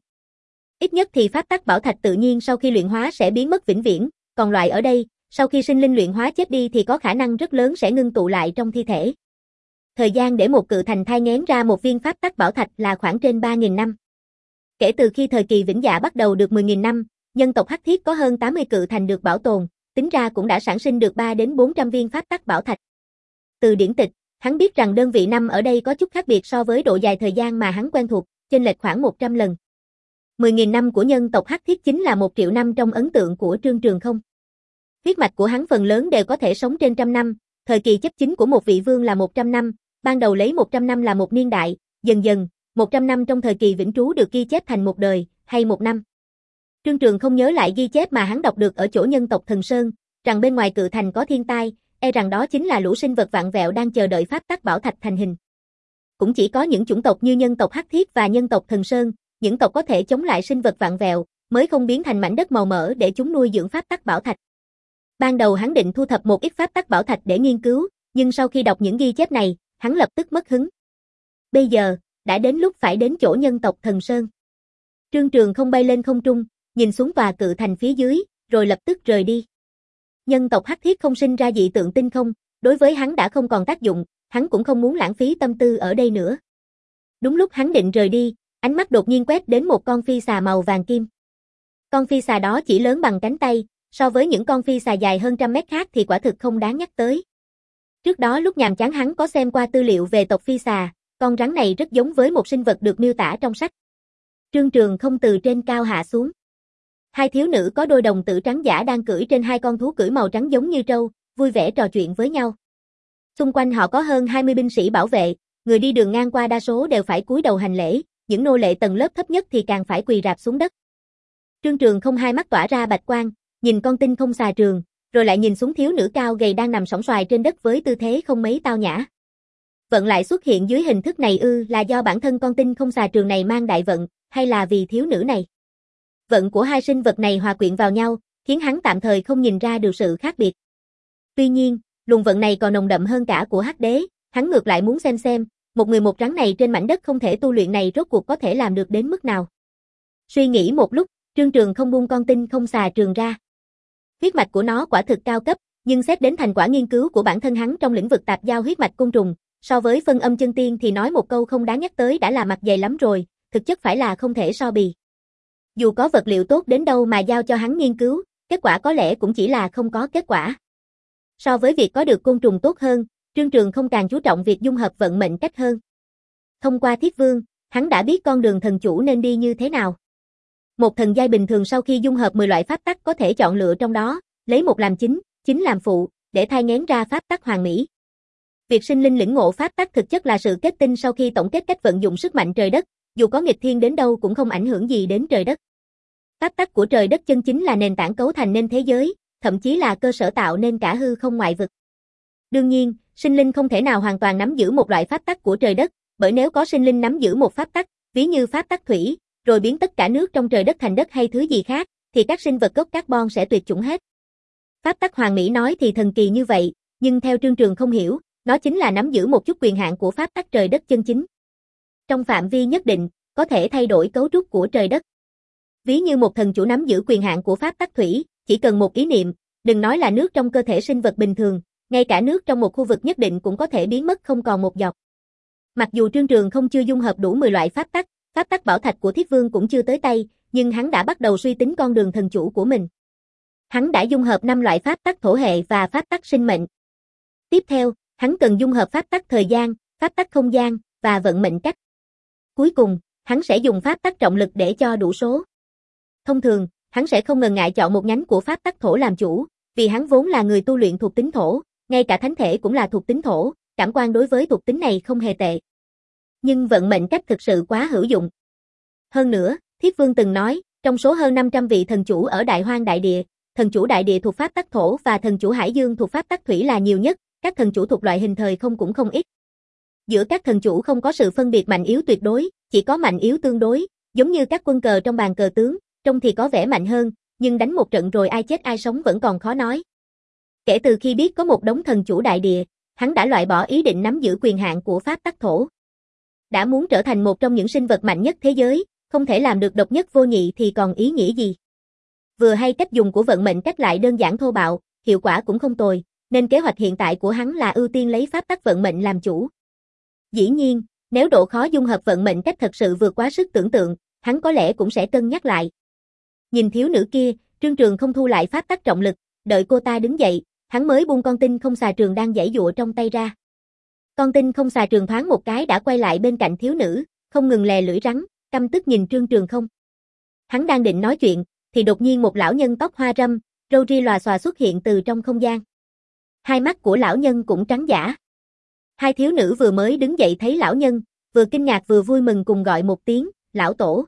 Ít nhất thì pháp tắc bảo thạch tự nhiên sau khi luyện hóa sẽ biến mất vĩnh viễn, còn loại ở đây, sau khi sinh linh luyện hóa chết đi thì có khả năng rất lớn sẽ ngưng tụ lại trong thi thể. Thời gian để một cự thành thai nghén ra một viên pháp tắc bảo thạch là khoảng trên ba nghìn năm. Kể từ khi thời kỳ vĩnh dạ bắt đầu được mười nghìn năm, nhân tộc Hắc Thiết có hơn tám mươi cự thành được bảo tồn, tính ra cũng đã sản sinh được ba đến bốn trăm viên pháp tắc bảo thạch. Từ điển tịch, hắn biết rằng đơn vị năm ở đây có chút khác biệt so với độ dài thời gian mà hắn quen thuộc, chênh lệch khoảng một trăm lần. mười nghìn năm của nhân tộc Hắc Thiết chính là một triệu năm trong ấn tượng của Trương Trường không. Huyết mạch của hắn phần lớn đều có thể sống trên trăm năm, thời kỳ chấp chính của một vị vương là một trăm năm, ban đầu lấy một trăm năm là một niên đại, dần dần, một trăm năm trong thời kỳ vĩnh trú được ghi chép thành một đời, hay một năm. Trương Trường không nhớ lại ghi chép mà hắn đọc được ở chỗ nhân tộc Thần Sơn, rằng bên ngoài cự thành có thiên tai, e rằng đó chính là lũ sinh vật vạn vẹo đang chờ đợi pháp tắc bảo thạch thành hình. Cũng chỉ có những chủng tộc như nhân tộc Hắc Thiết và nhân tộc Thần Sơn, những tộc có thể chống lại sinh vật vạn vẹo, mới không biến thành mảnh đất màu mỡ để chúng nuôi dưỡng pháp tắc bảo thạch. Ban đầu hắn định thu thập một ít pháp tắc bảo thạch để nghiên cứu, nhưng sau khi đọc những ghi chép này, hắn lập tức mất hứng. Bây giờ, đã đến lúc phải đến chỗ nhân tộc Thần Sơn. Trương Trường không bay lên không trung, nhìn xuống tòa cự thành phía dưới, rồi lập tức rời đi. Nhân tộc Hắc Thiết không sinh ra dị tượng tinh không, đối với hắn đã không còn tác dụng, hắn cũng không muốn lãng phí tâm tư ở đây nữa. Đúng lúc hắn định rời đi, ánh mắt đột nhiên quét đến một con phi xà màu vàng kim. Con phi xà đó chỉ lớn bằng cánh tay, so với những con phi xà dài hơn trăm mét khác thì quả thực không đáng nhắc tới. Trước đó lúc nhàm chán hắn có xem qua tư liệu về tộc phi xà, con rắn này rất giống với một sinh vật được miêu tả trong sách. Trương Trường không từ trên cao hạ xuống. Hai thiếu nữ có đôi đồng tử trắng giả đang cưỡi trên hai con thú cưỡi màu trắng giống như trâu, vui vẻ trò chuyện với nhau. Xung quanh họ có hơn hai mươi binh sĩ bảo vệ, người đi đường ngang qua đa số đều phải cúi đầu hành lễ, những nô lệ tầng lớp thấp nhất thì càng phải quỳ rạp xuống đất. Trương Trường không hai mắt tỏa ra bạch quang, nhìn con tinh không xà trường, rồi lại nhìn xuống thiếu nữ cao gầy đang nằm sõng soài trên đất với tư thế không mấy tao nhã. Vận lại xuất hiện dưới hình thức này ư là do bản thân con tinh không xà trường này mang đại vận, hay là vì thiếu nữ này? Vận của hai sinh vật này hòa quyện vào nhau, khiến hắn tạm thời không nhìn ra được sự khác biệt. Tuy nhiên, luồng vận này còn nồng đậm hơn cả của Hắc Đế, hắn ngược lại muốn xem xem, một người một rắn này trên mảnh đất không thể tu luyện này rốt cuộc có thể làm được đến mức nào. Suy nghĩ một lúc, Trương Trường không buông con tinh không xà trường ra. Huyết mạch của nó quả thực cao cấp, nhưng xét đến thành quả nghiên cứu của bản thân hắn trong lĩnh vực tạp giao huyết mạch côn trùng, so với phân âm chân tiên thì nói một câu không đáng nhắc tới đã là mặt dày lắm rồi, thực chất phải là không thể so bì. Dù có vật liệu tốt đến đâu mà giao cho hắn nghiên cứu, kết quả có lẽ cũng chỉ là không có kết quả. So với việc có được côn trùng tốt hơn, Trương Trường không càng chú trọng việc dung hợp vận mệnh cách hơn. Thông qua Thiết Vương, hắn đã biết con đường thần chủ nên đi như thế nào. Một thần giai bình thường sau khi dung hợp mười loại pháp tắc có thể chọn lựa trong đó, lấy một làm chính, chính làm phụ, để thai nghén ra pháp tắc hoàn mỹ. Việc sinh linh lĩnh ngộ pháp tắc thực chất là sự kết tinh sau khi tổng kết cách vận dụng sức mạnh trời đất, dù có nghịch thiên đến đâu cũng không ảnh hưởng gì đến trời đất. Pháp tắc của trời đất chân chính là nền tảng cấu thành nên thế giới, thậm chí là cơ sở tạo nên cả hư không ngoại vực. Đương nhiên, sinh linh không thể nào hoàn toàn nắm giữ một loại pháp tắc của trời đất, bởi nếu có sinh linh nắm giữ một pháp tắc, ví như pháp tắc thủy, rồi biến tất cả nước trong trời đất thành đất hay thứ gì khác, thì các sinh vật gốc carbon sẽ tuyệt chủng hết. Pháp tắc hoàn mỹ nói thì thần kỳ như vậy, nhưng theo Trương Trường không hiểu, nó chính là nắm giữ một chút quyền hạn của pháp tắc trời đất chân chính. Trong phạm vi nhất định, có thể thay đổi cấu trúc của trời đất. Ví như một thần chủ nắm giữ quyền hạn của pháp tắc thủy, chỉ cần một ý niệm, đừng nói là nước trong cơ thể sinh vật bình thường, ngay cả nước trong một khu vực nhất định cũng có thể biến mất không còn một giọt. Mặc dù Trương Trường không chưa dung hợp đủ mười loại pháp tắc, pháp tắc bảo thạch của Thiết Vương cũng chưa tới tay, nhưng hắn đã bắt đầu suy tính con đường thần chủ của mình. Hắn đã dung hợp năm loại pháp tắc thổ hệ và pháp tắc sinh mệnh. Tiếp theo, hắn cần dung hợp pháp tắc thời gian, pháp tắc không gian và vận mệnh cách. Cuối cùng, hắn sẽ dùng pháp tắc trọng lực để cho đủ số. Thông thường, hắn sẽ không ngần ngại chọn một nhánh của pháp tắc thổ làm chủ, vì hắn vốn là người tu luyện thuộc tính thổ, ngay cả thánh thể cũng là thuộc tính thổ, cảm quan đối với thuộc tính này không hề tệ. Nhưng vận mệnh cách thực sự quá hữu dụng. Hơn nữa, Thiết Vương từng nói, trong số hơn năm trăm vị thần chủ ở Đại Hoang Đại Địa, thần chủ đại địa thuộc pháp tắc thổ và thần chủ hải dương thuộc pháp tắc thủy là nhiều nhất, các thần chủ thuộc loại hình thời không cũng không ít. Giữa các thần chủ không có sự phân biệt mạnh yếu tuyệt đối, chỉ có mạnh yếu tương đối, giống như các quân cờ trong bàn cờ tướng, trông thì có vẻ mạnh hơn, nhưng đánh một trận rồi ai chết ai sống vẫn còn khó nói. Kể từ khi biết có một đống thần chủ đại địa, hắn đã loại bỏ ý định nắm giữ quyền hạn của pháp tắc thổ. Đã muốn trở thành một trong những sinh vật mạnh nhất thế giới, không thể làm được độc nhất vô nhị thì còn ý nghĩa gì. Vừa hay cách dùng của vận mệnh cách lại đơn giản thô bạo, hiệu quả cũng không tồi, nên kế hoạch hiện tại của hắn là ưu tiên lấy pháp tắc vận mệnh làm chủ. Dĩ nhiên, nếu độ khó dung hợp vận mệnh cách thật sự vượt quá sức tưởng tượng, hắn có lẽ cũng sẽ cân nhắc lại. Nhìn thiếu nữ kia, Trương Trường không thu lại pháp tắc trọng lực, đợi cô ta đứng dậy, hắn mới buông con tinh không xà trường đang giãy giụa trong tay ra. Con tinh không xà trường thoáng một cái đã quay lại bên cạnh thiếu nữ, không ngừng lè lưỡi rắn, căm tức nhìn Trương Trường không. Hắn đang định nói chuyện, thì đột nhiên một lão nhân tóc hoa râm, râu ria lòa xòa xuất hiện từ trong không gian. Hai mắt của lão nhân cũng trắng dã. Hai thiếu nữ vừa mới đứng dậy thấy lão nhân, vừa kinh ngạc vừa vui mừng cùng gọi một tiếng, lão tổ.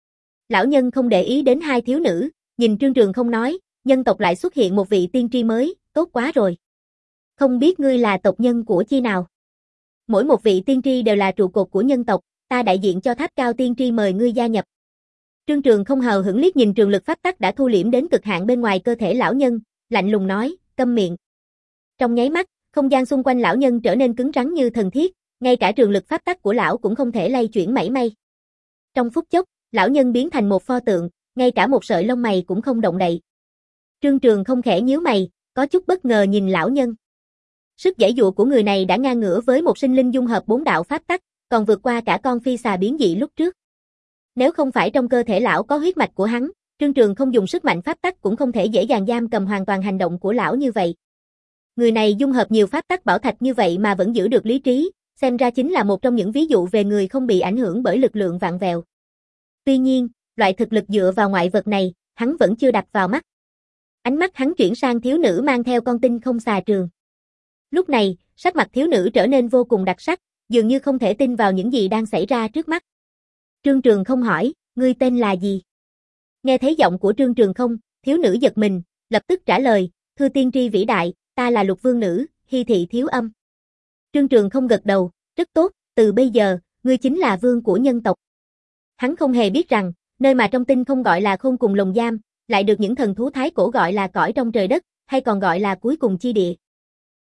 Lão nhân không để ý đến hai thiếu nữ, nhìn Trương Trường không nói, nhân tộc lại xuất hiện một vị tiên tri mới, tốt quá rồi. Không biết ngươi là tộc nhân của chi nào? Mỗi một vị tiên tri đều là trụ cột của nhân tộc, ta đại diện cho Tháp Cao tiên tri mời ngươi gia nhập. Trương Trường không hờ hững liếc nhìn trường lực pháp tắc đã thu liễm đến cực hạn bên ngoài cơ thể lão nhân, lạnh lùng nói, câm miệng. Trong nháy mắt, không gian xung quanh lão nhân trở nên cứng rắn như thần thiết, ngay cả trường lực pháp tắc của lão cũng không thể lay chuyển mảy may. Trong phút chốc, lão nhân biến thành một pho tượng, ngay cả một sợi lông mày cũng không động đậy. Trương Trường không khẽ nhíu mày, có chút bất ngờ nhìn lão nhân. Sức giãy dụa của người này đã ngang ngửa với một sinh linh dung hợp bốn đạo pháp tắc, còn vượt qua cả con phi xà biến dị lúc trước. Nếu không phải trong cơ thể lão có huyết mạch của hắn, Trương Trường không dùng sức mạnh pháp tắc cũng không thể dễ dàng giam cầm hoàn toàn hành động của lão như vậy. Người này dung hợp nhiều pháp tắc bảo thạch như vậy mà vẫn giữ được lý trí, xem ra chính là một trong những ví dụ về người không bị ảnh hưởng bởi lực lượng vạn vẹo. Tuy nhiên, loại thực lực dựa vào ngoại vật này, hắn vẫn chưa đập vào mắt. Ánh mắt hắn chuyển sang thiếu nữ mang theo con tinh không xà trường. Lúc này, sắc mặt thiếu nữ trở nên vô cùng đặc sắc, dường như không thể tin vào những gì đang xảy ra trước mắt. Trương Trường không hỏi, ngươi tên là gì? Nghe thấy giọng của Trương Trường không, thiếu nữ giật mình, lập tức trả lời, thưa tiên tri vĩ đại, ta là Lục Vương Nữ, Hy Thị Thiếu Âm. Trương Trường không gật đầu, rất tốt, từ bây giờ, ngươi chính là vương của nhân tộc. Hắn không hề biết rằng, nơi mà trong tinh không gọi là khôn cùng lồng giam, lại được những thần thú thái cổ gọi là cõi trong trời đất, hay còn gọi là cuối cùng chi địa.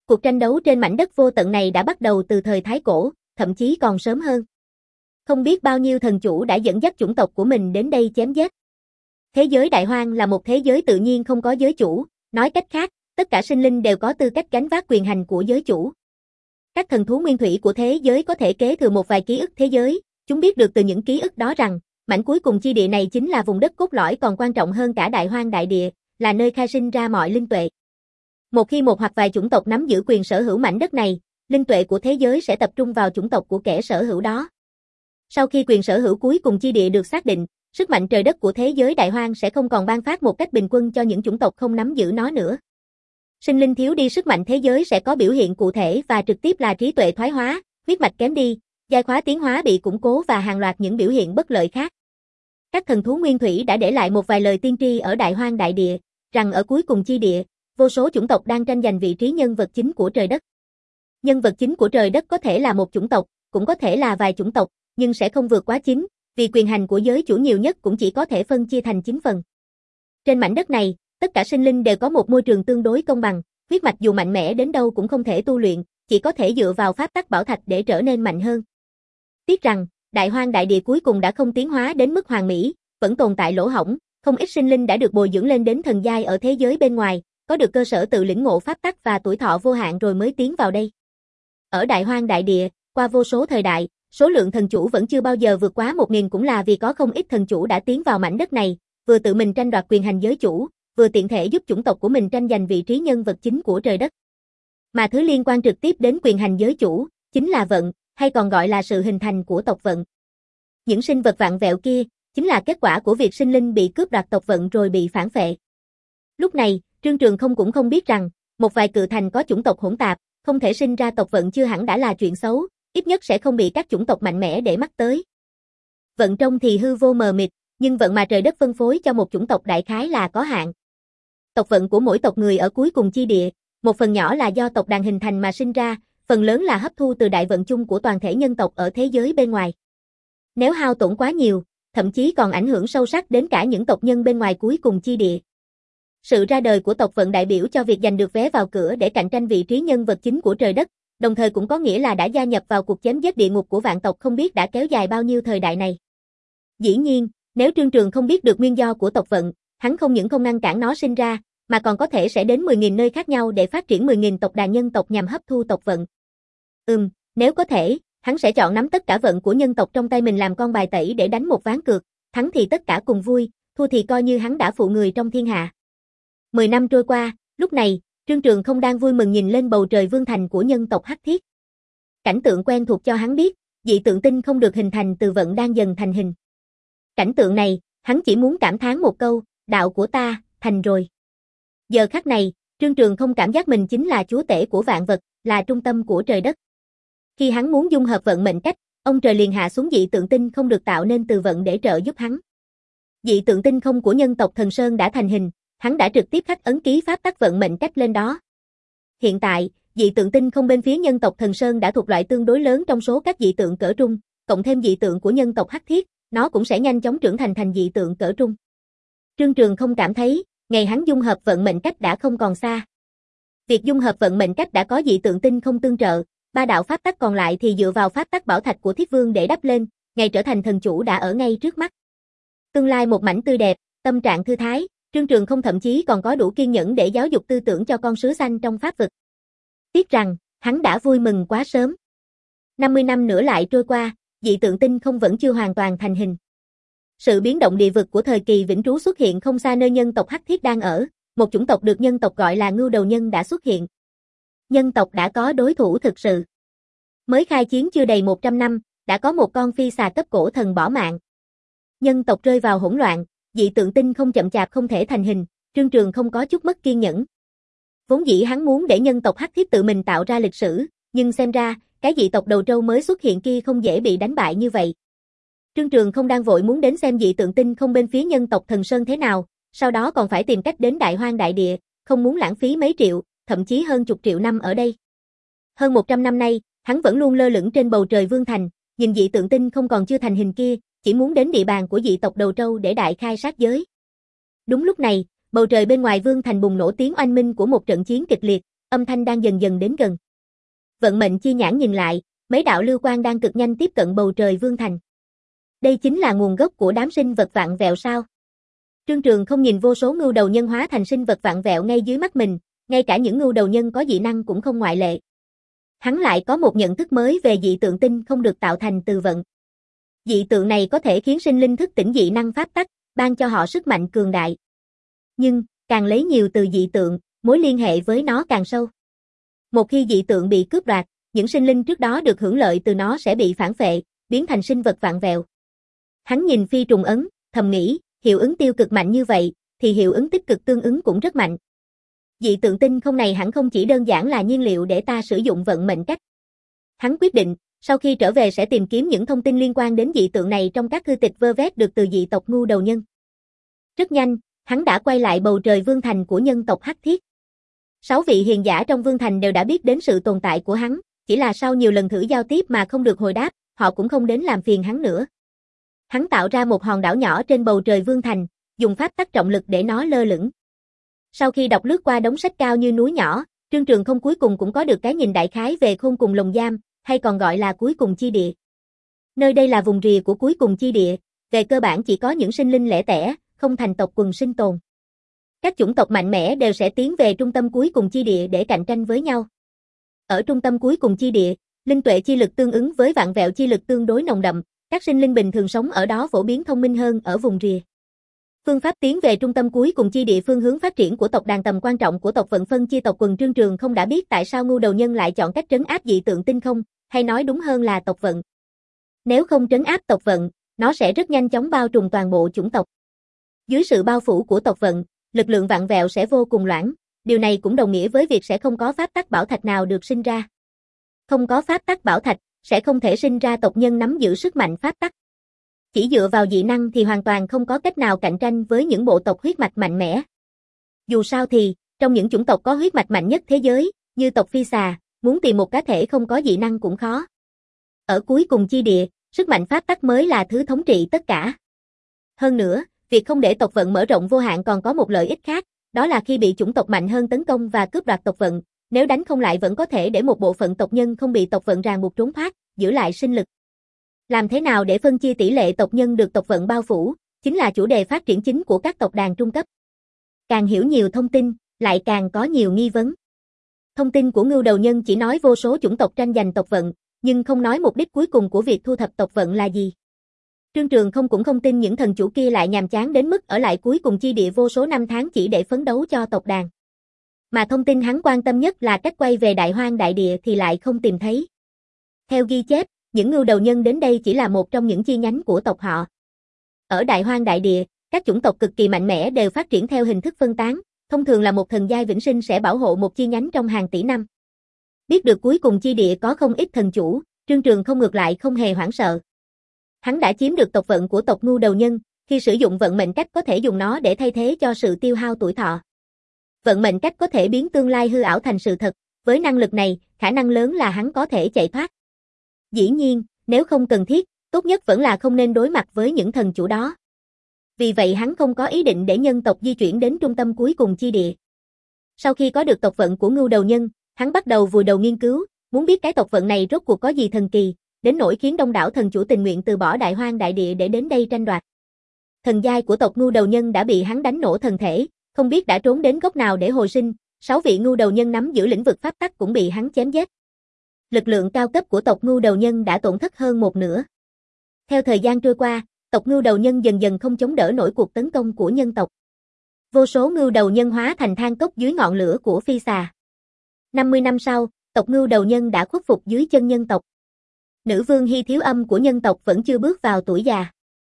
Cuộc tranh đấu trên mảnh đất vô tận này đã bắt đầu từ thời Thái Cổ, thậm chí còn sớm hơn. Không biết bao nhiêu thần chủ đã dẫn dắt chủng tộc của mình đến đây chém giết. Thế giới đại hoang là một thế giới tự nhiên không có giới chủ, nói cách khác, tất cả sinh linh đều có tư cách gánh vác quyền hành của giới chủ. Các thần thú nguyên thủy của thế giới có thể kế thừa một vài ký ức thế giới, chúng biết được từ những ký ức đó rằng, mảnh cuối cùng chi địa này chính là vùng đất cốt lõi còn quan trọng hơn cả đại hoang đại địa, là nơi khai sinh ra mọi linh tuệ. Một khi một hoặc vài chủng tộc nắm giữ quyền sở hữu mảnh đất này, linh tuệ của thế giới sẽ tập trung vào chủng tộc của kẻ sở hữu đó. Sau khi quyền sở hữu cuối cùng chi địa được xác định, sức mạnh trời đất của thế giới đại hoang sẽ không còn ban phát một cách bình quân cho những chủng tộc không nắm giữ nó nữa. Sinh linh thiếu đi sức mạnh thế giới sẽ có biểu hiện cụ thể và trực tiếp là trí tuệ thoái hóa, huyết mạch kém đi, giai khóa tiến hóa bị củng cố và hàng loạt những biểu hiện bất lợi khác. Các thần thú nguyên thủy đã để lại một vài lời tiên tri ở đại hoang đại địa, rằng ở cuối cùng chi địa, vô số chủng tộc đang tranh giành vị trí nhân vật chính của trời đất. Nhân vật chính của trời đất có thể là một chủng tộc, cũng có thể là vài chủng tộc, nhưng sẽ không vượt quá chín, vì quyền hành của giới chủ nhiều nhất cũng chỉ có thể phân chia thành chín phần. Trên mảnh đất này, tất cả sinh linh đều có một môi trường tương đối công bằng, huyết mạch dù mạnh mẽ đến đâu cũng không thể tu luyện, chỉ có thể dựa vào pháp tắc bảo thạch để trở nên mạnh hơn. Tiếc rằng, đại hoang đại địa cuối cùng đã không tiến hóa đến mức hoàn mỹ, vẫn tồn tại lỗ hổng, không ít sinh linh đã được bồi dưỡng lên đến thần giai ở thế giới bên ngoài, có được cơ sở tự lĩnh ngộ pháp tắc và tuổi thọ vô hạn rồi mới tiến vào đây. Ở đại hoang đại địa, qua vô số thời đại, số lượng thần chủ vẫn chưa bao giờ vượt quá một nghìn cũng là vì có không ít thần chủ đã tiến vào mảnh đất này, vừa tự mình tranh đoạt quyền hành giới chủ, vừa tiện thể giúp chủng tộc của mình tranh giành vị trí nhân vật chính của trời đất. Mà thứ liên quan trực tiếp đến quyền hành giới chủ, chính là vận, hay còn gọi là sự hình thành của tộc vận. Những sinh vật vạn vẹo kia, chính là kết quả của việc sinh linh bị cướp đoạt tộc vận rồi bị phản phệ. Lúc này, Trương Trường Không cũng không biết rằng, một vài cự thành có chủng tộc hỗn tạp, không thể sinh ra tộc vận chưa hẳn đã là chuyện xấu, ít nhất sẽ không bị các chủng tộc mạnh mẽ để mắt tới. Vận trông thì hư vô mờ mịt, nhưng vận mà trời đất phân phối cho một chủng tộc đại khái là có hạn. Tộc vận của mỗi tộc người ở cuối cùng chi địa, một phần nhỏ là do tộc đàn hình thành mà sinh ra, phần lớn là hấp thu từ đại vận chung của toàn thể nhân tộc ở thế giới bên ngoài. Nếu hao tổn quá nhiều, thậm chí còn ảnh hưởng sâu sắc đến cả những tộc nhân bên ngoài cuối cùng chi địa. Sự ra đời của tộc vận đại biểu cho việc giành được vé vào cửa để cạnh tranh vị trí nhân vật chính của trời đất, đồng thời cũng có nghĩa là đã gia nhập vào cuộc chém giết địa ngục của vạn tộc không biết đã kéo dài bao nhiêu thời đại này. Dĩ nhiên, nếu Trương Trường không biết được nguyên do của tộc vận, hắn không những không ngăn cản nó sinh ra, mà còn có thể sẽ đến mười nghìn nơi khác nhau để phát triển mười nghìn tộc đàn nhân tộc nhằm hấp thu tộc vận. Ừm, nếu có thể, hắn sẽ chọn nắm tất cả vận của nhân tộc trong tay mình làm con bài tẩy để đánh một ván cược, thắng thì tất cả cùng vui, thua thì coi như hắn đã phụ người trong thiên hạ. Mười năm trôi qua, lúc này, Trương Trường không đang vui mừng nhìn lên bầu trời vương thành của nhân tộc Hắc Thiết. Cảnh tượng quen thuộc cho hắn biết, dị tượng tinh không được hình thành từ vận đang dần thành hình. Cảnh tượng này, hắn chỉ muốn cảm thán một câu, đạo của ta, thành rồi. Giờ khắc này, Trương Trường không cảm giác mình chính là chúa tể của vạn vật, là trung tâm của trời đất. Khi hắn muốn dung hợp vận mệnh cách, ông trời liền hạ xuống dị tượng tinh không được tạo nên từ vận để trợ giúp hắn. Dị tượng tinh không của nhân tộc Thần Sơn đã thành hình, hắn đã trực tiếp khắc ấn ký pháp tắc vận mệnh cách lên đó. Hiện tại, dị tượng tinh không bên phía nhân tộc Thần Sơn đã thuộc loại tương đối lớn trong số các dị tượng cỡ trung, cộng thêm dị tượng của nhân tộc Hắc Thiết, nó cũng sẽ nhanh chóng trưởng thành thành dị tượng cỡ trung. Trương Trường không cảm thấy, ngày hắn dung hợp vận mệnh cách đã không còn xa. Việc dung hợp vận mệnh cách đã có dị tượng tinh không tương trợ, ba đạo pháp tắc còn lại thì dựa vào pháp tắc bảo thạch của Thiết Vương để đắp lên, ngày trở thành thần chủ đã ở ngay trước mắt. Tương lai một mảnh tươi đẹp, tâm trạng thư thái, Trương Trường không thậm chí còn có đủ kiên nhẫn để giáo dục tư tưởng cho con sứ xanh trong pháp vực. Tiếc rằng, hắn đã vui mừng quá sớm. năm mươi năm nữa lại trôi qua, dị tượng tinh không vẫn chưa hoàn toàn thành hình. Sự biến động địa vực của thời kỳ vĩnh trú xuất hiện không xa nơi nhân tộc Hắc Thiết đang ở, một chủng tộc được nhân tộc gọi là Ngưu Đầu Nhân đã xuất hiện. Nhân tộc đã có đối thủ thực sự. Mới khai chiến chưa đầy một trăm năm, đã có một con phi xà cấp cổ thần bỏ mạng. Nhân tộc rơi vào hỗn loạn, dị tượng tinh không chậm chạp không thể thành hình, Trương Trường không có chút mất kiên nhẫn. Vốn dĩ hắn muốn để nhân tộc Hắc Thiết tự mình tạo ra lịch sử, nhưng xem ra, cái dị tộc đầu trâu mới xuất hiện kia không dễ bị đánh bại như vậy. Trương Trường không đang vội muốn đến xem dị tượng tinh không bên phía nhân tộc Thần Sơn thế nào, sau đó còn phải tìm cách đến Đại Hoang đại địa, không muốn lãng phí mấy triệu, thậm chí hơn chục triệu năm ở đây. Hơn một trăm năm nay, hắn vẫn luôn lơ lửng trên bầu trời vương thành, nhìn dị tượng tinh không còn chưa thành hình kia, chỉ muốn đến địa bàn của dị tộc đầu trâu để đại khai sát giới. Đúng lúc này, bầu trời bên ngoài vương thành bùng nổ tiếng oanh minh của một trận chiến kịch liệt, âm thanh đang dần dần đến gần. Vận mệnh chi nhãn nhìn lại, mấy đạo lưu quang đang cực nhanh tiếp cận bầu trời vương thành. Đây chính là nguồn gốc của đám sinh vật vạn vẹo sao? Trương Trường không nhìn vô số ngưu đầu nhân hóa thành sinh vật vạn vẹo ngay dưới mắt mình, ngay cả những ngưu đầu nhân có dị năng cũng không ngoại lệ. Hắn lại có một nhận thức mới về dị tượng tinh không được tạo thành từ vận. Dị tượng này có thể khiến sinh linh thức tỉnh dị năng pháp tắc, ban cho họ sức mạnh cường đại. Nhưng, càng lấy nhiều từ dị tượng, mối liên hệ với nó càng sâu. Một khi dị tượng bị cướp đoạt, những sinh linh trước đó được hưởng lợi từ nó sẽ bị phản phệ, biến thành sinh vật vạn vẹo. Hắn nhìn phi trùng ấn, thầm nghĩ, hiệu ứng tiêu cực mạnh như vậy, thì hiệu ứng tích cực tương ứng cũng rất mạnh. Dị tượng tinh không này hẳn không chỉ đơn giản là nhiên liệu để ta sử dụng vận mệnh cách. Hắn quyết định, sau khi trở về sẽ tìm kiếm những thông tin liên quan đến dị tượng này trong các thư tịch vơ vét được từ dị tộc ngưu đầu nhân. Rất nhanh, hắn đã quay lại bầu trời vương thành của nhân tộc Hắc Thiết. Sáu vị hiền giả trong vương thành đều đã biết đến sự tồn tại của hắn, chỉ là sau nhiều lần thử giao tiếp mà không được hồi đáp, họ cũng không đến làm phiền hắn nữa. Hắn tạo ra một hòn đảo nhỏ trên bầu trời vương thành, dùng pháp tắc trọng lực để nó lơ lửng. Sau khi đọc lướt qua đống sách cao như núi nhỏ, Trương Trường không cuối cùng cũng có được cái nhìn đại khái về khôn cùng lồng giam, hay còn gọi là cuối cùng chi địa. Nơi đây là vùng rìa của cuối cùng chi địa, về cơ bản chỉ có những sinh linh lẻ tẻ, không thành tộc quần sinh tồn. Các chủng tộc mạnh mẽ đều sẽ tiến về trung tâm cuối cùng chi địa để cạnh tranh với nhau. Ở trung tâm cuối cùng chi địa, linh tuệ chi lực tương ứng với vạn vẹo chi lực tương đối nồng đậm, các sinh linh bình thường sống ở đó phổ biến thông minh hơn ở vùng rìa. Phương pháp tiến về trung tâm cuối cùng chi địa phương hướng phát triển của tộc đàn tầm quan trọng của tộc vận phân chia tộc quần. Trương Trường không đã biết tại sao ngưu đầu nhân lại chọn cách trấn áp dị tượng tinh không, hay nói đúng hơn là tộc vận. Nếu không trấn áp tộc vận, nó sẽ rất nhanh chóng bao trùm toàn bộ chủng tộc. Dưới sự bao phủ của tộc vận, lực lượng vạn vẹo sẽ vô cùng loãng, điều này cũng đồng nghĩa với việc sẽ không có pháp tắc bảo thạch nào được sinh ra. Không có pháp tắc bảo thạch, sẽ không thể sinh ra tộc nhân nắm giữ sức mạnh pháp tắc. Chỉ dựa vào dị năng thì hoàn toàn không có cách nào cạnh tranh với những bộ tộc huyết mạch mạnh mẽ. Dù sao thì, trong những chủng tộc có huyết mạch mạnh nhất thế giới, như tộc phi xà, muốn tìm một cá thể không có dị năng cũng khó. Ở cuối cùng chi địa, sức mạnh pháp tắc mới là thứ thống trị tất cả. Hơn nữa, việc không để tộc vận mở rộng vô hạn còn có một lợi ích khác, đó là khi bị chủng tộc mạnh hơn tấn công và cướp đoạt tộc vận, nếu đánh không lại vẫn có thể để một bộ phận tộc nhân không bị tộc vận ràng buộc trốn thoát, giữ lại sinh lực. Làm thế nào để phân chia tỷ lệ tộc nhân được tộc vận bao phủ, chính là chủ đề phát triển chính của các tộc đàn trung cấp. Càng hiểu nhiều thông tin, lại càng có nhiều nghi vấn. Thông tin của ngưu đầu nhân chỉ nói vô số chủng tộc tranh giành tộc vận, nhưng không nói mục đích cuối cùng của việc thu thập tộc vận là gì. Trương Trường không cũng không tin những thần chủ kia lại nhàm chán đến mức ở lại cuối cùng chi địa vô số năm tháng chỉ để phấn đấu cho tộc đàn. Mà thông tin hắn quan tâm nhất là cách quay về Đại Hoang Đại Địa thì lại không tìm thấy. Theo ghi chép, những ngưu đầu nhân đến đây chỉ là một trong những chi nhánh của tộc họ. Ở Đại Hoang Đại Địa, các chủng tộc cực kỳ mạnh mẽ đều phát triển theo hình thức phân tán, thông thường là một thần giai vĩnh sinh sẽ bảo hộ một chi nhánh trong hàng tỷ năm. Biết được cuối cùng chi địa có không ít thần chủ, Trương Trường không ngược lại không hề hoảng sợ. Hắn đã chiếm được tộc vận của tộc ngưu đầu nhân, khi sử dụng vận mệnh cách có thể dùng nó để thay thế cho sự tiêu hao tuổi thọ. Vận mệnh cách có thể biến tương lai hư ảo thành sự thật, với năng lực này, khả năng lớn là hắn có thể chạy thoát. Dĩ nhiên, nếu không cần thiết, tốt nhất vẫn là không nên đối mặt với những thần chủ đó. Vì vậy hắn không có ý định để nhân tộc di chuyển đến trung tâm cuối cùng chi địa. Sau khi có được tộc vận của ngưu đầu nhân, hắn bắt đầu vùi đầu nghiên cứu, muốn biết cái tộc vận này rốt cuộc có gì thần kỳ, đến nỗi khiến đông đảo thần chủ tình nguyện từ bỏ Đại Hoang Đại Địa để đến đây tranh đoạt. Thần giai của tộc ngưu đầu nhân đã bị hắn đánh nổ thần thể, không biết đã trốn đến góc nào để hồi sinh, sáu vị ngưu đầu nhân nắm giữ lĩnh vực pháp tắc cũng bị hắn chém giết. Lực lượng cao cấp của tộc ngưu đầu nhân đã tổn thất hơn một nửa. Theo thời gian trôi qua, tộc ngưu đầu nhân dần dần không chống đỡ nổi cuộc tấn công của nhân tộc. Vô số ngưu đầu nhân hóa thành than cốc dưới ngọn lửa của phi xà. năm mươi năm sau, tộc ngưu đầu nhân đã khuất phục dưới chân nhân tộc. Nữ vương Hy Thiếu Âm của nhân tộc vẫn chưa bước vào tuổi già.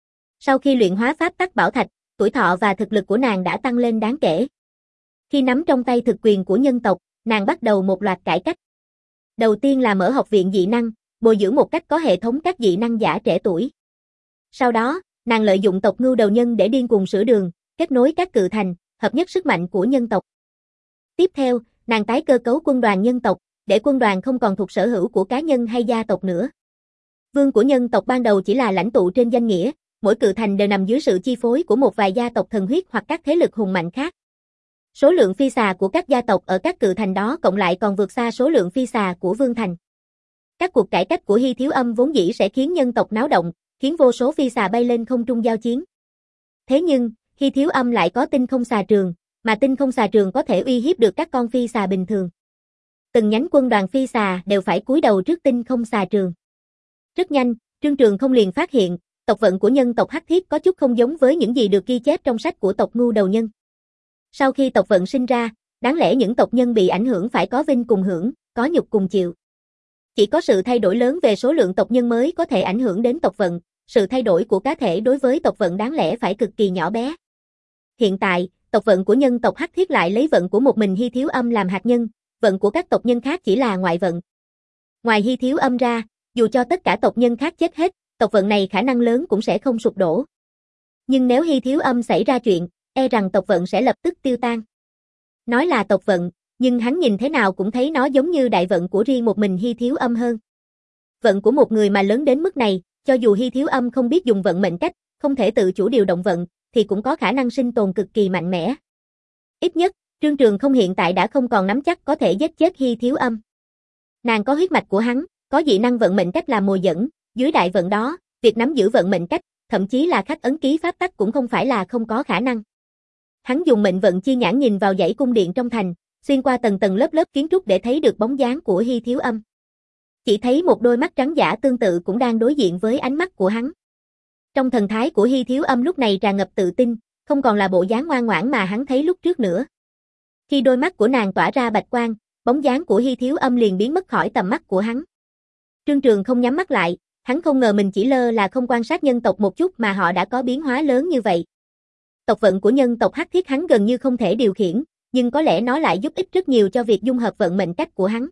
Sau khi luyện hóa pháp tắc bảo thạch, tuổi thọ và thực lực của nàng đã tăng lên đáng kể. Khi nắm trong tay thực quyền của nhân tộc, nàng bắt đầu một loạt cải cách. Đầu tiên là mở học viện dị năng, bồi dưỡng một cách có hệ thống các dị năng giả trẻ tuổi. Sau đó, nàng lợi dụng tộc ngưu đầu nhân để điên cuồng sửa đường, kết nối các cự thành, hợp nhất sức mạnh của nhân tộc. Tiếp theo, nàng tái cơ cấu quân đoàn nhân tộc, để quân đoàn không còn thuộc sở hữu của cá nhân hay gia tộc nữa. Vương của nhân tộc ban đầu chỉ là lãnh tụ trên danh nghĩa, mỗi cự thành đều nằm dưới sự chi phối của một vài gia tộc thần huyết hoặc các thế lực hùng mạnh khác. Số lượng phi xà của các gia tộc ở các cự thành đó cộng lại còn vượt xa số lượng phi xà của vương thành. Các cuộc cải cách của Hy Thiếu Âm vốn dĩ sẽ khiến nhân tộc náo động, khiến vô số phi xà bay lên không trung giao chiến. Thế nhưng, Hy Thiếu Âm lại có tinh không xà trường, mà tinh không xà trường có thể uy hiếp được các con phi xà bình thường. Từng nhánh quân đoàn phi xà đều phải cúi đầu trước tinh không xà trường. Rất nhanh, Trương Trường Không liền phát hiện, tộc vận của nhân tộc Hắc Thiết có chút không giống với những gì được ghi chép trong sách của tộc Ngưu Đầu Nhân. Sau khi tộc vận sinh ra, đáng lẽ những tộc nhân bị ảnh hưởng phải có vinh cùng hưởng, có nhục cùng chịu. Chỉ có sự thay đổi lớn về số lượng tộc nhân mới có thể ảnh hưởng đến tộc vận, sự thay đổi của cá thể đối với tộc vận đáng lẽ phải cực kỳ nhỏ bé. Hiện tại, tộc vận của nhân tộc Hắc Thiết lại lấy vận của một mình Hy Thiếu Âm làm hạt nhân, vận của các tộc nhân khác chỉ là ngoại vận. Ngoài Hy Thiếu Âm ra, dù cho tất cả tộc nhân khác chết hết, tộc vận này khả năng lớn cũng sẽ không sụp đổ. Nhưng nếu Hy Thiếu Âm xảy ra chuyện, e rằng tộc vận sẽ lập tức tiêu tan. Nói là tộc vận, nhưng hắn nhìn thế nào cũng thấy nó giống như đại vận của riêng một mình Hy Thiếu Âm hơn. Vận của một người mà lớn đến mức này, cho dù Hy Thiếu Âm không biết dùng vận mệnh cách, không thể tự chủ điều động vận, thì cũng có khả năng sinh tồn cực kỳ mạnh mẽ. Ít nhất, Trương Trường Không hiện tại đã không còn nắm chắc có thể giết chết Hy Thiếu Âm. Nàng có huyết mạch của hắn, có dị năng vận mệnh cách làm mồi dẫn, dưới đại vận đó, việc nắm giữ vận mệnh cách, thậm chí là khắc ấn ký pháp tắc cũng không phải là không có khả năng. Hắn dùng mệnh vận chi nhãn nhìn vào dãy cung điện trong thành, xuyên qua tầng tầng lớp lớp kiến trúc để thấy được bóng dáng của Hy Thiếu Âm. Chỉ thấy một đôi mắt trắng dã tương tự cũng đang đối diện với ánh mắt của hắn. Trong thần thái của Hy Thiếu Âm lúc này tràn ngập tự tin, không còn là bộ dáng ngoan ngoãn mà hắn thấy lúc trước nữa. Khi đôi mắt của nàng tỏa ra bạch quang, bóng dáng của Hy Thiếu Âm liền biến mất khỏi tầm mắt của hắn. Trương Trường Không nhắm mắt lại, hắn không ngờ mình chỉ lơ là không quan sát nhân tộc một chút mà họ đã có biến hóa lớn như vậy. Tộc vận của nhân tộc Hắc Thiết hắn gần như không thể điều khiển, nhưng có lẽ nó lại giúp ích rất nhiều cho việc dung hợp vận mệnh cách của hắn.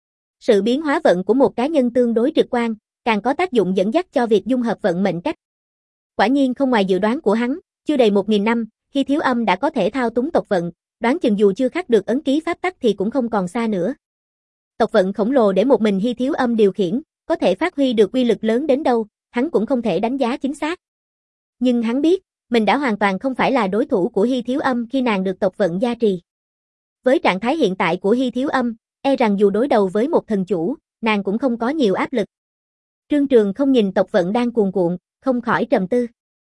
Sự biến hóa vận của một cá nhân tương đối trực quan, càng có tác dụng dẫn dắt cho việc dung hợp vận mệnh cách. Quả nhiên không ngoài dự đoán của hắn, chưa đầy một nghìn năm, Hy Thiếu Âm đã có thể thao túng tộc vận, đoán chừng dù chưa khắc được ấn ký pháp tắc thì cũng không còn xa nữa. Tộc vận khổng lồ để một mình Hy Thiếu Âm điều khiển, có thể phát huy được uy lực lớn đến đâu, hắn cũng không thể đánh giá chính xác. Nhưng hắn biết, mình đã hoàn toàn không phải là đối thủ của Hy Thiếu Âm khi nàng được tộc vận gia trì. Với trạng thái hiện tại của Hy Thiếu Âm, e rằng dù đối đầu với một thần chủ, nàng cũng không có nhiều áp lực. Trương Trường Không nhìn tộc vận đang cuồn cuộn, không khỏi trầm tư.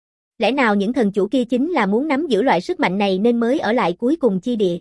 Lẽ nào những thần chủ kia chính là muốn nắm giữ loại sức mạnh này nên mới ở lại cuối cùng chi địa?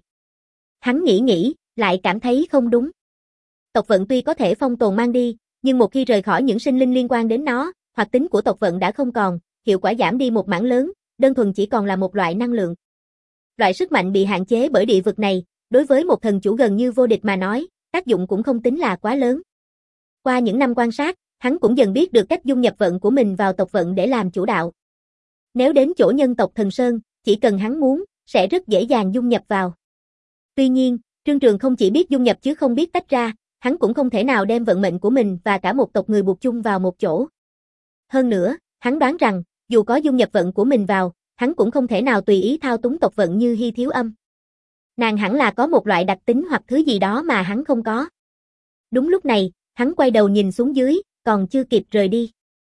Hắn nghĩ nghĩ, lại cảm thấy không đúng. Tộc vận tuy có thể phong tồn mang đi, nhưng một khi rời khỏi những sinh linh liên quan đến nó, hoạt tính của tộc vận đã không còn, hiệu quả giảm đi một mảng lớn, đơn thuần chỉ còn là một loại năng lượng. Loại sức mạnh bị hạn chế bởi địa vực này, đối với một thần chủ gần như vô địch mà nói, tác dụng cũng không tính là quá lớn. Qua những năm quan sát, hắn cũng dần biết được cách dung nhập vận của mình vào tộc vận để làm chủ đạo. Nếu đến chỗ nhân tộc Thần Sơn, chỉ cần hắn muốn, sẽ rất dễ dàng dung nhập vào. Tuy nhiên, Trương Trường không chỉ biết dung nhập chứ không biết tách ra, hắn cũng không thể nào đem vận mệnh của mình và cả một tộc người buộc chung vào một chỗ. Hơn nữa, hắn đoán rằng, dù có dung nhập vận của mình vào, hắn cũng không thể nào tùy ý thao túng tộc vận như Hy Thiếu Âm. Nàng hẳn là có một loại đặc tính hoặc thứ gì đó mà hắn không có. Đúng lúc này, hắn quay đầu nhìn xuống dưới, còn chưa kịp rời đi.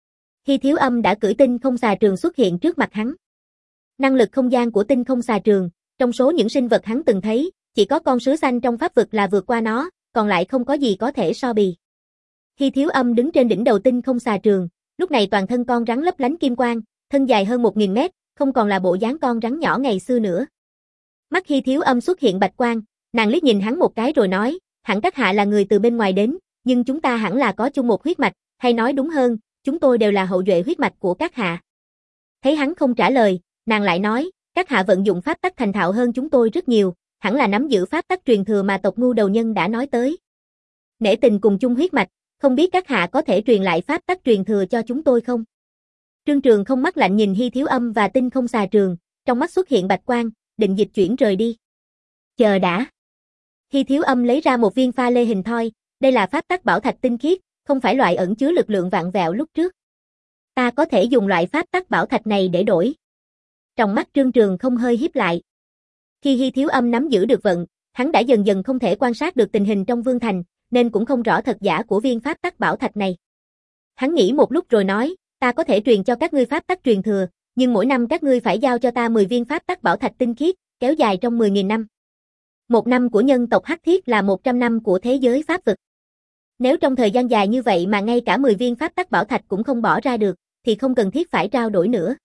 Hy Thiếu Âm đã cưỡi tinh không xà trường xuất hiện trước mặt hắn. Năng lực không gian của tinh không xà trường, trong số những sinh vật hắn từng thấy, chỉ có con sứa xanh trong pháp vực là vượt qua nó, còn lại không có gì có thể so bì. Hy Thiếu Âm đứng trên đỉnh đầu tinh không xà trường, lúc này toàn thân con rắn lấp lánh kim quang, thân dài hơn một nghìn mét, không còn là bộ dáng con rắn nhỏ ngày xưa nữa. Mắt Hy Thiếu Âm xuất hiện bạch quang, nàng liếc nhìn hắn một cái rồi nói, hẳn các hạ là người từ bên ngoài đến, nhưng chúng ta hẳn là có chung một huyết mạch, hay nói đúng hơn, chúng tôi đều là hậu duệ huyết mạch của các hạ. Thấy hắn không trả lời, nàng lại nói, các hạ vận dụng pháp tắc thành thạo hơn chúng tôi rất nhiều, hẳn là nắm giữ pháp tắc truyền thừa mà tộc Ngưu Đầu Nhân đã nói tới. Nể tình cùng chung huyết mạch, không biết các hạ có thể truyền lại pháp tắc truyền thừa cho chúng tôi không? Trương Trường không mắt lạnh nhìn Hy Thiếu Âm và tinh không xà trường, trong mắt xuất hiện bạch quang, định dịch chuyển rời đi. Chờ đã. Hy Thiếu Âm lấy ra một viên pha lê hình thoi, đây là pháp tắc bảo thạch tinh khiết, không phải loại ẩn chứa lực lượng vạn vẹo lúc trước. Ta có thể dùng loại pháp tắc bảo thạch này để đổi. Trong mắt Trương Trường không hơi híp lại. Khi Hy Thiếu Âm nắm giữ được vận, hắn đã dần dần không thể quan sát được tình hình trong vương thành, nên cũng không rõ thật giả của viên pháp tắc bảo thạch này. Hắn nghĩ một lúc rồi nói, ta có thể truyền cho các ngươi pháp tắc truyền thừa, nhưng mỗi năm các ngươi phải giao cho ta mười viên pháp tắc bảo thạch tinh khiết, kéo dài trong mười nghìn năm. Một năm của nhân tộc Hắc Thiết là một trăm năm của thế giới pháp vực. Nếu trong thời gian dài như vậy mà ngay cả mười viên pháp tắc bảo thạch cũng không bỏ ra được, thì không cần thiết phải trao đổi nữa.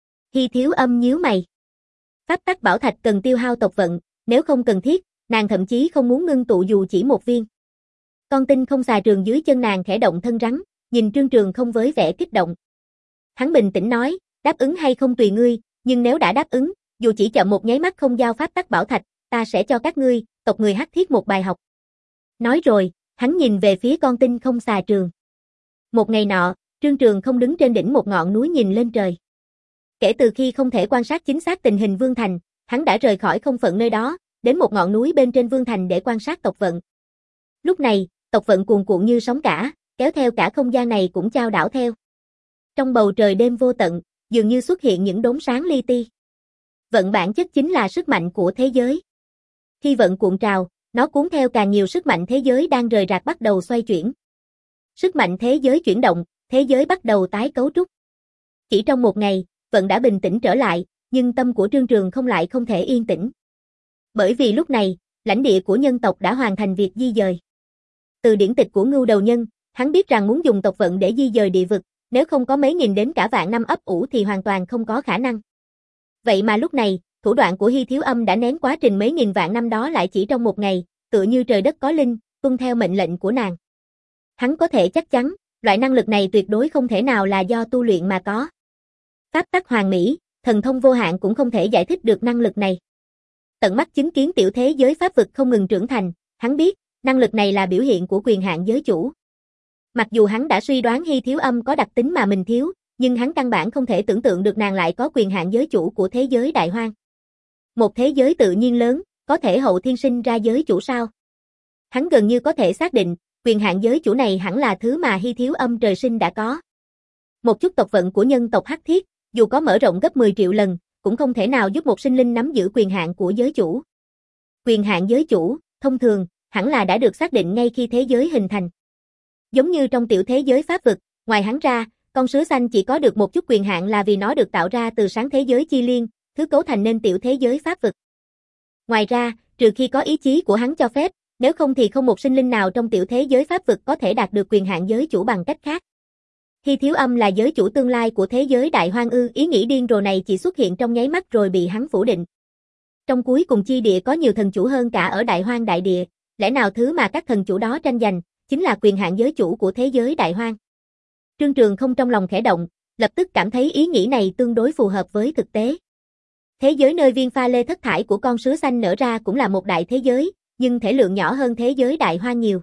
Hy Thiếu Âm nhíu mày. Pháp tắc bảo thạch cần tiêu hao tộc vận, nếu không cần thiết, nàng thậm chí không muốn ngưng tụ dù chỉ một viên. Con tinh không xà trường dưới chân nàng khẽ động thân rắn, nhìn Trương Trường không với vẻ kích động. Hắn bình tĩnh nói, đáp ứng hay không tùy ngươi, nhưng nếu đã đáp ứng, dù chỉ chậm một nháy mắt không giao pháp tắc bảo thạch, ta sẽ cho các ngươi, tộc người Hắc Thiết một bài học. Nói rồi, hắn nhìn về phía con tinh không xà trường. Một ngày nọ, Trương Trường không đứng trên đỉnh một ngọn núi nhìn lên trời. Kể từ khi không thể quan sát chính xác tình hình Vương Thành, hắn đã rời khỏi không phận nơi đó, đến một ngọn núi bên trên Vương Thành để quan sát tộc vận. Lúc này, tộc vận cuồn cuộn như sóng cả, kéo theo cả không gian này cũng chao đảo theo. Trong bầu trời đêm vô tận, dường như xuất hiện những đốm sáng li ti. Vận bản chất chính là sức mạnh của thế giới. Khi vận cuộn trào, nó cuốn theo càng nhiều sức mạnh thế giới đang rời rạc bắt đầu xoay chuyển. Sức mạnh thế giới chuyển động, thế giới bắt đầu tái cấu trúc. Chỉ trong một ngày, vận đã bình tĩnh trở lại, nhưng tâm của Trương Trường không lại không thể yên tĩnh. Bởi vì lúc này, lãnh địa của nhân tộc đã hoàn thành việc di dời. Từ điển tịch của Ngưu Đầu Nhân, hắn biết rằng muốn dùng tộc vận để di dời địa vực, nếu không có mấy nghìn đến cả vạn năm ấp ủ thì hoàn toàn không có khả năng. Vậy mà lúc này, thủ đoạn của Hy Thiếu Âm đã nén quá trình mấy nghìn vạn năm đó lại chỉ trong một ngày, tựa như trời đất có linh, tuân theo mệnh lệnh của nàng. Hắn có thể chắc chắn, loại năng lực này tuyệt đối không thể nào là do tu luyện mà có. Pháp tắc hoàn mỹ, thần thông vô hạn cũng không thể giải thích được năng lực này. Tận mắt chứng kiến tiểu thế giới pháp vực không ngừng trưởng thành, hắn biết, năng lực này là biểu hiện của quyền hạn giới chủ. Mặc dù hắn đã suy đoán Hy Thiếu Âm có đặc tính mà mình thiếu, nhưng hắn căn bản không thể tưởng tượng được nàng lại có quyền hạn giới chủ của thế giới đại hoang. Một thế giới tự nhiên lớn, có thể hậu thiên sinh ra giới chủ sao? Hắn gần như có thể xác định, quyền hạn giới chủ này hẳn là thứ mà Hy Thiếu Âm trời sinh đã có. Một chút tộc vận của nhân tộc Hắc Thiết, dù có mở rộng gấp mười triệu lần, cũng không thể nào giúp một sinh linh nắm giữ quyền hạn của giới chủ. Quyền hạn giới chủ, thông thường, hẳn là đã được xác định ngay khi thế giới hình thành. Giống như trong tiểu thế giới pháp vực, ngoài hắn ra, con sứa xanh chỉ có được một chút quyền hạn là vì nó được tạo ra từ sáng thế giới chi liên, thứ cấu thành nên tiểu thế giới pháp vực. Ngoài ra, trừ khi có ý chí của hắn cho phép, nếu không thì không một sinh linh nào trong tiểu thế giới pháp vực có thể đạt được quyền hạn giới chủ bằng cách khác. Hy Thiếu Âm là giới chủ tương lai của thế giới đại hoang ư? Ý nghĩ điên rồ này chỉ xuất hiện trong nháy mắt rồi bị hắn phủ định. Trong cuối cùng chi địa có nhiều thần chủ hơn cả ở đại hoang đại địa, lẽ nào thứ mà các thần chủ đó tranh giành chính là quyền hạn giới chủ của thế giới đại hoang? Trương Trường không trong lòng khẽ động, lập tức cảm thấy ý nghĩ này tương đối phù hợp với thực tế. Thế giới nơi viên pha lê thất thải của con sứa xanh nở ra cũng là một đại thế giới, nhưng thể lượng nhỏ hơn thế giới đại hoang nhiều.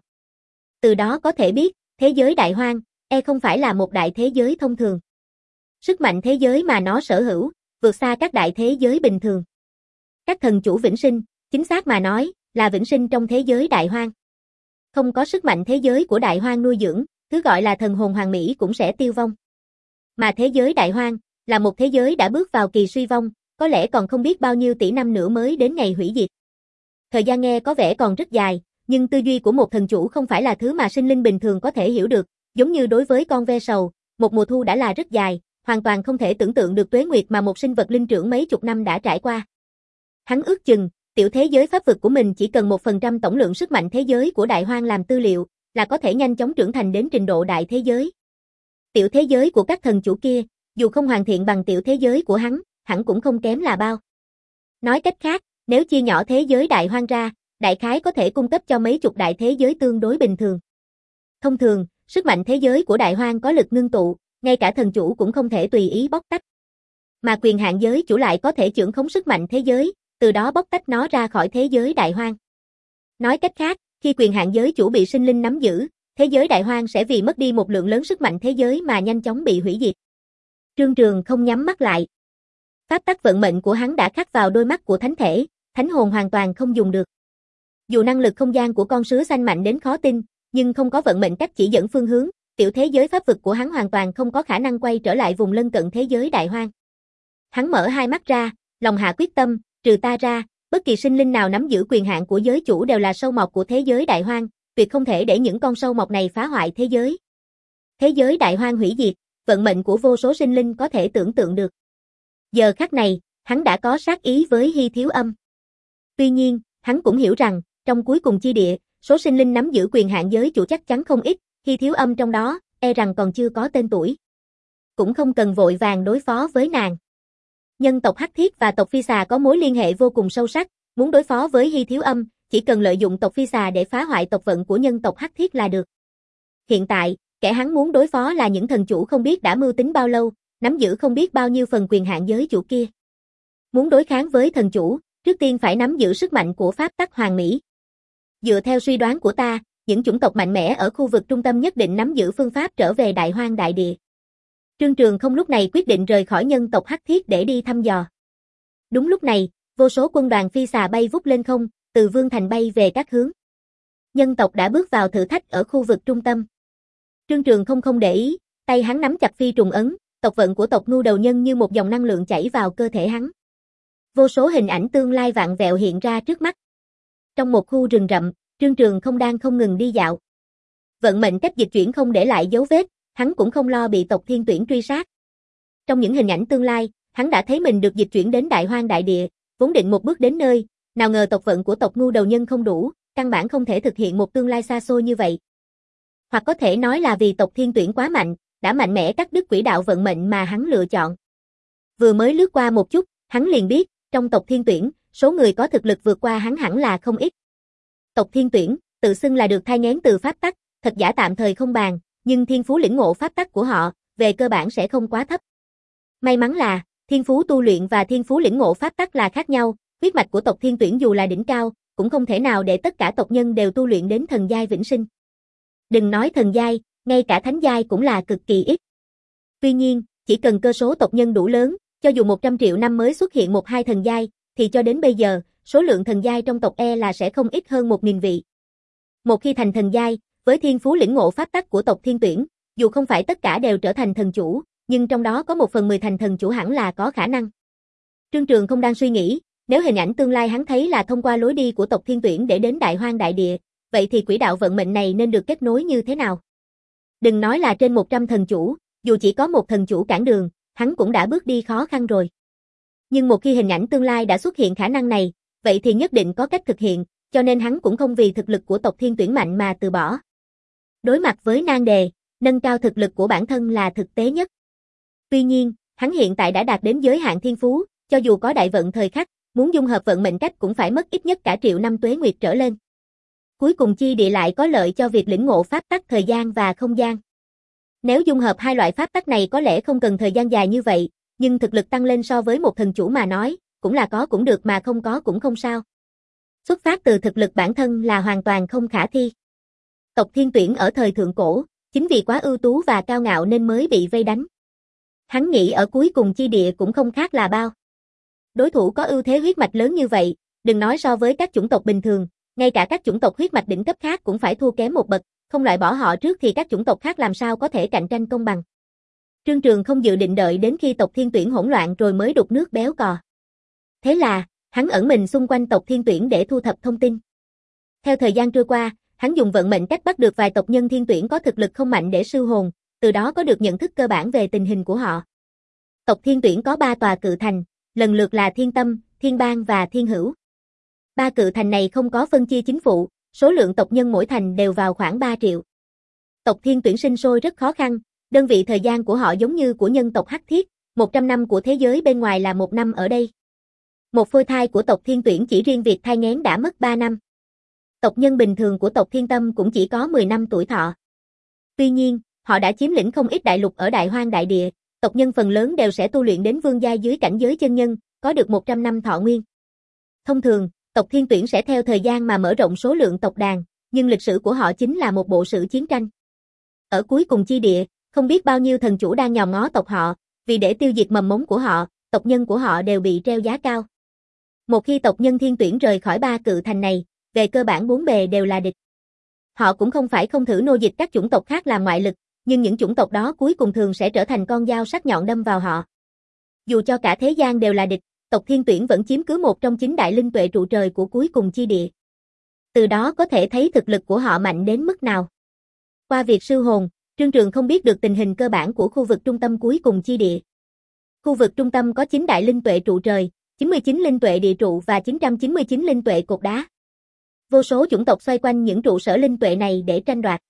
Từ đó có thể biết, thế giới đại hoang, e không phải là một đại thế giới thông thường. Sức mạnh thế giới mà nó sở hữu, vượt xa các đại thế giới bình thường. Các thần chủ vĩnh sinh, chính xác mà nói, là vĩnh sinh trong thế giới đại hoang. Không có sức mạnh thế giới của đại hoang nuôi dưỡng, thứ gọi là thần hồn hoàng mỹ cũng sẽ tiêu vong. Mà thế giới đại hoang, là một thế giới đã bước vào kỳ suy vong, có lẽ còn không biết bao nhiêu tỷ năm nữa mới đến ngày hủy diệt. Thời gian nghe có vẻ còn rất dài, nhưng tư duy của một thần chủ không phải là thứ mà sinh linh bình thường có thể hiểu được, giống như đối với con ve sầu, một mùa thu đã là rất dài, hoàn toàn không thể tưởng tượng được tuế nguyệt mà một sinh vật linh trưởng mấy chục năm đã trải qua. Hắn ước chừng, tiểu thế giới pháp vực của mình chỉ cần một phần trăm tổng lượng sức mạnh thế giới của đại hoang làm tư liệu, là có thể nhanh chóng trưởng thành đến trình độ đại thế giới. Tiểu thế giới của các thần chủ kia, dù không hoàn thiện bằng tiểu thế giới của hắn, hẳn cũng không kém là bao. Nói cách khác, nếu chia nhỏ thế giới đại hoang ra, đại khái có thể cung cấp cho mấy chục đại thế giới tương đối bình thường. Thông thường, sức mạnh thế giới của đại hoang có lực ngưng tụ, ngay cả thần chủ cũng không thể tùy ý bóc tách. Mà quyền hạn giới chủ lại có thể trưởng khống sức mạnh thế giới, từ đó bóc tách nó ra khỏi thế giới đại hoang. Nói cách khác, khi quyền hạn giới chủ bị sinh linh nắm giữ, thế giới đại hoang sẽ vì mất đi một lượng lớn sức mạnh thế giới mà nhanh chóng bị hủy diệt. Trương Trường không nhắm mắt lại. Pháp tắc vận mệnh của hắn đã khắc vào đôi mắt của thánh thể, thánh hồn hoàn toàn không dùng được. Dù năng lực không gian của con sứa xanh mạnh đến khó tin, nhưng không có vận mệnh cách chỉ dẫn phương hướng, tiểu thế giới pháp vực của hắn hoàn toàn không có khả năng quay trở lại vùng lân cận thế giới đại hoang. Hắn mở hai mắt ra, lòng hạ quyết tâm, trừ ta ra, bất kỳ sinh linh nào nắm giữ quyền hạn của giới chủ đều là sâu mọt của thế giới đại hoang, tuyệt không thể để những con sâu mọt này phá hoại thế giới. Thế giới đại hoang hủy diệt, vận mệnh của vô số sinh linh có thể tưởng tượng được. Giờ khắc này, hắn đã có sát ý với Hy Thiếu Âm. Tuy nhiên, hắn cũng hiểu rằng, trong cuối cùng chi địa, số sinh linh nắm giữ quyền hạn giới chủ chắc chắn không ít, khi thiếu âm trong đó, e rằng còn chưa có tên tuổi. Cũng không cần vội vàng đối phó với nàng. Nhân tộc Hắc Thiết và tộc Phi Xà có mối liên hệ vô cùng sâu sắc, muốn đối phó với Hy Thiếu Âm, chỉ cần lợi dụng tộc Phi Xà để phá hoại tộc vận của nhân tộc Hắc Thiết là được. Hiện tại, kẻ hắn muốn đối phó là những thần chủ không biết đã mưu tính bao lâu, nắm giữ không biết bao nhiêu phần quyền hạn giới chủ kia. Muốn đối kháng với thần chủ, trước tiên phải nắm giữ sức mạnh của pháp tắc hoàn mỹ. Dựa theo suy đoán của ta, những chủng tộc mạnh mẽ ở khu vực trung tâm nhất định nắm giữ phương pháp trở về Đại Hoang Đại Địa. Trương Trường Không lúc này quyết định rời khỏi nhân tộc Hắc Thiết để đi thăm dò. Đúng lúc này, vô số quân đoàn phi xà bay vút lên không, từ Vương Thành bay về các hướng. Nhân tộc đã bước vào thử thách ở khu vực trung tâm. Trương Trường Không không để ý, tay hắn nắm chặt phi trùng ấn, tộc vận của tộc Ngưu Đầu Nhân như một dòng năng lượng chảy vào cơ thể hắn. Vô số hình ảnh tương lai vạn vẹo hiện ra trước mắt. Trong một khu rừng rậm, Trương Trường Không đang không ngừng đi dạo. Vận mệnh cách dịch chuyển không để lại dấu vết, hắn cũng không lo bị tộc Thiên Tuyển truy sát. Trong những hình ảnh tương lai, hắn đã thấy mình được dịch chuyển đến Đại Hoang Đại Địa, vốn định một bước đến nơi, nào ngờ tộc vận của tộc Ngưu Đầu Nhân không đủ, căn bản không thể thực hiện một tương lai xa xôi như vậy. Hoặc có thể nói là vì tộc Thiên Tuyển quá mạnh, đã mạnh mẽ cắt đứt quỹ đạo vận mệnh mà hắn lựa chọn. Vừa mới lướt qua một chút, hắn liền biết, trong tộc Thiên Tuyển, số người có thực lực vượt qua hắn hẳn là không ít. Tộc Thiên Tuyển, tự xưng là được thai nghén từ pháp tắc, thật giả tạm thời không bàn, nhưng thiên phú lĩnh ngộ pháp tắc của họ, về cơ bản sẽ không quá thấp. May mắn là, thiên phú tu luyện và thiên phú lĩnh ngộ pháp tắc là khác nhau, huyết mạch của tộc Thiên Tuyển dù là đỉnh cao, cũng không thể nào để tất cả tộc nhân đều tu luyện đến thần giai vĩnh sinh. Đừng nói thần giai, ngay cả thánh giai cũng là cực kỳ ít. Tuy nhiên, chỉ cần cơ số tộc nhân đủ lớn, cho dù một trăm triệu năm mới xuất hiện một hai thần giai, thì cho đến bây giờ, số lượng thần giai trong tộc e là sẽ không ít hơn một nghìn vị. Một khi thành thần giai, với thiên phú lĩnh ngộ pháp tắc của tộc Thiên Tuyển, dù không phải tất cả đều trở thành thần chủ, nhưng trong đó có một phần mười thành thần chủ hẳn là có khả năng. Trương Trường Không đang suy nghĩ, nếu hình ảnh tương lai hắn thấy là thông qua lối đi của tộc Thiên Tuyển để đến Đại Hoang Đại Địa, vậy thì quỹ đạo vận mệnh này nên được kết nối như thế nào? Đừng nói là trên một trăm thần chủ, dù chỉ có một thần chủ cản đường, hắn cũng đã bước đi khó khăn rồi. Nhưng một khi hình ảnh tương lai đã xuất hiện khả năng này, vậy thì nhất định có cách thực hiện, cho nên hắn cũng không vì thực lực của tộc Thiên Tuyển mạnh mà từ bỏ. Đối mặt với nan đề, nâng cao thực lực của bản thân là thực tế nhất. Tuy nhiên, hắn hiện tại đã đạt đến giới hạn thiên phú, cho dù có đại vận thời khắc, muốn dung hợp vận mệnh cách cũng phải mất ít nhất cả triệu năm tuế nguyệt trở lên. Cuối cùng chi địa lại có lợi cho việc lĩnh ngộ pháp tắc thời gian và không gian. Nếu dung hợp hai loại pháp tắc này có lẽ không cần thời gian dài như vậy, nhưng thực lực tăng lên so với một thần chủ mà nói, cũng là có cũng được mà không có cũng không sao. Xuất phát từ thực lực bản thân là hoàn toàn không khả thi. Tộc Thiên Tuyển ở thời thượng cổ, chính vì quá ưu tú và cao ngạo nên mới bị vây đánh. Hắn nghĩ ở cuối cùng chi địa cũng không khác là bao. Đối thủ có ưu thế huyết mạch lớn như vậy, đừng nói so với các chủng tộc bình thường, ngay cả các chủng tộc huyết mạch đỉnh cấp khác cũng phải thua kém một bậc, không loại bỏ họ trước thì các chủng tộc khác làm sao có thể cạnh tranh công bằng. Trương Trường không dự định đợi đến khi tộc Thiên Tuyển hỗn loạn rồi mới đục nước béo cò. Thế là, hắn ẩn mình xung quanh tộc Thiên Tuyển để thu thập thông tin. Theo thời gian trôi qua, hắn dùng vận mệnh cách bắt được vài tộc nhân Thiên Tuyển có thực lực không mạnh để siêu hồn, từ đó có được nhận thức cơ bản về tình hình của họ. Tộc Thiên Tuyển có ba tòa cự thành, lần lượt là Thiên Tâm, Thiên Bang và Thiên Hữu. Ba cự thành này không có phân chia chính phụ, số lượng tộc nhân mỗi thành đều vào khoảng ba triệu. Tộc Thiên Tuyển sinh sôi rất khó khăn, đơn vị thời gian của họ giống như của nhân tộc Hắc Thiết, một trăm năm của thế giới bên ngoài là một năm ở đây. Một phôi thai của tộc Thiên Tuyển chỉ riêng việc thai nghén đã mất ba năm. Tộc nhân bình thường của tộc Thiên Tâm cũng chỉ có mười năm tuổi thọ. Tuy nhiên, họ đã chiếm lĩnh không ít đại lục ở Đại Hoang Đại Địa, tộc nhân phần lớn đều sẽ tu luyện đến vương giai dưới cảnh giới chân nhân, có được một trăm năm thọ nguyên. Thông thường, tộc Thiên Tuyển sẽ theo thời gian mà mở rộng số lượng tộc đàn, nhưng lịch sử của họ chính là một bộ sử chiến tranh. Ở cuối cùng chi địa, không biết bao nhiêu thần chủ đang nhòm ngó tộc họ, vì để tiêu diệt mầm mống của họ, tộc nhân của họ đều bị treo giá cao. Một khi tộc nhân Thiên Tuyển rời khỏi ba cự thành này, về cơ bản bốn bề đều là địch. Họ cũng không phải không thử nô dịch các chủng tộc khác làm ngoại lực, nhưng những chủng tộc đó cuối cùng thường sẽ trở thành con dao sắc nhọn đâm vào họ. Dù cho cả thế gian đều là địch, tộc Thiên Tuyển vẫn chiếm cứ một trong chín đại linh tuệ trụ trời của cuối cùng chi địa. Từ đó có thể thấy thực lực của họ mạnh đến mức nào. Qua việc siêu hồn, Trương Trường không biết được tình hình cơ bản của khu vực trung tâm cuối cùng chi địa. Khu vực trung tâm có chín đại linh tuệ trụ trời, chín mươi chín linh tuệ địa trụ và chín trăm chín mươi chín linh tuệ cột đá. Vô số chủng tộc xoay quanh những trụ sở linh tuệ này để tranh đoạt.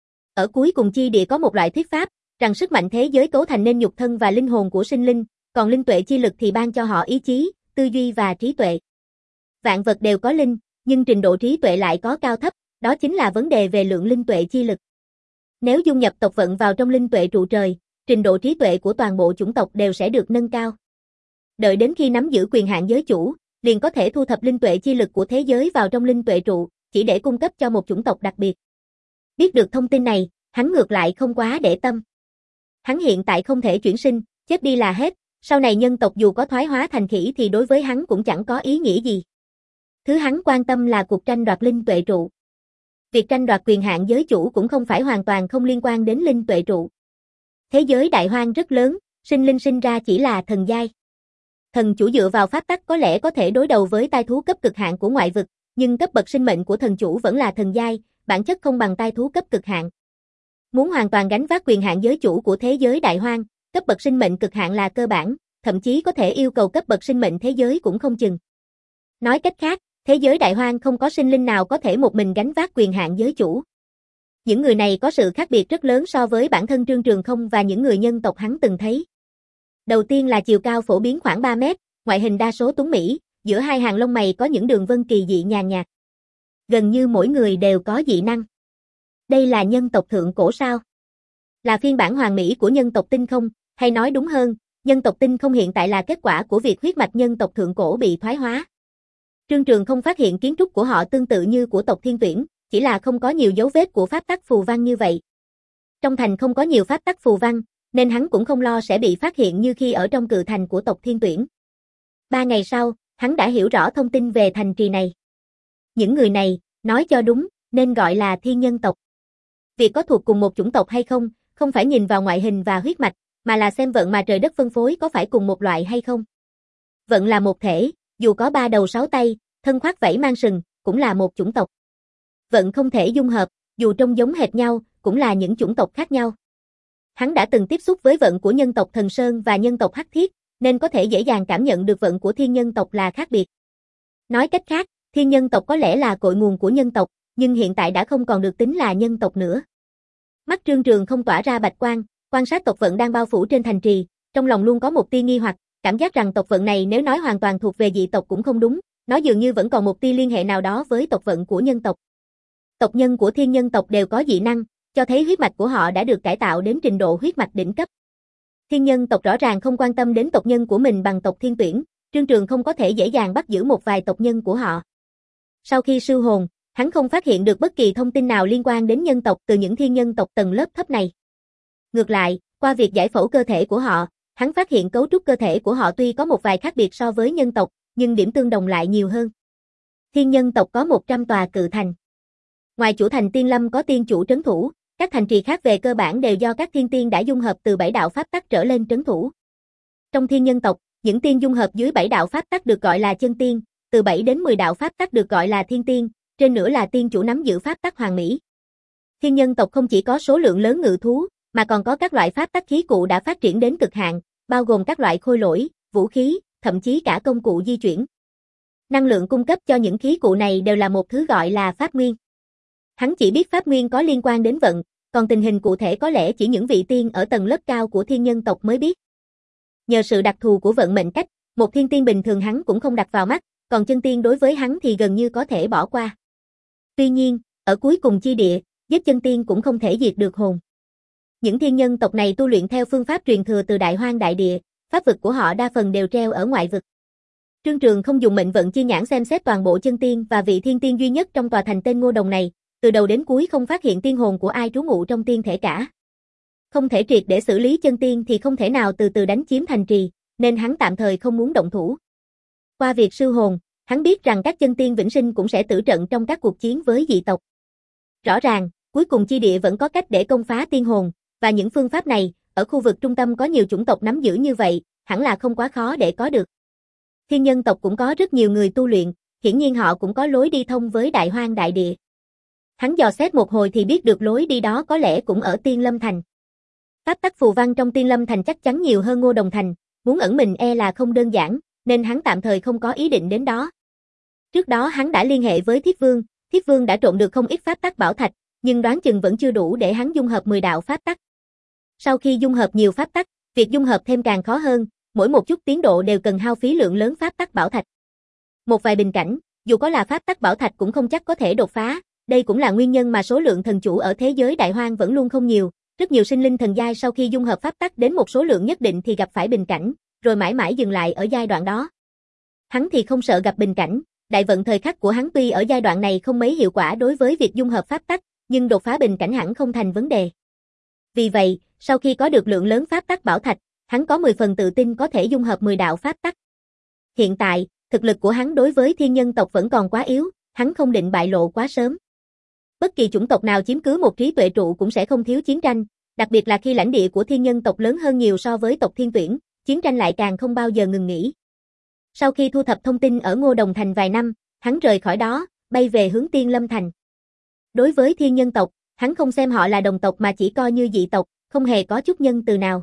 Ở cuối cùng chi địa có một loại thuyết pháp, rằng sức mạnh thế giới cấu thành nên nhục thân và linh hồn của sinh linh, còn linh tuệ chi lực thì ban cho họ ý chí, tư duy và trí tuệ. Vạn vật đều có linh, nhưng trình độ trí tuệ lại có cao thấp, đó chính là vấn đề về lượng linh tuệ chi lực. Nếu dung nhập tộc vận vào trong linh tuệ trụ trời, trình độ trí tuệ của toàn bộ chủng tộc đều sẽ được nâng cao. Đợi đến khi nắm giữ quyền hạn giới chủ, liền có thể thu thập linh tuệ chi lực của thế giới vào trong linh tuệ trụ, chỉ để cung cấp cho một chủng tộc đặc biệt. Biết được thông tin này, hắn ngược lại không quá để tâm. Hắn hiện tại không thể chuyển sinh, chết đi là hết, sau này nhân tộc dù có thoái hóa thành khỉ thì đối với hắn cũng chẳng có ý nghĩa gì. Thứ hắn quan tâm là cuộc tranh đoạt linh tuệ trụ. Việc tranh đoạt quyền hạn giới chủ cũng không phải hoàn toàn không liên quan đến linh tuệ trụ. Thế giới đại hoang rất lớn, sinh linh sinh ra chỉ là thần giai. Thần chủ dựa vào pháp tắc có lẽ có thể đối đầu với tai thú cấp cực hạn của ngoại vực, nhưng cấp bậc sinh mệnh của thần chủ vẫn là thần giai, bản chất không bằng tai thú cấp cực hạn. Muốn hoàn toàn gánh vác quyền hạn giới chủ của thế giới đại hoang, cấp bậc sinh mệnh cực hạn là cơ bản, thậm chí có thể yêu cầu cấp bậc sinh mệnh thế giới cũng không chừng. Nói cách khác, thế giới đại hoang không có sinh linh nào có thể một mình gánh vác quyền hạn giới chủ. Những người này có sự khác biệt rất lớn so với bản thân Trương Trường Không và những người nhân tộc hắn từng thấy. Đầu tiên là chiều cao phổ biến khoảng ba mét, ngoại hình đa số tuấn mỹ, giữa hai hàng lông mày có những đường vân kỳ dị nhàn nhạt. Gần như mỗi người đều có dị năng. Đây là nhân tộc thượng cổ sao? Là phiên bản hoàn mỹ của nhân tộc tinh không, hay nói đúng hơn, nhân tộc tinh không hiện tại là kết quả của việc huyết mạch nhân tộc thượng cổ bị thoái hóa. Trương Trường Không phát hiện kiến trúc của họ tương tự như của tộc Thiên Tuyển, chỉ là không có nhiều dấu vết của pháp tắc phù văn như vậy. Trong thành không có nhiều pháp tắc phù văn, nên hắn cũng không lo sẽ bị phát hiện như khi ở trong cự thành của tộc Thiên Tuyển. Ba ngày sau, hắn đã hiểu rõ thông tin về thành trì này. Những người này, nói cho đúng, nên gọi là thiên nhân tộc. Việc có thuộc cùng một chủng tộc hay không, không phải nhìn vào ngoại hình và huyết mạch, mà là xem vận mà trời đất phân phối có phải cùng một loại hay không. Vận là một thể, dù có ba đầu sáu tay, thân khoác vảy mang sừng, cũng là một chủng tộc. Vận không thể dung hợp, dù trông giống hệt nhau, cũng là những chủng tộc khác nhau. Hắn đã từng tiếp xúc với vận của nhân tộc Thần Sơn và nhân tộc Hắc Thiết, nên có thể dễ dàng cảm nhận được vận của thiên nhân tộc là khác biệt. Nói cách khác, thiên nhân tộc có lẽ là cội nguồn của nhân tộc, nhưng hiện tại đã không còn được tính là nhân tộc nữa. Mắt Trương Trường Không tỏa ra bạch quang, quan sát tộc vận đang bao phủ trên thành trì, trong lòng luôn có một tia nghi hoặc, cảm giác rằng tộc vận này nếu nói hoàn toàn thuộc về dị tộc cũng không đúng, nó dường như vẫn còn một tia liên hệ nào đó với tộc vận của nhân tộc. Tộc nhân của thiên nhân tộc đều có dị năng, cho thấy huyết mạch của họ đã được cải tạo đến trình độ huyết mạch đỉnh cấp. Thiên nhân tộc rõ ràng không quan tâm đến tộc nhân của mình bằng tộc Thiên Tuyển, Trương Trường không có thể dễ dàng bắt giữ một vài tộc nhân của họ. Sau khi siêu hồn, hắn không phát hiện được bất kỳ thông tin nào liên quan đến nhân tộc từ những thiên nhân tộc tầng lớp thấp này. Ngược lại, qua việc giải phẫu cơ thể của họ, hắn phát hiện cấu trúc cơ thể của họ tuy có một vài khác biệt so với nhân tộc, nhưng điểm tương đồng lại nhiều hơn. Thiên nhân tộc có một trăm tòa cự thành. Ngoài chủ thành Tiên Lâm có tiên chủ trấn thủ, các thành trì khác về cơ bản đều do các thiên tiên đã dung hợp từ bảy đạo pháp tắc trở lên trấn thủ. Trong thiên nhân tộc, những tiên dung hợp dưới bảy đạo pháp tắc được gọi là chân tiên, từ bảy đến mười đạo pháp tắc được gọi là thiên tiên, trên nữa là tiên chủ nắm giữ pháp tắc hoàn mỹ. Thiên nhân tộc không chỉ có số lượng lớn ngự thú, mà còn có các loại pháp tắc khí cụ đã phát triển đến cực hạn, bao gồm các loại khôi lỗi, vũ khí, thậm chí cả công cụ di chuyển. Năng lượng cung cấp cho những khí cụ này đều là một thứ gọi là pháp nguyên. Hắn chỉ biết pháp nguyên có liên quan đến vận, còn tình hình cụ thể có lẽ chỉ những vị tiên ở tầng lớp cao của thiên nhân tộc mới biết. Nhờ sự đặc thù của vận mệnh cách, một thiên tiên bình thường hắn cũng không đặt vào mắt, còn chân tiên đối với hắn thì gần như có thể bỏ qua. Tuy nhiên, ở cuối cùng chi địa, giết chân tiên cũng không thể diệt được hồn. Những thiên nhân tộc này tu luyện theo phương pháp truyền thừa từ Đại Hoang đại địa, pháp vực của họ đa phần đều treo ở ngoại vực. Trương Trường không dùng mệnh vận chi nhãn xem xét toàn bộ chân tiên và vị thiên tiên duy nhất trong tòa thành tên Ngô Đồng này, từ đầu đến cuối không phát hiện tiên hồn của ai trú ngụ trong tiên thể cả. Không thể triệt để xử lý chân tiên thì không thể nào từ từ đánh chiếm thành trì, nên hắn tạm thời không muốn động thủ. Qua việc siêu hồn, hắn biết rằng các chân tiên vĩnh sinh cũng sẽ tử trận trong các cuộc chiến với dị tộc. Rõ ràng, cuối cùng chi địa vẫn có cách để công phá tiên hồn, và những phương pháp này, ở khu vực trung tâm có nhiều chủng tộc nắm giữ như vậy, hẳn là không quá khó để có được. Thiên nhân tộc cũng có rất nhiều người tu luyện, hiển nhiên họ cũng có lối đi thông với Đại Hoang đại địa. Hắn dò xét một hồi thì biết được lối đi đó có lẽ cũng ở Tiên Lâm Thành. Pháp tắc phù văn trong Tiên Lâm Thành chắc chắn nhiều hơn Ngô Đồng Thành, muốn ẩn mình e là không đơn giản, nên hắn tạm thời không có ý định đến đó. Trước đó hắn đã liên hệ với Thiết Vương, Thiết Vương đã trộn được không ít pháp tắc bảo thạch, nhưng đoán chừng vẫn chưa đủ để hắn dung hợp mười đạo pháp tắc. Sau khi dung hợp nhiều pháp tắc, việc dung hợp thêm càng khó hơn, mỗi một chút tiến độ đều cần hao phí lượng lớn pháp tắc bảo thạch. Một vài bình cảnh, dù có là pháp tắc bảo thạch cũng không chắc có thể đột phá, đây cũng là nguyên nhân mà số lượng thần chủ ở thế giới đại hoang vẫn luôn không nhiều, rất nhiều sinh linh thần giai sau khi dung hợp pháp tắc đến một số lượng nhất định thì gặp phải bình cảnh, rồi mãi mãi dừng lại ở giai đoạn đó. Hắn thì không sợ gặp bình cảnh, đại vận thời khắc của hắn tuy ở giai đoạn này không mấy hiệu quả đối với việc dung hợp pháp tắc, nhưng đột phá bình cảnh hẳn không thành vấn đề. Vì vậy, sau khi có được lượng lớn pháp tắc bảo thạch, hắn có mười phần tự tin có thể dung hợp mười đạo pháp tắc. Hiện tại, thực lực của hắn đối với thiên nhân tộc vẫn còn quá yếu, hắn không định bại lộ quá sớm. Bất kỳ chủng tộc nào chiếm cứ một trí tuệ trụ cũng sẽ không thiếu chiến tranh, đặc biệt là khi lãnh địa của thiên nhân tộc lớn hơn nhiều so với tộc Thiên Tuyển, chiến tranh lại càng không bao giờ ngừng nghỉ. Sau khi thu thập thông tin ở Ngô Đồng Thành vài năm, hắn rời khỏi đó, bay về hướng Tiên Lâm Thành. Đối với thiên nhân tộc, hắn không xem họ là đồng tộc mà chỉ coi như dị tộc, không hề có chút nhân từ nào.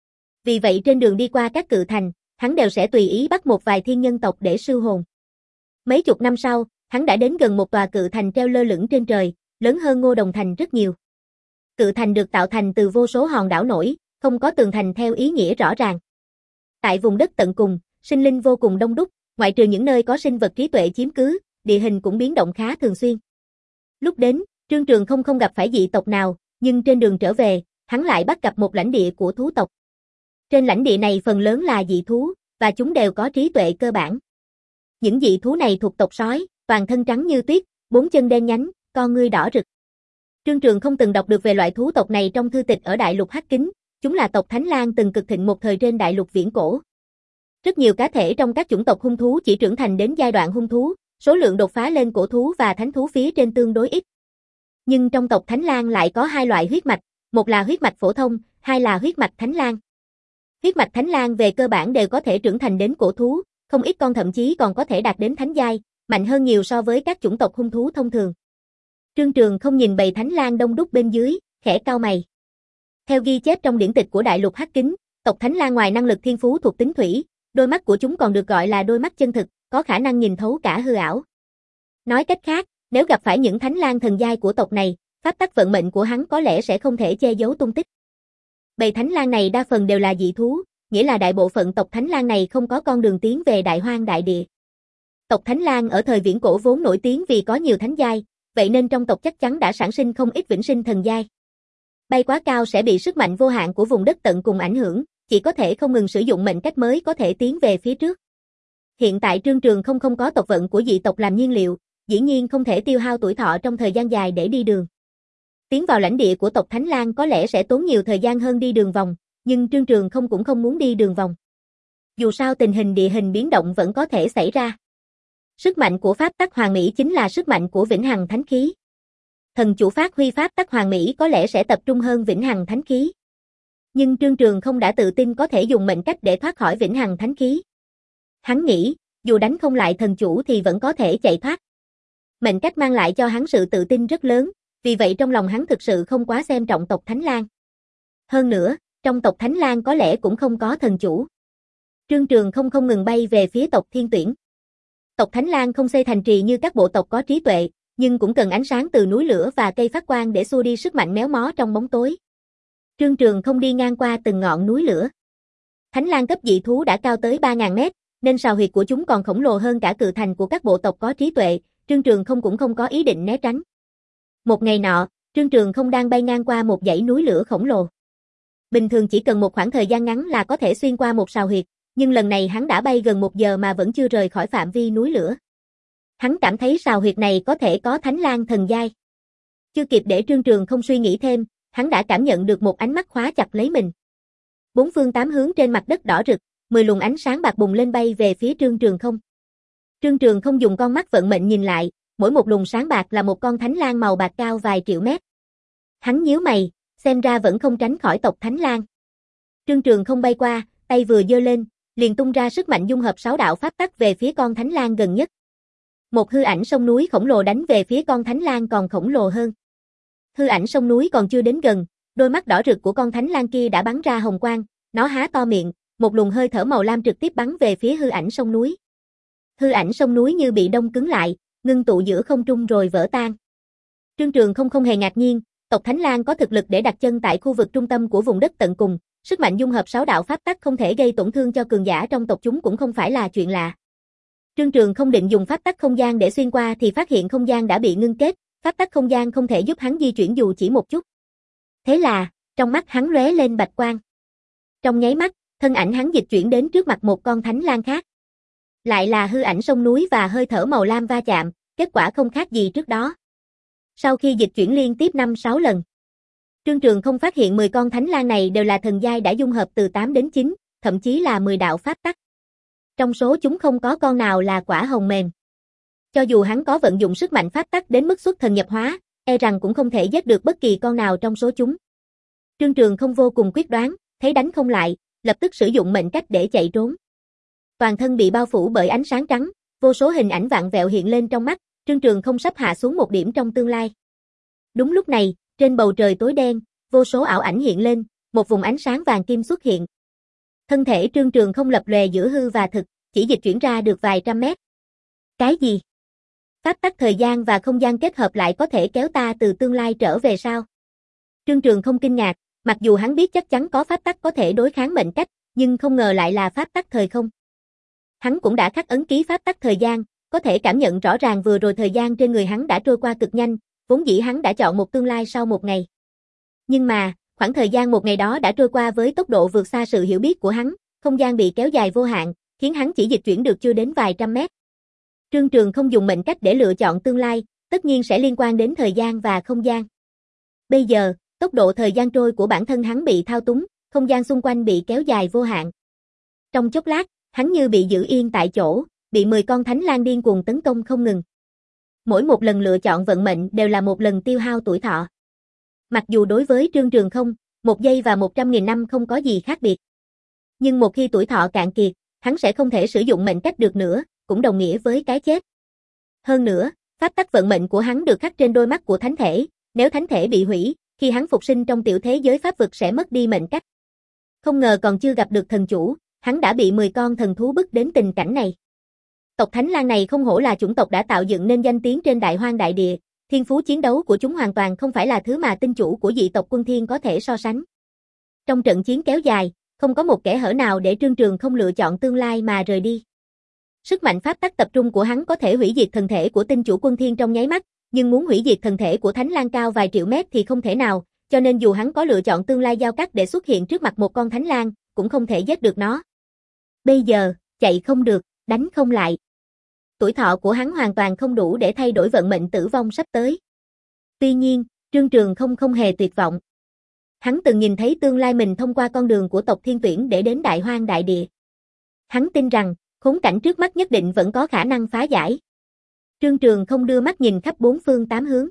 Vì vậy trên đường đi qua các cự thành, hắn đều sẽ tùy ý bắt một vài thiên nhân tộc để sưu hồn. Mấy chục năm sau, hắn đã đến gần một tòa cự thành treo lơ lửng trên trời, lớn hơn Ngô Đồng Thành rất nhiều. Cự thành được tạo thành từ vô số hòn đảo nổi, không có tường thành theo ý nghĩa rõ ràng. Tại vùng đất tận cùng, sinh linh vô cùng đông đúc, ngoại trừ những nơi có sinh vật trí tuệ chiếm cứ, địa hình cũng biến động khá thường xuyên. Lúc đến, Trương Trường không không gặp phải dị tộc nào, nhưng trên đường trở về, hắn lại bắt gặp một lãnh địa của thú tộc. Trên lãnh địa này phần lớn là dị thú, và chúng đều có trí tuệ cơ bản. Những dị thú này thuộc tộc sói, toàn thân trắng như tuyết, bốn chân đen nhánh, con ngươi đỏ rực. Trương Trường không từng đọc được về loại thú tộc này trong thư tịch ở Đại Lục Hắc Kính, chúng là tộc Thánh Lang từng cực thịnh một thời trên Đại Lục viễn cổ. Rất nhiều cá thể trong các chủng tộc hung thú chỉ trưởng thành đến giai đoạn hung thú, số lượng đột phá lên cổ thú và thánh thú phía trên tương đối ít. Nhưng trong tộc Thánh Lang lại có hai loại huyết mạch, một là huyết mạch phổ thông, hai là huyết mạch Thánh Lang. Huyết mạch Thánh Lang về cơ bản đều có thể trưởng thành đến cổ thú, không ít con thậm chí còn có thể đạt đến thánh giai, mạnh hơn nhiều so với các chủng tộc hung thú thông thường. Trương Trường không nhìn bầy Thánh Lang đông đúc bên dưới, khẽ cau mày. Theo ghi chép trong điển tịch của Đại Lục Hắc Kính, tộc Thánh Lang ngoài năng lực thiên phú thuộc tính thủy, đôi mắt của chúng còn được gọi là đôi mắt chân thực, có khả năng nhìn thấu cả hư ảo. Nói cách khác, nếu gặp phải những Thánh Lang thần giai của tộc này, pháp tắc vận mệnh của hắn có lẽ sẽ không thể che giấu tung tích. Bầy Thánh Lang này đa phần đều là dị thú, nghĩa là đại bộ phận tộc Thánh Lang này không có con đường tiến về Đại Hoang đại địa. Tộc Thánh Lang ở thời viễn cổ vốn nổi tiếng vì có nhiều thánh giai, vậy nên trong tộc chắc chắn đã sản sinh không ít vĩnh sinh thần giai. Bay quá cao sẽ bị sức mạnh vô hạn của vùng đất tận cùng ảnh hưởng, chỉ có thể không ngừng sử dụng mệnh cách mới có thể tiến về phía trước. Hiện tại Trương Trường không không có tộc vận của dị tộc làm nhiên liệu, dĩ nhiên không thể tiêu hao tuổi thọ trong thời gian dài để đi đường. Tiến vào lãnh địa của tộc Thánh Lang có lẽ sẽ tốn nhiều thời gian hơn đi đường vòng, nhưng Trương Trường không cũng không muốn đi đường vòng. Dù sao tình hình địa hình biến động vẫn có thể xảy ra. Sức mạnh của pháp tắc hoàn mỹ chính là sức mạnh của vĩnh hằng thánh khí. Thần chủ phát huy pháp tắc hoàn mỹ có lẽ sẽ tập trung hơn vĩnh hằng thánh khí. Nhưng Trương Trường không đã tự tin có thể dùng mệnh cách để thoát khỏi vĩnh hằng thánh khí. Hắn nghĩ, dù đánh không lại thần chủ thì vẫn có thể chạy thoát. Mệnh cách mang lại cho hắn sự tự tin rất lớn, vì vậy trong lòng hắn thực sự không quá xem trọng tộc Thánh Lang. Hơn nữa, trong tộc Thánh Lang có lẽ cũng không có thần chủ. Trương Trường không không ngừng bay về phía tộc Thiên Tuyển. Tộc Thánh Lang không xây thành trì như các bộ tộc có trí tuệ, nhưng cũng cần ánh sáng từ núi lửa và cây phát quang để xua đi sức mạnh méo mó trong bóng tối. Trương Trường không đi ngang qua từng ngọn núi lửa. Thánh Lang cấp dị thú đã cao tới ba nghìn mét, nên sào huyệt của chúng còn khổng lồ hơn cả cự thành của các bộ tộc có trí tuệ, Trương Trường không cũng không có ý định né tránh. Một ngày nọ, Trương Trường không đang bay ngang qua một dãy núi lửa khổng lồ. Bình thường chỉ cần một khoảng thời gian ngắn là có thể xuyên qua một sào huyệt, nhưng lần này hắn đã bay gần một giờ mà vẫn chưa rời khỏi phạm vi núi lửa. Hắn cảm thấy sào huyệt này có thể có Thánh Lang thần giai. Chưa kịp để Trương Trường không suy nghĩ thêm, hắn đã cảm nhận được một ánh mắt khóa chặt lấy mình. Bốn phương tám hướng trên mặt đất đỏ rực, mười luồng ánh sáng bạc bùng lên bay về phía Trương Trường không. Trương Trường không dùng con mắt vận mệnh nhìn lại, mỗi một luồng sáng bạc là một con Thánh Lang màu bạc cao vài triệu mét. Hắn nhíu mày, xem ra vẫn không tránh khỏi tộc Thánh Lang. Trương Trường không bay qua, tay vừa giơ lên, liền tung ra sức mạnh dung hợp sáu đạo pháp tắc về phía con Thánh Lang gần nhất. Một hư ảnh sông núi khổng lồ đánh về phía con Thánh Lang còn khổng lồ hơn. Hư ảnh sông núi còn chưa đến gần, đôi mắt đỏ rực của con Thánh Lang kia đã bắn ra hồng quang, nó há to miệng, một luồng hơi thở màu lam trực tiếp bắn về phía hư ảnh sông núi. Hư ảnh sông núi như bị đông cứng lại, ngưng tụ giữa không trung rồi vỡ tan. Trương Trường không không hề ngạc nhiên, tộc Thánh Lang có thực lực để đặt chân tại khu vực trung tâm của vùng đất tận cùng, sức mạnh dung hợp sáu đạo pháp tắc không thể gây tổn thương cho cường giả trong tộc chúng cũng không phải là chuyện lạ. Trương Trường không định dùng pháp tắc không gian để xuyên qua thì phát hiện không gian đã bị ngưng kết, pháp tắc không gian không thể giúp hắn di chuyển dù chỉ một chút. Thế là, trong mắt hắn lóe lên bạch quang. Trong nháy mắt, thân ảnh hắn dịch chuyển đến trước mặt một con Thánh Lang khác. Lại là hư ảnh sông núi và hơi thở màu lam va chạm, kết quả không khác gì trước đó. Sau khi dịch chuyển liên tiếp năm sáu lần, Trương Trường không phát hiện mười con Thánh Lang này đều là thần giai đã dung hợp từ tám đến chín, thậm chí là mười đạo pháp tắc. Trong số chúng không có con nào là quả hồng mềm. Cho dù hắn có vận dụng sức mạnh pháp tắc đến mức xuất thần nhập hóa, e rằng cũng không thể giết được bất kỳ con nào trong số chúng. Trương Trường không vô cùng quyết đoán, thấy đánh không lại, lập tức sử dụng mệnh cách để chạy trốn. Toàn thân bị bao phủ bởi ánh sáng trắng, vô số hình ảnh vặn vẹo hiện lên trong mắt, Trương Trường không sắp hạ xuống một điểm trong tương lai. Đúng lúc này, trên bầu trời tối đen, vô số ảo ảnh hiện lên, một vùng ánh sáng vàng kim xuất hiện. Thân thể Trương Trường không lập lòe giữa hư và thực, chỉ dịch chuyển ra được vài trăm mét. Cái gì? Pháp tắc thời gian và không gian kết hợp lại có thể kéo ta từ tương lai trở về sao? Trương Trường không kinh ngạc, mặc dù hắn biết chắc chắn có pháp tắc có thể đối kháng mệnh cách, nhưng không ngờ lại là pháp tắc thời không. Hắn cũng đã khắc ấn ký pháp tắc thời gian, có thể cảm nhận rõ ràng vừa rồi thời gian trên người hắn đã trôi qua cực nhanh, vốn dĩ hắn đã chọn một tương lai sau một ngày. Nhưng mà, khoảng thời gian một ngày đó đã trôi qua với tốc độ vượt xa sự hiểu biết của hắn, không gian bị kéo dài vô hạn, khiến hắn chỉ dịch chuyển được chưa đến vài trăm mét. Trương Trường không dùng mệnh cách để lựa chọn tương lai, tất nhiên sẽ liên quan đến thời gian và không gian. Bây giờ, tốc độ thời gian trôi của bản thân hắn bị thao túng, không gian xung quanh bị kéo dài vô hạn. Trong chốc lát, hắn như bị giữ yên tại chỗ, bị mười con Thánh Lang điên cuồng tấn công không ngừng. Mỗi một lần lựa chọn vận mệnh đều là một lần tiêu hao tuổi thọ. Mặc dù đối với Trương Trường không, một giây và một trăm nghìn năm không có gì khác biệt. Nhưng một khi tuổi thọ cạn kiệt, hắn sẽ không thể sử dụng mệnh cách được nữa, cũng đồng nghĩa với cái chết. Hơn nữa, pháp tắc vận mệnh của hắn được khắc trên đôi mắt của thánh thể, nếu thánh thể bị hủy, khi hắn phục sinh trong tiểu thế giới pháp vực sẽ mất đi mệnh cách. Không ngờ còn chưa gặp được thần chủ, hắn đã bị mười con thần thú bức đến tình cảnh này. Tộc Thánh Lang này không hổ là chủng tộc đã tạo dựng nên danh tiếng trên đại hoang đại địa, thiên phú chiến đấu của chúng hoàn toàn không phải là thứ mà tinh chủ của dị tộc Quân Thiên có thể so sánh. Trong trận chiến kéo dài, không có một kẽ hở nào để Trương Trường không lựa chọn tương lai mà rời đi. Sức mạnh pháp tắc tập trung của hắn có thể hủy diệt thần thể của tinh chủ Quân Thiên trong nháy mắt, nhưng muốn hủy diệt thần thể của Thánh Lang cao vài triệu mét thì không thể nào, cho nên dù hắn có lựa chọn tương lai giao cắt để xuất hiện trước mặt một con Thánh Lang, cũng không thể giết được nó. Bây giờ, chạy không được, đánh không lại. Tuổi thọ của hắn hoàn toàn không đủ để thay đổi vận mệnh tử vong sắp tới. Tuy nhiên, Trương Trường không không hề tuyệt vọng. Hắn từng nhìn thấy tương lai mình thông qua con đường của tộc Thiên Tuyển để đến đại hoang đại địa. Hắn tin rằng, khốn cảnh trước mắt nhất định vẫn có khả năng phá giải. Trương Trường không đưa mắt nhìn khắp bốn phương tám hướng.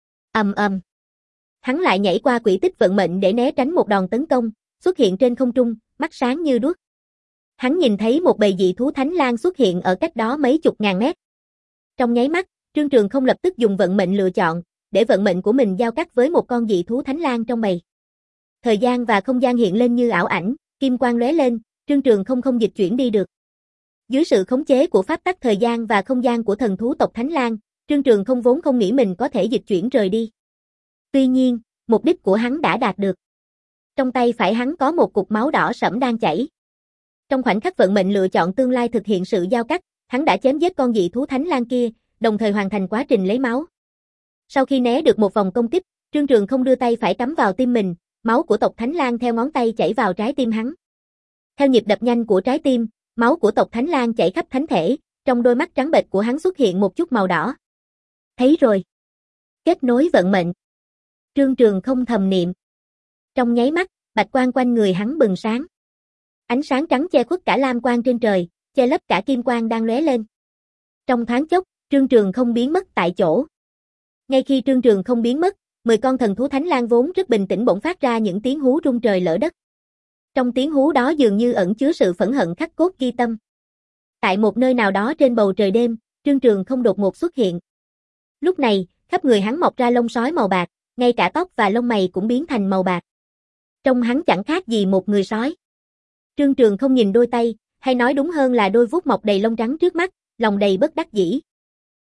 Ầm ầm. Hắn lại nhảy qua quỹ tích vận mệnh để né tránh một đòn tấn công, xuất hiện trên không trung, mắt sáng như đuốc. Hắn nhìn thấy một bầy dị thú Thánh Lang xuất hiện ở cách đó mấy chục ngàn mét. Trong nháy mắt, Trương Trường không lập tức dùng vận mệnh lựa chọn, để vận mệnh của mình giao cắt với một con dị thú Thánh Lang trong bầy. Thời gian và không gian hiện lên như ảo ảnh, kim quang lóe lên, Trương Trường không không dịch chuyển đi được. Dưới sự khống chế của pháp tắc thời gian và không gian của thần thú tộc Thánh Lang, Trương Trường không vốn không nghĩ mình có thể dịch chuyển rời đi. Tuy nhiên, mục đích của hắn đã đạt được. Trong tay phải hắn có một cục máu đỏ sẫm đang chảy. Trong khoảnh khắc vận mệnh lựa chọn tương lai thực hiện sự giao cắt, hắn đã chém giết con dị thú Thánh Lang kia, đồng thời hoàn thành quá trình lấy máu. Sau khi né được một vòng công kích, Trương Trường không đưa tay phải cắm vào tim mình, máu của tộc Thánh Lang theo ngón tay chảy vào trái tim hắn. Theo nhịp đập nhanh của trái tim, máu của tộc Thánh Lang chảy khắp thánh thể, trong đôi mắt trắng bệch của hắn xuất hiện một chút màu đỏ. Thấy rồi. Kết nối vận mệnh. Trương Trường không thầm niệm. Trong nháy mắt, bạch quang quanh người hắn bừng sáng. Ánh sáng trắng che khuất cả lam quang trên trời, che lấp cả kim quang đang lóe lên. Trong thoáng chốc, Trương Trường không biến mất tại chỗ. Ngay khi Trương Trường không biến mất, mười con thần thú Thánh Lang vốn rất bình tĩnh bỗng phát ra những tiếng hú rung trời lở đất. Trong tiếng hú đó dường như ẩn chứa sự phẫn hận khắc cốt ghi tâm. Tại một nơi nào đó trên bầu trời đêm, Trương Trường không đột ngột xuất hiện. Lúc này, khắp người hắn mọc ra lông sói màu bạc, ngay cả tóc và lông mày cũng biến thành màu bạc. Trông hắn chẳng khác gì một người sói. Trương Trường không nhìn đôi tay, hay nói đúng hơn là đôi vuốt mọc đầy lông trắng trước mắt, lòng đầy bất đắc dĩ.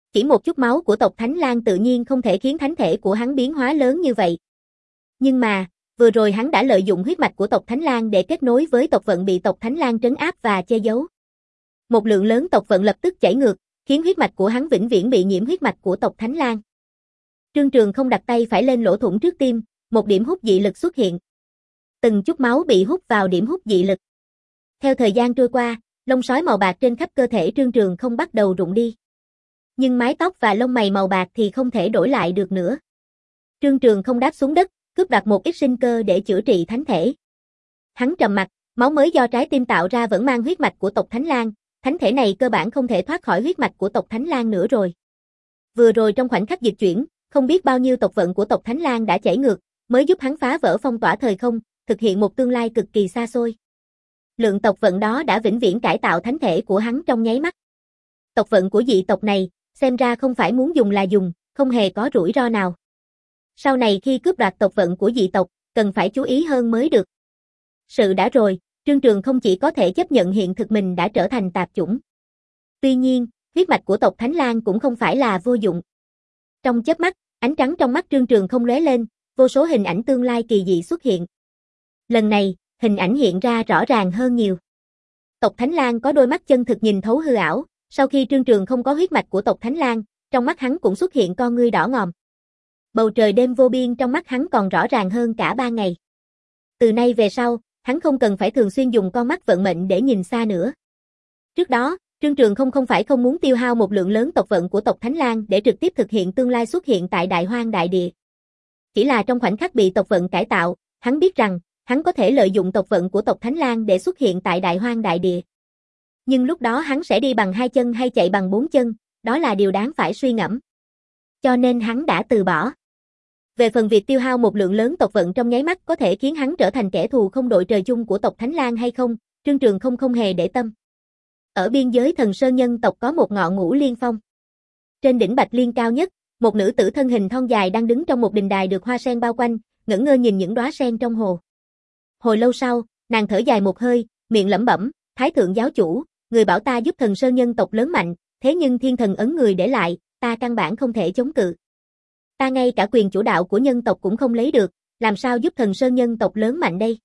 Chỉ một chút máu của tộc Thánh Lang tự nhiên không thể khiến thánh thể của hắn biến hóa lớn như vậy. Nhưng mà, vừa rồi hắn đã lợi dụng huyết mạch của tộc Thánh Lang để kết nối với tộc vận bị tộc Thánh Lang trấn áp và che giấu. Một lượng lớn tộc vận lập tức chảy ngược, khiến huyết mạch của hắn vĩnh viễn bị nhiễm huyết mạch của tộc Thánh Lang. Trương Trường không đặt tay phải lên lỗ thủng trước tim, một điểm hút dị lực xuất hiện. Từng chút máu bị hút vào điểm hút dị lực. Theo thời gian trôi qua, lông sói màu bạc trên khắp cơ thể Trương Trường không bắt đầu rụng đi. Nhưng mái tóc và lông mày màu bạc thì không thể đổi lại được nữa. Trương Trường không đáp xuống đất, cướp đoạt một ít sinh cơ để chữa trị thánh thể. Hắn trầm mặt, máu mới do trái tim tạo ra vẫn mang huyết mạch của tộc Thánh Lang, thánh thể này cơ bản không thể thoát khỏi huyết mạch của tộc Thánh Lang nữa rồi. Vừa rồi trong khoảnh khắc dịch chuyển, không biết bao nhiêu tộc vận của tộc Thánh Lang đã chảy ngược, mới giúp hắn phá vỡ phong tỏa thời không, thực hiện một tương lai cực kỳ xa xôi. Lượng tộc vận đó đã vĩnh viễn cải tạo thánh thể của hắn trong nháy mắt. Tộc vận của dị tộc này, xem ra không phải muốn dùng là dùng, không hề có rủi ro nào. Sau này khi cướp đoạt tộc vận của dị tộc, cần phải chú ý hơn mới được. Sự đã rồi, Trương Trường không chỉ có thể chấp nhận hiện thực mình đã trở thành tạp chủng. Tuy nhiên, huyết mạch của tộc Thánh Lang cũng không phải là vô dụng. Trong chớp mắt, ánh trắng trong mắt Trương Trường không lóe lên, vô số hình ảnh tương lai kỳ dị xuất hiện. Lần này, hình ảnh hiện ra rõ ràng hơn nhiều. Tộc Thánh Lang có đôi mắt chân thực nhìn thấu hư ảo, sau khi Trương Trường không có huyết mạch của tộc Thánh Lang, trong mắt hắn cũng xuất hiện con ngươi đỏ ngòm. Bầu trời đêm vô biên trong mắt hắn còn rõ ràng hơn cả ba ngày. Từ nay về sau, hắn không cần phải thường xuyên dùng con mắt vận mệnh để nhìn xa nữa. Trước đó, Trương Trường không không phải không muốn tiêu hao một lượng lớn tộc vận của tộc Thánh Lang để trực tiếp thực hiện tương lai xuất hiện tại Đại Hoang Đại Địa. Chỉ là trong khoảnh khắc bị tộc vận cải tạo, hắn biết rằng, hắn có thể lợi dụng tộc vận của tộc Thánh Lang để xuất hiện tại Đại Hoang Đại Địa. Nhưng lúc đó hắn sẽ đi bằng hai chân hay chạy bằng bốn chân, đó là điều đáng phải suy ngẫm. Cho nên hắn đã từ bỏ. Về phần việc tiêu hao một lượng lớn tộc vận trong nháy mắt có thể khiến hắn trở thành kẻ thù không đội trời chung của tộc Thánh Lang hay không, Trương Trường không không hề để tâm. Ở biên giới Thần Sơn nhân tộc có một ngọn Ngũ Liên Phong. Trên đỉnh Bạch Liên cao nhất, một nữ tử thân hình thon dài đang đứng trong một đình đài được hoa sen bao quanh, ngẩn ngơ nhìn những đóa sen trong hồ. Hồi lâu sau, nàng thở dài một hơi, miệng lẩm bẩm, Thái thượng giáo chủ, người bảo ta giúp Thần Sơn nhân tộc lớn mạnh, thế nhưng thiên thần ấn người để lại, ta căn bản không thể chống cự. Ta ngay cả quyền chủ đạo của nhân tộc cũng không lấy được, làm sao giúp Thần Sơn nhân tộc lớn mạnh đây?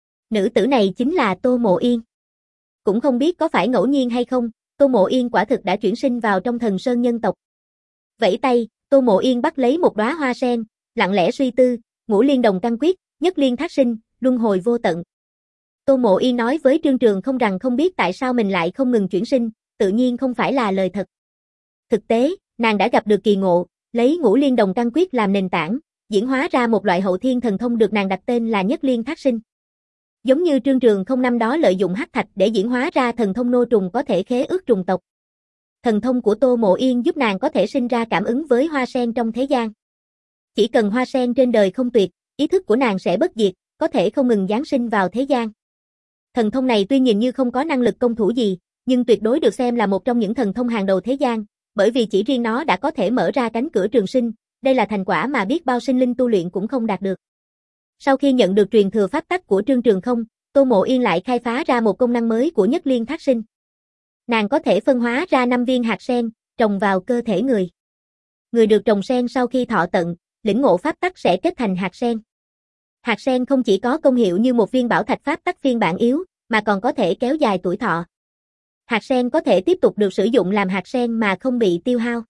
Nữ tử này chính là Tô Mộ Yên. Cũng không biết có phải ngẫu nhiên hay không, Tô Mộ Yên quả thực đã chuyển sinh vào trong Thần Sơn nhân tộc. Vẫy tay, Tô Mộ Yên bắt lấy một đóa hoa sen, lặng lẽ suy tư, ngũ liên đồng căn quyết, nhất liên thác sinh, luân hồi vô tận. Tô Mộ Yên nói với Trương Trường không rằng không biết tại sao mình lại không ngừng chuyển sinh, tự nhiên không phải là lời thật. Thực tế, nàng đã gặp được kỳ ngộ, lấy ngũ liên đồng căn quyết làm nền tảng, diễn hóa ra một loại hậu thiên thần thông được nàng đặt tên là nhất liên thác sinh. Giống như Trương Trường không năm đó lợi dụng hắc thạch để diễn hóa ra thần thông nô trùng có thể khế ước trùng tộc. Thần thông của Tô Mộ Yên giúp nàng có thể sinh ra cảm ứng với hoa sen trong thế gian. Chỉ cần hoa sen trên đời không tuyệt, ý thức của nàng sẽ bất diệt, có thể không ngừng giáng sinh vào thế gian. Thần thông này tuy nhìn như không có năng lực công thủ gì, nhưng tuyệt đối được xem là một trong những thần thông hàng đầu thế gian, bởi vì chỉ riêng nó đã có thể mở ra cánh cửa trường sinh, đây là thành quả mà biết bao sinh linh tu luyện cũng không đạt được. Sau khi nhận được truyền thừa pháp tắc của Trương Trường không, Tô Mộ Yên lại khai phá ra một công năng mới của nhất liên thác sinh. Nàng có thể phân hóa ra năm viên hạt sen, trồng vào cơ thể người. Người được trồng sen sau khi thọ tận, lĩnh ngộ pháp tắc sẽ kết thành hạt sen. Hạt sen không chỉ có công hiệu như một viên bảo thạch pháp tắc phiên bản yếu, mà còn có thể kéo dài tuổi thọ. Hạt sen có thể tiếp tục được sử dụng làm hạt sen mà không bị tiêu hao.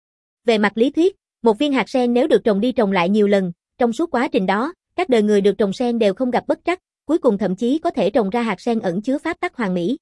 Về mặt lý thuyết, một viên hạt sen nếu được trồng đi trồng lại nhiều lần, trong suốt quá trình đó, các đời người được trồng sen đều không gặp bất trắc, cuối cùng thậm chí có thể trồng ra hạt sen ẩn chứa pháp tắc hoàn mỹ.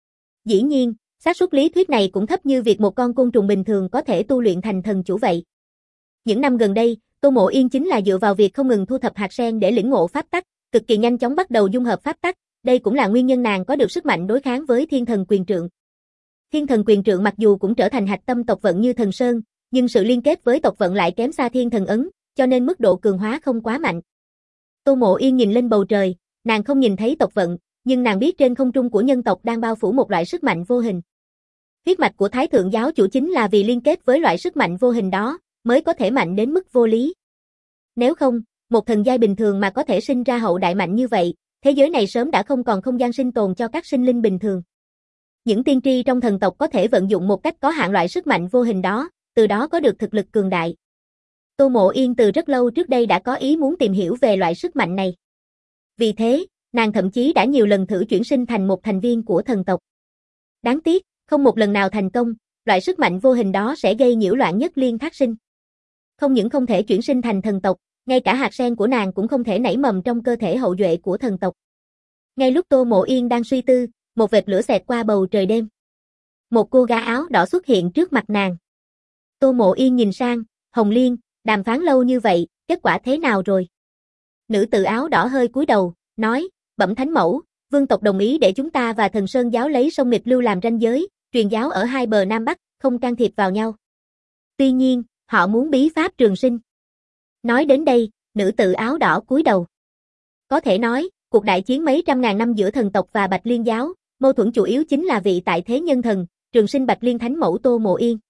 Dĩ nhiên, xác suất lý thuyết này cũng thấp như việc một con côn trùng bình thường có thể tu luyện thành thần chủ vậy. Những năm gần đây, Tô Mộ Yên chính là dựa vào việc không ngừng thu thập hạt sen để lĩnh ngộ pháp tắc, cực kỳ nhanh chóng bắt đầu dung hợp pháp tắc, đây cũng là nguyên nhân nàng có được sức mạnh đối kháng với Thiên Thần Quyền Trượng. Thiên Thần Quyền Trượng mặc dù cũng trở thành hạch tâm tộc vận như Thần Sơn, nhưng sự liên kết với tộc vận lại kém xa Thiên Thần Ấn, cho nên mức độ cường hóa không quá mạnh. Tô Mộ Yên nhìn lên bầu trời, nàng không nhìn thấy tộc vận, nhưng nàng biết trên không trung của nhân tộc đang bao phủ một loại sức mạnh vô hình. Huyết mạch của Thái thượng giáo chủ chính là vì liên kết với loại sức mạnh vô hình đó, mới có thể mạnh đến mức vô lý. Nếu không, một thần giai bình thường mà có thể sinh ra hậu đại mạnh như vậy, thế giới này sớm đã không còn không gian sinh tồn cho các sinh linh bình thường. Những tiên tri trong thần tộc có thể vận dụng một cách có hạn loại sức mạnh vô hình đó, từ đó có được thực lực cường đại. Tô Mộ Yên từ rất lâu trước đây đã có ý muốn tìm hiểu về loại sức mạnh này. Vì thế, nàng thậm chí đã nhiều lần thử chuyển sinh thành một thành viên của thần tộc. Đáng tiếc, không một lần nào thành công, loại sức mạnh vô hình đó sẽ gây nhiễu loạn nhất liên thác sinh. Không những không thể chuyển sinh thành thần tộc, ngay cả hạt sen của nàng cũng không thể nảy mầm trong cơ thể hậu duệ của thần tộc. Ngay lúc Tô Mộ Yên đang suy tư, một vệt lửa xẹt qua bầu trời đêm. Một cô gái áo đỏ xuất hiện trước mặt nàng. Tô Mộ Yên nhìn sang, Hồng Liên, đàm phán lâu như vậy, kết quả thế nào rồi? Nữ tử áo đỏ hơi cúi đầu, nói, bẩm thánh mẫu, vương tộc đồng ý để chúng ta và Thần Sơn giáo lấy sông Nghịch Lưu làm ranh giới, truyền giáo ở hai bờ Nam Bắc, không can thiệp vào nhau. Tuy nhiên, họ muốn bí pháp trường sinh. Nói đến đây, nữ tử áo đỏ cúi đầu. Có thể nói, cuộc đại chiến mấy trăm ngàn năm giữa thần tộc và Bạch Liên giáo, mâu thuẫn chủ yếu chính là vị tại thế nhân thần, trường sinh Bạch Liên thánh mẫu Tô Mộ Yên.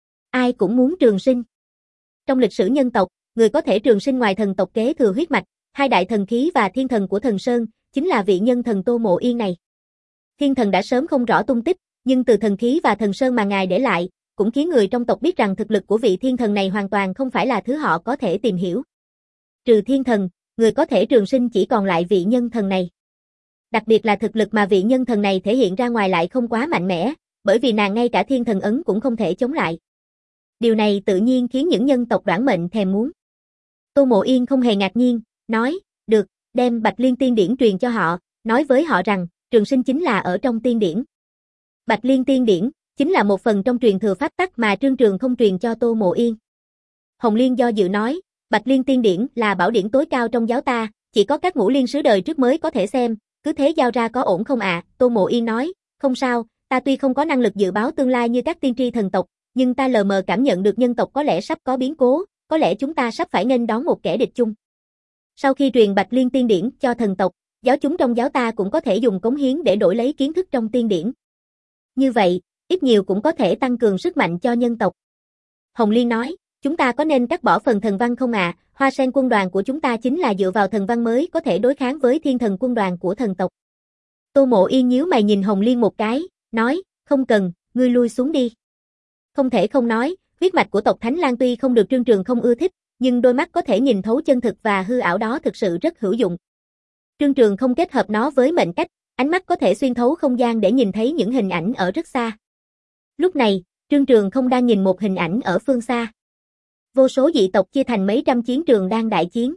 Ai cũng muốn trường sinh. Trong lịch sử nhân tộc, người có thể trường sinh ngoài thần tộc kế thừa huyết mạch, hai đại thần khí và thiên thần của Thần Sơn, chính là vị nhân thần Tô Mộ Yên này. Thiên thần đã sớm không rõ tung tích, nhưng từ thần khí và Thần Sơn mà ngài để lại, cũng khiến người trong tộc biết rằng thực lực của vị thiên thần này hoàn toàn không phải là thứ họ có thể tìm hiểu. Trừ thiên thần, người có thể trường sinh chỉ còn lại vị nhân thần này. Đặc biệt là thực lực mà vị nhân thần này thể hiện ra ngoài lại không quá mạnh mẽ, bởi vì nàng ngay cả thiên thần ấn cũng không thể chống lại. Điều này tự nhiên khiến những nhân tộc đoản mệnh thèm muốn. Tô Mộ Yên không hề ngạc nhiên, nói, được, đem Bạch Liên tiên điển truyền cho họ, nói với họ rằng, trường sinh chính là ở trong tiên điển. Bạch Liên tiên điển, chính là một phần trong truyền thừa pháp tắc mà Trương Trường không truyền cho Tô Mộ Yên. Hồng Liên do dự nói, Bạch Liên tiên điển là bảo điển tối cao trong giáo ta, chỉ có các ngũ liên sứ đời trước mới có thể xem, cứ thế giao ra có ổn không ạ? À? Tô Mộ Yên nói, không sao, ta tuy không có năng lực dự báo tương lai như các tiên tri thần tộc, nhưng ta lờ mờ cảm nhận được nhân tộc có lẽ sắp có biến cố, có lẽ chúng ta sắp phải nghênh đón một kẻ địch chung. Sau khi truyền Bạch Liên tiên điển cho thần tộc, giáo chúng trong giáo ta cũng có thể dùng cống hiến để đổi lấy kiến thức trong tiên điển. Như vậy, ít nhiều cũng có thể tăng cường sức mạnh cho nhân tộc. Hồng Liên nói, chúng ta có nên cắt bỏ phần thần văn không ạ? À? Hoa sen quân đoàn của chúng ta chính là dựa vào thần văn mới có thể đối kháng với thiên thần quân đoàn của thần tộc. Tô Mộ Yên nhíu mày nhìn Hồng Liên một cái, nói, không cần, ngươi lui xuống đi. Không thể không nói, huyết mạch của tộc Thánh Lan tuy không được Trương Trường không ưa thích, nhưng đôi mắt có thể nhìn thấu chân thực và hư ảo đó thực sự rất hữu dụng. Trương Trường không kết hợp nó với mệnh cách, ánh mắt có thể xuyên thấu không gian để nhìn thấy những hình ảnh ở rất xa. Lúc này, Trương Trường không đang nhìn một hình ảnh ở phương xa. Vô số dị tộc chia thành mấy trăm chiến trường đang đại chiến.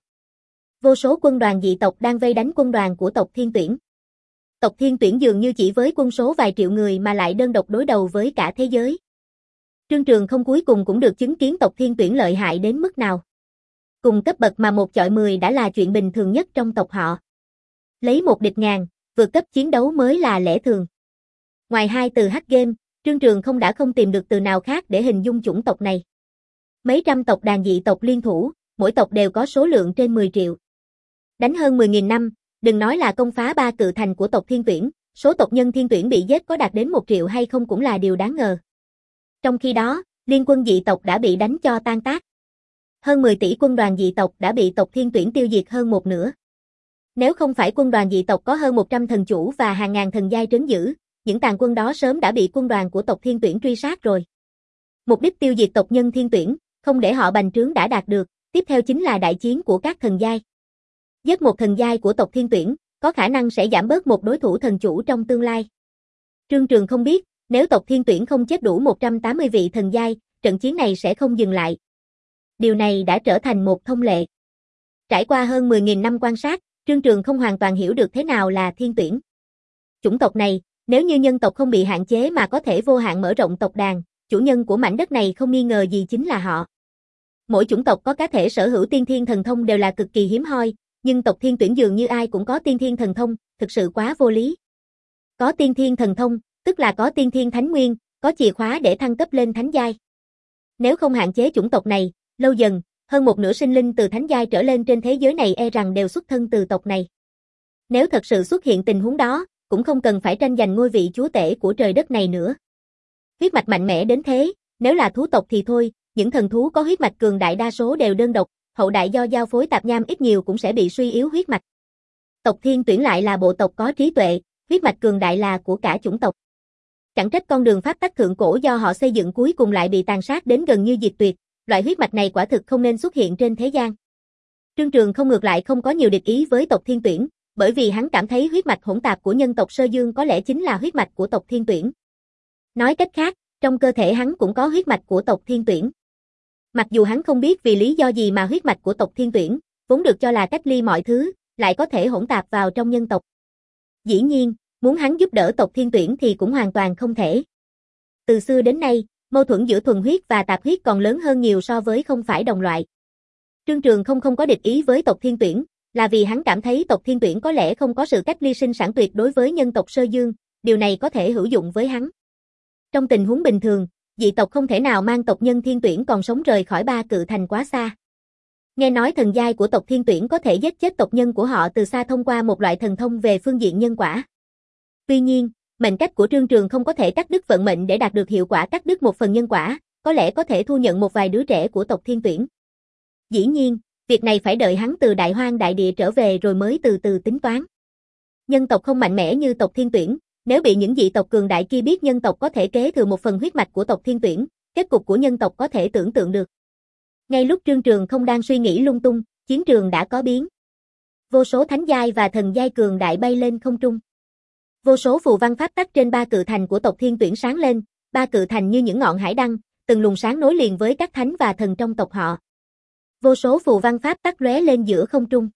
Vô số quân đoàn dị tộc đang vây đánh quân đoàn của tộc Thiên Tuyển. Tộc Thiên Tuyển dường như chỉ với quân số vài triệu người mà lại đơn độc đối đầu với cả thế giới. Trương Trường không cuối cùng cũng được chứng kiến tộc Thiên Tuyển lợi hại đến mức nào. Cùng cấp bậc mà một chọi mười đã là chuyện bình thường nhất trong tộc họ. Lấy một địch ngàn, vượt cấp chiến đấu mới là lẽ thường. Ngoài hai từ hack game, Trương Trường không đã không tìm được từ nào khác để hình dung chủng tộc này. Mấy trăm tộc đàn dị tộc liên thủ, mỗi tộc đều có số lượng trên mười triệu. Đánh hơn mười nghìn năm, đừng nói là công phá ba cự thành của tộc Thiên Tuyển, số tộc nhân Thiên Tuyển bị giết có đạt đến một triệu hay không cũng là điều đáng ngờ. Trong khi đó, liên quân dị tộc đã bị đánh cho tan tác. Hơn mười tỷ quân đoàn dị tộc đã bị tộc Thiên Tuyển tiêu diệt hơn một nửa. Nếu không phải quân đoàn dị tộc có hơn một trăm thần chủ và hàng ngàn thần giai trấn giữ, những tàn quân đó sớm đã bị quân đoàn của tộc Thiên Tuyển truy sát rồi. Mục đích tiêu diệt tộc nhân Thiên Tuyển, không để họ bành trướng đã đạt được, tiếp theo chính là đại chiến của các thần giai. Giết một thần giai của tộc Thiên Tuyển, có khả năng sẽ giảm bớt một đối thủ thần chủ trong tương lai. Trương Trường không biết, nếu tộc Thiên Tuyển không chết đủ một trăm tám mươi vị thần giai, trận chiến này sẽ không dừng lại. Điều này đã trở thành một thông lệ. Trải qua hơn mười nghìn năm quan sát, Trương Trường không hoàn toàn hiểu được thế nào là Thiên Tuyển. Chủng tộc này, nếu như nhân tộc không bị hạn chế mà có thể vô hạn mở rộng tộc đàn, chủ nhân của mảnh đất này không nghi ngờ gì chính là họ. Mỗi chủng tộc có cá thể sở hữu tiên thiên thần thông đều là cực kỳ hiếm hoi, nhưng tộc Thiên Tuyển dường như ai cũng có tiên thiên thần thông, thực sự quá vô lý. Có tiên thiên thần thông, tức là có tiên thiên thánh nguyên, có chìa khóa để thăng cấp lên thánh giai. Nếu không hạn chế chủng tộc này, lâu dần, hơn một nửa sinh linh từ thánh giai trở lên trên thế giới này e rằng đều xuất thân từ tộc này. Nếu thật sự xuất hiện tình huống đó, cũng không cần phải tranh giành ngôi vị chúa tể của trời đất này nữa. Huyết mạch mạnh mẽ đến thế, nếu là thú tộc thì thôi, những thần thú có huyết mạch cường đại đa số đều đơn độc, hậu đại do giao phối tạp nham ít nhiều cũng sẽ bị suy yếu huyết mạch. Tộc Thiên Tuyển lại là bộ tộc có trí tuệ, huyết mạch cường đại là của cả chủng tộc. Chẳng trách con đường pháp tắc thượng cổ do họ xây dựng cuối cùng lại bị tàn sát đến gần như diệt tuyệt, loại huyết mạch này quả thực không nên xuất hiện trên thế gian. Trương Trường không ngược lại không có nhiều địch ý với tộc Thiên Tuyển, bởi vì hắn cảm thấy huyết mạch hỗn tạp của nhân tộc Sơ Dương có lẽ chính là huyết mạch của tộc Thiên Tuyển. Nói cách khác, trong cơ thể hắn cũng có huyết mạch của tộc Thiên Tuyển. Mặc dù hắn không biết vì lý do gì mà huyết mạch của tộc Thiên Tuyển, vốn được cho là cách ly mọi thứ, lại có thể hỗn tạp vào trong nhân tộc. Dĩ nhiên, muốn hắn giúp đỡ tộc Thiên Tuyển thì cũng hoàn toàn không thể. Từ xưa đến nay, mâu thuẫn giữa thuần huyết và tạp huyết còn lớn hơn nhiều so với không phải đồng loại. Trương Trường không không có địch ý với tộc Thiên Tuyển, là vì hắn cảm thấy tộc Thiên Tuyển có lẽ không có sự cách ly sinh sản tuyệt đối với nhân tộc Sơ Dương, điều này có thể hữu dụng với hắn. Trong tình huống bình thường, dị tộc không thể nào mang tộc nhân Thiên Tuyển còn sống rời khỏi ba cự thành quá xa. Nghe nói thần giai của tộc Thiên Tuyển có thể giết chết tộc nhân của họ từ xa thông qua một loại thần thông về phương diện nhân quả. Tuy nhiên, mệnh cách của Trương Trường không có thể cắt đứt vận mệnh để đạt được hiệu quả cắt đứt một phần nhân quả, có lẽ có thể thu nhận một vài đứa trẻ của tộc Thiên Tuyển. Dĩ nhiên, việc này phải đợi hắn từ Đại Hoang đại địa trở về rồi mới từ từ tính toán. Nhân tộc không mạnh mẽ như tộc Thiên Tuyển, nếu bị những dị tộc cường đại kia biết nhân tộc có thể kế thừa một phần huyết mạch của tộc Thiên Tuyển, kết cục của nhân tộc có thể tưởng tượng được. Ngay lúc Trương Trường không đang suy nghĩ lung tung, chiến trường đã có biến. Vô số thánh giai và thần giai cường đại bay lên không trung. Vô số phù văn pháp tắc trên ba cự thành của tộc Thiên Tuyển sáng lên, ba cự thành như những ngọn hải đăng, từng luồng sáng nối liền với các thánh và thần trong tộc họ. Vô số phù văn pháp tắc lóe lên giữa không trung.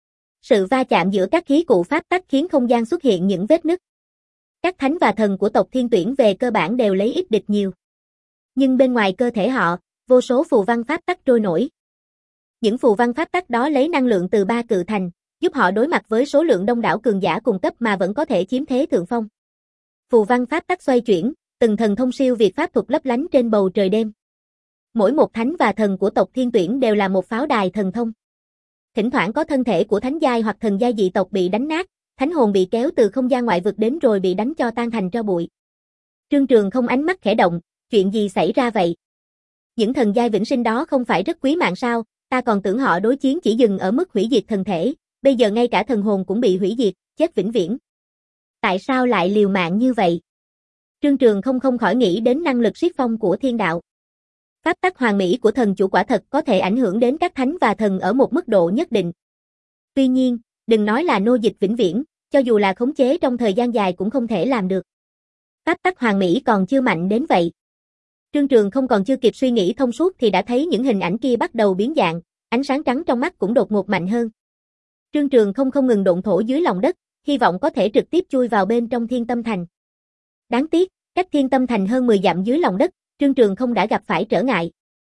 Sự va chạm giữa các khí cụ pháp tắc khiến không gian xuất hiện những vết nứt. Các thánh và thần của tộc Thiên Tuyển về cơ bản đều lấy ít địch nhiều. Nhưng bên ngoài cơ thể họ, vô số phù văn pháp tắc trôi nổi. Những phù văn pháp tắc đó lấy năng lượng từ ba cự thành, giúp họ đối mặt với số lượng đông đảo cường giả cùng cấp mà vẫn có thể chiếm thế thượng phong. Phù văn pháp tắc xoay chuyển, từng thần thông siêu việt pháp thuật lấp lánh trên bầu trời đêm. Mỗi một thánh và thần của tộc Thiên Tuyển đều là một pháo đài thần thông. Thỉnh thoảng có thân thể của thánh giai hoặc thần giai dị tộc bị đánh nát, thánh hồn bị kéo từ không gian ngoại vực đến rồi bị đánh cho tan thành tro bụi. Trương Trường không ánh mắt khẽ động, chuyện gì xảy ra vậy? Những thần giai vĩnh sinh đó không phải rất quý mạng sao, ta còn tưởng họ đối chiến chỉ dừng ở mức hủy diệt thần thể, bây giờ ngay cả thần hồn cũng bị hủy diệt, chết vĩnh viễn. Tại sao lại liều mạng như vậy? Trương Trường không không khỏi nghĩ đến năng lực siết phong của thiên đạo. Pháp tắc hoàn mỹ của thần chủ quả thật có thể ảnh hưởng đến các thánh và thần ở một mức độ nhất định. Tuy nhiên, đừng nói là nô dịch vĩnh viễn, cho dù là khống chế trong thời gian dài cũng không thể làm được. Pháp tắc hoàn mỹ còn chưa mạnh đến vậy. Trương Trường không còn chưa kịp suy nghĩ thông suốt thì đã thấy những hình ảnh kia bắt đầu biến dạng, ánh sáng trắng trong mắt cũng đột ngột mạnh hơn. Trương Trường không không ngừng độn thổ dưới lòng đất, hy vọng có thể trực tiếp chui vào bên trong Thiên Tâm Thành. Đáng tiếc, cách Thiên Tâm Thành hơn mười dặm dưới lòng đất, Trương Trường không đã gặp phải trở ngại.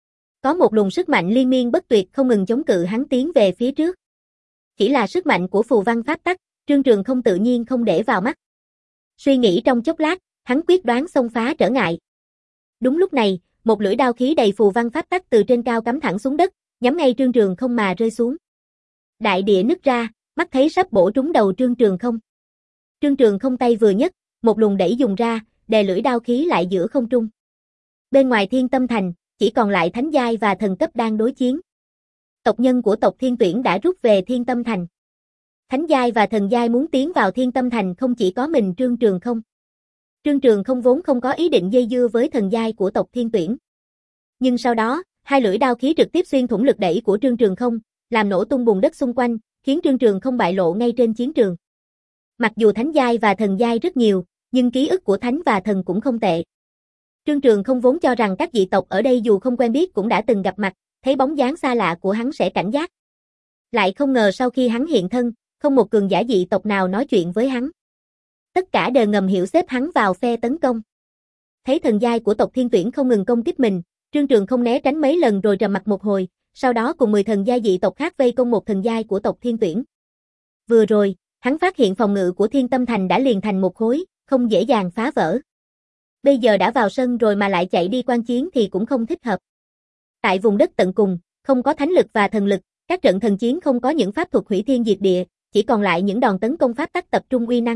Có một luồng sức mạnh liên miên bất tuyệt không ngừng chống cự hắn tiến về phía trước. Chỉ là sức mạnh của phù văn pháp tắc, Trương Trường không tự nhiên không để vào mắt. Suy nghĩ trong chốc lát, hắn quyết đoán xông phá trở ngại. Đúng lúc này, một lưỡi đao khí đầy phù văn pháp tắc từ trên cao cắm thẳng xuống đất, nhắm ngay Trương Trường không mà rơi xuống. Đại địa nứt ra, mắt thấy sắp bổ trúng đầu Trương Trường không. Trương Trường không tay vừa nhấc, một luồng đẩy dùng ra, đè lưỡi đao khí lại giữa không trung. Bên ngoài Thiên Tâm Thành, chỉ còn lại thánh giai và thần cấp đang đối chiến. Tộc nhân của tộc Thiên Tuyển đã rút về Thiên Tâm Thành. Thánh giai và thần giai muốn tiến vào Thiên Tâm Thành không chỉ có mình Trương Trường không. Trương Trường không vốn không có ý định dây dưa với thần giai của tộc Thiên Tuyển. Nhưng sau đó, hai lưỡi đao khí trực tiếp xuyên thủng lực đẩy của Trương Trường không, làm nổ tung bùn đất xung quanh, khiến Trương Trường không bại lộ ngay trên chiến trường. Mặc dù thánh giai và thần giai rất nhiều, nhưng ký ức của thánh và thần cũng không tệ. Trương Trường không vốn cho rằng các dị tộc ở đây dù không quen biết cũng đã từng gặp mặt, thấy bóng dáng xa lạ của hắn sẽ cảnh giác. Lại không ngờ sau khi hắn hiện thân, không một cường giả dị tộc nào nói chuyện với hắn. Tất cả đều ngầm hiểu xếp hắn vào phe tấn công. Thấy thần giai của tộc Thiên Tuyển không ngừng công kích mình, Trương Trường không né tránh mấy lần rồi trầm mặt một hồi, sau đó cùng mười thần giai dị tộc khác vây công một thần giai của tộc Thiên Tuyển. Vừa rồi, hắn phát hiện phòng ngự của Thiên Tâm Thành đã liền thành một khối, không dễ dàng phá vỡ. Bây giờ đã vào sân rồi mà lại chạy đi quan chiến thì cũng không thích hợp. Tại vùng đất tận cùng, không có thánh lực và thần lực, các trận thần chiến không có những pháp thuật hủy thiên diệt địa, chỉ còn lại những đòn tấn công pháp tắc tập trung uy năng.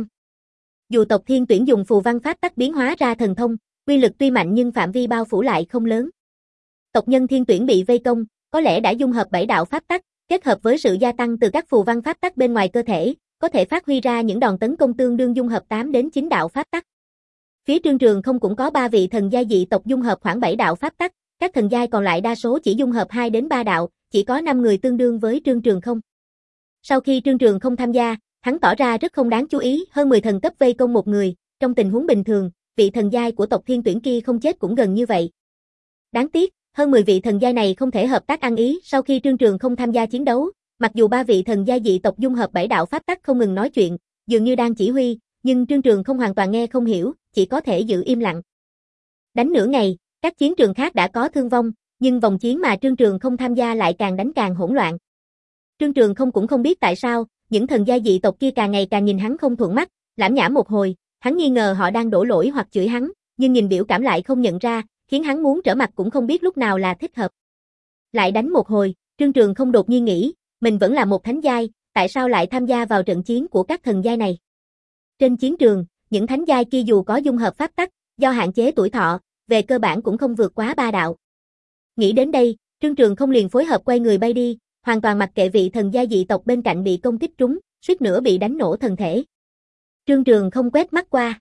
Dù tộc Thiên Tuyển dùng phù văn pháp tắc biến hóa ra thần thông, uy lực tuy mạnh nhưng phạm vi bao phủ lại không lớn. Tộc nhân Thiên Tuyển bị vây công, có lẽ đã dung hợp bảy đạo pháp tắc, kết hợp với sự gia tăng từ các phù văn pháp tắc bên ngoài cơ thể, có thể phát huy ra những đòn tấn công tương đương dung hợp tám đến chín đạo pháp tắc. Phía Trương Trường Không cũng có ba vị thần giai dị tộc dung hợp khoảng bảy đạo pháp tắc, các thần giai còn lại đa số chỉ dung hợp hai đến ba đạo, chỉ có năm người tương đương với Trương Trường Không. Sau khi Trương Trường Không tham gia, hắn tỏ ra rất không đáng chú ý, hơn mười thần cấp vây công một người, trong tình huống bình thường, vị thần giai của tộc Thiên Tuyển kia không chết cũng gần như vậy. Đáng tiếc, hơn mười vị thần giai này không thể hợp tác ăn ý, sau khi Trương Trường Không tham gia chiến đấu, mặc dù ba vị thần giai dị tộc dung hợp bảy đạo pháp tắc không ngừng nói chuyện, dường như đang chỉ huy, nhưng Trương Trường Không hoàn toàn nghe không hiểu, chỉ có thể giữ im lặng. Đánh nửa ngày, các chiến trường khác đã có thương vong, nhưng vòng chiến mà Trương Trường Không tham gia lại càng đánh càng hỗn loạn. Trương Trường Không cũng không biết tại sao, những thần giai dị tộc kia càng ngày càng nhìn hắn không thuận mắt, lảm nhảm một hồi, hắn nghi ngờ họ đang đổ lỗi hoặc chửi hắn, nhưng nhìn biểu cảm lại không nhận ra, khiến hắn muốn trở mặt cũng không biết lúc nào là thích hợp. Lại đánh một hồi, Trương Trường Không đột nhiên nghĩ, mình vẫn là một thánh giai, tại sao lại tham gia vào trận chiến của các thần giai này? Trên chiến trường, những thánh giai kia dù có dung hợp pháp tắc, do hạn chế tuổi thọ, về cơ bản cũng không vượt quá ba đạo. Nghĩ đến đây, Trương Trường Không liền phối hợp quay người bay đi, hoàn toàn mặc kệ vị thần giai dị tộc bên cạnh bị công kích trúng, suýt nữa bị đánh nổ thần thể. Trương Trường Không quét mắt qua.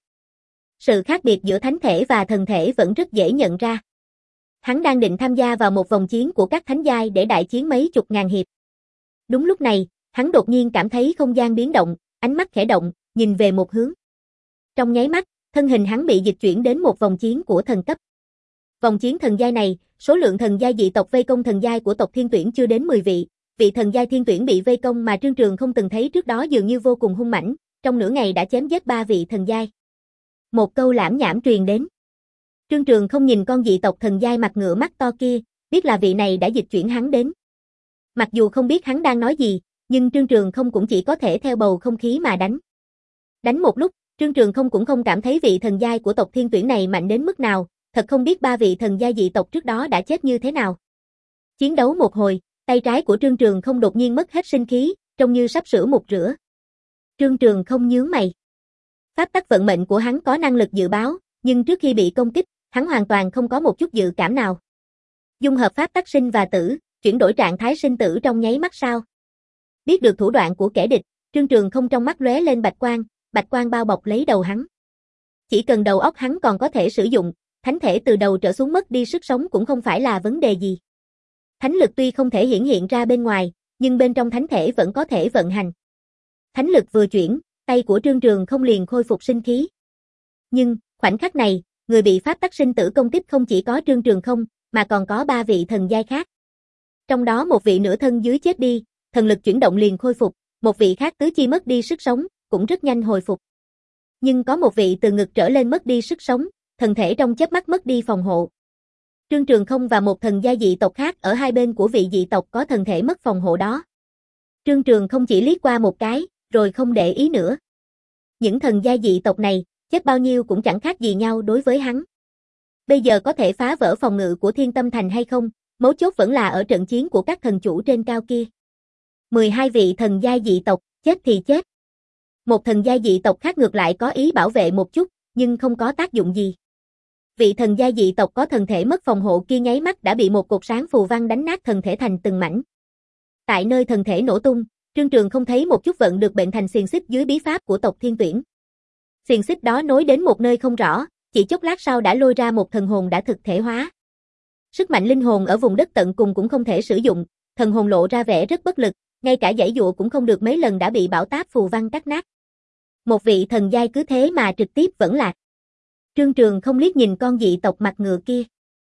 Sự khác biệt giữa thánh thể và thần thể vẫn rất dễ nhận ra. Hắn đang định tham gia vào một vòng chiến của các thánh giai để đại chiến mấy chục ngàn hiệp. Đúng lúc này, hắn đột nhiên cảm thấy không gian biến động, ánh mắt khẽ động, nhìn về một hướng. Trong nháy mắt, thân hình hắn bị dịch chuyển đến một vòng chiến của thần cấp. Vòng chiến thần giai này, số lượng thần giai dị tộc vây công thần giai của tộc Thiên Tuyển chưa đến mười vị, vị thần giai Thiên Tuyển bị vây công mà Trương Trường không từng thấy trước đó dường như vô cùng hung mãnh, trong nửa ngày đã chém giết ba vị thần giai. Một câu lảm nhảm truyền đến. Trương Trường không nhìn con dị tộc thần giai mặt ngựa mắt to kia, biết là vị này đã dịch chuyển hắn đến. Mặc dù không biết hắn đang nói gì, nhưng Trương Trường không cũng chỉ có thể theo bầu không khí mà đánh. Đánh một lúc, Trương Trường không cũng không cảm thấy vị thần giai của tộc Thiên Tuyển này mạnh đến mức nào, thật không biết ba vị thần giai dị tộc trước đó đã chết như thế nào. Chiến đấu một hồi, tay trái của Trương Trường không đột nhiên mất hết sinh khí, trông như sắp sửa mục rửa. Trương Trường không nhướng mày. Pháp tắc vận mệnh của hắn có năng lực dự báo, nhưng trước khi bị công kích, hắn hoàn toàn không có một chút dự cảm nào. Dung hợp pháp tắc sinh và tử, chuyển đổi trạng thái sinh tử trong nháy mắt sao? Biết được thủ đoạn của kẻ địch, Trương Trường không trong mắt lóe lên bạch quang, bạch quang bao bọc lấy đầu hắn. Chỉ cần đầu óc hắn còn có thể sử dụng, thánh thể từ đầu trở xuống mất đi sức sống cũng không phải là vấn đề gì. Thánh lực tuy không thể hiển hiện ra bên ngoài, nhưng bên trong thánh thể vẫn có thể vận hành. Thánh lực vừa chuyển, tay của Trương Trường không liền khôi phục sinh khí. Nhưng, khoảnh khắc này, người bị pháp tắc sinh tử công kích không chỉ có Trương Trường không, mà còn có ba vị thần giai khác. Trong đó một vị nửa thân dưới chết đi, thần lực chuyển động liền khôi phục, một vị khác tứ chi mất đi sức sống, cũng rất nhanh hồi phục. Nhưng có một vị từ ngực trở lên mất đi sức sống, thần thể trong chớp mắt mất đi phòng hộ. Trương Trường không và một thần giai dị tộc khác ở hai bên của vị dị tộc có thần thể mất phòng hộ đó. Trương Trường không chỉ liếc qua một cái, rồi không để ý nữa. Những thần giai dị tộc này, chết bao nhiêu cũng chẳng khác gì nhau đối với hắn. Bây giờ có thể phá vỡ phòng ngự của Thiên Tâm Thành hay không, mấu chốt vẫn là ở trận chiến của các thần chủ trên cao kia. mười hai vị thần giai dị tộc, chết thì chết. Một thần giai dị tộc khác ngược lại có ý bảo vệ một chút, nhưng không có tác dụng gì. Vị thần giai dị tộc có thần thể mất phòng hộ kia nháy mắt đã bị một cột sáng phù văn đánh nát thần thể thành từng mảnh. Tại nơi thần thể nổ tung, Trương Trường không thấy một chút vận được bệnh thành xiềng xích dưới bí pháp của tộc Thiên Tuyển. Xiềng xích đó nối đến một nơi không rõ, chỉ chốc lát sau đã lôi ra một thần hồn đã thực thể hóa. Sức mạnh linh hồn ở vùng đất tận cùng cũng không thể sử dụng, thần hồn lộ ra vẻ rất bất lực, ngay cả giãy dụa cũng không được mấy lần đã bị bão táp phù văn cắt nát. Một vị thần giai cứ thế mà trực tiếp vẫn lạc. Trương Trường không liếc nhìn con dị tộc mặt ngựa kia.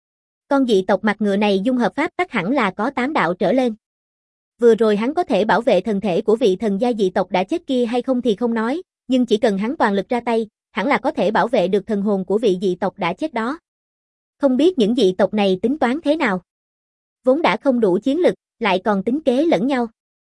Con dị tộc mặt ngựa này dung hợp pháp tắc hẳn là có tám đạo trở lên. Vừa rồi hắn có thể bảo vệ thần thể của vị thần giai dị tộc đã chết kia hay không thì không nói, nhưng chỉ cần hắn toàn lực ra tay, hẳn là có thể bảo vệ được thần hồn của vị dị tộc đã chết đó. Không biết những dị tộc này tính toán thế nào. Vốn đã không đủ chiến lực, lại còn tính kế lẫn nhau.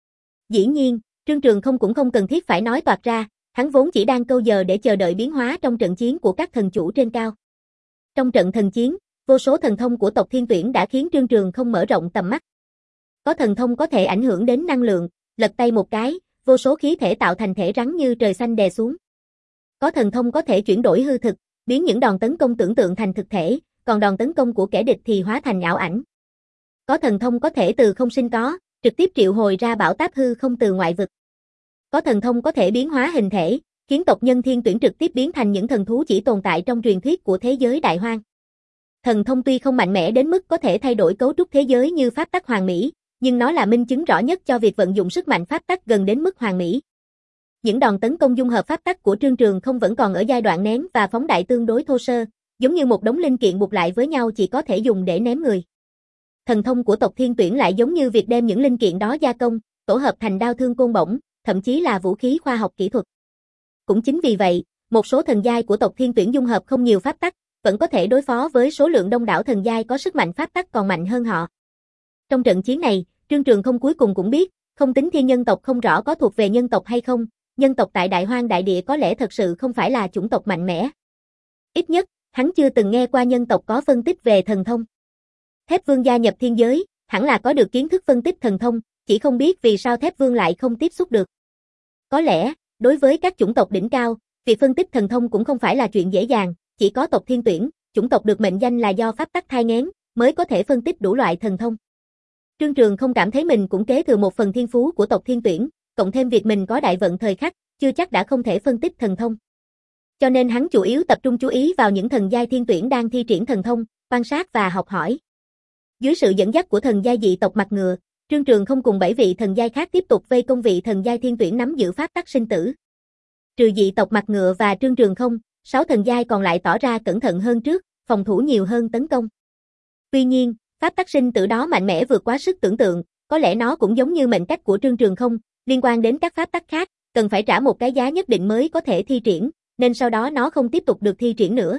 Dĩ nhiên, Trương Trường không cũng không cần thiết phải nói toạc ra, hắn vốn chỉ đang câu giờ để chờ đợi biến hóa trong trận chiến của các thần chủ trên cao. Trong trận thần chiến, vô số thần thông của tộc Thiên Tuyển đã khiến Trương Trường không mở rộng tầm mắt. Có thần thông có thể ảnh hưởng đến năng lượng, lật tay một cái, vô số khí thể tạo thành thể rắn như trời xanh đè xuống. Có thần thông có thể chuyển đổi hư thực, biến những đòn tấn công tưởng tượng thành thực thể, còn đòn tấn công của kẻ địch thì hóa thành ảo ảnh. Có thần thông có thể từ không sinh có, trực tiếp triệu hồi ra bão táp hư không từ ngoại vực. Có thần thông có thể biến hóa hình thể, khiến tộc nhân thiên tuyển trực tiếp biến thành những thần thú chỉ tồn tại trong truyền thuyết của thế giới đại hoang. Thần thông tuy không mạnh mẽ đến mức có thể thay đổi cấu trúc thế giới như pháp tắc hoàn mỹ, nhưng nó là minh chứng rõ nhất cho việc vận dụng sức mạnh pháp tắc gần đến mức hoàn mỹ. Những đòn tấn công dung hợp pháp tắc của Trương Trường không vẫn còn ở giai đoạn nén và phóng đại tương đối thô sơ, giống như một đống linh kiện buộc lại với nhau chỉ có thể dùng để ném người. Thần thông của tộc Thiên Tuyển lại giống như việc đem những linh kiện đó gia công, tổ hợp thành đao thương côn bổng, thậm chí là vũ khí khoa học kỹ thuật. Cũng chính vì vậy, một số thần giai của tộc Thiên Tuyển dung hợp không nhiều pháp tắc, vẫn có thể đối phó với số lượng đông đảo thần giai có sức mạnh pháp tắc còn mạnh hơn họ. Trong trận chiến này, Trương Trường không cuối cùng cũng biết, không tính thiên nhân tộc không rõ có thuộc về nhân tộc hay không, nhân tộc tại Đại Hoang Đại Địa có lẽ thật sự không phải là chủng tộc mạnh mẽ. Ít nhất, hắn chưa từng nghe qua nhân tộc có phân tích về thần thông. Thép Vương gia nhập thiên giới, hẳn là có được kiến thức phân tích thần thông, chỉ không biết vì sao Thép Vương lại không tiếp xúc được. Có lẽ, đối với các chủng tộc đỉnh cao, việc phân tích thần thông cũng không phải là chuyện dễ dàng, chỉ có tộc Thiên Tuyển, chủng tộc được mệnh danh là do pháp tắc thai nghén, mới có thể phân tích đủ loại thần thông. Trương Trường không cảm thấy mình cũng kế thừa một phần thiên phú của tộc Thiên Tuyển, cộng thêm việc mình có đại vận thời khắc, chưa chắc đã không thể phân tích thần thông. Cho nên hắn chủ yếu tập trung chú ý vào những thần giai Thiên Tuyển đang thi triển thần thông, quan sát và học hỏi. Dưới sự dẫn dắt của thần giai dị tộc mặt ngựa, Trương Trường không cùng bảy vị thần giai khác tiếp tục vây công vị thần giai Thiên Tuyển nắm giữ pháp tắc sinh tử. Trừ dị tộc mặt ngựa và Trương Trường không, sáu thần giai còn lại tỏ ra cẩn thận hơn trước, phòng thủ nhiều hơn tấn công. Tuy nhiên, pháp tắc sinh tử đó mạnh mẽ vượt quá sức tưởng tượng, có lẽ nó cũng giống như mệnh cách của Trương Trường không, liên quan đến các pháp tắc khác, cần phải trả một cái giá nhất định mới có thể thi triển, nên sau đó nó không tiếp tục được thi triển nữa.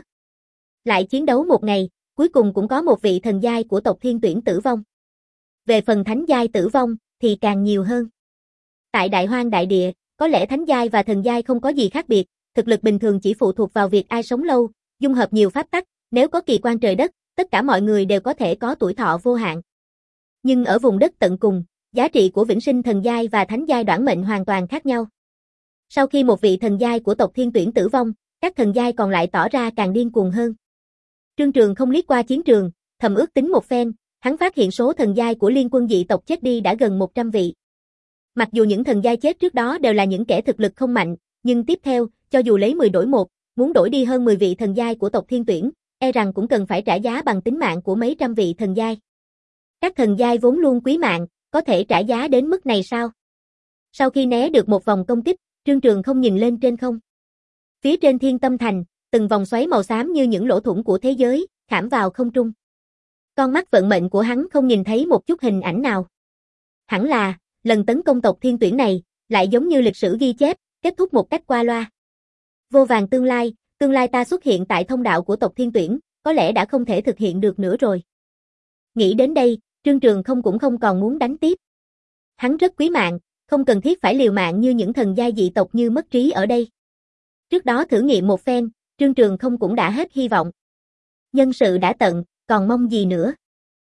Lại chiến đấu một ngày, cuối cùng cũng có một vị thần giai của tộc Thiên Tuyển tử vong. Về phần thánh giai tử vong, thì càng nhiều hơn. Tại Đại Hoang Đại Địa, có lẽ thánh giai và thần giai không có gì khác biệt, thực lực bình thường chỉ phụ thuộc vào việc ai sống lâu, dung hợp nhiều pháp tắc, nếu có kỳ quan trời đất, tất cả mọi người đều có thể có tuổi thọ vô hạn. Nhưng ở vùng đất tận cùng, giá trị của vĩnh sinh thần giai và thánh giai đoản mệnh hoàn toàn khác nhau. Sau khi một vị thần giai của tộc Thiên Tuyển tử vong, các thần giai còn lại tỏ ra càng điên cuồng hơn. Trương Trường không liếc qua chiến trường, thầm ước tính một phen, hắn phát hiện số thần giai của liên quân dị tộc chết đi đã gần một trăm vị. Mặc dù những thần giai chết trước đó đều là những kẻ thực lực không mạnh, nhưng tiếp theo, cho dù lấy mười đổi một, muốn đổi đi hơn mười vị thần giai của tộc Thiên Tuyển, e rằng cũng cần phải trả giá bằng tính mạng của mấy trăm vị thần giai. Các thần giai vốn luôn quý mạng, có thể trả giá đến mức này sao? Sau khi né được một vòng công kích, Trương Trường không nhìn lên trên không. Phía trên Thiên Tâm Thành, từng vòng xoáy màu xám như những lỗ thủng của thế giới, khảm vào không trung. Con mắt vận mệnh của hắn không nhìn thấy một chút hình ảnh nào. Hẳn là, lần tấn công tộc Thiên Tuyển này, lại giống như lịch sử ghi chép, kết thúc một cách qua loa. Vô vàn tương lai, tương lai ta xuất hiện tại thông đạo của tộc Thiên Tuyển, có lẽ đã không thể thực hiện được nữa rồi. Nghĩ đến đây, Trương Trường không cũng không còn muốn đánh tiếp. Hắn rất quý mạng, không cần thiết phải liều mạng như những thần giai dị tộc như mất trí ở đây. Trước đó thử nghiệm một phen, Trương Trường không cũng đã hết hy vọng. Nhân sự đã tận, còn mong gì nữa.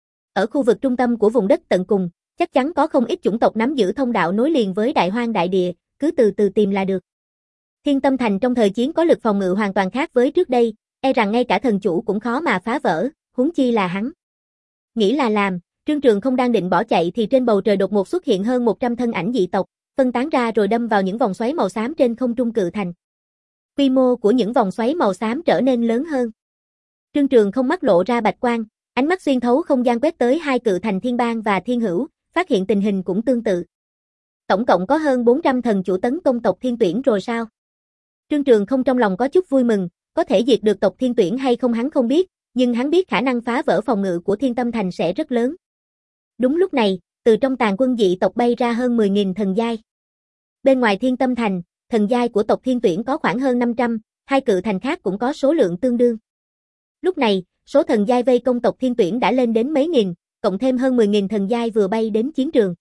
Ở khu vực trung tâm của vùng đất tận cùng, chắc chắn có không ít chủng tộc nắm giữ thông đạo nối liền với Đại Hoang Đại Địa, cứ từ từ tìm là được. Thiên Tâm Thành trong thời chiến có lực phòng ngự hoàn toàn khác với trước đây, e rằng ngay cả thần chủ cũng khó mà phá vỡ, huống chi là hắn. Nghĩ là làm, Trương Trường không đang định bỏ chạy thì trên bầu trời đột ngột xuất hiện hơn một trăm thân ảnh dị tộc, phân tán ra rồi đâm vào những vòng xoáy màu xám trên không trung cự thành. Quy mô của những vòng xoáy màu xám trở nên lớn hơn. Trương Trường không mắt lộ ra bạch quang, ánh mắt xuyên thấu không gian quét tới hai cự thành Thiên Bang và Thiên Hữu, phát hiện tình hình cũng tương tự. Tổng cộng có hơn bốn trăm thần chủ tấn công tộc Thiên Tuyển rồi sao? Trương Trường không trong lòng có chút vui mừng, có thể diệt được tộc Thiên Tuyển hay không hắn không biết, nhưng hắn biết khả năng phá vỡ phòng ngự của Thiên Tâm Thành sẽ rất lớn. Đúng lúc này, từ trong tàn quân dị tộc bay ra hơn mười nghìn thần giai. Bên ngoài Thiên Tâm Thành, thần giai của tộc Thiên Tuyển có khoảng hơn năm trăm, hai cự thành khác cũng có số lượng tương đương. Lúc này, số thần giai vây công tộc Thiên Tuyển đã lên đến mấy nghìn, cộng thêm hơn mười nghìn thần giai vừa bay đến chiến trường.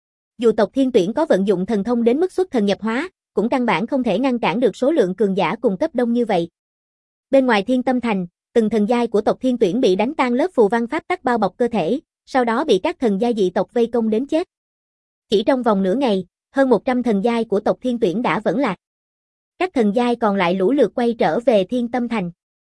Dù tộc Thiên Tuyển có vận dụng thần thông đến mức xuất thần nhập hóa, cũng căn bản không thể ngăn cản được số lượng cường giả cùng cấp đông như vậy. Bên ngoài Thiên Tâm Thành, từng thần giai của tộc Thiên Tuyển bị đánh tan lớp phù văn pháp tắc bao bọc cơ thể, sau đó bị các thần giai dị tộc vây công đến chết. Chỉ trong vòng nửa ngày, hơn một trăm thần giai của tộc Thiên Tuyển đã vẫn lạc. Các thần giai còn lại lũ lượt quay trở về Thiên Tâm Thành.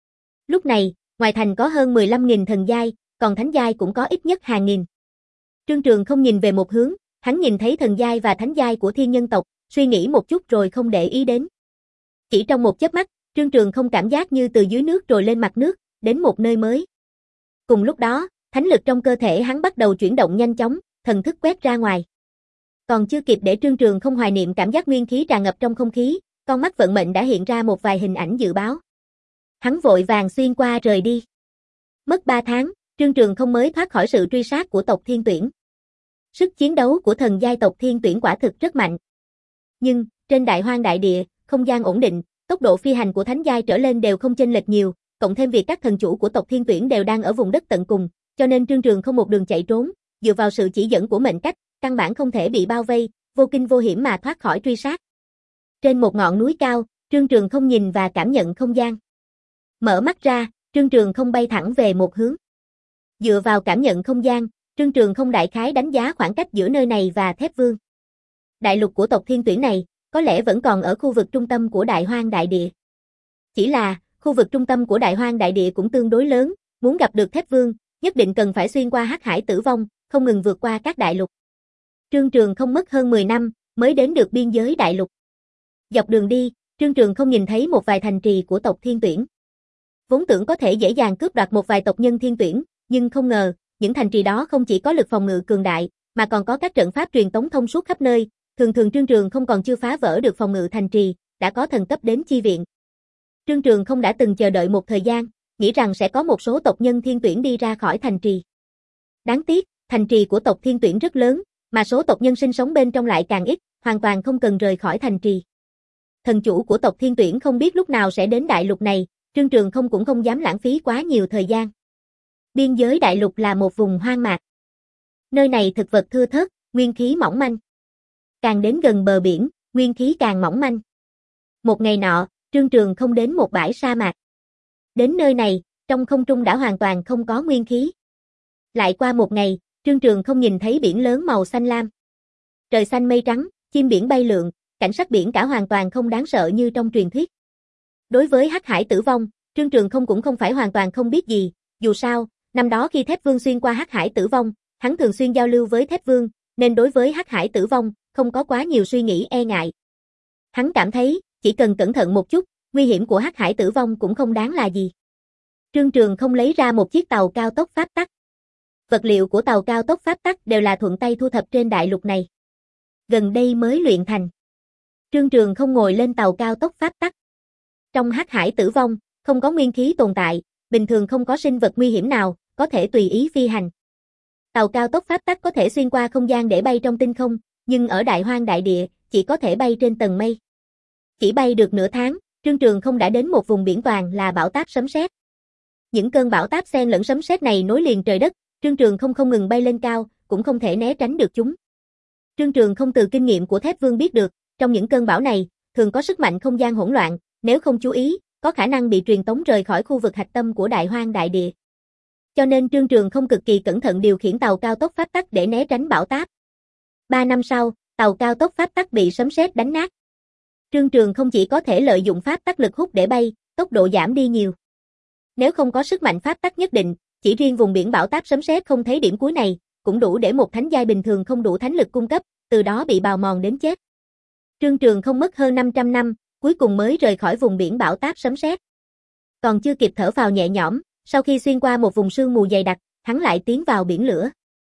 Lúc này, ngoài thành có hơn mười lăm nghìn thần giai, còn thánh giai cũng có ít nhất hàng nghìn. Trương Trường không nhìn về một hướng, hắn nhìn thấy thần giai và thánh giai của thiên nhân tộc, suy nghĩ một chút rồi không để ý đến. Chỉ trong một chớp mắt, Trương Trường không cảm giác như từ dưới nước trồi lên mặt nước, đến một nơi mới. Cùng lúc đó, thánh lực trong cơ thể hắn bắt đầu chuyển động nhanh chóng, thần thức quét ra ngoài. Còn chưa kịp để Trương Trường không hoài niệm cảm giác nguyên khí tràn ngập trong không khí, con mắt vận mệnh đã hiện ra một vài hình ảnh dự báo. Hắn vội vàng xuyên qua rời đi. Mất ba tháng, Trương Trường không mới thoát khỏi sự truy sát của tộc Thiên Tuyển. Sức chiến đấu của thần giai tộc Thiên Tuyển quả thực rất mạnh. Nhưng, trên đại hoang đại địa, không gian ổn định, tốc độ phi hành của thánh giai trở lên đều không chênh lệch nhiều, cộng thêm việc các thần chủ của tộc Thiên Tuyển đều đang ở vùng đất tận cùng, cho nên Trương Trường không một đường chạy trốn, dựa vào sự chỉ dẫn của mệnh cách, căn bản không thể bị bao vây, vô kinh vô hiểm mà thoát khỏi truy sát. Trên một ngọn núi cao, Trương Trường không nhìn và cảm nhận không gian. Mở mắt ra, Trương Trường không bay thẳng về một hướng. Dựa vào cảm nhận không gian, Trương Trường không đại khái đánh giá khoảng cách giữa nơi này và Thép Vương. Đại lục của tộc Thiên Tuyển này, có lẽ vẫn còn ở khu vực trung tâm của đại hoang đại địa. Chỉ là, khu vực trung tâm của đại hoang đại địa cũng tương đối lớn, muốn gặp được Thép Vương, nhất định cần phải xuyên qua hắc hải tử vong, không ngừng vượt qua các đại lục. Trương Trường không mất hơn mười năm, mới đến được biên giới đại lục. Dọc đường đi, Trương Trường không nhìn thấy một vài thành trì của tộc Thiên Tuyển. Vốn tưởng có thể dễ dàng cướp đoạt một vài tộc nhân Thiên Tuyển, nhưng không ngờ, những thành trì đó không chỉ có lực phòng ngự cường đại, mà còn có các trận pháp truyền tống thông suốt khắp nơi, thường thường Trương Trường không còn chưa phá vỡ được phòng ngự thành trì, đã có thần cấp đến chi viện. Trương Trường không đã từng chờ đợi một thời gian, nghĩ rằng sẽ có một số tộc nhân Thiên Tuyển đi ra khỏi thành trì. Đáng tiếc, thành trì của tộc Thiên Tuyển rất lớn, mà số tộc nhân sinh sống bên trong lại càng ít, hoàn toàn không cần rời khỏi thành trì. Thần chủ của tộc Thiên Tuyển không biết lúc nào sẽ đến đại lục này, Trương Trường không cũng không dám lãng phí quá nhiều thời gian. Biên giới đại lục là một vùng hoang mạc. Nơi này thực vật thưa thớt, nguyên khí mỏng manh. Càng đến gần bờ biển, nguyên khí càng mỏng manh. Một ngày nọ, Trương Trường không đến một bãi sa mạc. Đến nơi này, trong không trung đã hoàn toàn không có nguyên khí. Lại qua một ngày, Trương Trường không nhìn thấy biển lớn màu xanh lam. Trời xanh mây trắng, chim biển bay lượn, cảnh sắc biển cả hoàn toàn không đáng sợ như trong truyền thuyết. Đối với hắc hải tử vong, Trương Trường không cũng không phải hoàn toàn không biết gì, dù sao, năm đó khi Thép Vương xuyên qua hắc hải tử vong, hắn thường xuyên giao lưu với Thép Vương, nên đối với hắc hải tử vong, không có quá nhiều suy nghĩ e ngại. Hắn cảm thấy, chỉ cần cẩn thận một chút, nguy hiểm của hắc hải tử vong cũng không đáng là gì. Trương Trường không lấy ra một chiếc tàu cao tốc pháp tắc. Vật liệu của tàu cao tốc pháp tắc đều là thuận tay thu thập trên đại lục này. Gần đây mới luyện thành. Trương Trường không ngồi lên tàu cao tốc pháp tắc. Trong hắc hải tử vong, không có nguyên khí tồn tại, bình thường không có sinh vật nguy hiểm nào, có thể tùy ý phi hành. Tàu cao tốc pháp tắc có thể xuyên qua không gian để bay trong tinh không, nhưng ở đại hoang đại địa, chỉ có thể bay trên tầng mây. Chỉ bay được nửa tháng, Trương Trường không đã đến một vùng biển toàn là bão táp sấm sét. Những cơn bão táp xen lẫn sấm sét này nối liền trời đất, Trương Trường không không ngừng bay lên cao, cũng không thể né tránh được chúng. Trương Trường không từ kinh nghiệm của Thép Vương biết được, trong những cơn bão này, thường có sức mạnh không gian hỗn loạn, nếu không chú ý, có khả năng bị truyền tống rời khỏi khu vực hạch tâm của đại hoang đại địa. Cho nên Trương Trường không cực kỳ cẩn thận điều khiển tàu cao tốc pháp tắc để né tránh bão táp. Ba năm sau, tàu cao tốc pháp tắc bị sấm sét đánh nát. Trương Trường không chỉ có thể lợi dụng pháp tắc lực hút để bay, tốc độ giảm đi nhiều. Nếu không có sức mạnh pháp tắc nhất định, chỉ riêng vùng biển bão táp sấm sét không thấy điểm cuối này, cũng đủ để một thánh giai bình thường không đủ thánh lực cung cấp, từ đó bị bào mòn đến chết. Trương Trường không mất hơn năm trăm năm, cuối cùng mới rời khỏi vùng biển bão táp sấm sét. Còn chưa kịp thở phào nhẹ nhõm, sau khi xuyên qua một vùng sương mù dày đặc, hắn lại tiến vào biển lửa.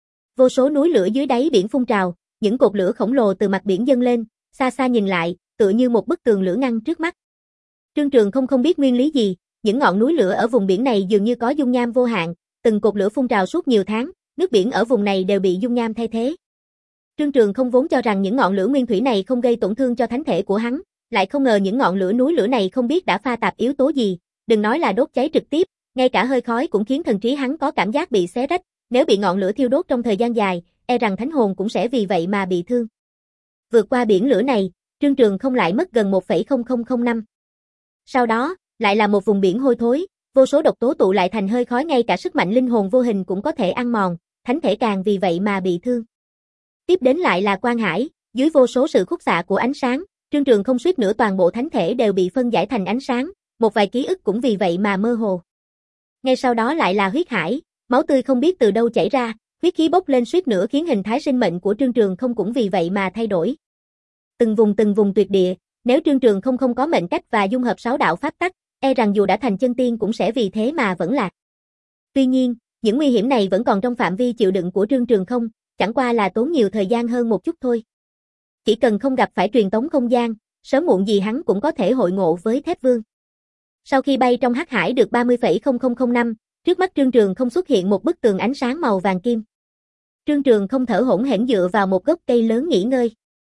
Vô số núi lửa dưới đáy biển phun trào, những cột lửa khổng lồ từ mặt biển dâng lên, xa xa nhìn lại, tựa như một bức tường lửa ngăn trước mắt. Trương Trường không không biết nguyên lý gì, những ngọn núi lửa ở vùng biển này dường như có dung nham vô hạn, từng cột lửa phun trào suốt nhiều tháng, nước biển ở vùng này đều bị dung nham thay thế. Trương Trường không vốn cho rằng những ngọn lửa nguyên thủy này không gây tổn thương cho thánh thể của hắn, lại không ngờ những ngọn lửa núi lửa này không biết đã pha tạp yếu tố gì, đừng nói là đốt cháy trực tiếp, ngay cả hơi khói cũng khiến thần trí hắn có cảm giác bị xé rách, nếu bị ngọn lửa thiêu đốt trong thời gian dài, e rằng thánh hồn cũng sẽ vì vậy mà bị thương. Vượt qua biển lửa này, Trương Trường không lại mất gần một phẩy không không không năm. Sau đó, lại là một vùng biển hôi thối, vô số độc tố tụ lại thành hơi khói, ngay cả sức mạnh linh hồn vô hình cũng có thể ăn mòn, thánh thể càng vì vậy mà bị thương. Tiếp đến lại là Quan Hải, dưới vô số sự khúc xạ của ánh sáng, Trương Trường không suýt nữa toàn bộ thánh thể đều bị phân giải thành ánh sáng, một vài ký ức cũng vì vậy mà mơ hồ. Ngay sau đó lại là Huyết Hải, máu tươi không biết từ đâu chảy ra, huyết khí bốc lên suýt nữa khiến hình thái sinh mệnh của Trương Trường không cũng vì vậy mà thay đổi. Từng vùng từng vùng tuyệt địa, Nếu Trương Trường không không có mệnh cách và dung hợp sáu đạo pháp tắc, e rằng dù đã thành chân tiên cũng sẽ vì thế mà vẫn lạc. Tuy nhiên, những nguy hiểm này vẫn còn trong phạm vi chịu đựng của Trương Trường không, chẳng qua là tốn nhiều thời gian hơn một chút thôi. Chỉ cần không gặp phải truyền tống không gian, sớm muộn gì hắn cũng có thể hội ngộ với Thép Vương. Sau khi bay trong hắc hải được ba mươi phẩy không không không năm, trước mắt Trương Trường không xuất hiện một bức tường ánh sáng màu vàng kim. Trương Trường không thở hổn hển dựa vào một gốc cây lớn nghỉ ngơi.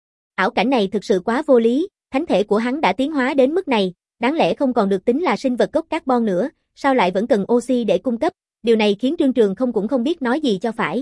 Ảo cảnh này thực sự quá vô lý, thánh thể của hắn đã tiến hóa đến mức này, đáng lẽ không còn được tính là sinh vật gốc carbon nữa, sao lại vẫn cần oxy để cung cấp, điều này khiến Trương Trường không cũng không biết nói gì cho phải.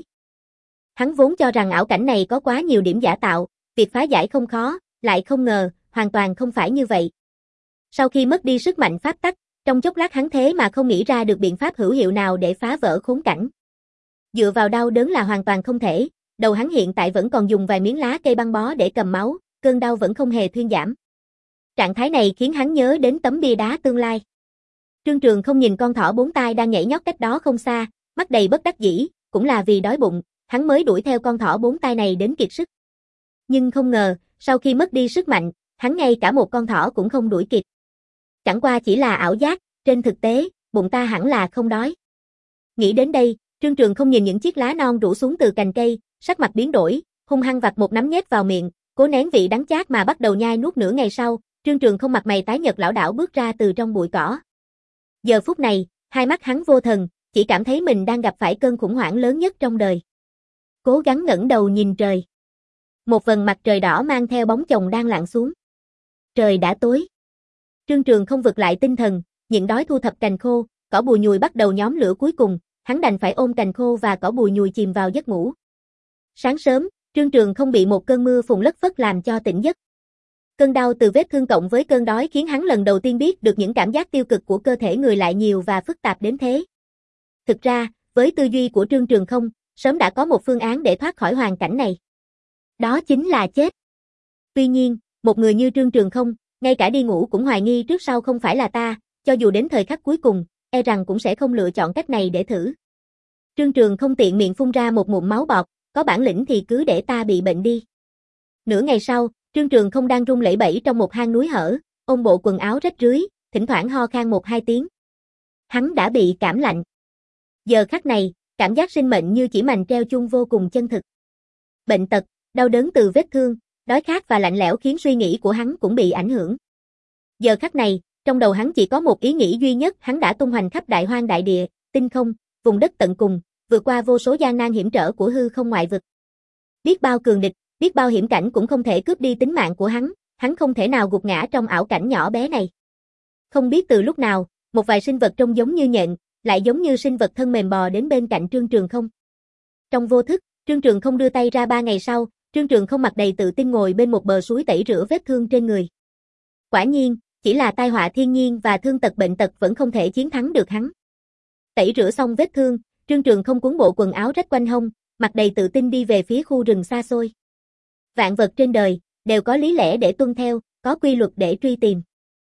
Hắn vốn cho rằng ảo cảnh này có quá nhiều điểm giả tạo, việc phá giải không khó, lại không ngờ, hoàn toàn không phải như vậy. Sau khi mất đi sức mạnh pháp tắc, trong chốc lát hắn thế mà không nghĩ ra được biện pháp hữu hiệu nào để phá vỡ khốn cảnh. Dựa vào đau đớn là hoàn toàn không thể, đầu hắn hiện tại vẫn còn dùng vài miếng lá cây băng bó để cầm máu, cơn đau vẫn không hề thuyên giảm. Trạng thái này khiến hắn nhớ đến tấm bia đá tương lai. Trương Trường không nhìn con thỏ bốn tai đang nhảy nhót cách đó không xa, mắt đầy bất đắc dĩ, cũng là vì đói bụng, hắn mới đuổi theo con thỏ bốn tai này đến kiệt sức. Nhưng không ngờ, sau khi mất đi sức mạnh, hắn ngay cả một con thỏ cũng không đuổi kịp. Chẳng qua chỉ là ảo giác, trên thực tế, bụng ta hẳn là không đói. Nghĩ đến đây, Trương Trường không nhìn những chiếc lá non rủ xuống từ cành cây, sắc mặt biến đổi, hung hăng vặt một nắm nhét vào miệng, cố nén vị đắng chát mà bắt đầu nhai nuốt nửa ngày sau, Trương Trường không mặt mày tái nhợt lảo đảo bước ra từ trong bụi cỏ. Giờ phút này, hai mắt hắn vô thần, chỉ cảm thấy mình đang gặp phải cơn khủng hoảng lớn nhất trong đời. Cố gắng ngẩng đầu nhìn trời. Một vầng mặt trời đỏ mang theo bóng chồng đang lặn xuống. Trời đã tối. Trương Trường không vực lại tinh thần, nhịn đói thu thập cành khô, cỏ bùi nhùi bắt đầu nhóm lửa cuối cùng, hắn đành phải ôm cành khô và cỏ bùi nhùi chìm vào giấc ngủ. Sáng sớm, Trương Trường không bị một cơn mưa phùn lất phất làm cho tỉnh giấc. Cơn đau từ vết thương cộng với cơn đói khiến hắn lần đầu tiên biết được những cảm giác tiêu cực của cơ thể người lại nhiều và phức tạp đến thế. Thực ra, với tư duy của Trương Trường không, sớm đã có một phương án để thoát khỏi hoàn cảnh này. Đó chính là chết. Tuy nhiên, một người như Trương Trường không, ngay cả đi ngủ cũng hoài nghi trước sau không phải là ta, cho dù đến thời khắc cuối cùng, e rằng cũng sẽ không lựa chọn cách này để thử. Trương Trường không tiện miệng phun ra một ngụm máu bọt, có bản lĩnh thì cứ để ta bị bệnh đi. Nửa ngày sau, Trương Trường không đang run lẩy bẩy trong một hang núi hở, ôm bộ quần áo rách rưới, thỉnh thoảng ho khan một hai tiếng. Hắn đã bị cảm lạnh. Giờ khắc này, cảm giác sinh mệnh như chỉ mành treo chung vô cùng chân thực. Bệnh tật, đau đớn từ vết thương, đói khát và lạnh lẽo khiến suy nghĩ của hắn cũng bị ảnh hưởng. Giờ khắc này, trong đầu hắn chỉ có một ý nghĩ duy nhất, hắn đã tung hoành khắp đại hoang đại địa, tinh không, vùng đất tận cùng, vượt qua vô số gian nan hiểm trở của hư không ngoại vực. Biết bao cường địch, biết bao hiểm cảnh cũng không thể cướp đi tính mạng của hắn, hắn không thể nào gục ngã trong ảo cảnh nhỏ bé này. Không biết từ lúc nào, một vài sinh vật trông giống như nhện, lại giống như sinh vật thân mềm bò đến bên cạnh Trương Trường không. Trong vô thức, Trương Trường không đưa tay ra ba ngày sau, Trương Trường không mặt đầy tự tin ngồi bên một bờ suối tẩy rửa vết thương trên người. Quả nhiên, chỉ là tai họa thiên nhiên và thương tật bệnh tật vẫn không thể chiến thắng được hắn. Tẩy rửa xong vết thương, Trương Trường không cuốn bộ quần áo rách quanh hông, mặt đầy tự tin đi về phía khu rừng xa xôi. Vạn vật trên đời, đều có lý lẽ để tuân theo, có quy luật để truy tìm.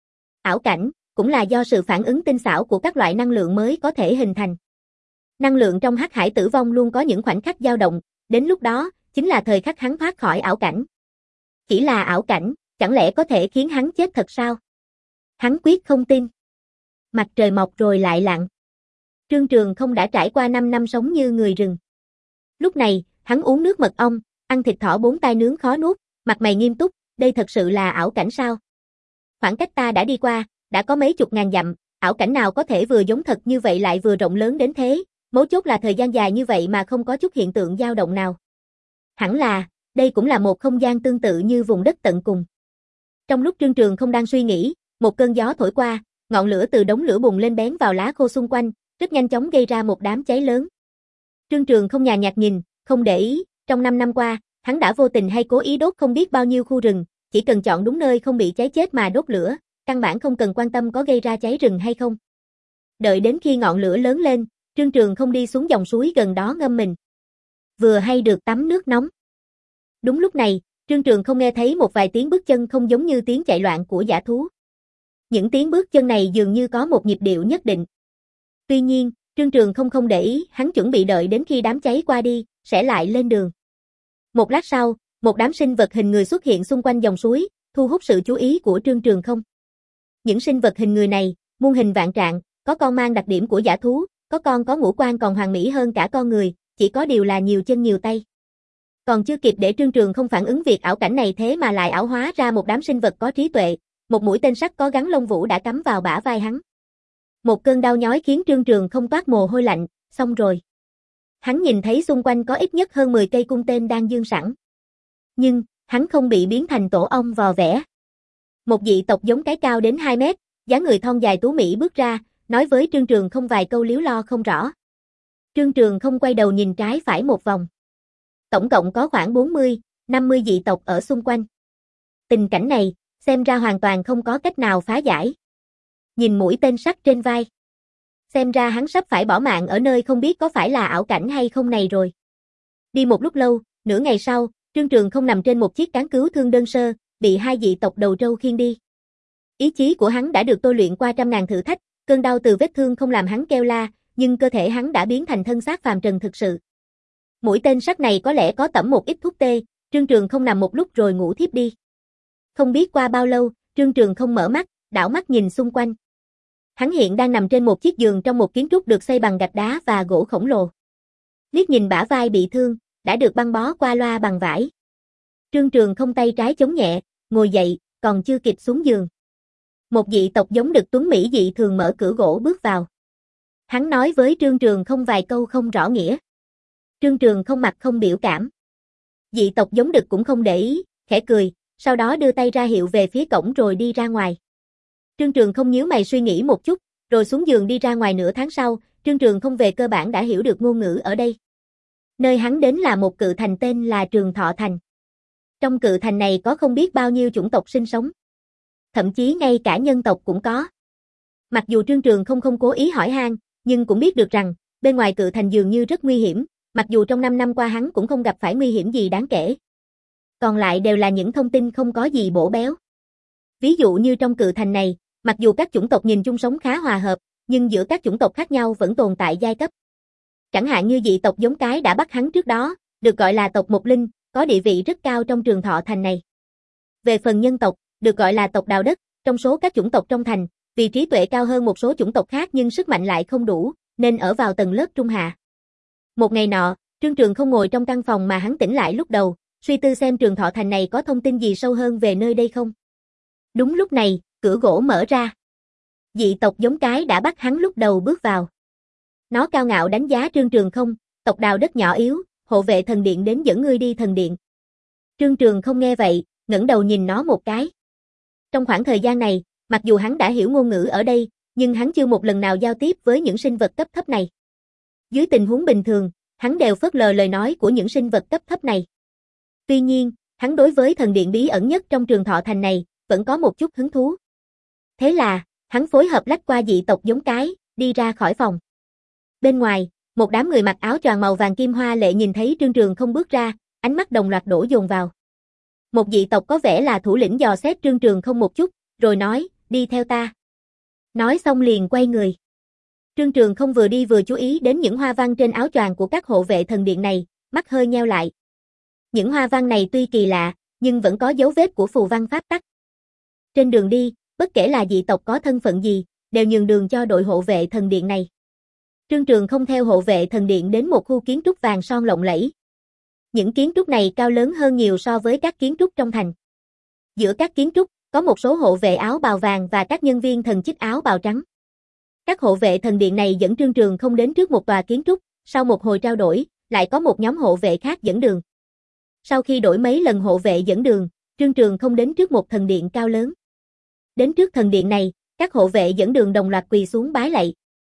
Ảo cảnh, cũng là do sự phản ứng tinh xảo của các loại năng lượng mới có thể hình thành. Năng lượng trong hắc hải tử vong luôn có những khoảnh khắc dao động, đến lúc đó, chính là thời khắc hắn thoát khỏi ảo cảnh. Chỉ là ảo cảnh, chẳng lẽ có thể khiến hắn chết thật sao? Hắn quyết không tin. Mặt trời mọc rồi lại lặn. Trương Trường không đã trải qua năm năm sống như người rừng. Lúc này, hắn uống nước mật ong, ăn thịt thỏ bốn tai nướng khó nuốt, mặt mày nghiêm túc, đây thật sự là ảo cảnh sao? Khoảng cách ta đã đi qua, đã có mấy chục ngàn dặm, ảo cảnh nào có thể vừa giống thật như vậy lại vừa rộng lớn đến thế, mấu chốt là thời gian dài như vậy mà không có chút hiện tượng dao động nào. Hẳn là, đây cũng là một không gian tương tự như vùng đất tận cùng. Trong lúc Trương Trường không đang suy nghĩ, một cơn gió thổi qua, ngọn lửa từ đống lửa bùng lên bén vào lá khô xung quanh, rất nhanh chóng gây ra một đám cháy lớn. Trương Trường không nhàn nhạt nhìn, không để ý, trong năm năm qua, hắn đã vô tình hay cố ý đốt không biết bao nhiêu khu rừng, chỉ cần chọn đúng nơi không bị cháy chết mà đốt lửa, căn bản không cần quan tâm có gây ra cháy rừng hay không. Đợi đến khi ngọn lửa lớn lên, Trương Trường không đi xuống dòng suối gần đó ngâm mình. Vừa hay được tắm nước nóng. Đúng lúc này, Trương Trường không nghe thấy một vài tiếng bước chân không giống như tiếng chạy loạn của dã thú. Những tiếng bước chân này dường như có một nhịp điệu nhất định. Tuy nhiên, Trương Trường không không để ý, hắn chuẩn bị đợi đến khi đám cháy qua đi, sẽ lại lên đường. Một lát sau, một đám sinh vật hình người xuất hiện xung quanh dòng suối, thu hút sự chú ý của Trương Trường không. Những sinh vật hình người này, muôn hình vạn trạng, có con mang đặc điểm của dã thú, có con có ngũ quan còn hoàn mỹ hơn cả con người, chỉ có điều là nhiều chân nhiều tay. Còn chưa kịp để Trương Trường không phản ứng việc ảo cảnh này thế mà lại ảo hóa ra một đám sinh vật có trí tuệ, một mũi tên sắt có gắn lông vũ đã cắm vào bả vai hắn. Một cơn đau nhói khiến Trương Trường không toát mồ hôi lạnh, xong rồi. Hắn nhìn thấy xung quanh có ít nhất hơn mười cây cung tên đang dương sẵn. Nhưng, hắn không bị biến thành tổ ong vò vẽ. Một dị tộc giống cái cao đến hai mét, dáng người thon dài tú mỹ bước ra, nói với Trương Trường không vài câu líu lo không rõ. Trương Trường không quay đầu nhìn trái phải một vòng. Tổng cộng có khoảng bốn mươi, năm mươi dị tộc ở xung quanh. Tình cảnh này, xem ra hoàn toàn không có cách nào phá giải. Nhìn mũi tên sắt trên vai. Xem ra hắn sắp phải bỏ mạng ở nơi không biết có phải là ảo cảnh hay không này rồi. Đi một lúc lâu, nửa ngày sau, Trương Trường không nằm trên một chiếc cán cứu thương đơn sơ, bị hai dị tộc đầu trâu khiêng đi. Ý chí của hắn đã được tôi luyện qua trăm ngàn thử thách, cơn đau từ vết thương không làm hắn kêu la, nhưng cơ thể hắn đã biến thành thân xác phàm trần thực sự. Mũi tên sắt này có lẽ có tẩm một ít thuốc tê, Trương Trường không nằm một lúc rồi ngủ thiếp đi. Không biết qua bao lâu, Trương Trường không mở mắt, đảo mắt nhìn xung quanh. Hắn hiện đang nằm trên một chiếc giường trong một kiến trúc được xây bằng gạch đá và gỗ khổng lồ. Liếc nhìn bả vai bị thương, đã được băng bó qua loa bằng vải. Trương Trường không tay trái chống nhẹ, ngồi dậy, còn chưa kịp xuống giường. Một dị tộc giống đực tuấn mỹ dị thường mở cửa gỗ bước vào. Hắn nói với Trương Trường không vài câu không rõ nghĩa. Trương Trường không mặt không biểu cảm. Dị tộc giống đực cũng không để ý, khẽ cười, sau đó đưa tay ra hiệu về phía cổng rồi đi ra ngoài. Trương Trường không nhíu mày suy nghĩ một chút, rồi xuống giường đi ra ngoài. Nửa tháng sau, Trương Trường không về cơ bản đã hiểu được ngôn ngữ ở đây. Nơi hắn đến là một cự thành tên là Trường Thọ Thành. Trong cự thành này có không biết bao nhiêu chủng tộc sinh sống. Thậm chí ngay cả nhân tộc cũng có. Mặc dù Trương Trường không không cố ý hỏi han, nhưng cũng biết được rằng, bên ngoài cự thành dường như rất nguy hiểm, mặc dù trong năm năm qua hắn cũng không gặp phải nguy hiểm gì đáng kể. Còn lại đều là những thông tin không có gì bổ béo. Ví dụ như trong cự thành này, mặc dù các chủng tộc nhìn chung sống khá hòa hợp, nhưng giữa các chủng tộc khác nhau vẫn tồn tại giai cấp. Chẳng hạn như dị tộc giống cái đã bắt hắn trước đó, được gọi là tộc Mộc Linh, có địa vị rất cao trong Trường Thọ Thành này. Về phần nhân tộc, được gọi là tộc Đào Đất, trong số các chủng tộc trong thành, vì trí tuệ cao hơn một số chủng tộc khác nhưng sức mạnh lại không đủ, nên ở vào tầng lớp trung hạ. Một ngày nọ, Trương Trường không ngồi trong căn phòng mà hắn tỉnh lại lúc đầu, suy tư xem Trường Thọ Thành này có thông tin gì sâu hơn về nơi đây không. Đúng lúc này, cửa gỗ mở ra. Dị tộc giống cái đã bắt hắn lúc đầu bước vào. Nó cao ngạo đánh giá Trương Trường không, tộc Đào Đất nhỏ yếu, hộ vệ thần điện đến dẫn ngươi đi thần điện. Trương Trường không nghe vậy, ngẩng đầu nhìn nó một cái. Trong khoảng thời gian này, mặc dù hắn đã hiểu ngôn ngữ ở đây, nhưng hắn chưa một lần nào giao tiếp với những sinh vật cấp thấp này. Dưới tình huống bình thường, hắn đều phớt lờ lời nói của những sinh vật cấp thấp này. Tuy nhiên, hắn đối với thần điện bí ẩn nhất trong Trường Thọ Thành này, vẫn có một chút hứng thú. Thế là, hắn phối hợp lách qua dị tộc giống cái, đi ra khỏi phòng. Bên ngoài, một đám người mặc áo choàng màu vàng kim hoa lệ nhìn thấy Trương Trường không bước ra, ánh mắt đồng loạt đổ dồn vào. Một dị tộc có vẻ là thủ lĩnh dò xét Trương Trường không một chút, rồi nói, đi theo ta. Nói xong liền quay người. Trương Trường không vừa đi vừa chú ý đến những hoa văn trên áo choàng của các hộ vệ thần điện này, mắt hơi nheo lại. Những hoa văn này tuy kỳ lạ, nhưng vẫn có dấu vết của phù văn pháp tắc. Trên đường đi, bất kể là dị tộc có thân phận gì, đều nhường đường cho đội hộ vệ thần điện này. Trương Trường không theo hộ vệ thần điện đến một khu kiến trúc vàng son lộng lẫy. Những kiến trúc này cao lớn hơn nhiều so với các kiến trúc trong thành. Giữa các kiến trúc, có một số hộ vệ áo bào vàng và các nhân viên thần chức áo bào trắng. Các hộ vệ thần điện này dẫn Trương Trường không đến trước một tòa kiến trúc, sau một hồi trao đổi, lại có một nhóm hộ vệ khác dẫn đường. Sau khi đổi mấy lần hộ vệ dẫn đường, Trương Trường không đến trước một thần điện cao lớn. Đến trước thần điện này, các hộ vệ dẫn đường đồng loạt quỳ xuống bái lạy.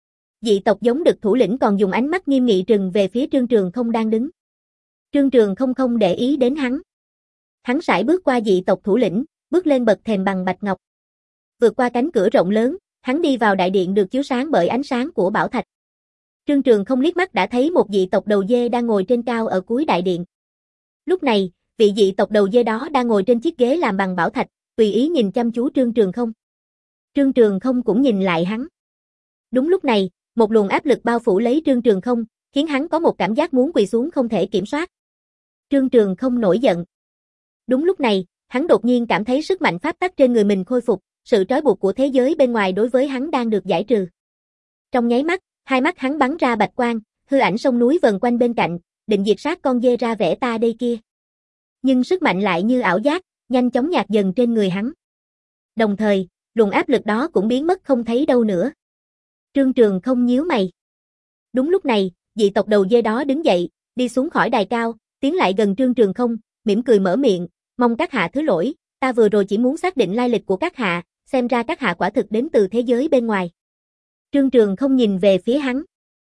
Dị tộc giống đực thủ lĩnh còn dùng ánh mắt nghiêm nghị trừng về phía Trương Trường không đang đứng. Trương Trường không không để ý đến hắn. Hắn sải bước qua dị tộc thủ lĩnh, bước lên bậc thềm bằng bạch ngọc. Vượt qua cánh cửa rộng lớn, hắn đi vào đại điện được chiếu sáng bởi ánh sáng của bảo thạch. Trương Trường không liếc mắt đã thấy một dị tộc đầu dê đang ngồi trên cao ở cuối đại điện. Lúc này, vị dị tộc đầu dê đó đang ngồi trên chiếc ghế làm bằng bảo thạch, tùy ý nhìn chăm chú Trương Trường không. Trương Trường không cũng nhìn lại hắn. Đúng lúc này, một luồng áp lực bao phủ lấy Trương Trường không, khiến hắn có một cảm giác muốn quỳ xuống không thể kiểm soát. Trương Trường không nổi giận. Đúng lúc này, Hắn đột nhiên cảm thấy sức mạnh pháp tắc trên người mình khôi phục, sự trói buộc của thế giới bên ngoài đối với hắn đang được giải trừ. Trong nháy mắt, hai mắt hắn bắn ra bạch quang, hư ảnh sông núi vần quanh bên cạnh, định diệt sát con dê ra vẻ ta đây kia. Nhưng sức mạnh lại như ảo giác, nhanh chóng nhạt dần trên người hắn. Đồng thời, luồng áp lực đó cũng biến mất không thấy đâu nữa. Trương Trường không nhíu mày. Đúng lúc này, dị tộc đầu dê đó đứng dậy, đi xuống khỏi đài cao, tiến lại gần Trương Trường không, mỉm cười mở miệng, mong các hạ thứ lỗi, ta vừa rồi chỉ muốn xác định lai lịch của các hạ, xem ra các hạ quả thực đến từ thế giới bên ngoài. Trương Trường không nhìn về phía hắn.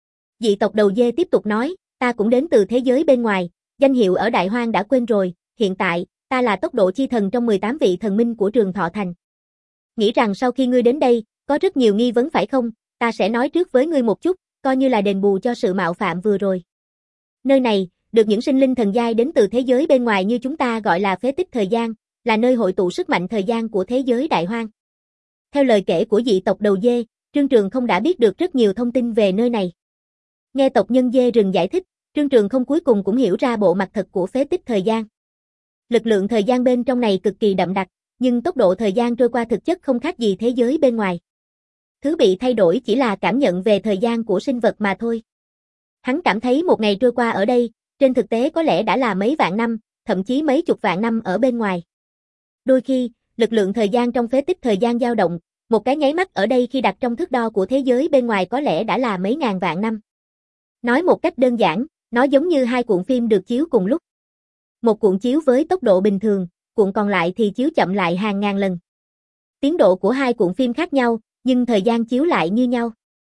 Dị tộc đầu dê tiếp tục nói, ta cũng đến từ thế giới bên ngoài, danh hiệu ở Đại Hoang đã quên rồi, hiện tại, ta là tốc độ chi thần trong mười tám vị thần minh của Trường Thọ Thành. Nghĩ rằng sau khi ngươi đến đây, có rất nhiều nghi vấn phải không, ta sẽ nói trước với ngươi một chút, coi như là đền bù cho sự mạo phạm vừa rồi. Nơi này, được những sinh linh thần giai đến từ thế giới bên ngoài như chúng ta gọi là phế tích thời gian, là nơi hội tụ sức mạnh thời gian của thế giới Đại Hoang. Theo lời kể của dị tộc đầu dê, Trương Trường không đã biết được rất nhiều thông tin về nơi này. Nghe tộc nhân dê rừng giải thích, Trương Trường không cuối cùng cũng hiểu ra bộ mặt thật của phế tích thời gian. Lực lượng thời gian bên trong này cực kỳ đậm đặc, nhưng tốc độ thời gian trôi qua thực chất không khác gì thế giới bên ngoài. Thứ bị thay đổi chỉ là cảm nhận về thời gian của sinh vật mà thôi. Hắn cảm thấy một ngày trôi qua ở đây, trên thực tế có lẽ đã là mấy vạn năm, thậm chí mấy chục vạn năm ở bên ngoài. Đôi khi, lực lượng thời gian trong phế tích thời gian dao động, một cái nháy mắt ở đây khi đặt trong thước đo của thế giới bên ngoài có lẽ đã là mấy ngàn vạn năm. Nói một cách đơn giản, nó giống như hai cuộn phim được chiếu cùng lúc. Một cuộn chiếu với tốc độ bình thường, cuộn còn lại thì chiếu chậm lại hàng ngàn lần. Tiến độ của hai cuộn phim khác nhau, nhưng thời gian chiếu lại như nhau.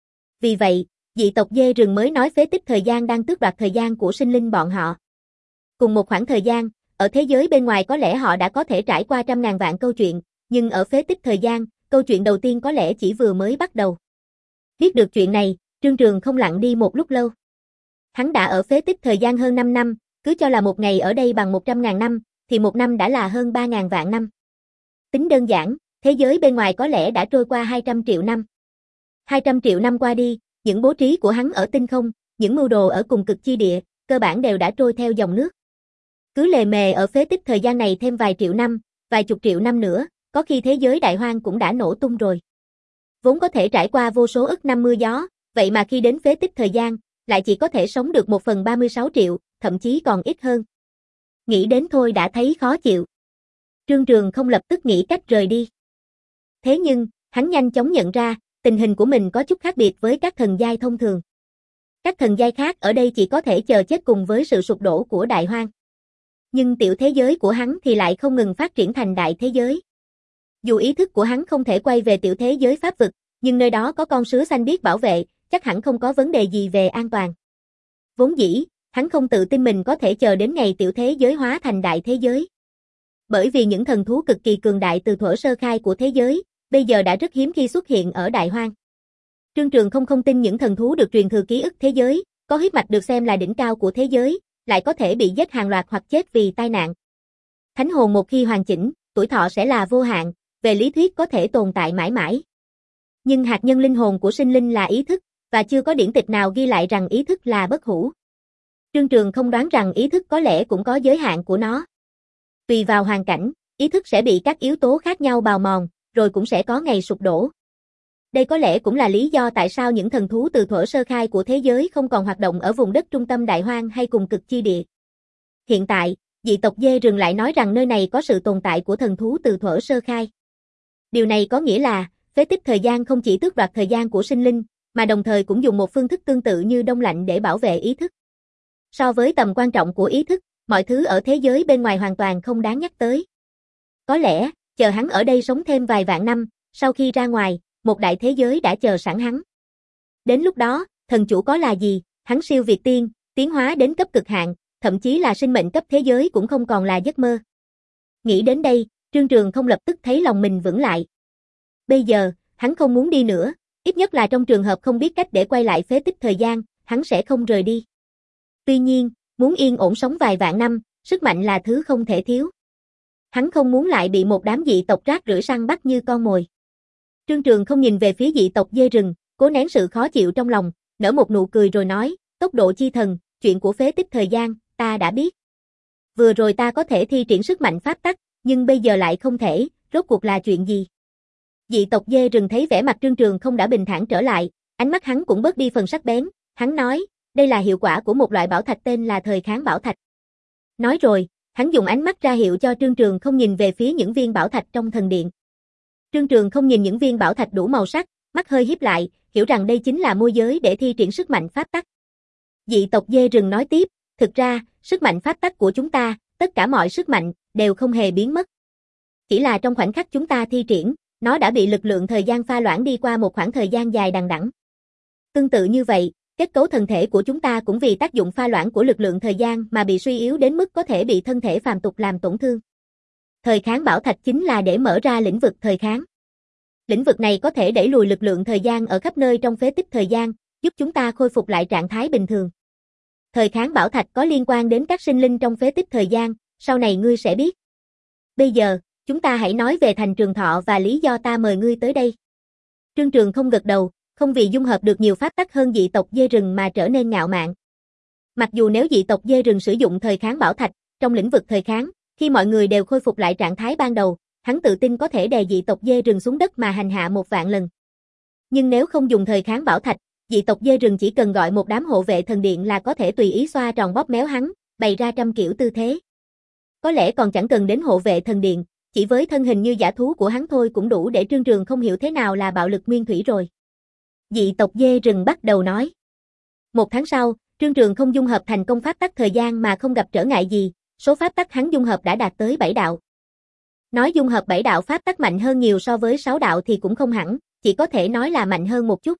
Vì vậy, dị tộc dê rừng mới nói phế tích thời gian đang tước đoạt thời gian của sinh linh bọn họ. Cùng một khoảng thời gian, ở thế giới bên ngoài có lẽ họ đã có thể trải qua trăm ngàn vạn câu chuyện, nhưng ở phế tích thời gian, câu chuyện đầu tiên có lẽ chỉ vừa mới bắt đầu. Biết được chuyện này, Trương Trường không lặng đi một lúc lâu. Hắn đã ở phế tích thời gian hơn năm năm, cứ cho là một ngày ở đây bằng một trăm ngàn năm, thì một năm đã là hơn ba ngàn vạn năm. Tính đơn giản, thế giới bên ngoài có lẽ đã trôi qua hai trăm triệu năm. hai trăm triệu năm qua đi, những bố trí của hắn ở tinh không, những mưu đồ ở cùng cực chi địa, cơ bản đều đã trôi theo dòng nước. Cứ lề mề ở phế tích thời gian này thêm vài triệu năm, vài chục triệu năm nữa, có khi thế giới Đại Hoang cũng đã nổ tung rồi. Vốn có thể trải qua vô số ức năm mưa gió, vậy mà khi đến phế tích thời gian, lại chỉ có thể sống được một phần ba mươi sáu triệu, thậm chí còn ít hơn. Nghĩ đến thôi đã thấy khó chịu. Trương Trường không lập tức nghĩ cách rời đi. Thế nhưng, hắn nhanh chóng nhận ra, tình hình của mình có chút khác biệt với các thần giai thông thường. Các thần giai khác ở đây chỉ có thể chờ chết cùng với sự sụp đổ của Đại Hoang. Nhưng tiểu thế giới của hắn thì lại không ngừng phát triển thành đại thế giới. Dù ý thức của hắn không thể quay về tiểu thế giới pháp vực, nhưng nơi đó có con sứa xanh biếc bảo vệ, chắc hẳn không có vấn đề gì về an toàn. Vốn dĩ, hắn không tự tin mình có thể chờ đến ngày tiểu thế giới hóa thành đại thế giới. Bởi vì những thần thú cực kỳ cường đại từ thuở sơ khai của thế giới, bây giờ đã rất hiếm khi xuất hiện ở Đại Hoang. Trương Trường không không tin những thần thú được truyền thừa ký ức thế giới, có huyết mạch được xem là đỉnh cao của thế giới, lại có thể bị giết hàng loạt hoặc chết vì tai nạn. Thánh hồn một khi hoàn chỉnh, tuổi thọ sẽ là vô hạn, về lý thuyết có thể tồn tại mãi mãi. Nhưng hạt nhân linh hồn của sinh linh là ý thức, và chưa có điển tịch nào ghi lại rằng ý thức là bất hủ. Trương Trường không đoán rằng ý thức có lẽ cũng có giới hạn của nó. Tùy vào hoàn cảnh, ý thức sẽ bị các yếu tố khác nhau bào mòn, rồi cũng sẽ có ngày sụp đổ. Đây có lẽ cũng là lý do tại sao những thần thú từ thuở sơ khai của thế giới không còn hoạt động ở vùng đất trung tâm Đại Hoang hay cùng cực chi địa. Hiện tại, dị tộc dê rừng lại nói rằng nơi này có sự tồn tại của thần thú từ thuở sơ khai. Điều này có nghĩa là, phế tích thời gian không chỉ tước đoạt thời gian của sinh linh, mà đồng thời cũng dùng một phương thức tương tự như đông lạnh để bảo vệ ý thức. So với tầm quan trọng của ý thức, mọi thứ ở thế giới bên ngoài hoàn toàn không đáng nhắc tới. Có lẽ, chờ hắn ở đây sống thêm vài vạn năm, sau khi ra ngoài, một đại thế giới đã chờ sẵn hắn. Đến lúc đó, thần chủ có là gì, hắn siêu việt tiên, tiến hóa đến cấp cực hạn, thậm chí là sinh mệnh cấp thế giới cũng không còn là giấc mơ. Nghĩ đến đây, Trương Trường không lập tức thấy lòng mình vững lại. Bây giờ, hắn không muốn đi nữa, ít nhất là trong trường hợp không biết cách để quay lại phế tích thời gian, hắn sẽ không rời đi. Tuy nhiên, muốn yên ổn sống vài vạn năm, sức mạnh là thứ không thể thiếu. Hắn không muốn lại bị một đám dị tộc rác rưởi săn bắt như con mồi. Trương Trường không nhìn về phía dị tộc dê rừng, cố nén sự khó chịu trong lòng, nở một nụ cười rồi nói, tốc độ chi thần, chuyện của phế tích thời gian, ta đã biết. Vừa rồi ta có thể thi triển sức mạnh pháp tắc, Nhưng bây giờ lại không thể, rốt cuộc là chuyện gì? Dị tộc dê rừng thấy vẻ mặt Trương Trường không đã bình thản trở lại, ánh mắt hắn cũng bớt đi phần sắc bén, hắn nói, đây là hiệu quả của một loại bảo thạch tên là thời kháng bảo thạch. Nói rồi, hắn dùng ánh mắt ra hiệu cho Trương Trường không nhìn về phía những viên bảo thạch trong thần điện. Trương Trường không nhìn những viên bảo thạch đủ màu sắc, mắt hơi híp lại, hiểu rằng đây chính là môi giới để thi triển sức mạnh pháp tắc. Dị tộc dê rừng nói tiếp, thực ra, sức mạnh pháp tắc của chúng ta, tất cả mọi sức mạnh, đều không hề biến mất. Chỉ là trong khoảnh khắc chúng ta thi triển, nó đã bị lực lượng thời gian pha loãng đi qua một khoảng thời gian dài đằng đẵng. Tương tự như vậy, kết cấu thân thể của chúng ta cũng vì tác dụng pha loãng của lực lượng thời gian mà bị suy yếu đến mức có thể bị thân thể phàm tục làm tổn thương. Thời kháng bảo thạch chính là để mở ra lĩnh vực thời kháng. Lĩnh vực này có thể đẩy lùi lực lượng thời gian ở khắp nơi trong phế tích thời gian, giúp chúng ta khôi phục lại trạng thái bình thường. Thời kháng bảo thạch có liên quan đến các sinh linh trong phế tích thời gian, sau này ngươi sẽ biết. Bây giờ, chúng ta hãy nói về thành Trường Thọ và lý do ta mời ngươi tới đây. Trương Trường không gật đầu, không vì dung hợp được nhiều pháp tắc hơn dị tộc dê rừng mà trở nên ngạo mạn. Mặc dù nếu dị tộc dê rừng sử dụng thời kháng bảo thạch, trong lĩnh vực thời kháng, khi mọi người đều khôi phục lại trạng thái ban đầu, hắn tự tin có thể đè dị tộc dê rừng xuống đất mà hành hạ một vạn lần. Nhưng nếu không dùng thời kháng bảo thạch, dị tộc dê rừng chỉ cần gọi một đám hộ vệ thần điện là có thể tùy ý xoa tròn bóp méo hắn, bày ra trăm kiểu tư thế. Có lẽ còn chẳng cần đến hộ vệ thần điện, chỉ với thân hình như dã thú của hắn thôi cũng đủ để Trương Trường không hiểu thế nào là bạo lực nguyên thủy rồi. Dị tộc dê rừng bắt đầu nói. Một tháng sau, Trương Trường không dung hợp thành công pháp tắc thời gian mà không gặp trở ngại gì, số pháp tắc hắn dung hợp đã đạt tới bảy đạo. Nói dung hợp bảy đạo pháp tắc mạnh hơn nhiều so với sáu đạo thì cũng không hẳn, chỉ có thể nói là mạnh hơn một chút.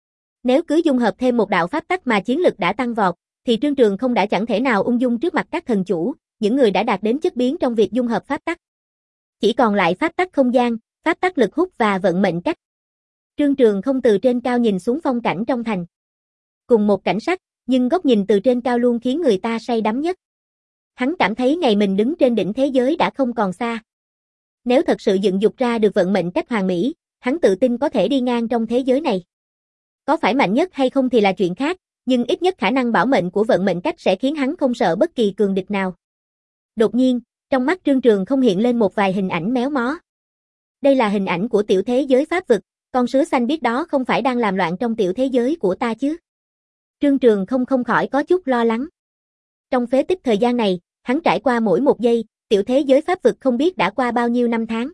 Nếu cứ dung hợp thêm một đạo pháp tắc mà chiến lực đã tăng vọt, thì Trương Trường không đã chẳng thể nào ung dung trước mặt các thần chủ, những người đã đạt đến chất biến trong việc dung hợp pháp tắc. Chỉ còn lại pháp tắc không gian, pháp tắc lực hút và vận mệnh cách. Trương Trường không từ trên cao nhìn xuống phong cảnh trong thành. Cùng một cảnh sắc, nhưng góc nhìn từ trên cao luôn khiến người ta say đắm nhất. Hắn cảm thấy ngày mình đứng trên đỉnh thế giới đã không còn xa. Nếu thật sự dựng dục ra được vận mệnh cách hoàn mỹ, hắn tự tin có thể đi ngang trong thế giới này. Có phải mạnh nhất hay không thì là chuyện khác, nhưng ít nhất khả năng bảo mệnh của vận mệnh cách sẽ khiến hắn không sợ bất kỳ cường địch nào. Đột nhiên, trong mắt Trương Trường không hiện lên một vài hình ảnh méo mó. Đây là hình ảnh của tiểu thế giới pháp vực, con sứa xanh biết đó không phải đang làm loạn trong tiểu thế giới của ta chứ. Trương Trường không không khỏi có chút lo lắng. Trong phế tích thời gian này, hắn trải qua mỗi một giây, tiểu thế giới pháp vực không biết đã qua bao nhiêu năm tháng.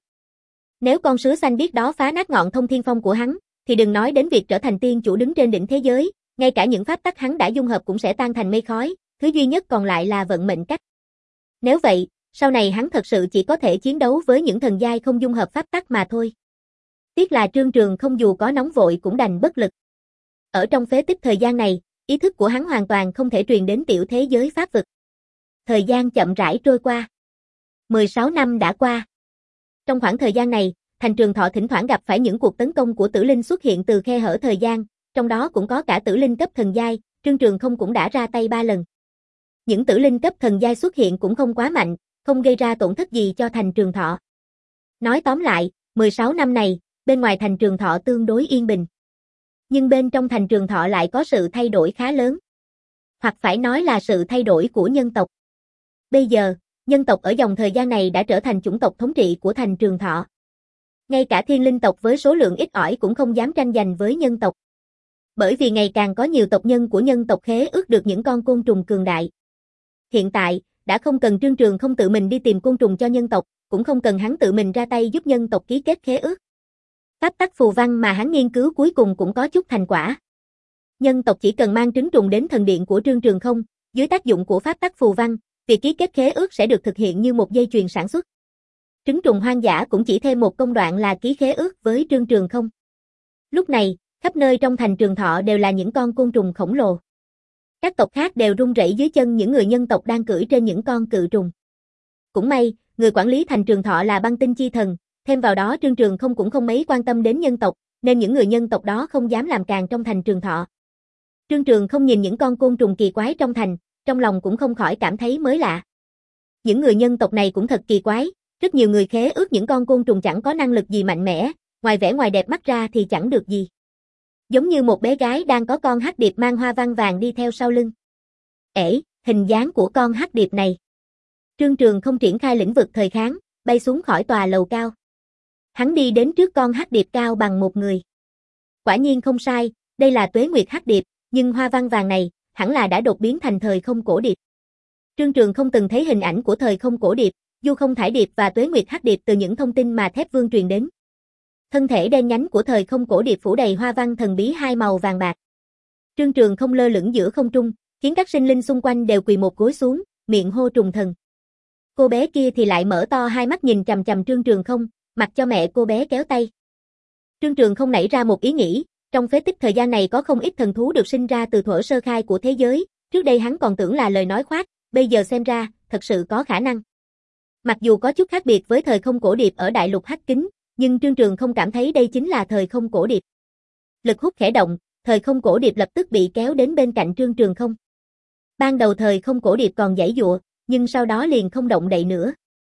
Nếu con sứa xanh biết đó phá nát ngọn thông thiên phong của hắn, thì đừng nói đến việc trở thành tiên chủ đứng trên đỉnh thế giới, ngay cả những pháp tắc hắn đã dung hợp cũng sẽ tan thành mây khói, thứ duy nhất còn lại là vận mệnh cách. Nếu vậy, sau này hắn thật sự chỉ có thể chiến đấu với những thần giai không dung hợp pháp tắc mà thôi. Tiếc là Trương Trường không dù có nóng vội cũng đành bất lực. Ở trong phế tích thời gian này, ý thức của hắn hoàn toàn không thể truyền đến tiểu thế giới pháp vực. Thời gian chậm rãi trôi qua. mười sáu năm đã qua. Trong khoảng thời gian này, thành Trường Thọ thỉnh thoảng gặp phải những cuộc tấn công của tử linh xuất hiện từ khe hở thời gian, trong đó cũng có cả tử linh cấp thần giai, Trương Trường không cũng đã ra tay ba lần. Những tử linh cấp thần giai xuất hiện cũng không quá mạnh, không gây ra tổn thất gì cho thành Trường Thọ. Nói tóm lại, mười sáu năm này, bên ngoài thành Trường Thọ tương đối yên bình. Nhưng bên trong thành Trường Thọ lại có sự thay đổi khá lớn. Hoặc phải nói là sự thay đổi của nhân tộc. Bây giờ, nhân tộc ở dòng thời gian này đã trở thành chủng tộc thống trị của thành Trường Thọ. Ngay cả thiên linh tộc với số lượng ít ỏi cũng không dám tranh giành với nhân tộc. Bởi vì ngày càng có nhiều tộc nhân của nhân tộc khế ước được những con côn trùng cường đại. Hiện tại, đã không cần Trương Trường không tự mình đi tìm côn trùng cho nhân tộc, cũng không cần hắn tự mình ra tay giúp nhân tộc ký kết khế ước. Pháp tắc phù văn mà hắn nghiên cứu cuối cùng cũng có chút thành quả. Nhân tộc chỉ cần mang trứng trùng đến thần điện của Trương Trường không, dưới tác dụng của pháp tắc phù văn, việc ký kết khế ước sẽ được thực hiện như một dây chuyền sản xuất. Trứng trùng hoang dã cũng chỉ thêm một công đoạn là ký khế ước với Trương Trường không. Lúc này, khắp nơi trong thành Trường Thọ đều là những con côn trùng khổng lồ. Các tộc khác đều run rẩy dưới chân những người nhân tộc đang cưỡi trên những con cự trùng. Cũng may, người quản lý thành Trường Thọ là băng tinh chi thần, thêm vào đó Trương Trường không cũng không mấy quan tâm đến nhân tộc, nên những người nhân tộc đó không dám làm càn trong thành Trường Thọ. Trương Trường không nhìn những con côn trùng kỳ quái trong thành, trong lòng cũng không khỏi cảm thấy mới lạ. Những người nhân tộc này cũng thật kỳ quái, rất nhiều người khế ước những con côn trùng chẳng có năng lực gì mạnh mẽ, ngoài vẻ ngoài đẹp mắt ra thì chẳng được gì. Giống như một bé gái đang có con hắc điệp mang hoa văn vàng đi theo sau lưng. Ể, hình dáng của con hắc điệp này. Trương Trường không triển khai lĩnh vực thời kháng, bay xuống khỏi tòa lầu cao. Hắn đi đến trước con hắc điệp cao bằng một người. Quả nhiên không sai, đây là Tuế Nguyệt hắc điệp, nhưng hoa văn vàng này, hẳn là đã đột biến thành thời không cổ điệp. Trương Trường không từng thấy hình ảnh của thời không cổ điệp, Du Không Thải điệp và Tuế Nguyệt hắc điệp từ những thông tin mà Thép Vương truyền đến. Thân thể đen nhánh của thời không cổ điệp phủ đầy hoa văn thần bí hai màu vàng bạc. Trương Trường không lơ lửng giữa không trung, khiến các sinh linh xung quanh đều quỳ một gối xuống, miệng hô trùng thần. Cô bé kia thì lại mở to hai mắt nhìn chằm chằm Trương Trường không, mặc cho mẹ cô bé kéo tay. Trương Trường không nảy ra một ý nghĩ, trong phế tích thời gian này có không ít thần thú được sinh ra từ thuở sơ khai của thế giới, trước đây hắn còn tưởng là lời nói khoác, bây giờ xem ra, thật sự có khả năng. Mặc dù có chút khác biệt với thời không cổ điệp ở đại lục hắc kính, nhưng Trương Trường không cảm thấy đây chính là thời không cổ điệp. Lực hút khẽ động, thời không cổ điệp lập tức bị kéo đến bên cạnh Trương Trường không. Ban đầu thời không cổ điệp còn giãy giụa, nhưng sau đó liền không động đậy nữa.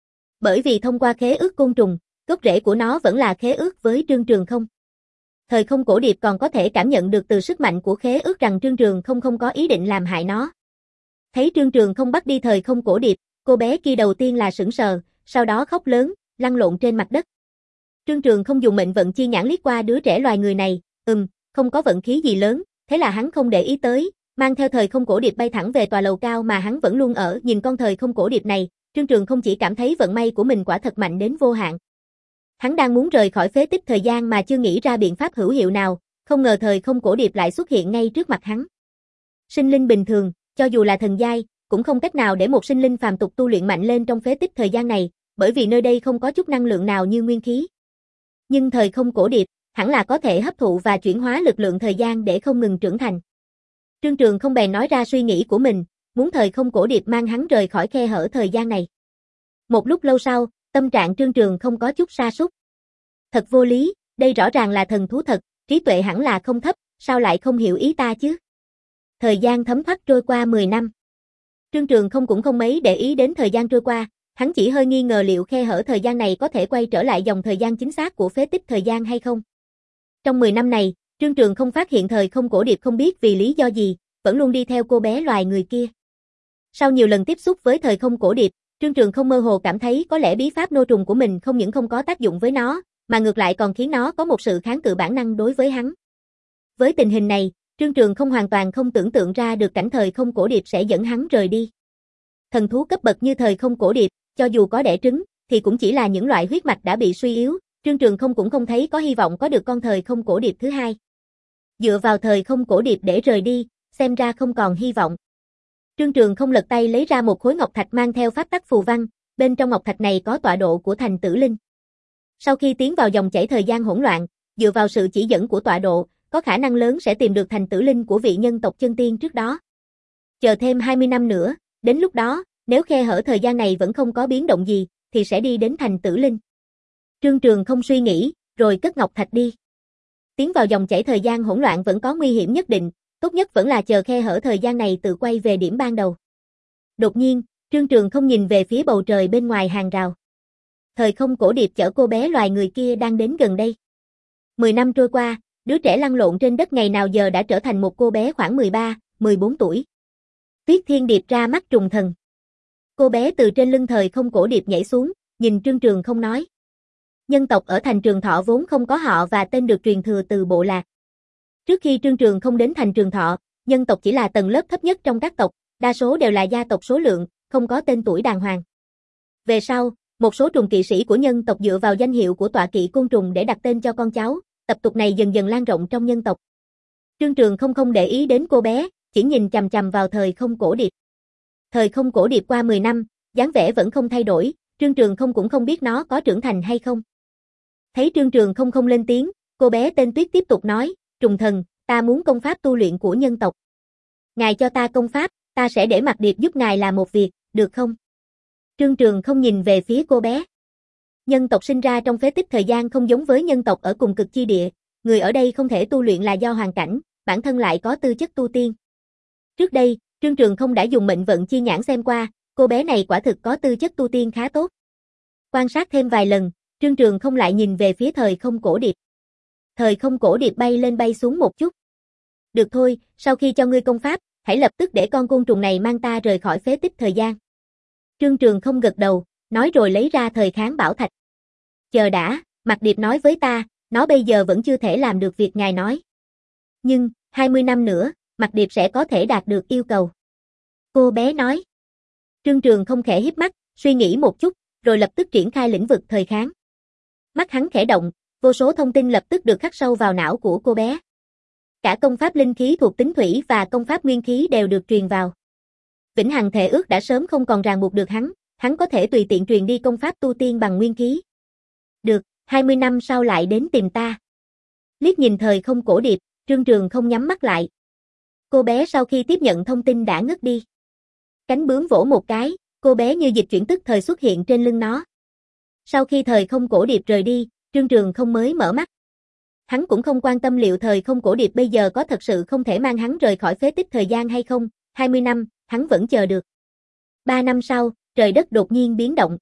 Bởi vì thông qua khế ước côn trùng, gốc rễ của nó vẫn là khế ước với Trương Trường không. Thời không cổ điệp còn có thể cảm nhận được từ sức mạnh của khế ước rằng Trương Trường không không có ý định làm hại nó. Thấy Trương Trường không bắt đi thời không cổ điệp, cô bé kia đầu tiên là sững sờ, sau đó khóc lớn, lăn lộn trên mặt đất. Trương Trường không dùng mệnh vận chi nhãn liếc qua đứa trẻ loài người này, ừm, không có vận khí gì lớn, thế là hắn không để ý tới, mang theo thời không cổ điệp bay thẳng về tòa lầu cao mà hắn vẫn luôn ở. Nhìn con thời không cổ điệp này, Trương Trường không chỉ cảm thấy vận may của mình quả thật mạnh đến vô hạn. Hắn đang muốn rời khỏi phế tích thời gian mà chưa nghĩ ra biện pháp hữu hiệu nào, không ngờ thời không cổ điệp lại xuất hiện ngay trước mặt hắn. Sinh linh bình thường, cho dù là thần giai, cũng không cách nào để một sinh linh phàm tục tu luyện mạnh lên trong phế tích thời gian này, bởi vì nơi đây không có chút năng lượng nào như nguyên khí. Nhưng thời không cổ điệp, hẳn là có thể hấp thụ và chuyển hóa lực lượng thời gian để không ngừng trưởng thành. Trương Trường không bèn nói ra suy nghĩ của mình, muốn thời không cổ điệp mang hắn rời khỏi khe hở thời gian này. Một lúc lâu sau, tâm trạng Trương Trường không có chút sa sút. Thật vô lý, đây rõ ràng là thần thú thật, trí tuệ hẳn là không thấp, sao lại không hiểu ý ta chứ? Thời gian thấm thoát trôi qua mười năm. Trương Trường không cũng không mấy để ý đến thời gian trôi qua, hắn chỉ hơi nghi ngờ liệu khe hở thời gian này có thể quay trở lại dòng thời gian chính xác của phế tích thời gian hay không. Trong mười năm này, Trương Trường không phát hiện thời không cổ điệp không biết vì lý do gì, vẫn luôn đi theo cô bé loài người kia. Sau nhiều lần tiếp xúc với thời không cổ điệp, Trương Trường không mơ hồ cảm thấy có lẽ bí pháp nô trùng của mình không những không có tác dụng với nó, mà ngược lại còn khiến nó có một sự kháng cự bản năng đối với hắn. Với tình hình này, Trương Trường không hoàn toàn không tưởng tượng ra được cảnh thời không cổ điệp sẽ dẫn hắn rời đi. Thần thú cấp bậc như thời không cổ điệp, cho dù có đẻ trứng, thì cũng chỉ là những loại huyết mạch đã bị suy yếu, Trương Trường không cũng không thấy có hy vọng có được con thời không cổ điệp thứ hai. Dựa vào thời không cổ điệp để rời đi, xem ra không còn hy vọng. Trương Trường không lật tay lấy ra một khối ngọc thạch mang theo pháp tắc phù văn, bên trong ngọc thạch này có tọa độ của thành tử linh. Sau khi tiến vào dòng chảy thời gian hỗn loạn, dựa vào sự chỉ dẫn của tọa độ, có khả năng lớn sẽ tìm được thành tử linh của vị nhân tộc chân tiên trước đó. Chờ thêm hai mươi năm nữa, đến lúc đó, nếu khe hở thời gian này vẫn không có biến động gì, thì sẽ đi đến thành tử linh. Trương Trường không suy nghĩ, rồi cất ngọc thạch đi. Tiến vào dòng chảy thời gian hỗn loạn vẫn có nguy hiểm nhất định, tốt nhất vẫn là chờ khe hở thời gian này tự quay về điểm ban đầu. Đột nhiên, Trương Trường không nhìn về phía bầu trời bên ngoài hàng rào. Thời không cổ điệp chở cô bé loài người kia đang đến gần đây. Mười năm trôi qua, đứa trẻ lăn lộn trên đất ngày nào giờ đã trở thành một cô bé khoảng mười ba, mười bốn tuổi. Tuyết Thiên Điệp ra mắt trùng thần. Cô bé từ trên lưng thời không cổ điệp nhảy xuống, nhìn Trương Trường không nói. Nhân tộc ở thành Trường Thọ vốn không có họ và tên được truyền thừa từ bộ lạc. Trước khi Trương Trường không đến thành Trường Thọ, nhân tộc chỉ là tầng lớp thấp nhất trong các tộc, đa số đều là gia tộc số lượng, không có tên tuổi đàng hoàng. Về sau, một số trùng kỵ sĩ của nhân tộc dựa vào danh hiệu của tọa kỵ côn trùng để đặt tên cho con cháu, tập tục này dần dần lan rộng trong nhân tộc. Trương Trường không không để ý đến cô bé, chỉ nhìn chằm chằm vào thời không cổ điệp. Thời không cổ điệp qua mười năm, dáng vẻ vẫn không thay đổi, Trương Trường không cũng không biết nó có trưởng thành hay không. Thấy Trương Trường không không lên tiếng, cô bé tên Tuyết tiếp tục nói, trùng thần, ta muốn công pháp tu luyện của nhân tộc. Ngài cho ta công pháp, ta sẽ để Mặc Điệp giúp ngài làm một việc, được không? Trương Trường không nhìn về phía cô bé. Nhân tộc sinh ra trong phế tích thời gian không giống với nhân tộc ở cùng cực chi địa, người ở đây không thể tu luyện là do hoàn cảnh, bản thân lại có tư chất tu tiên. Trước đây, Trương Trường không đã dùng mệnh vận chi nhãn xem qua, cô bé này quả thực có tư chất tu tiên khá tốt. Quan sát thêm vài lần, Trương Trường không lại nhìn về phía thời không cổ điệp. Thời không cổ điệp bay lên bay xuống một chút. Được thôi, sau khi cho ngươi công pháp, hãy lập tức để con côn trùng này mang ta rời khỏi phế tích thời gian. Trương Trường không gật đầu, nói rồi lấy ra thời kháng bảo thạch. Chờ đã, Mạc Điệp nói với ta, nó bây giờ vẫn chưa thể làm được việc ngài nói. Nhưng, hai mươi năm nữa, Mạc Điệp sẽ có thể đạt được yêu cầu. Cô bé nói. Trương Trường không khẽ híp mắt, suy nghĩ một chút, rồi lập tức triển khai lĩnh vực thời kháng. Mắt hắn khẽ động, vô số thông tin lập tức được khắc sâu vào não của cô bé. Cả công pháp linh khí thuộc tính thủy và công pháp nguyên khí đều được truyền vào. Vĩnh hằng thể ước đã sớm không còn ràng buộc được hắn, hắn có thể tùy tiện truyền đi công pháp tu tiên bằng nguyên khí. Được, hai mươi năm sau lại đến tìm ta. Liếc nhìn thời không cổ điệp, Trương Trường không nhắm mắt lại. Cô bé sau khi tiếp nhận thông tin đã ngất đi. Cánh bướm vỗ một cái, cô bé như dịch chuyển tức thời xuất hiện trên lưng nó. Sau khi thời không cổ điệp rời đi, Trương Trường không mới mở mắt. Hắn cũng không quan tâm liệu thời không cổ điệp bây giờ có thật sự không thể mang hắn rời khỏi phế tích thời gian hay không, hai mươi năm, hắn vẫn chờ được. Ba năm sau, trời đất đột nhiên biến động.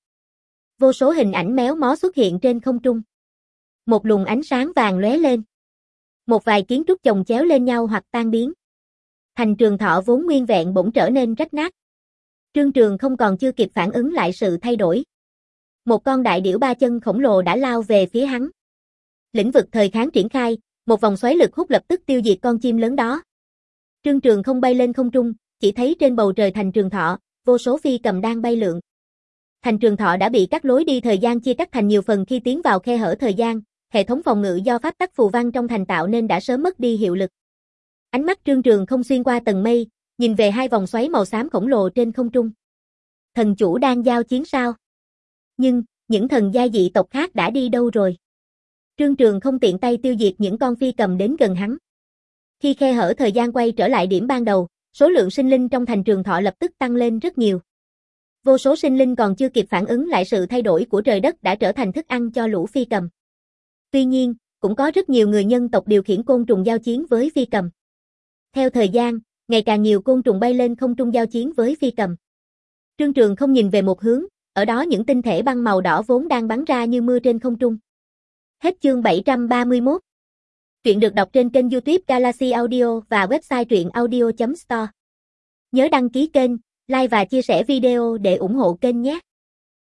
Vô số hình ảnh méo mó xuất hiện trên không trung. Một luồng ánh sáng vàng lóe lên. Một vài kiến trúc chồng chéo lên nhau hoặc tan biến. Thành Trường Thọ vốn nguyên vẹn bỗng trở nên rách nát. Trương Trường không còn chưa kịp phản ứng lại sự thay đổi. Một con đại điểu ba chân khổng lồ đã lao về phía hắn. Lĩnh vực thời kháng triển khai, một vòng xoáy lực hút lập tức tiêu diệt con chim lớn đó. Trương Trường không bay lên không trung, chỉ thấy trên bầu trời Thành Trường Thọ, vô số phi cầm đang bay lượn. Thành Trường Thọ đã bị các lối đi thời gian chia cắt thành nhiều phần khi tiến vào khe hở thời gian, hệ thống phòng ngự do pháp tắc phù văn trong thành tạo nên đã sớm mất đi hiệu lực. Ánh mắt Trương Trường không xuyên qua tầng mây, nhìn về hai vòng xoáy màu xám khổng lồ trên không trung. Thần chủ đang giao chiến sao? Nhưng, những thần gia dị tộc khác đã đi đâu rồi? Trương Trường không tiện tay tiêu diệt những con phi cầm đến gần hắn. Khi khe hở thời gian quay trở lại điểm ban đầu, số lượng sinh linh trong Thành Trường Thọ lập tức tăng lên rất nhiều. Vô số sinh linh còn chưa kịp phản ứng lại sự thay đổi của trời đất đã trở thành thức ăn cho lũ phi cầm. Tuy nhiên, cũng có rất nhiều người nhân tộc điều khiển côn trùng giao chiến với phi cầm. Theo thời gian, ngày càng nhiều côn trùng bay lên không trung giao chiến với phi cầm. Trương Trường không nhìn về một hướng, ở đó những tinh thể băng màu đỏ vốn đang bắn ra như mưa trên không trung. Hết chương bảy trăm ba mươi mốt. Truyện được đọc trên kênh YouTube Galaxy Audio và website truyện audio chấm store. Nhớ đăng ký kênh, like và chia sẻ video để ủng hộ kênh nhé.